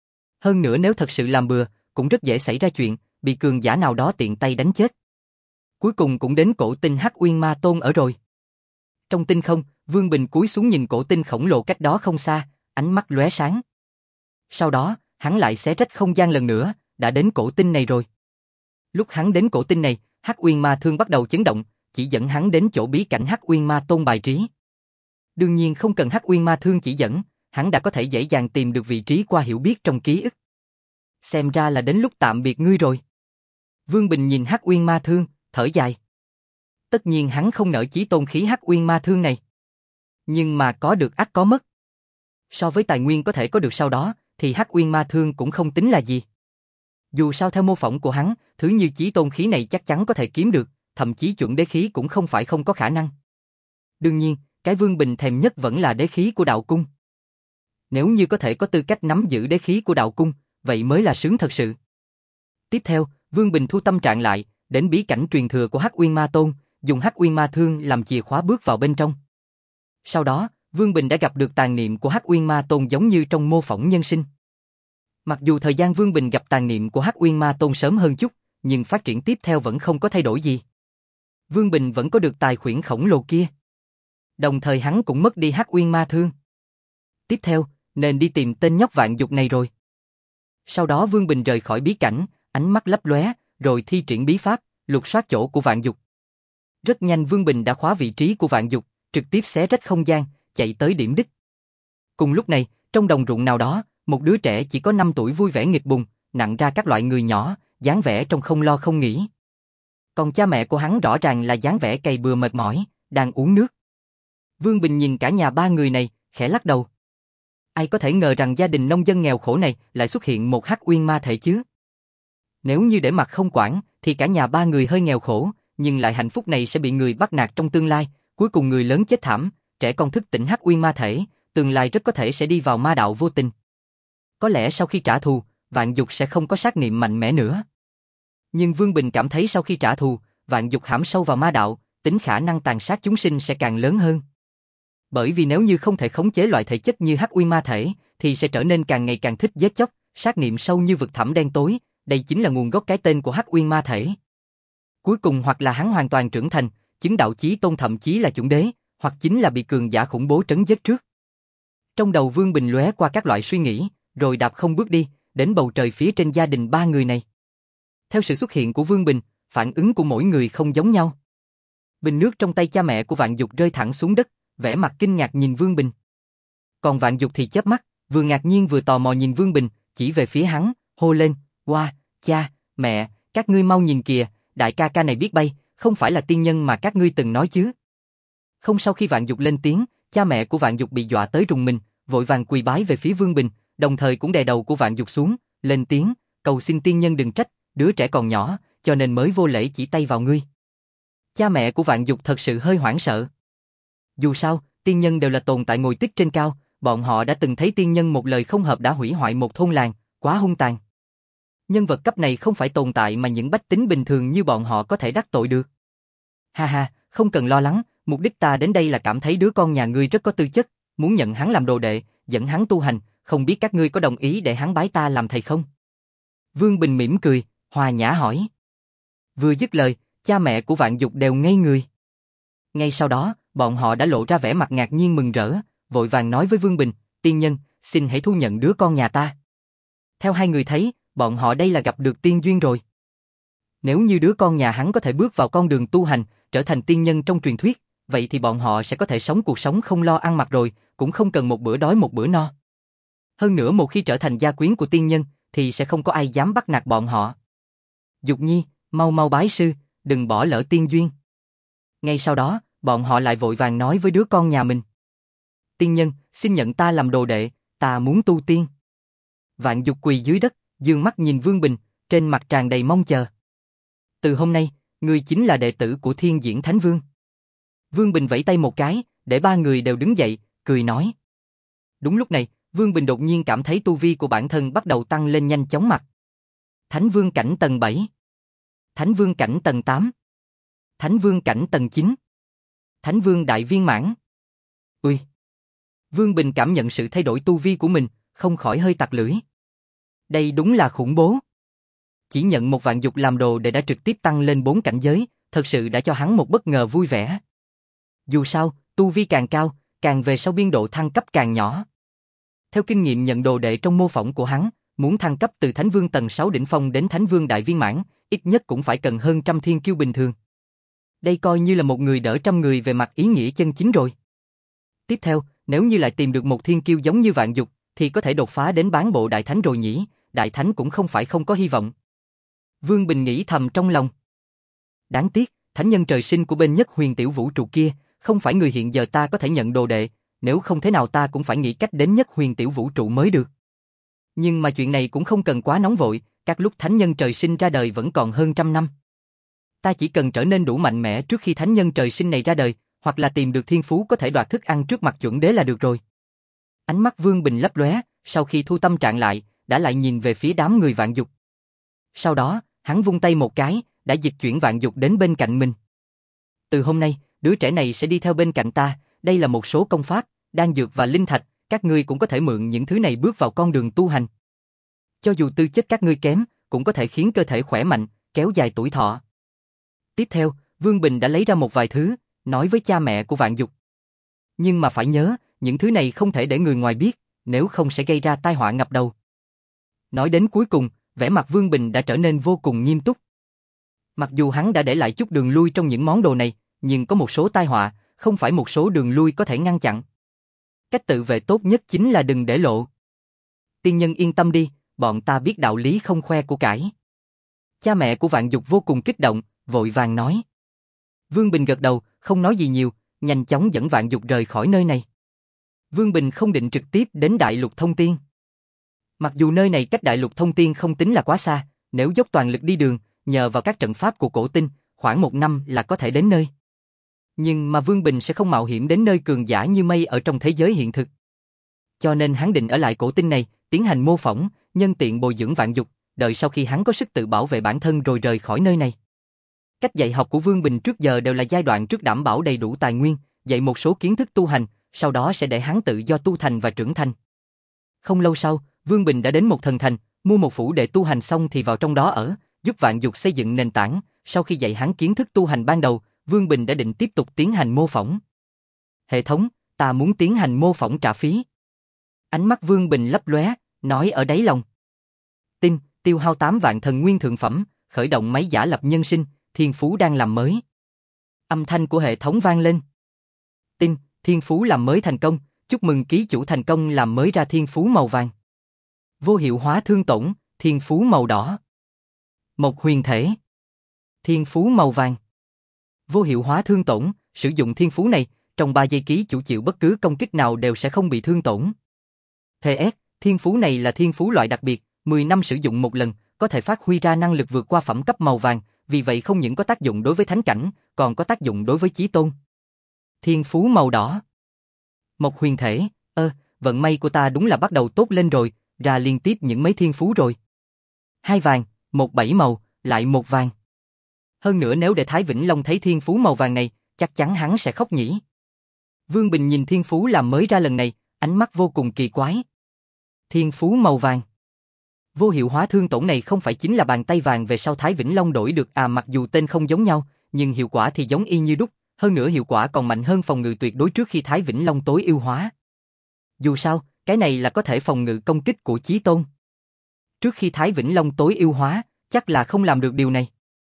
S1: Hơn nữa nếu thật sự làm bừa, cũng rất dễ xảy ra chuyện, bị cường giả nào đó tiện tay đánh chết. Cuối cùng cũng đến cổ tinh Hắc Uyên Ma Tôn ở rồi. Trong tinh không, Vương Bình cúi xuống nhìn cổ tinh khổng lồ cách đó không xa, ánh mắt lóe sáng. Sau đó, hắn lại xé rách không gian lần nữa, đã đến cổ tinh này rồi. Lúc hắn đến cổ tinh này, Hắc Uyên Ma Thương bắt đầu chấn động, chỉ dẫn hắn đến chỗ bí cảnh Hắc Uyên Ma Tôn bài trí. Đương nhiên không cần Hắc Uyên Ma Thương chỉ dẫn, hắn đã có thể dễ dàng tìm được vị trí qua hiểu biết trong ký ức. Xem ra là đến lúc tạm biệt ngươi rồi. Vương Bình nhìn Hắc Uyên Ma Thương, thở dài. Tất nhiên hắn không nỡ chí tôn khí Hắc Uyên Ma Thương này. Nhưng mà có được ắt có mất. So với tài nguyên có thể có được sau đó, thì Hắc Uyên Ma Thương cũng không tính là gì. Dù sao theo mô phỏng của hắn, thứ như chí tôn khí này chắc chắn có thể kiếm được, thậm chí chuẩn đế khí cũng không phải không có khả năng. Đương nhiên, cái Vương Bình thèm nhất vẫn là đế khí của đạo cung. Nếu như có thể có tư cách nắm giữ đế khí của đạo cung, vậy mới là sướng thật sự. Tiếp theo, Vương Bình thu tâm trạng lại, đến bí cảnh truyền thừa của Hắc Uyên Ma Tôn, dùng Hắc Uyên Ma Thương làm chìa khóa bước vào bên trong. Sau đó, Vương Bình đã gặp được tàn niệm của Hắc Uyên Ma Tôn giống như trong mô phỏng nhân sinh. Mặc dù thời gian Vương Bình gặp tàn niệm của Hắc Uyên Ma Tôn sớm hơn chút, nhưng phát triển tiếp theo vẫn không có thay đổi gì. Vương Bình vẫn có được tài khuyển khổng lồ kia. Đồng thời hắn cũng mất đi Hắc Uyên Ma Thương. Tiếp theo, nên đi tìm tên nhóc Vạn Dục này rồi. Sau đó Vương Bình rời khỏi bí cảnh, ánh mắt lấp lóe, rồi thi triển bí pháp, lục soát chỗ của Vạn Dục. Rất nhanh Vương Bình đã khóa vị trí của Vạn Dục, trực tiếp xé rách không gian, chạy tới điểm đích. Cùng lúc này, trong đồng ruộng nào đó, một đứa trẻ chỉ có năm tuổi vui vẻ nghịch bùng, nặng ra các loại người nhỏ, dáng vẻ trông không lo không nghĩ. Còn cha mẹ của hắn rõ ràng là dáng vẻ cày bừa mệt mỏi, đang uống nước. Vương Bình nhìn cả nhà ba người này, khẽ lắc đầu. Ai có thể ngờ rằng gia đình nông dân nghèo khổ này lại xuất hiện một Hắc Uyên ma thể chứ? Nếu như để mặc không quản, thì cả nhà ba người hơi nghèo khổ, nhưng lại hạnh phúc này sẽ bị người bắt nạt trong tương lai, cuối cùng người lớn chết thảm, trẻ con thức tỉnh Hắc Uyên ma thể, tương lai rất có thể sẽ đi vào ma đạo vô tình. Có lẽ sau khi trả thù, Vạn Dục sẽ không có sát niệm mạnh mẽ nữa. Nhưng Vương Bình cảm thấy sau khi trả thù, Vạn Dục hãm sâu vào ma đạo, tính khả năng tàn sát chúng sinh sẽ càng lớn hơn. Bởi vì nếu như không thể khống chế loại thể chất như Hắc Uyên ma thể, thì sẽ trở nên càng ngày càng thích giết chóc, sát niệm sâu như vực thẳm đen tối, đây chính là nguồn gốc cái tên của Hắc Uyên ma thể. Cuối cùng hoặc là hắn hoàn toàn trưởng thành, chứng đạo chí tôn thậm chí là chuẩn đế, hoặc chính là bị cường giả khủng bố trấn giết trước. Trong đầu Vương Bình lóe qua các loại suy nghĩ, rồi đạp không bước đi, đến bầu trời phía trên gia đình ba người này. Theo sự xuất hiện của Vương Bình, phản ứng của mỗi người không giống nhau. Bình nước trong tay cha mẹ của Vạn Dục rơi thẳng xuống đất, vẻ mặt kinh ngạc nhìn Vương Bình. Còn Vạn Dục thì chớp mắt, vừa ngạc nhiên vừa tò mò nhìn Vương Bình, chỉ về phía hắn, hô lên, "Wow, cha, mẹ, các ngươi mau nhìn kìa, đại ca ca này biết bay, không phải là tiên nhân mà các ngươi từng nói chứ?" Không sau khi Vạn Dục lên tiếng, cha mẹ của Vạn Dục bị dọa tới rùng mình, vội vàng quỳ bái về phía Vương Bình, đồng thời cũng đè đầu của Vạn Dục xuống, lên tiếng, "Cầu xin tiên nhân đừng trách, đứa trẻ còn nhỏ, cho nên mới vô lễ chỉ tay vào ngươi." Cha mẹ của Vạn Dục thật sự hơi hoảng sợ. Dù sao, tiên nhân đều là tồn tại ngồi tích trên cao, bọn họ đã từng thấy tiên nhân một lời không hợp đã hủy hoại một thôn làng, quá hung tàn. Nhân vật cấp này không phải tồn tại mà những bách tính bình thường như bọn họ có thể đắc tội được. Ha ha, không cần lo lắng, mục đích ta đến đây là cảm thấy đứa con nhà ngươi rất có tư chất, muốn nhận hắn làm đồ đệ, dẫn hắn tu hành, không biết các ngươi có đồng ý để hắn bái ta làm thầy không? Vương Bình mỉm cười, hòa nhã hỏi. Vừa dứt lời, cha mẹ của Vạn Dục đều ngây người. Ngay sau đó, bọn họ đã lộ ra vẻ mặt ngạc nhiên mừng rỡ, vội vàng nói với Vương Bình, tiên nhân, xin hãy thu nhận đứa con nhà ta. Theo hai người thấy, bọn họ đây là gặp được tiên duyên rồi. Nếu như đứa con nhà hắn có thể bước vào con đường tu hành, trở thành tiên nhân trong truyền thuyết, vậy thì bọn họ sẽ có thể sống cuộc sống không lo ăn mặc rồi, cũng không cần một bữa đói một bữa no. Hơn nữa một khi trở thành gia quyến của tiên nhân, thì sẽ không có ai dám bắt nạt bọn họ. Dục Nhi, mau mau bái sư, đừng bỏ lỡ tiên duyên. Ngay sau đó, bọn họ lại vội vàng nói với đứa con nhà mình. Tiên nhân, xin nhận ta làm đồ đệ, ta muốn tu tiên. Vạn Dục quỳ dưới đất, dương mắt nhìn Vương Bình, trên mặt tràn đầy mong chờ. Từ hôm nay, ngươi chính là đệ tử của Thiên Diễn Thánh Vương. Vương Bình vẫy tay một cái, để ba người đều đứng dậy, cười nói. Đúng lúc này, Vương Bình đột nhiên cảm thấy tu vi của bản thân bắt đầu tăng lên nhanh chóng mặt. Thánh Vương cảnh tầng bảy, Thánh Vương cảnh tầng tám, Thánh Vương cảnh tầng chín, Thánh Vương đại viên mãn. Ui! Vương Bình cảm nhận sự thay đổi tu vi của mình, không khỏi hơi tặc lưỡi. Đây đúng là khủng bố. Chỉ nhận một Vạn Dục làm đồ để đã trực tiếp tăng lên bốn cảnh giới, thật sự đã cho hắn một bất ngờ vui vẻ. Dù sao, tu vi càng cao, càng về sau biên độ thăng cấp càng nhỏ. Theo kinh nghiệm nhận đồ đệ trong mô phỏng của hắn, muốn thăng cấp từ Thánh Vương tầng sáu đỉnh phong đến Thánh Vương đại viên mãn, ít nhất cũng phải cần hơn trăm thiên kiêu bình thường. Đây coi như là một người đỡ trăm người về mặt ý nghĩa chân chính rồi. Tiếp theo, nếu như lại tìm được một thiên kiêu giống như Vạn Dục, thì có thể đột phá đến bán bộ đại thánh rồi nhỉ, đại thánh cũng không phải không có hy vọng. Vương Bình nghĩ thầm trong lòng. Đáng tiếc, thánh nhân trời sinh của bên Nhất Huyền tiểu vũ trụ kia, không phải người hiện giờ ta có thể nhận đồ đệ, nếu không thế nào ta cũng phải nghĩ cách đến Nhất Huyền tiểu vũ trụ mới được. Nhưng mà chuyện này cũng không cần quá nóng vội, các lúc thánh nhân trời sinh ra đời vẫn còn hơn trăm năm. Ta chỉ cần trở nên đủ mạnh mẽ trước khi thánh nhân trời sinh này ra đời, hoặc là tìm được thiên phú có thể đoạt thức ăn trước mặt chuẩn đế là được rồi. Ánh mắt Vương Bình lấp lóe, sau khi thu tâm trạng lại, đã lại nhìn về phía đám người Vạn Dục. Sau đó, hắn vung tay một cái, đã dịch chuyển Vạn Dục đến bên cạnh mình. Từ hôm nay, đứa trẻ này sẽ đi theo bên cạnh ta, đây là một số công pháp, đan dược và linh thạch, các ngươi cũng có thể mượn những thứ này bước vào con đường tu hành. Cho dù tư chất các ngươi kém, cũng có thể khiến cơ thể khỏe mạnh, kéo dài tuổi thọ. Tiếp theo, Vương Bình đã lấy ra một vài thứ, nói với cha mẹ của Vạn Dục. Nhưng mà phải nhớ, những thứ này không thể để người ngoài biết, nếu không sẽ gây ra tai họa ngập đầu. Nói đến cuối cùng, vẻ mặt Vương Bình đã trở nên vô cùng nghiêm túc. Mặc dù hắn đã để lại chút đường lui trong những món đồ này, nhưng có một số tai họa, không phải một số đường lui có thể ngăn chặn. Cách tự vệ tốt nhất chính là đừng để lộ. Tiên nhân yên tâm đi, bọn ta biết đạo lý không khoe của cải. Cha mẹ của Vạn Dục vô cùng kích động, vội vàng nói. Vương Bình gật đầu, không nói gì nhiều, nhanh chóng dẫn Vạn Dục rời khỏi nơi này. Vương Bình không định trực tiếp đến Đại Lục Thông Tiên. Mặc dù nơi này cách Đại Lục Thông Tiên không tính là quá xa, nếu dốc toàn lực đi đường, nhờ vào các trận pháp của cổ tinh, khoảng một năm là có thể đến nơi. Nhưng mà Vương Bình sẽ không mạo hiểm đến nơi cường giả như mây ở trong thế giới hiện thực. Cho nên hắn định ở lại cổ tinh này, tiến hành mô phỏng, nhân tiện bồi dưỡng Vạn Dục, đợi sau khi hắn có sức tự bảo vệ bản thân rồi rời khỏi nơi này. Cách dạy học của Vương Bình trước giờ đều là giai đoạn trước đảm bảo đầy đủ tài nguyên, dạy một số kiến thức tu hành, sau đó sẽ để hắn tự do tu thành và trưởng thành. Không lâu sau, Vương Bình đã đến một thần thành, mua một phủ đệ tu hành xong thì vào trong đó ở, giúp Vạn Dục xây dựng nền tảng. Sau khi dạy hắn kiến thức tu hành ban đầu, Vương Bình đã định tiếp tục tiến hành mô phỏng. Hệ thống, ta muốn tiến hành mô phỏng trả phí. Ánh mắt Vương Bình lấp lóe, nói ở đáy lòng. Tin, tiêu hao tám vạn thần nguyên thượng phẩm, khởi động máy giả lập nhân sinh, thiên phú đang làm mới. Âm thanh của hệ thống vang lên. Tin, thiên phú làm mới thành công, chúc mừng ký chủ thành công làm mới ra thiên phú màu vàng. Vô hiệu hóa thương tổn, thiên phú màu đỏ. Một huyền thể. Thiên phú màu vàng. Vô hiệu hóa thương tổn, sử dụng thiên phú này, trong ba giây ký chủ chịu bất cứ công kích nào đều sẽ không bị thương tổn. pê ét, thiên phú này là thiên phú loại đặc biệt, mười năm sử dụng một lần, có thể phát huy ra năng lực vượt qua phẩm cấp màu vàng, vì vậy không những có tác dụng đối với thánh cảnh, còn có tác dụng đối với chí tôn. Thiên phú màu đỏ. Một huyền thể, ơ, vận may của ta đúng là bắt đầu tốt lên rồi, ra liên tiếp những mấy thiên phú rồi. Hai vàng, một bảy màu, lại một vàng. Hơn nữa nếu để Thái Vĩnh Long thấy thiên phú màu vàng này, chắc chắn hắn sẽ khóc nhỉ. Vương Bình nhìn thiên phú làm mới ra lần này, ánh mắt vô cùng kỳ quái. Thiên phú màu vàng. Vô hiệu hóa thương tổn này không phải chính là bàn tay vàng về sau Thái Vĩnh Long đổi được à, mặc dù tên không giống nhau, nhưng hiệu quả thì giống y như đúc, Hơn nữa hiệu quả còn mạnh hơn phòng ngự tuyệt đối trước khi Thái Vĩnh Long tối ưu hóa. Dù sao, cái này là có thể phòng ngự công kích của Chí Tôn. Trước khi Thái Vĩnh Long tối ưu hóa, chắc là không làm được điều này.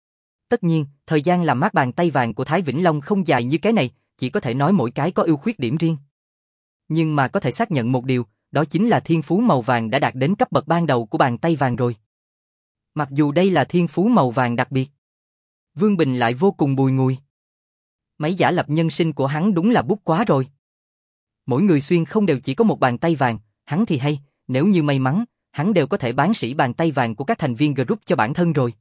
S1: Tất nhiên, thời gian làm mát bàn tay vàng của Thái Vĩnh Long không dài như cái này, chỉ có thể nói mỗi cái có ưu khuyết điểm riêng. Nhưng mà có thể xác nhận một điều, đó chính là thiên phú màu vàng đã đạt đến cấp bậc ban đầu của bàn tay vàng rồi. Mặc dù đây là thiên phú màu vàng đặc biệt, Vương Bình lại vô cùng bùi ngùi. Mấy giả lập nhân sinh của hắn đúng là bút quá rồi. Mỗi người xuyên không đều chỉ có một bàn tay vàng, hắn thì hay, nếu như may mắn, hắn đều có thể bán sỉ bàn tay vàng của các thành viên group cho bản thân rồi.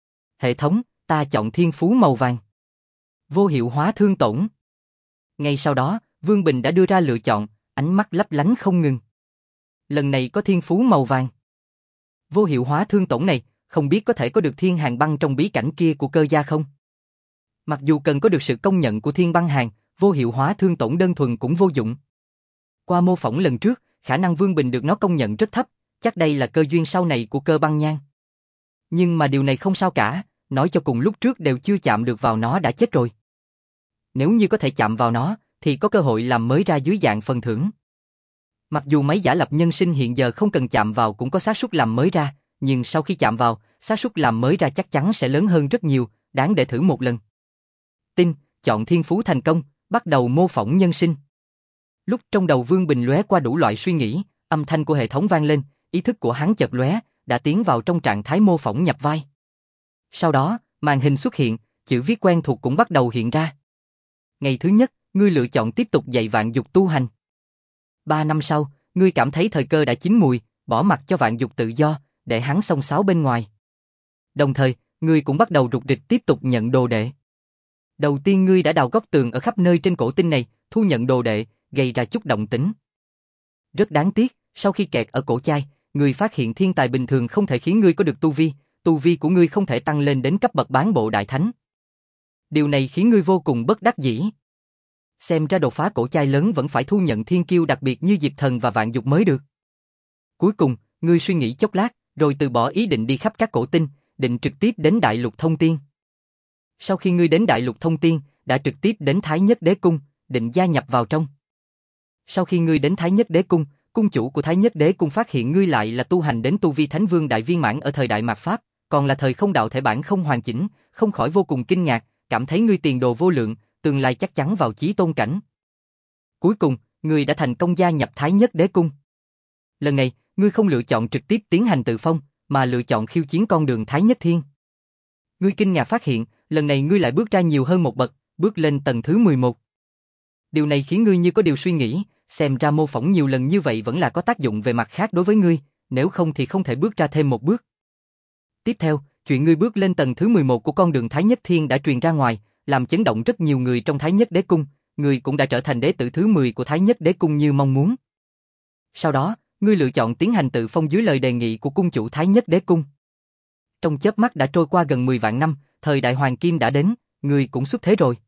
S1: Hệ thống, ta chọn thiên phú màu vàng. Vô hiệu hóa thương tổn. Ngay sau đó, Vương Bình đã đưa ra lựa chọn, ánh mắt lấp lánh không ngừng. Lần này có thiên phú màu vàng. Vô hiệu hóa thương tổn này, không biết có thể có được thiên hàng băng trong bí cảnh kia của cơ gia không? Mặc dù cần có được sự công nhận của thiên băng hàng, vô hiệu hóa thương tổn đơn thuần cũng vô dụng. Qua mô phỏng lần trước, khả năng Vương Bình được nó công nhận rất thấp, chắc đây là cơ duyên sau này của cơ băng nhan. Nhưng mà điều này không sao cả, nói cho cùng lúc trước đều chưa chạm được vào nó đã chết rồi. Nếu như có thể chạm vào nó, thì có cơ hội làm mới ra dưới dạng phần thưởng. Mặc dù mấy giả lập nhân sinh hiện giờ không cần chạm vào cũng có xác suất làm mới ra, nhưng sau khi chạm vào, xác suất làm mới ra chắc chắn sẽ lớn hơn rất nhiều, đáng để thử một lần. Tin, chọn thiên phú thành công, bắt đầu mô phỏng nhân sinh. Lúc trong đầu Vương Bình lóe qua đủ loại suy nghĩ, âm thanh của hệ thống vang lên, ý thức của hắn chợt lóe, đã tiến vào trong trạng thái mô phỏng nhập vai. Sau đó, màn hình xuất hiện, chữ viết quen thuộc cũng bắt đầu hiện ra. Ngày thứ nhất, ngươi lựa chọn tiếp tục dạy vạn dục tu hành. Ba năm sau, ngươi cảm thấy thời cơ đã chín mùi, bỏ mặc cho vạn dục tự do, để hắn xông xáo bên ngoài. Đồng thời, ngươi cũng bắt đầu rục rịch tiếp tục nhận đồ đệ. Đầu tiên ngươi đã đào góc tường ở khắp nơi trên cổ tinh này, thu nhận đồ đệ, gây ra chút động tĩnh. Rất đáng tiếc, sau khi kẹt ở cổ chai, ngươi phát hiện thiên tài bình thường không thể khiến ngươi có được tu vi, tu vi của ngươi không thể tăng lên đến cấp bậc bán bộ đại thánh. Điều này khiến ngươi vô cùng bất đắc dĩ. Xem ra đột phá cổ chai lớn vẫn phải thu nhận thiên kiêu đặc biệt như Diệp Thần và Vạn Dục mới được. Cuối cùng, ngươi suy nghĩ chốc lát, rồi từ bỏ ý định đi khắp các cổ tinh, định trực tiếp đến Đại Lục Thông Tiên. Sau khi ngươi đến Đại Lục Thông Tiên, đã trực tiếp đến Thái Nhất Đế Cung, định gia nhập vào trong. Sau khi ngươi đến Thái Nhất Đế Cung, cung chủ của Thái Nhất Đế Cung phát hiện ngươi lại là tu hành đến tu vi Thánh Vương đại viên mãn ở thời đại mạt Pháp, còn là thời không đạo thể bản không hoàn chỉnh, không khỏi vô cùng kinh ngạc, cảm thấy ngươi tiền đồ vô lượng, tương lai chắc chắn vào chí tôn cảnh. Cuối cùng, ngươi đã thành công gia nhập Thái Nhất Đế Cung. Lần này, ngươi không lựa chọn trực tiếp tiến hành tự phong, mà lựa chọn khiêu chiến con đường Thái Nhất Thiên. Ngươi kinh ngạc phát hiện, lần này ngươi lại bước ra nhiều hơn một bậc, bước lên tầng thứ mười một. Điều này khiến ngươi như có điều suy nghĩ, xem ra mô phỏng nhiều lần như vậy vẫn là có tác dụng về mặt khác đối với ngươi, nếu không thì không thể bước ra thêm một bước. Tiếp theo, chuyện ngươi bước lên tầng thứ mười một của con đường Thái Nhất Thiên đã truyền ra ngoài, làm chấn động rất nhiều người trong Thái Nhất Đế Cung, ngươi cũng đã trở thành đế tử thứ mười của Thái Nhất Đế Cung như mong muốn. Sau đó, ngươi lựa chọn tiến hành tự phong dưới lời đề nghị của cung chủ Thái Nhất Đế Cung. Trong chớp mắt đã trôi qua gần mười vạn năm, thời đại hoàng kim đã đến, ngươi cũng xuất thế rồi.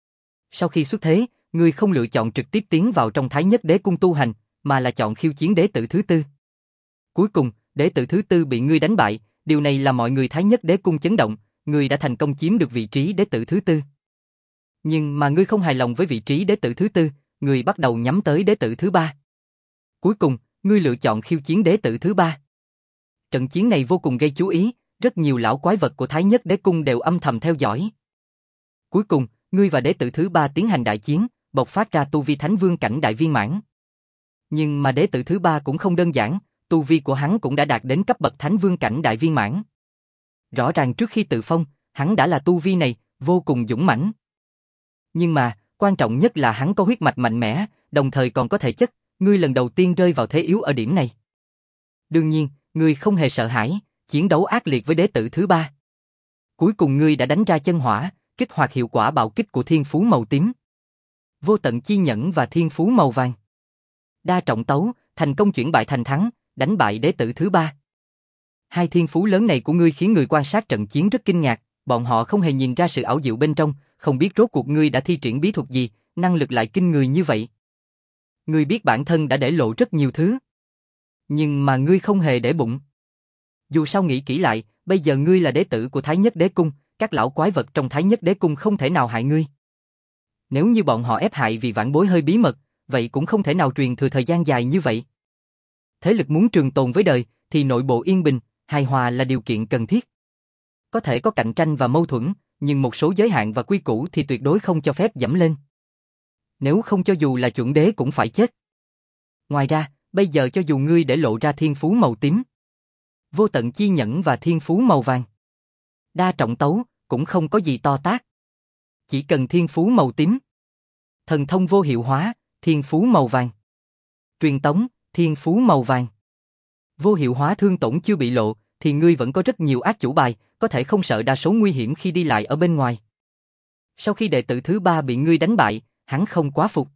S1: Sau khi xuất thế, ngươi không lựa chọn trực tiếp tiến vào trong Thái Nhất Đế Cung tu hành, mà là chọn khiêu chiến đế tử thứ tư. Cuối cùng, đế tử thứ tư bị ngươi đánh bại, điều này làm mọi người Thái Nhất Đế Cung chấn động, ngươi đã thành công chiếm được vị trí đế tử thứ tư. Nhưng mà ngươi không hài lòng với vị trí đế tử thứ tư, ngươi bắt đầu nhắm tới đế tử thứ ba. Cuối cùng, ngươi lựa chọn khiêu chiến đế tử thứ ba. Trận chiến này vô cùng gây chú ý, rất nhiều lão quái vật của Thái Nhất Đế Cung đều âm thầm theo dõi. Cuối cùng, ngươi và đế tử thứ ba tiến hành đại chiến, bộc phát ra tu vi Thánh Vương cảnh đại viên mãn. Nhưng mà đế tử thứ ba cũng không đơn giản, tu vi của hắn cũng đã đạt đến cấp bậc Thánh Vương cảnh đại viên mãn. Rõ ràng trước khi tự phong, hắn đã là tu vi này, vô cùng dũng mãnh. Nhưng mà, quan trọng nhất là hắn có huyết mạch mạnh mẽ, đồng thời còn có thể chất, ngươi lần đầu tiên rơi vào thế yếu ở điểm này. Đương nhiên, ngươi không hề sợ hãi, chiến đấu ác liệt với đế tử thứ ba. Cuối cùng ngươi đã đánh ra chân hỏa, kích hoạt hiệu quả bạo kích của thiên phú màu tím, vô tận chi nhẫn và thiên phú màu vàng. Đa trọng tấu, thành công chuyển bại thành thắng, đánh bại đế tử thứ ba. Hai thiên phú lớn này của ngươi khiến người quan sát trận chiến rất kinh ngạc, bọn họ không hề nhìn ra sự ảo diệu bên trong, không biết rốt cuộc ngươi đã thi triển bí thuật gì, năng lực lại kinh người như vậy. Ngươi biết bản thân đã để lộ rất nhiều thứ, nhưng mà ngươi không hề để bụng. Dù sao nghĩ kỹ lại, bây giờ ngươi là đế tử của Thái Nhất Đế Cung, các lão quái vật trong Thái Nhất Đế Cung không thể nào hại ngươi. Nếu như bọn họ ép hại vì vãn bối hơi bí mật, vậy cũng không thể nào truyền thừa thời gian dài như vậy. Thế lực muốn trường tồn với đời, thì nội bộ yên bình, hài hòa là điều kiện cần thiết. Có thể có cạnh tranh và mâu thuẫn, nhưng một số giới hạn và quy củ thì tuyệt đối không cho phép dẫm lên. Nếu không cho dù là chuẩn đế cũng phải chết. Ngoài ra, bây giờ cho dù ngươi để lộ ra thiên phú màu tím, vô tận chi nhẫn và thiên phú màu vàng, đa trọng tấu, cũng không có gì to tát. Chỉ cần thiên phú màu tím, thần thông vô hiệu hóa, thiên phú màu vàng, truyền tống, thiên phú màu vàng, vô hiệu hóa thương tổn chưa bị lộ, thì ngươi vẫn có rất nhiều ác chủ bài, có thể không sợ đa số nguy hiểm khi đi lại ở bên ngoài. Sau khi đệ tử thứ ba bị ngươi đánh bại, hắn không quá phục.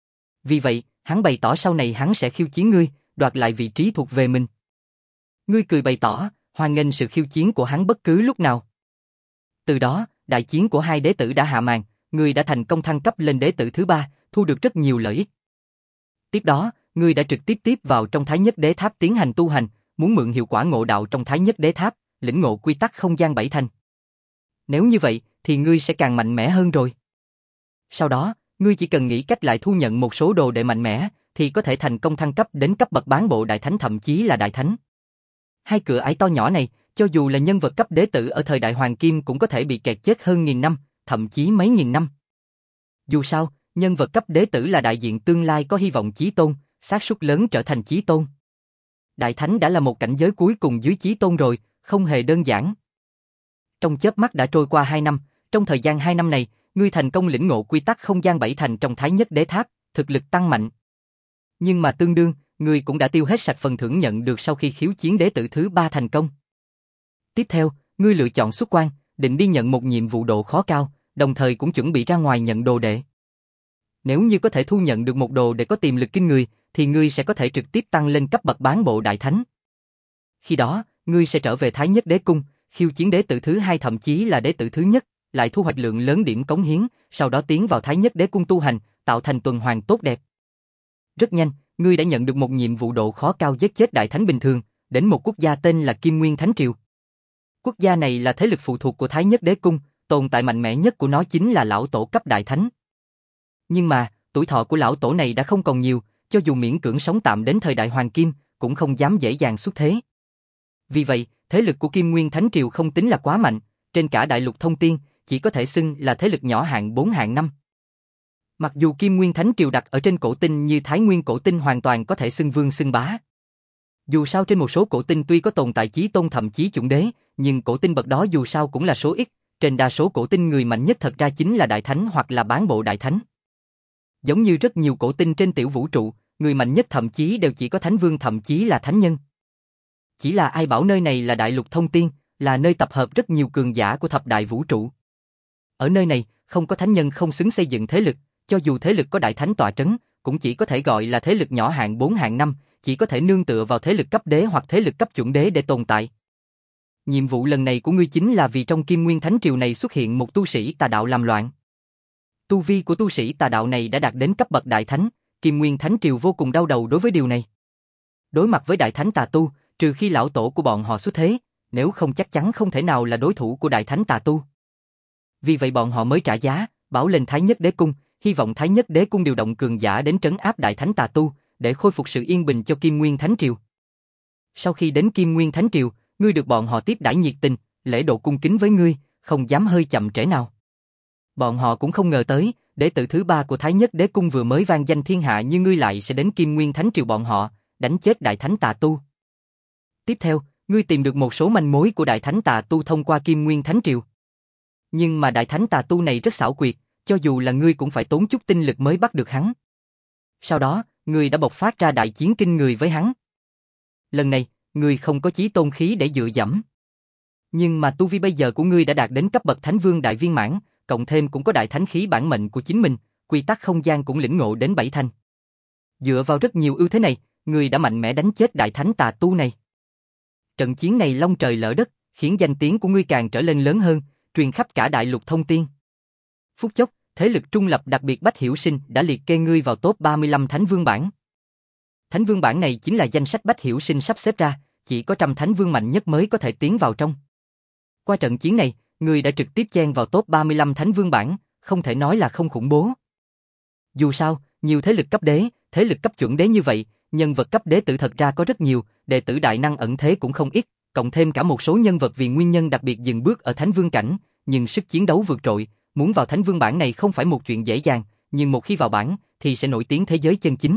S1: Vì vậy, hắn bày tỏ sau này hắn sẽ khiêu chiến ngươi, đoạt lại vị trí thuộc về mình. Ngươi cười bày tỏ, hoan nghênh sự khiêu chiến của hắn bất cứ lúc nào. Từ đó, đại chiến của hai đế tử đã hạ màn, ngươi đã thành công thăng cấp lên đế tử thứ ba, thu được rất nhiều lợi ích. Tiếp đó, ngươi đã trực tiếp tiếp vào trong Thái Nhất Đế Tháp tiến hành tu hành, muốn mượn hiệu quả ngộ đạo trong Thái Nhất Đế Tháp, lĩnh ngộ quy tắc không gian bảy thành. Nếu như vậy, thì ngươi sẽ càng mạnh mẽ hơn rồi. Sau đó, ngươi chỉ cần nghĩ cách lại thu nhận một số đồ đệ mạnh mẽ, thì có thể thành công thăng cấp đến cấp bậc bán bộ đại thánh thậm chí là đại thánh. Hai cửa ải to nhỏ này, cho dù là nhân vật cấp đế tử ở thời đại Hoàng Kim cũng có thể bị kẹt chết hơn nghìn năm, thậm chí mấy nghìn năm. Dù sao, nhân vật cấp đế tử là đại diện tương lai có hy vọng chí tôn, xác suất lớn trở thành chí tôn. Đại thánh đã là một cảnh giới cuối cùng dưới chí tôn rồi, không hề đơn giản. Trong chớp mắt đã trôi qua hai năm, trong thời gian hai năm này, ngươi thành công lĩnh ngộ quy tắc không gian bảy thành trong Thái Nhất Đế Tháp, thực lực tăng mạnh. Nhưng mà tương đương, ngươi cũng đã tiêu hết sạch phần thưởng nhận được sau khi khiếu chiến đế tử thứ ba thành công. Tiếp theo, ngươi lựa chọn xuất quan, định đi nhận một nhiệm vụ độ khó cao, đồng thời cũng chuẩn bị ra ngoài nhận đồ đệ. Nếu như có thể thu nhận được một đồ để có tiềm lực kinh người, thì ngươi sẽ có thể trực tiếp tăng lên cấp bậc bán bộ đại thánh. Khi đó, ngươi sẽ trở về Thái Nhất Đế Cung, khiêu chiến đế tử thứ hai thậm chí là đế tử thứ nhất, lại thu hoạch lượng lớn điểm cống hiến, sau đó tiến vào Thái Nhất Đế Cung tu hành, tạo thành tuần hoàn tốt đẹp. Rất nhanh, ngươi đã nhận được một nhiệm vụ độ khó cao giết chết đại thánh bình thường, đến một quốc gia tên là Kim Nguyên Thánh Triều. Quốc gia này là thế lực phụ thuộc của Thái Nhất Đế Cung, tồn tại mạnh mẽ nhất của nó chính là lão tổ cấp đại thánh. Nhưng mà, tuổi thọ của lão tổ này đã không còn nhiều, cho dù miễn cưỡng sống tạm đến thời đại Hoàng Kim, cũng không dám dễ dàng xuất thế. Vì vậy, thế lực của Kim Nguyên Thánh Triều không tính là quá mạnh, trên cả đại lục thông tiên, chỉ có thể xưng là thế lực nhỏ hạng bốn hạng năm. Mặc dù Kim Nguyên Thánh Triều đặt ở trên cổ tinh như Thái Nguyên cổ tinh hoàn toàn có thể xưng vương xưng bá. Dù sao trên một số cổ tinh tuy có tồn tại chí tôn thậm chí chuẩn đế, nhưng cổ tinh bậc đó dù sao cũng là số ít, trên đa số cổ tinh người mạnh nhất thật ra chính là đại thánh hoặc là bán bộ đại thánh. Giống như rất nhiều cổ tinh trên tiểu vũ trụ, người mạnh nhất thậm chí đều chỉ có thánh vương thậm chí là thánh nhân. Chỉ là ai bảo nơi này là đại lục thông tiên, là nơi tập hợp rất nhiều cường giả của thập đại vũ trụ. Ở nơi này, không có thánh nhân không xứng xây dựng thế lực, cho dù thế lực có đại thánh tọa trấn, cũng chỉ có thể gọi là thế lực nhỏ hạng bốn hạng năm, chỉ có thể nương tựa vào thế lực cấp đế hoặc thế lực cấp chuẩn đế để tồn tại. Nhiệm vụ lần này của ngươi chính là vì trong Kim Nguyên Thánh Triều này xuất hiện một tu sĩ tà đạo làm loạn. Tu vi của tu sĩ tà đạo này đã đạt đến cấp bậc đại thánh, Kim Nguyên Thánh Triều vô cùng đau đầu đối với điều này. Đối mặt với đại thánh tà tu, trừ khi lão tổ của bọn họ xuất thế, nếu không chắc chắn không thể nào là đối thủ của đại thánh tà tu. Vì vậy bọn họ mới trả giá, bảo lên Thái Nhất Đế Cung, hy vọng Thái Nhất Đế Cung điều động cường giả đến trấn áp đại thánh tà tu, để khôi phục sự yên bình cho Kim Nguyên Thánh Triều. Sau khi đến Kim Nguyên Thánh Triều, ngươi được bọn họ tiếp đãi nhiệt tình, lễ độ cung kính với ngươi, không dám hơi chậm trễ nào. Bọn họ cũng không ngờ tới, đệ tử thứ ba của Thái Nhất Đế Cung vừa mới vang danh thiên hạ như ngươi lại sẽ đến Kim Nguyên Thánh Triều bọn họ, đánh chết đại thánh tà tu. Tiếp theo, ngươi tìm được một số manh mối của đại thánh tà tu thông qua Kim Nguyên Thánh Triều. Nhưng mà đại thánh tà tu này rất xảo quyệt, cho dù là ngươi cũng phải tốn chút tinh lực mới bắt được hắn. Sau đó, ngươi đã bộc phát ra đại chiến kinh người với hắn. Lần này, ngươi không có chí tôn khí để dựa dẫm. Nhưng mà tu vi bây giờ của ngươi đã đạt đến cấp bậc Thánh Vương đại viên mãn, cộng thêm cũng có đại thánh khí bản mệnh của chính mình, quy tắc không gian cũng lĩnh ngộ đến bảy thành. Dựa vào rất nhiều ưu thế này, ngươi đã mạnh mẽ đánh chết đại thánh tà tu này. Trận chiến này long trời lỡ đất, khiến danh tiếng của ngươi càng trở lên lớn hơn, truyền khắp cả đại lục thông tiên. Phút chốc, thế lực trung lập đặc biệt Bách Hiểu Sinh đã liệt kê ngươi vào top ba mươi lăm Thánh Vương bảng. Thánh Vương bảng này chính là danh sách Bách Hiểu Sinh sắp xếp ra, chỉ có trăm Thánh Vương mạnh nhất mới có thể tiến vào trong. Qua trận chiến này, ngươi đã trực tiếp chen vào top ba mươi lăm Thánh Vương bảng, không thể nói là không khủng bố. Dù sao, nhiều thế lực cấp đế, thế lực cấp chuẩn đế như vậy, nhân vật cấp đế tử thật ra có rất nhiều, đệ tử đại năng ẩn thế cũng không ít, cộng thêm cả một số nhân vật vì nguyên nhân đặc biệt dừng bước ở Thánh Vương cảnh, nhưng sức chiến đấu vượt trội, muốn vào Thánh Vương bảng này không phải một chuyện dễ dàng, nhưng một khi vào bảng thì sẽ nổi tiếng thế giới chân chính.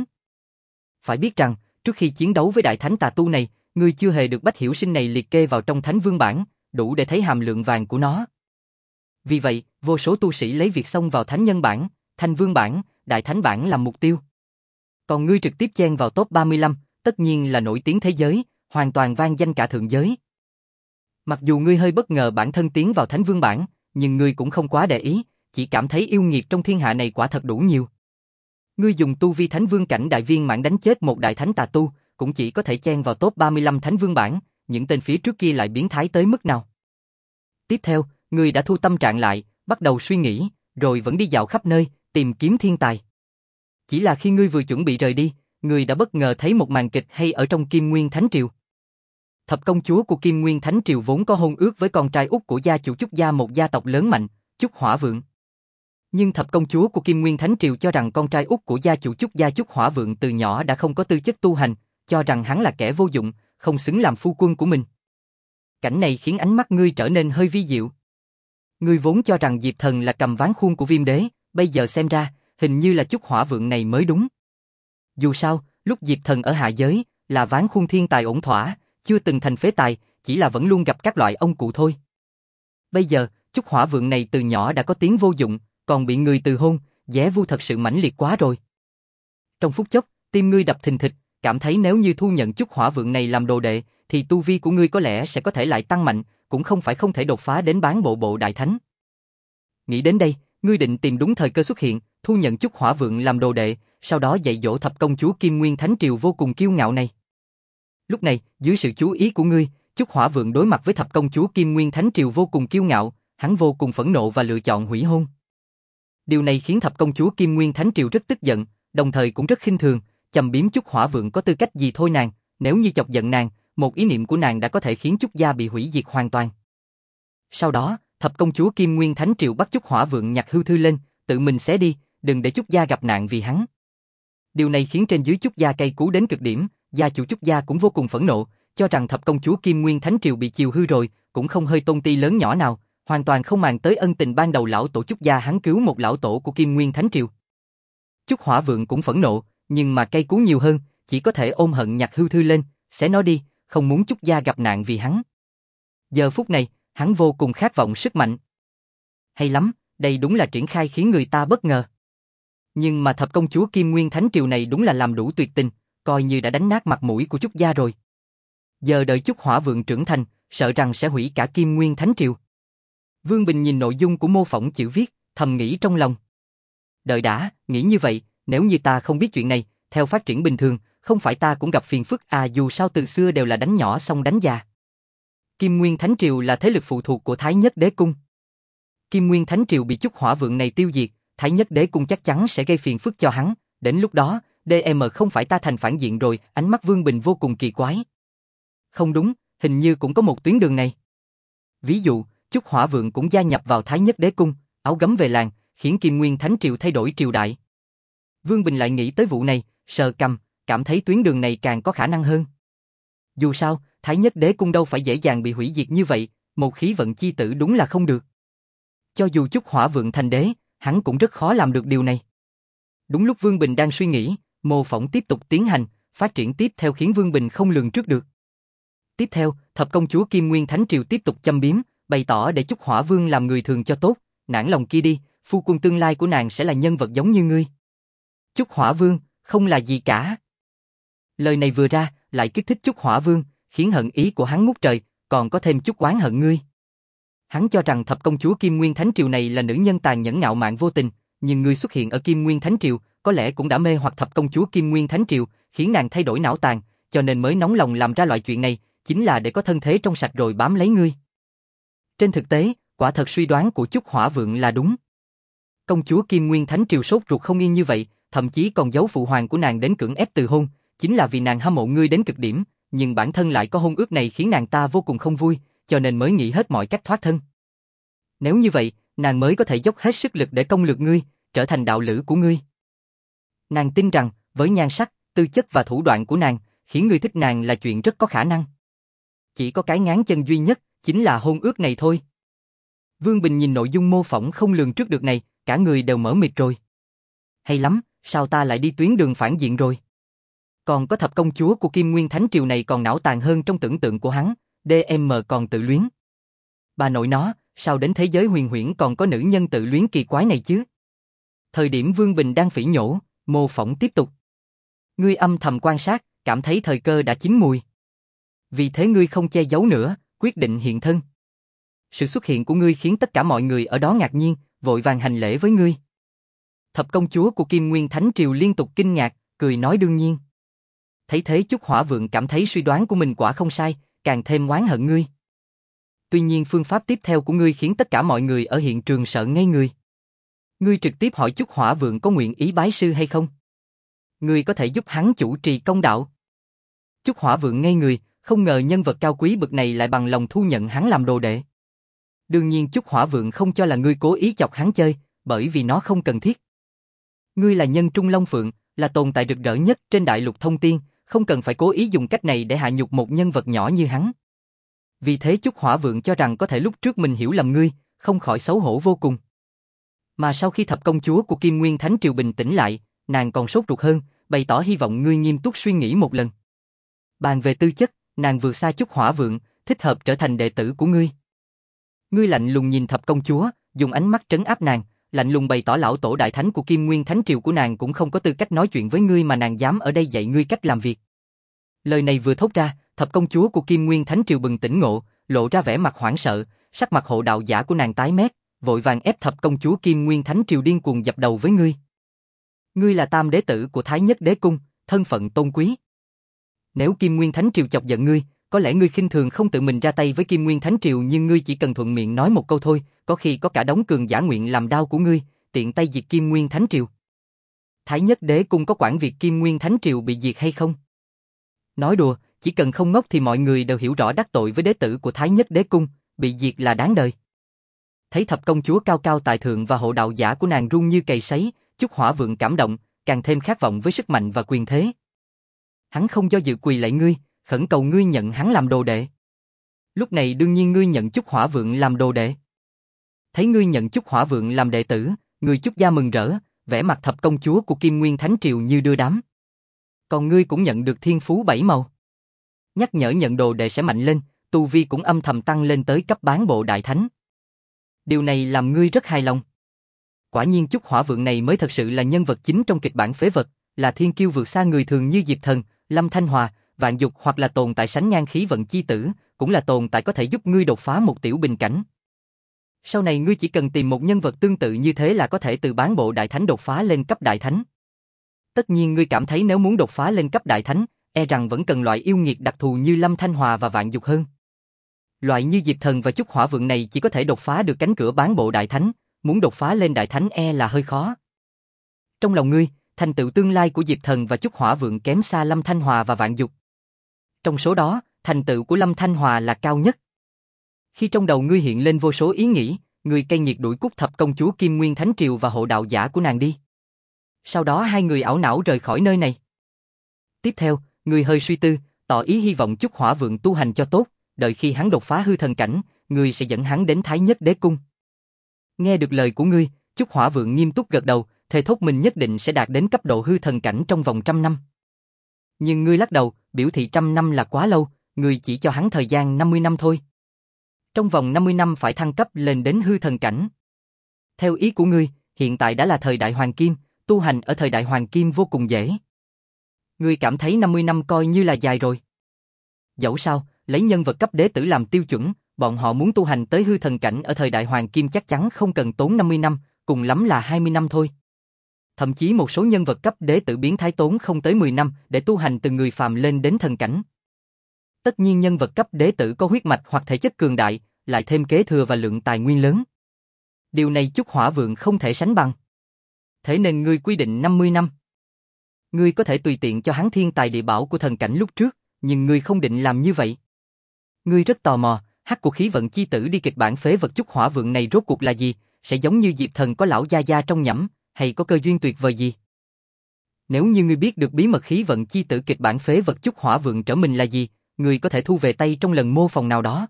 S1: Phải biết rằng, trước khi chiến đấu với đại thánh tà tu này, ngươi chưa hề được Bách Hiểu Sinh này liệt kê vào trong Thánh Vương bảng, đủ để thấy hàm lượng vàng của nó. Vì vậy, vô số tu sĩ lấy việc xông vào Thánh Nhân bảng, Thanh Vương bảng, Đại Thánh bảng làm mục tiêu. Còn ngươi trực tiếp chen vào top ba mươi lăm, tất nhiên là nổi tiếng thế giới, hoàn toàn vang danh cả thượng giới. Mặc dù ngươi hơi bất ngờ bản thân tiến vào Thánh Vương bảng, nhưng ngươi cũng không quá để ý, chỉ cảm thấy yêu nghiệt trong thiên hạ này quả thật đủ nhiều. Ngươi dùng tu vi Thánh Vương cảnh đại viên mãn đánh chết một đại thánh tà tu, cũng chỉ có thể chen vào top ba mươi lăm Thánh Vương bảng, những tên phía trước kia lại biến thái tới mức nào. Tiếp theo, ngươi đã thu tâm trạng lại, bắt đầu suy nghĩ, rồi vẫn đi dạo khắp nơi, tìm kiếm thiên tài. Chỉ là khi ngươi vừa chuẩn bị rời đi, ngươi đã bất ngờ thấy một màn kịch hay ở trong Kim Nguyên Thánh Triều. Thập công chúa của Kim Nguyên Thánh Triều vốn có hôn ước với con trai út của gia chủ Chúc gia, một gia tộc lớn mạnh, Chúc Hỏa Vượng. Nhưng thập công chúa của Kim Nguyên Thánh Triều cho rằng con trai út của gia chủ Chúc gia Chúc Hỏa Vượng từ nhỏ đã không có tư chất tu hành, cho rằng hắn là kẻ vô dụng, không xứng làm phu quân của mình. Cảnh này khiến ánh mắt ngươi trở nên hơi vi diệu. Ngươi vốn cho rằng Diệp Thần là cầm ván khuôn của Viêm Đế, bây giờ xem ra, hình như là Chúc Hỏa Vượng này mới đúng. Dù sao, lúc Diệp Thần ở hạ giới, là ván khuôn thiên tài ổn thỏa, chưa từng thành phế tài, chỉ là vẫn luôn gặp các loại ông cụ thôi. Bây giờ, Chúc Hỏa Vượng này từ nhỏ đã có tiếng vô dụng, còn bị người từ hôn, dẻ vu thật sự mãnh liệt quá rồi. Trong phút chốc, tim ngươi đập thình thịch, cảm thấy nếu như thu nhận Chúc Hỏa Vượng này làm đồ đệ, thì tu vi của ngươi có lẽ sẽ có thể lại tăng mạnh, cũng không phải không thể đột phá đến bán bộ bộ đại thánh. Nghĩ đến đây, ngươi định tìm đúng thời cơ xuất hiện, thu nhận Chúc Hỏa Vượng làm đồ đệ, sau đó dạy dỗ thập công chúa Kim Nguyên Thánh Triều vô cùng kiêu ngạo này. Lúc này, dưới sự chú ý của ngươi, Chúc Hỏa Vượng đối mặt với thập công chúa Kim Nguyên Thánh Triều vô cùng kiêu ngạo, hắn vô cùng phẫn nộ và lựa chọn hủy hôn. Điều này khiến thập công chúa Kim Nguyên Thánh Triều rất tức giận, đồng thời cũng rất khinh thường, châm biếm Chúc Hỏa Vượng có tư cách gì thôi nàng, nếu như chọc giận nàng, một ý niệm của nàng đã có thể khiến Chúc gia bị hủy diệt hoàn toàn. Sau đó, thập công chúa Kim Nguyên Thánh Triều bắt Chúc Hỏa Vượng nhặt hư thư lên, tự mình xé đi, đừng để Chúc gia gặp nạn vì hắn. Điều này khiến trên dưới Chúc gia cay cú đến cực điểm, gia chủ Chúc gia cũng vô cùng phẫn nộ, cho rằng thập công chúa Kim Nguyên Thánh Triều bị chiều hư rồi, cũng không hơi tôn ti lớn nhỏ nào, hoàn toàn không màng tới ân tình ban đầu lão tổ Chúc gia hắn cứu một lão tổ của Kim Nguyên Thánh Triều. Chúc Hỏa Vượng cũng phẫn nộ, nhưng mà cay cú nhiều hơn, chỉ có thể ôm hận nhặt hư thư lên, xé nó đi, không muốn Chúc gia gặp nạn vì hắn. Giờ phút này, hắn vô cùng khát vọng sức mạnh. Hay lắm, đây đúng là triển khai khiến người ta bất ngờ. Nhưng mà thập công chúa Kim Nguyên Thánh Triều này đúng là làm đủ tuyệt tình, coi như đã đánh nát mặt mũi của Chúc gia rồi. Giờ đợi Chúc Hỏa Vượng trưởng thành, sợ rằng sẽ hủy cả Kim Nguyên Thánh Triều. Vương Bình nhìn nội dung của mô phỏng chữ viết, thầm nghĩ trong lòng. Đợi đã, nghĩ như vậy, nếu như ta không biết chuyện này, theo phát triển bình thường, không phải ta cũng gặp phiền phức à, dù sao từ xưa đều là đánh nhỏ xong đánh già. Kim Nguyên Thánh Triều là thế lực phụ thuộc của Thái Nhất Đế Cung. Kim Nguyên Thánh Triều bị Chúc Hỏa Vượng này tiêu diệt, Thái Nhất Đế Cung chắc chắn sẽ gây phiền phức cho hắn, đến lúc đó, đê em không phải ta thành phản diện rồi, ánh mắt Vương Bình vô cùng kỳ quái. Không đúng, hình như cũng có một tuyến đường này. Ví dụ, Chúc Hỏa Vượng cũng gia nhập vào Thái Nhất Đế Cung, áo gấm về làng, khiến Kim Nguyên Thánh Triều thay đổi triều đại. Vương Bình lại nghĩ tới vụ này, sờ cằm, cảm thấy tuyến đường này càng có khả năng hơn. Dù sao, Thái Nhất Đế Cung đâu phải dễ dàng bị hủy diệt như vậy, một khí vận chi tử đúng là không được. Cho dù Chúc Hỏa Vượng thành đế, hắn cũng rất khó làm được điều này. Đúng lúc Vương Bình đang suy nghĩ, mô phỏng tiếp tục tiến hành, phát triển tiếp theo khiến Vương Bình không lường trước được. Tiếp theo, thập công chúa Kim Nguyên Thánh Triều tiếp tục châm biếm, bày tỏ để Chúc Hỏa Vương làm người thường cho tốt, nản lòng kia đi, phu quân tương lai của nàng sẽ là nhân vật giống như ngươi. Chúc Hỏa Vương, không là gì cả. Lời này vừa ra, lại kích thích Chúc Hỏa Vương, khiến hận ý của hắn ngút trời, còn có thêm chút oán hận ngươi. Hắn cho rằng thập công chúa Kim Nguyên Thánh Triều này là nữ nhân tàn nhẫn ngạo mạn vô tình, nhưng ngươi xuất hiện ở Kim Nguyên Thánh Triều, có lẽ cũng đã mê hoặc thập công chúa Kim Nguyên Thánh Triều, khiến nàng thay đổi não tàn, cho nên mới nóng lòng làm ra loại chuyện này, chính là để có thân thế trong sạch rồi bám lấy ngươi. Trên thực tế, quả thật suy đoán của Chúc Hỏa Vượng là đúng. Công chúa Kim Nguyên Thánh Triều sốt ruột không yên như vậy, thậm chí còn giấu phụ hoàng của nàng đến cưỡng ép từ hôn, chính là vì nàng hâm mộ ngươi đến cực điểm, nhưng bản thân lại có hôn ước này khiến nàng ta vô cùng không vui, cho nên mới nghĩ hết mọi cách thoát thân. Nếu như vậy, nàng mới có thể dốc hết sức lực để công lược ngươi, trở thành đạo lữ của ngươi. Nàng tin rằng, với nhan sắc, tư chất và thủ đoạn của nàng, khiến ngươi thích nàng là chuyện rất có khả năng. Chỉ có cái ngáng chân duy nhất, chính là hôn ước này thôi. Vương Bình nhìn nội dung mô phỏng không lường trước được này, cả người đều mở mịt rồi. Hay lắm, sao ta lại đi tuyến đường phản diện rồi? Còn có thập công chúa của Kim Nguyên Thánh Triều này còn não tàn hơn trong tưởng tượng của hắn, đê em còn tự luyến. Bà nội nó, sao đến thế giới huyền huyễn còn có nữ nhân tự luyến kỳ quái này chứ? Thời điểm Vương Bình đang phỉ nhổ, mô phỏng tiếp tục. Ngươi âm thầm quan sát, cảm thấy thời cơ đã chín mùi. Vì thế ngươi không che giấu nữa, quyết định hiện thân. Sự xuất hiện của ngươi khiến tất cả mọi người ở đó ngạc nhiên, vội vàng hành lễ với ngươi. Thập công chúa của Kim Nguyên Thánh Triều liên tục kinh ngạc, cười nói đương nhiên. Thấy thế Chúc Hỏa Vượng cảm thấy suy đoán của mình quả không sai, càng thêm oán hận ngươi. Tuy nhiên phương pháp tiếp theo của ngươi khiến tất cả mọi người ở hiện trường sợ ngây người. Ngươi trực tiếp hỏi Chúc Hỏa Vượng có nguyện ý bái sư hay không? Ngươi có thể giúp hắn chủ trì công đạo. Chúc Hỏa Vượng ngây người, không ngờ nhân vật cao quý bậc này lại bằng lòng thu nhận hắn làm đồ đệ. Đương nhiên Chúc Hỏa Vượng không cho là ngươi cố ý chọc hắn chơi, bởi vì nó không cần thiết. Ngươi là nhân trung long phượng, là tồn tại rực rỡ nhất trên đại lục thông tiên, không cần phải cố ý dùng cách này để hạ nhục một nhân vật nhỏ như hắn. Vì thế Chúc Hỏa Vượng cho rằng có thể lúc trước mình hiểu lầm ngươi, không khỏi xấu hổ vô cùng. Mà sau khi thập công chúa của Kim Nguyên Thánh Triều bình tĩnh lại, nàng còn sốt ruột hơn, bày tỏ hy vọng ngươi nghiêm túc suy nghĩ một lần. Bàn về tư chất, nàng vượt xa Chúc Hỏa Vượng, thích hợp trở thành đệ tử của ngươi. Ngươi lạnh lùng nhìn thập công chúa, dùng ánh mắt trấn áp nàng, lạnh lùng bày tỏ lão tổ đại thánh của Kim Nguyên Thánh Triều của nàng cũng không có tư cách nói chuyện với ngươi mà nàng dám ở đây dạy ngươi cách làm việc. Lời này vừa thốt ra, thập công chúa của Kim Nguyên Thánh Triều bừng tỉnh ngộ, lộ ra vẻ mặt hoảng sợ, sắc mặt hộ đạo giả của nàng tái mét, vội vàng ép thập công chúa Kim Nguyên Thánh Triều điên cuồng dập đầu với ngươi. Ngươi là tam đế tử của Thái Nhất Đế Cung, thân phận tôn quý. Nếu Kim Nguyên Thánh Triều chọc giận ngươi, có lẽ ngươi khinh thường không tự mình ra tay với Kim Nguyên Thánh Triều nhưng ngươi chỉ cần thuận miệng nói một câu thôi, có khi có cả đống cường giả nguyện làm đao của ngươi, tiện tay diệt Kim Nguyên Thánh Triều. Thái Nhất Đế Cung có quản việc Kim Nguyên Thánh Triều bị diệt hay không? Nói đùa, chỉ cần không ngốc thì mọi người đều hiểu rõ đắc tội với đế tử của Thái Nhất Đế Cung, bị diệt là đáng đời. Thấy thập công chúa cao cao tại thượng và hộ đạo giả của nàng run như cầy sấy, Chúc Hỏa Vượng cảm động, càng thêm khát vọng với sức mạnh và quyền thế. Hắn không do dự quỳ lạy ngươi, khẩn cầu ngươi nhận hắn làm đồ đệ. Lúc này đương nhiên ngươi nhận Chúc Hỏa Vượng làm đồ đệ. Thấy ngươi nhận Chúc Hỏa Vượng làm đệ tử, người Chúc gia mừng rỡ, vẻ mặt thập công chúa của Kim Nguyên Thánh Triều như đưa đám. Còn ngươi cũng nhận được thiên phú bảy màu. Nhắc nhở nhận đồ đệ sẽ mạnh lên, tu vi cũng âm thầm tăng lên tới cấp bán bộ đại thánh. Điều này làm ngươi rất hài lòng. Quả nhiên Chúc Hỏa Vượng này mới thật sự là nhân vật chính trong kịch bản phế vật, là thiên kiêu vượt xa người thường như Diệp Thần, Lâm Thanh Hòa, Vạn Dục hoặc là tồn tại sánh ngang khí vận chi tử, cũng là tồn tại có thể giúp ngươi đột phá một tiểu bình cảnh. Sau này ngươi chỉ cần tìm một nhân vật tương tự như thế là có thể từ bán bộ đại thánh đột phá lên cấp đại thánh. Tất nhiên ngươi cảm thấy nếu muốn đột phá lên cấp đại thánh, e rằng vẫn cần loại yêu nghiệt đặc thù như Lâm Thanh Hòa và Vạn Dục hơn. Loại như Diệp Thần và Chúc Hỏa Vượng này chỉ có thể đột phá được cánh cửa bán bộ đại thánh, muốn đột phá lên đại thánh e là hơi khó. Trong lòng ngươi, thành tựu tương lai của Diệp Thần và Chúc Hỏa Vượng kém xa Lâm Thanh Hòa và Vạn Dục. Trong số đó, thành tựu của Lâm Thanh Hòa là cao nhất. Khi trong đầu ngươi hiện lên vô số ý nghĩ, ngươi cay nghiệt đuổi cút thập công chúa Kim Nguyên Thánh Triều và hộ đạo giả của nàng đi. Sau đó hai người ảo não rời khỏi nơi này. Tiếp theo, ngươi hơi suy tư, tỏ ý hy vọng Chúc Hỏa Vượng tu hành cho tốt, đợi khi hắn đột phá hư thần cảnh, ngươi sẽ dẫn hắn đến Thái Nhất Đế Cung. Nghe được lời của ngươi, Chúc Hỏa Vượng nghiêm túc gật đầu, thề thốt mình nhất định sẽ đạt đến cấp độ hư thần cảnh trong vòng trăm năm. Nhưng ngươi lắc đầu, biểu thị trăm năm là quá lâu, ngươi chỉ cho hắn thời gian năm mươi năm thôi. Trong vòng năm mươi năm phải thăng cấp lên đến hư thần cảnh. Theo ý của ngươi, hiện tại đã là thời đại hoàng kim, tu hành ở thời đại hoàng kim vô cùng dễ. Ngươi cảm thấy năm mươi năm coi như là dài rồi. Dẫu sao, lấy nhân vật cấp đế tử làm tiêu chuẩn, bọn họ muốn tu hành tới hư thần cảnh ở thời đại hoàng kim chắc chắn không cần tốn năm mươi năm, cùng lắm là hai mươi năm thôi. Thậm chí một số nhân vật cấp đế tử biến thái tốn không tới mười năm để tu hành từ người phàm lên đến thần cảnh. Tất nhiên nhân vật cấp đế tử có huyết mạch hoặc thể chất cường đại, lại thêm kế thừa và lượng tài nguyên lớn. Điều này Chúc Hỏa Vượng không thể sánh bằng. Thế nên ngươi quy định năm mươi năm. Ngươi có thể tùy tiện cho hắn thiên tài địa bảo của thần cảnh lúc trước, nhưng ngươi không định làm như vậy. Ngươi rất tò mò, hắc của khí vận chi tử đi kịch bản phế vật Chúc Hỏa Vượng này rốt cuộc là gì, sẽ giống như Diệp Thần có lão gia gia trong nhẫm, hay có cơ duyên tuyệt vời gì? Nếu như ngươi biết được bí mật khí vận chi tử kịch bản phế vật Chúc Hỏa Vượng trở mình là gì, ngươi có thể thu về tay trong lần mô phỏng nào đó.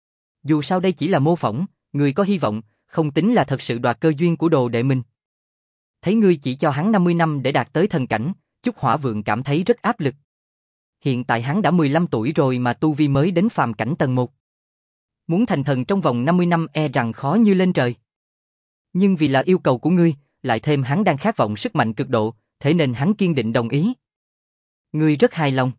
S1: Dù sao đây chỉ là mô phỏng, ngươi có hy vọng, không tính là thật sự đoạt cơ duyên của đồ đệ mình. Thấy ngươi chỉ cho hắn năm mươi năm để đạt tới thần cảnh, Chúc Hỏa Vượng cảm thấy rất áp lực. Hiện tại hắn đã mười lăm tuổi rồi mà tu vi mới đến phàm cảnh tầng một. Muốn thành thần trong vòng năm mươi năm e rằng khó như lên trời. Nhưng vì là yêu cầu của ngươi, lại thêm hắn đang khát vọng sức mạnh cực độ, thế nên hắn kiên định đồng ý. Ngươi rất hài lòng.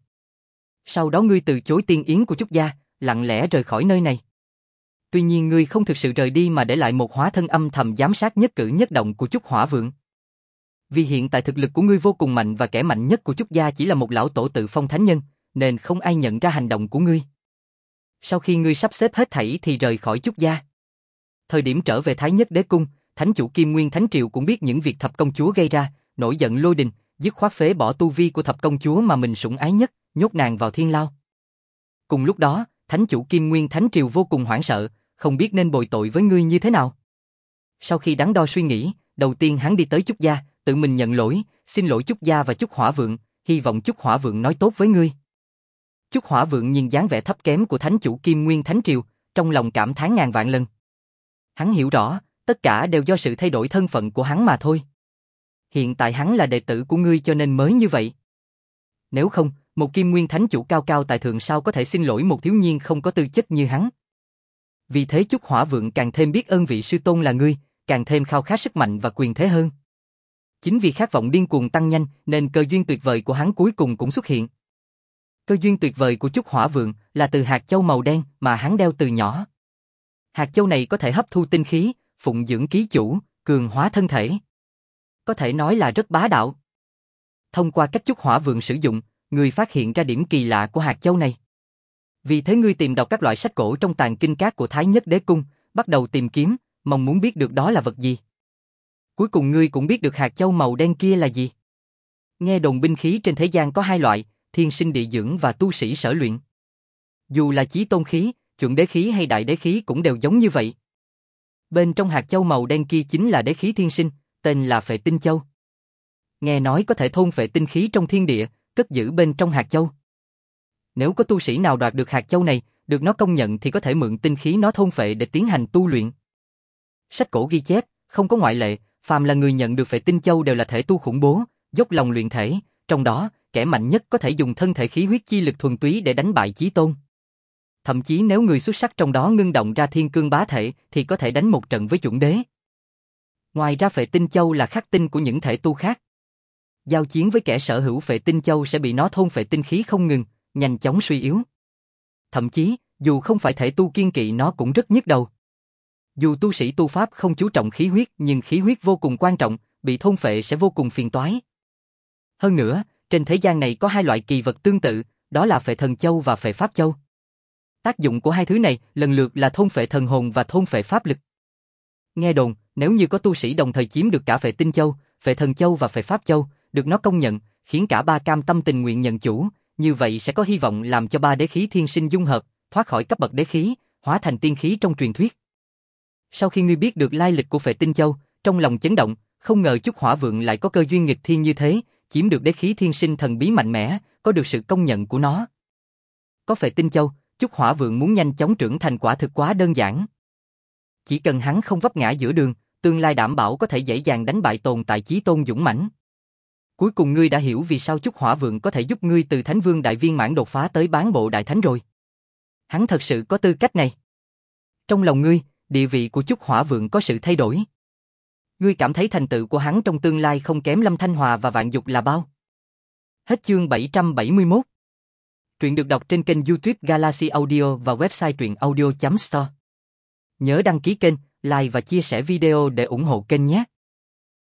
S1: Sau đó ngươi từ chối tiên yến của Chúc gia, lặng lẽ rời khỏi nơi này. Tuy nhiên ngươi không thực sự rời đi mà để lại một hóa thân âm thầm giám sát nhất cử nhất động của Chúc Hỏa Vượng. Vì hiện tại thực lực của ngươi vô cùng mạnh và kẻ mạnh nhất của Chúc gia chỉ là một lão tổ tự phong thánh nhân, nên không ai nhận ra hành động của ngươi. Sau khi ngươi sắp xếp hết thảy thì rời khỏi Chúc gia. Thời điểm trở về Thái Nhất Đế Cung, Thánh chủ Kim Nguyên Thánh Triều cũng biết những việc Thập công chúa gây ra, nổi giận lôi đình, dứt khoát phế bỏ tu vi của Thập công chúa mà mình sủng ái nhất, nhốt nàng vào thiên lao. Cùng lúc đó, Thánh chủ Kim Nguyên Thánh Triều vô cùng hoảng sợ, không biết nên bồi tội với ngươi như thế nào. Sau khi đắn đo suy nghĩ, đầu tiên hắn đi tới Chúc gia, tự mình nhận lỗi, xin lỗi Chúc gia và Chúc Hỏa Vượng, hy vọng Chúc Hỏa Vượng nói tốt với ngươi. Chúc Hỏa Vượng nhìn dáng vẻ thấp kém của Thánh chủ Kim Nguyên Thánh Triều, trong lòng cảm thán ngàn vạn lần. Hắn hiểu rõ, tất cả đều do sự thay đổi thân phận của hắn mà thôi. Hiện tại hắn là đệ tử của ngươi cho nên mới như vậy. Nếu không, một Kim Nguyên Thánh chủ cao cao tại thượng sao có thể xin lỗi một thiếu niên không có tư chất như hắn. Vì thế Chúc Hỏa Vượng càng thêm biết ơn vị sư tôn là ngươi, càng thêm khao khát sức mạnh và quyền thế hơn. Chính vì khát vọng điên cuồng tăng nhanh nên cơ duyên tuyệt vời của hắn cuối cùng cũng xuất hiện. Cơ duyên tuyệt vời của Chúc Hỏa Vượng là từ hạt châu màu đen mà hắn đeo từ nhỏ. Hạt châu này có thể hấp thu tinh khí, phụng dưỡng ký chủ, cường hóa thân thể. Có thể nói là rất bá đạo. Thông qua cách Chúc Hỏa Vượng sử dụng, ngươi phát hiện ra điểm kỳ lạ của hạt châu này. Vì thế ngươi tìm đọc các loại sách cổ trong tàng kinh các của Thái Nhất Đế Cung, bắt đầu tìm kiếm, mong muốn biết được đó là vật gì. Cuối cùng ngươi cũng biết được hạt châu màu đen kia là gì. Nghe đồn binh khí trên thế gian có hai loại, thiên sinh địa dưỡng và tu sĩ sở luyện. Dù là chí tôn khí, chuẩn đế khí hay đại đế khí cũng đều giống như vậy. Bên trong hạt châu màu đen kia chính là đế khí thiên sinh, tên là Phệ Tinh Châu. Nghe nói có thể thôn phệ tinh khí trong thiên địa, cất giữ bên trong hạt châu. Nếu có tu sĩ nào đoạt được hạt châu này, được nó công nhận thì có thể mượn tinh khí nó thôn phệ để tiến hành tu luyện. Sách cổ ghi chép, không có ngoại lệ, phàm là người nhận được Phệ Tinh Châu đều là thể tu khủng bố, dốc lòng luyện thể, trong đó, kẻ mạnh nhất có thể dùng thân thể khí huyết chi lực thuần túy để đánh bại chí tôn. Thậm chí nếu người xuất sắc trong đó ngưng động ra thiên cương bá thể thì có thể đánh một trận với chuẩn đế. Ngoài ra Phệ Tinh Châu là khắc tinh của những thể tu khác. Giao chiến với kẻ sở hữu Phệ Tinh Châu sẽ bị nó thôn phệ tinh khí không ngừng, nhanh chóng suy yếu. Thậm chí, dù không phải thể tu kiên kỵ nó cũng rất nhức đầu. Dù tu sĩ tu pháp không chú trọng khí huyết nhưng khí huyết vô cùng quan trọng, bị thôn phệ sẽ vô cùng phiền toái. Hơn nữa, trên thế gian này có hai loại kỳ vật tương tự, đó là Phệ Thần Châu và Phệ Pháp Châu. Tác dụng của hai thứ này lần lượt là thôn phệ thần hồn và thôn phệ pháp lực. Nghe đồn, nếu như có tu sĩ đồng thời chiếm được cả Phệ Tinh Châu, Phệ Thần Châu và Phệ Pháp Châu, được nó công nhận, khiến cả ba cam tâm tình nguyện nhận chủ, như vậy sẽ có hy vọng làm cho ba đế khí thiên sinh dung hợp, thoát khỏi cấp bậc đế khí, hóa thành tiên khí trong truyền thuyết. Sau khi ngươi biết được lai lịch của Phệ Tinh Châu, trong lòng chấn động, không ngờ Chúc Hỏa Vượng lại có cơ duyên nghịch thiên như thế, chiếm được đế khí thiên sinh thần bí mạnh mẽ, có được sự công nhận của nó. Có Phệ Tinh Châu, Chúc Hỏa Vượng muốn nhanh chóng trưởng thành quả thực quá đơn giản. Chỉ cần hắn không vấp ngã giữa đường, tương lai đảm bảo có thể dễ dàng đánh bại tồn tại chí tôn dũng mãnh. Cuối cùng ngươi đã hiểu vì sao Chúc Hỏa Vượng có thể giúp ngươi từ Thánh Vương Đại Viên Mãn đột phá tới bán bộ Đại Thánh rồi. Hắn thật sự có tư cách này. Trong lòng ngươi, địa vị của Chúc Hỏa Vượng có sự thay đổi. Ngươi cảm thấy thành tựu của hắn trong tương lai không kém Lâm Thanh Hòa và Vạn Dục là bao? Hết chương bảy trăm bảy mươi mốt. Truyện được đọc trên kênh YouTube Galaxy Audio và website truyện audio chấm store. Nhớ đăng ký kênh, like và chia sẻ video để ủng hộ kênh nhé.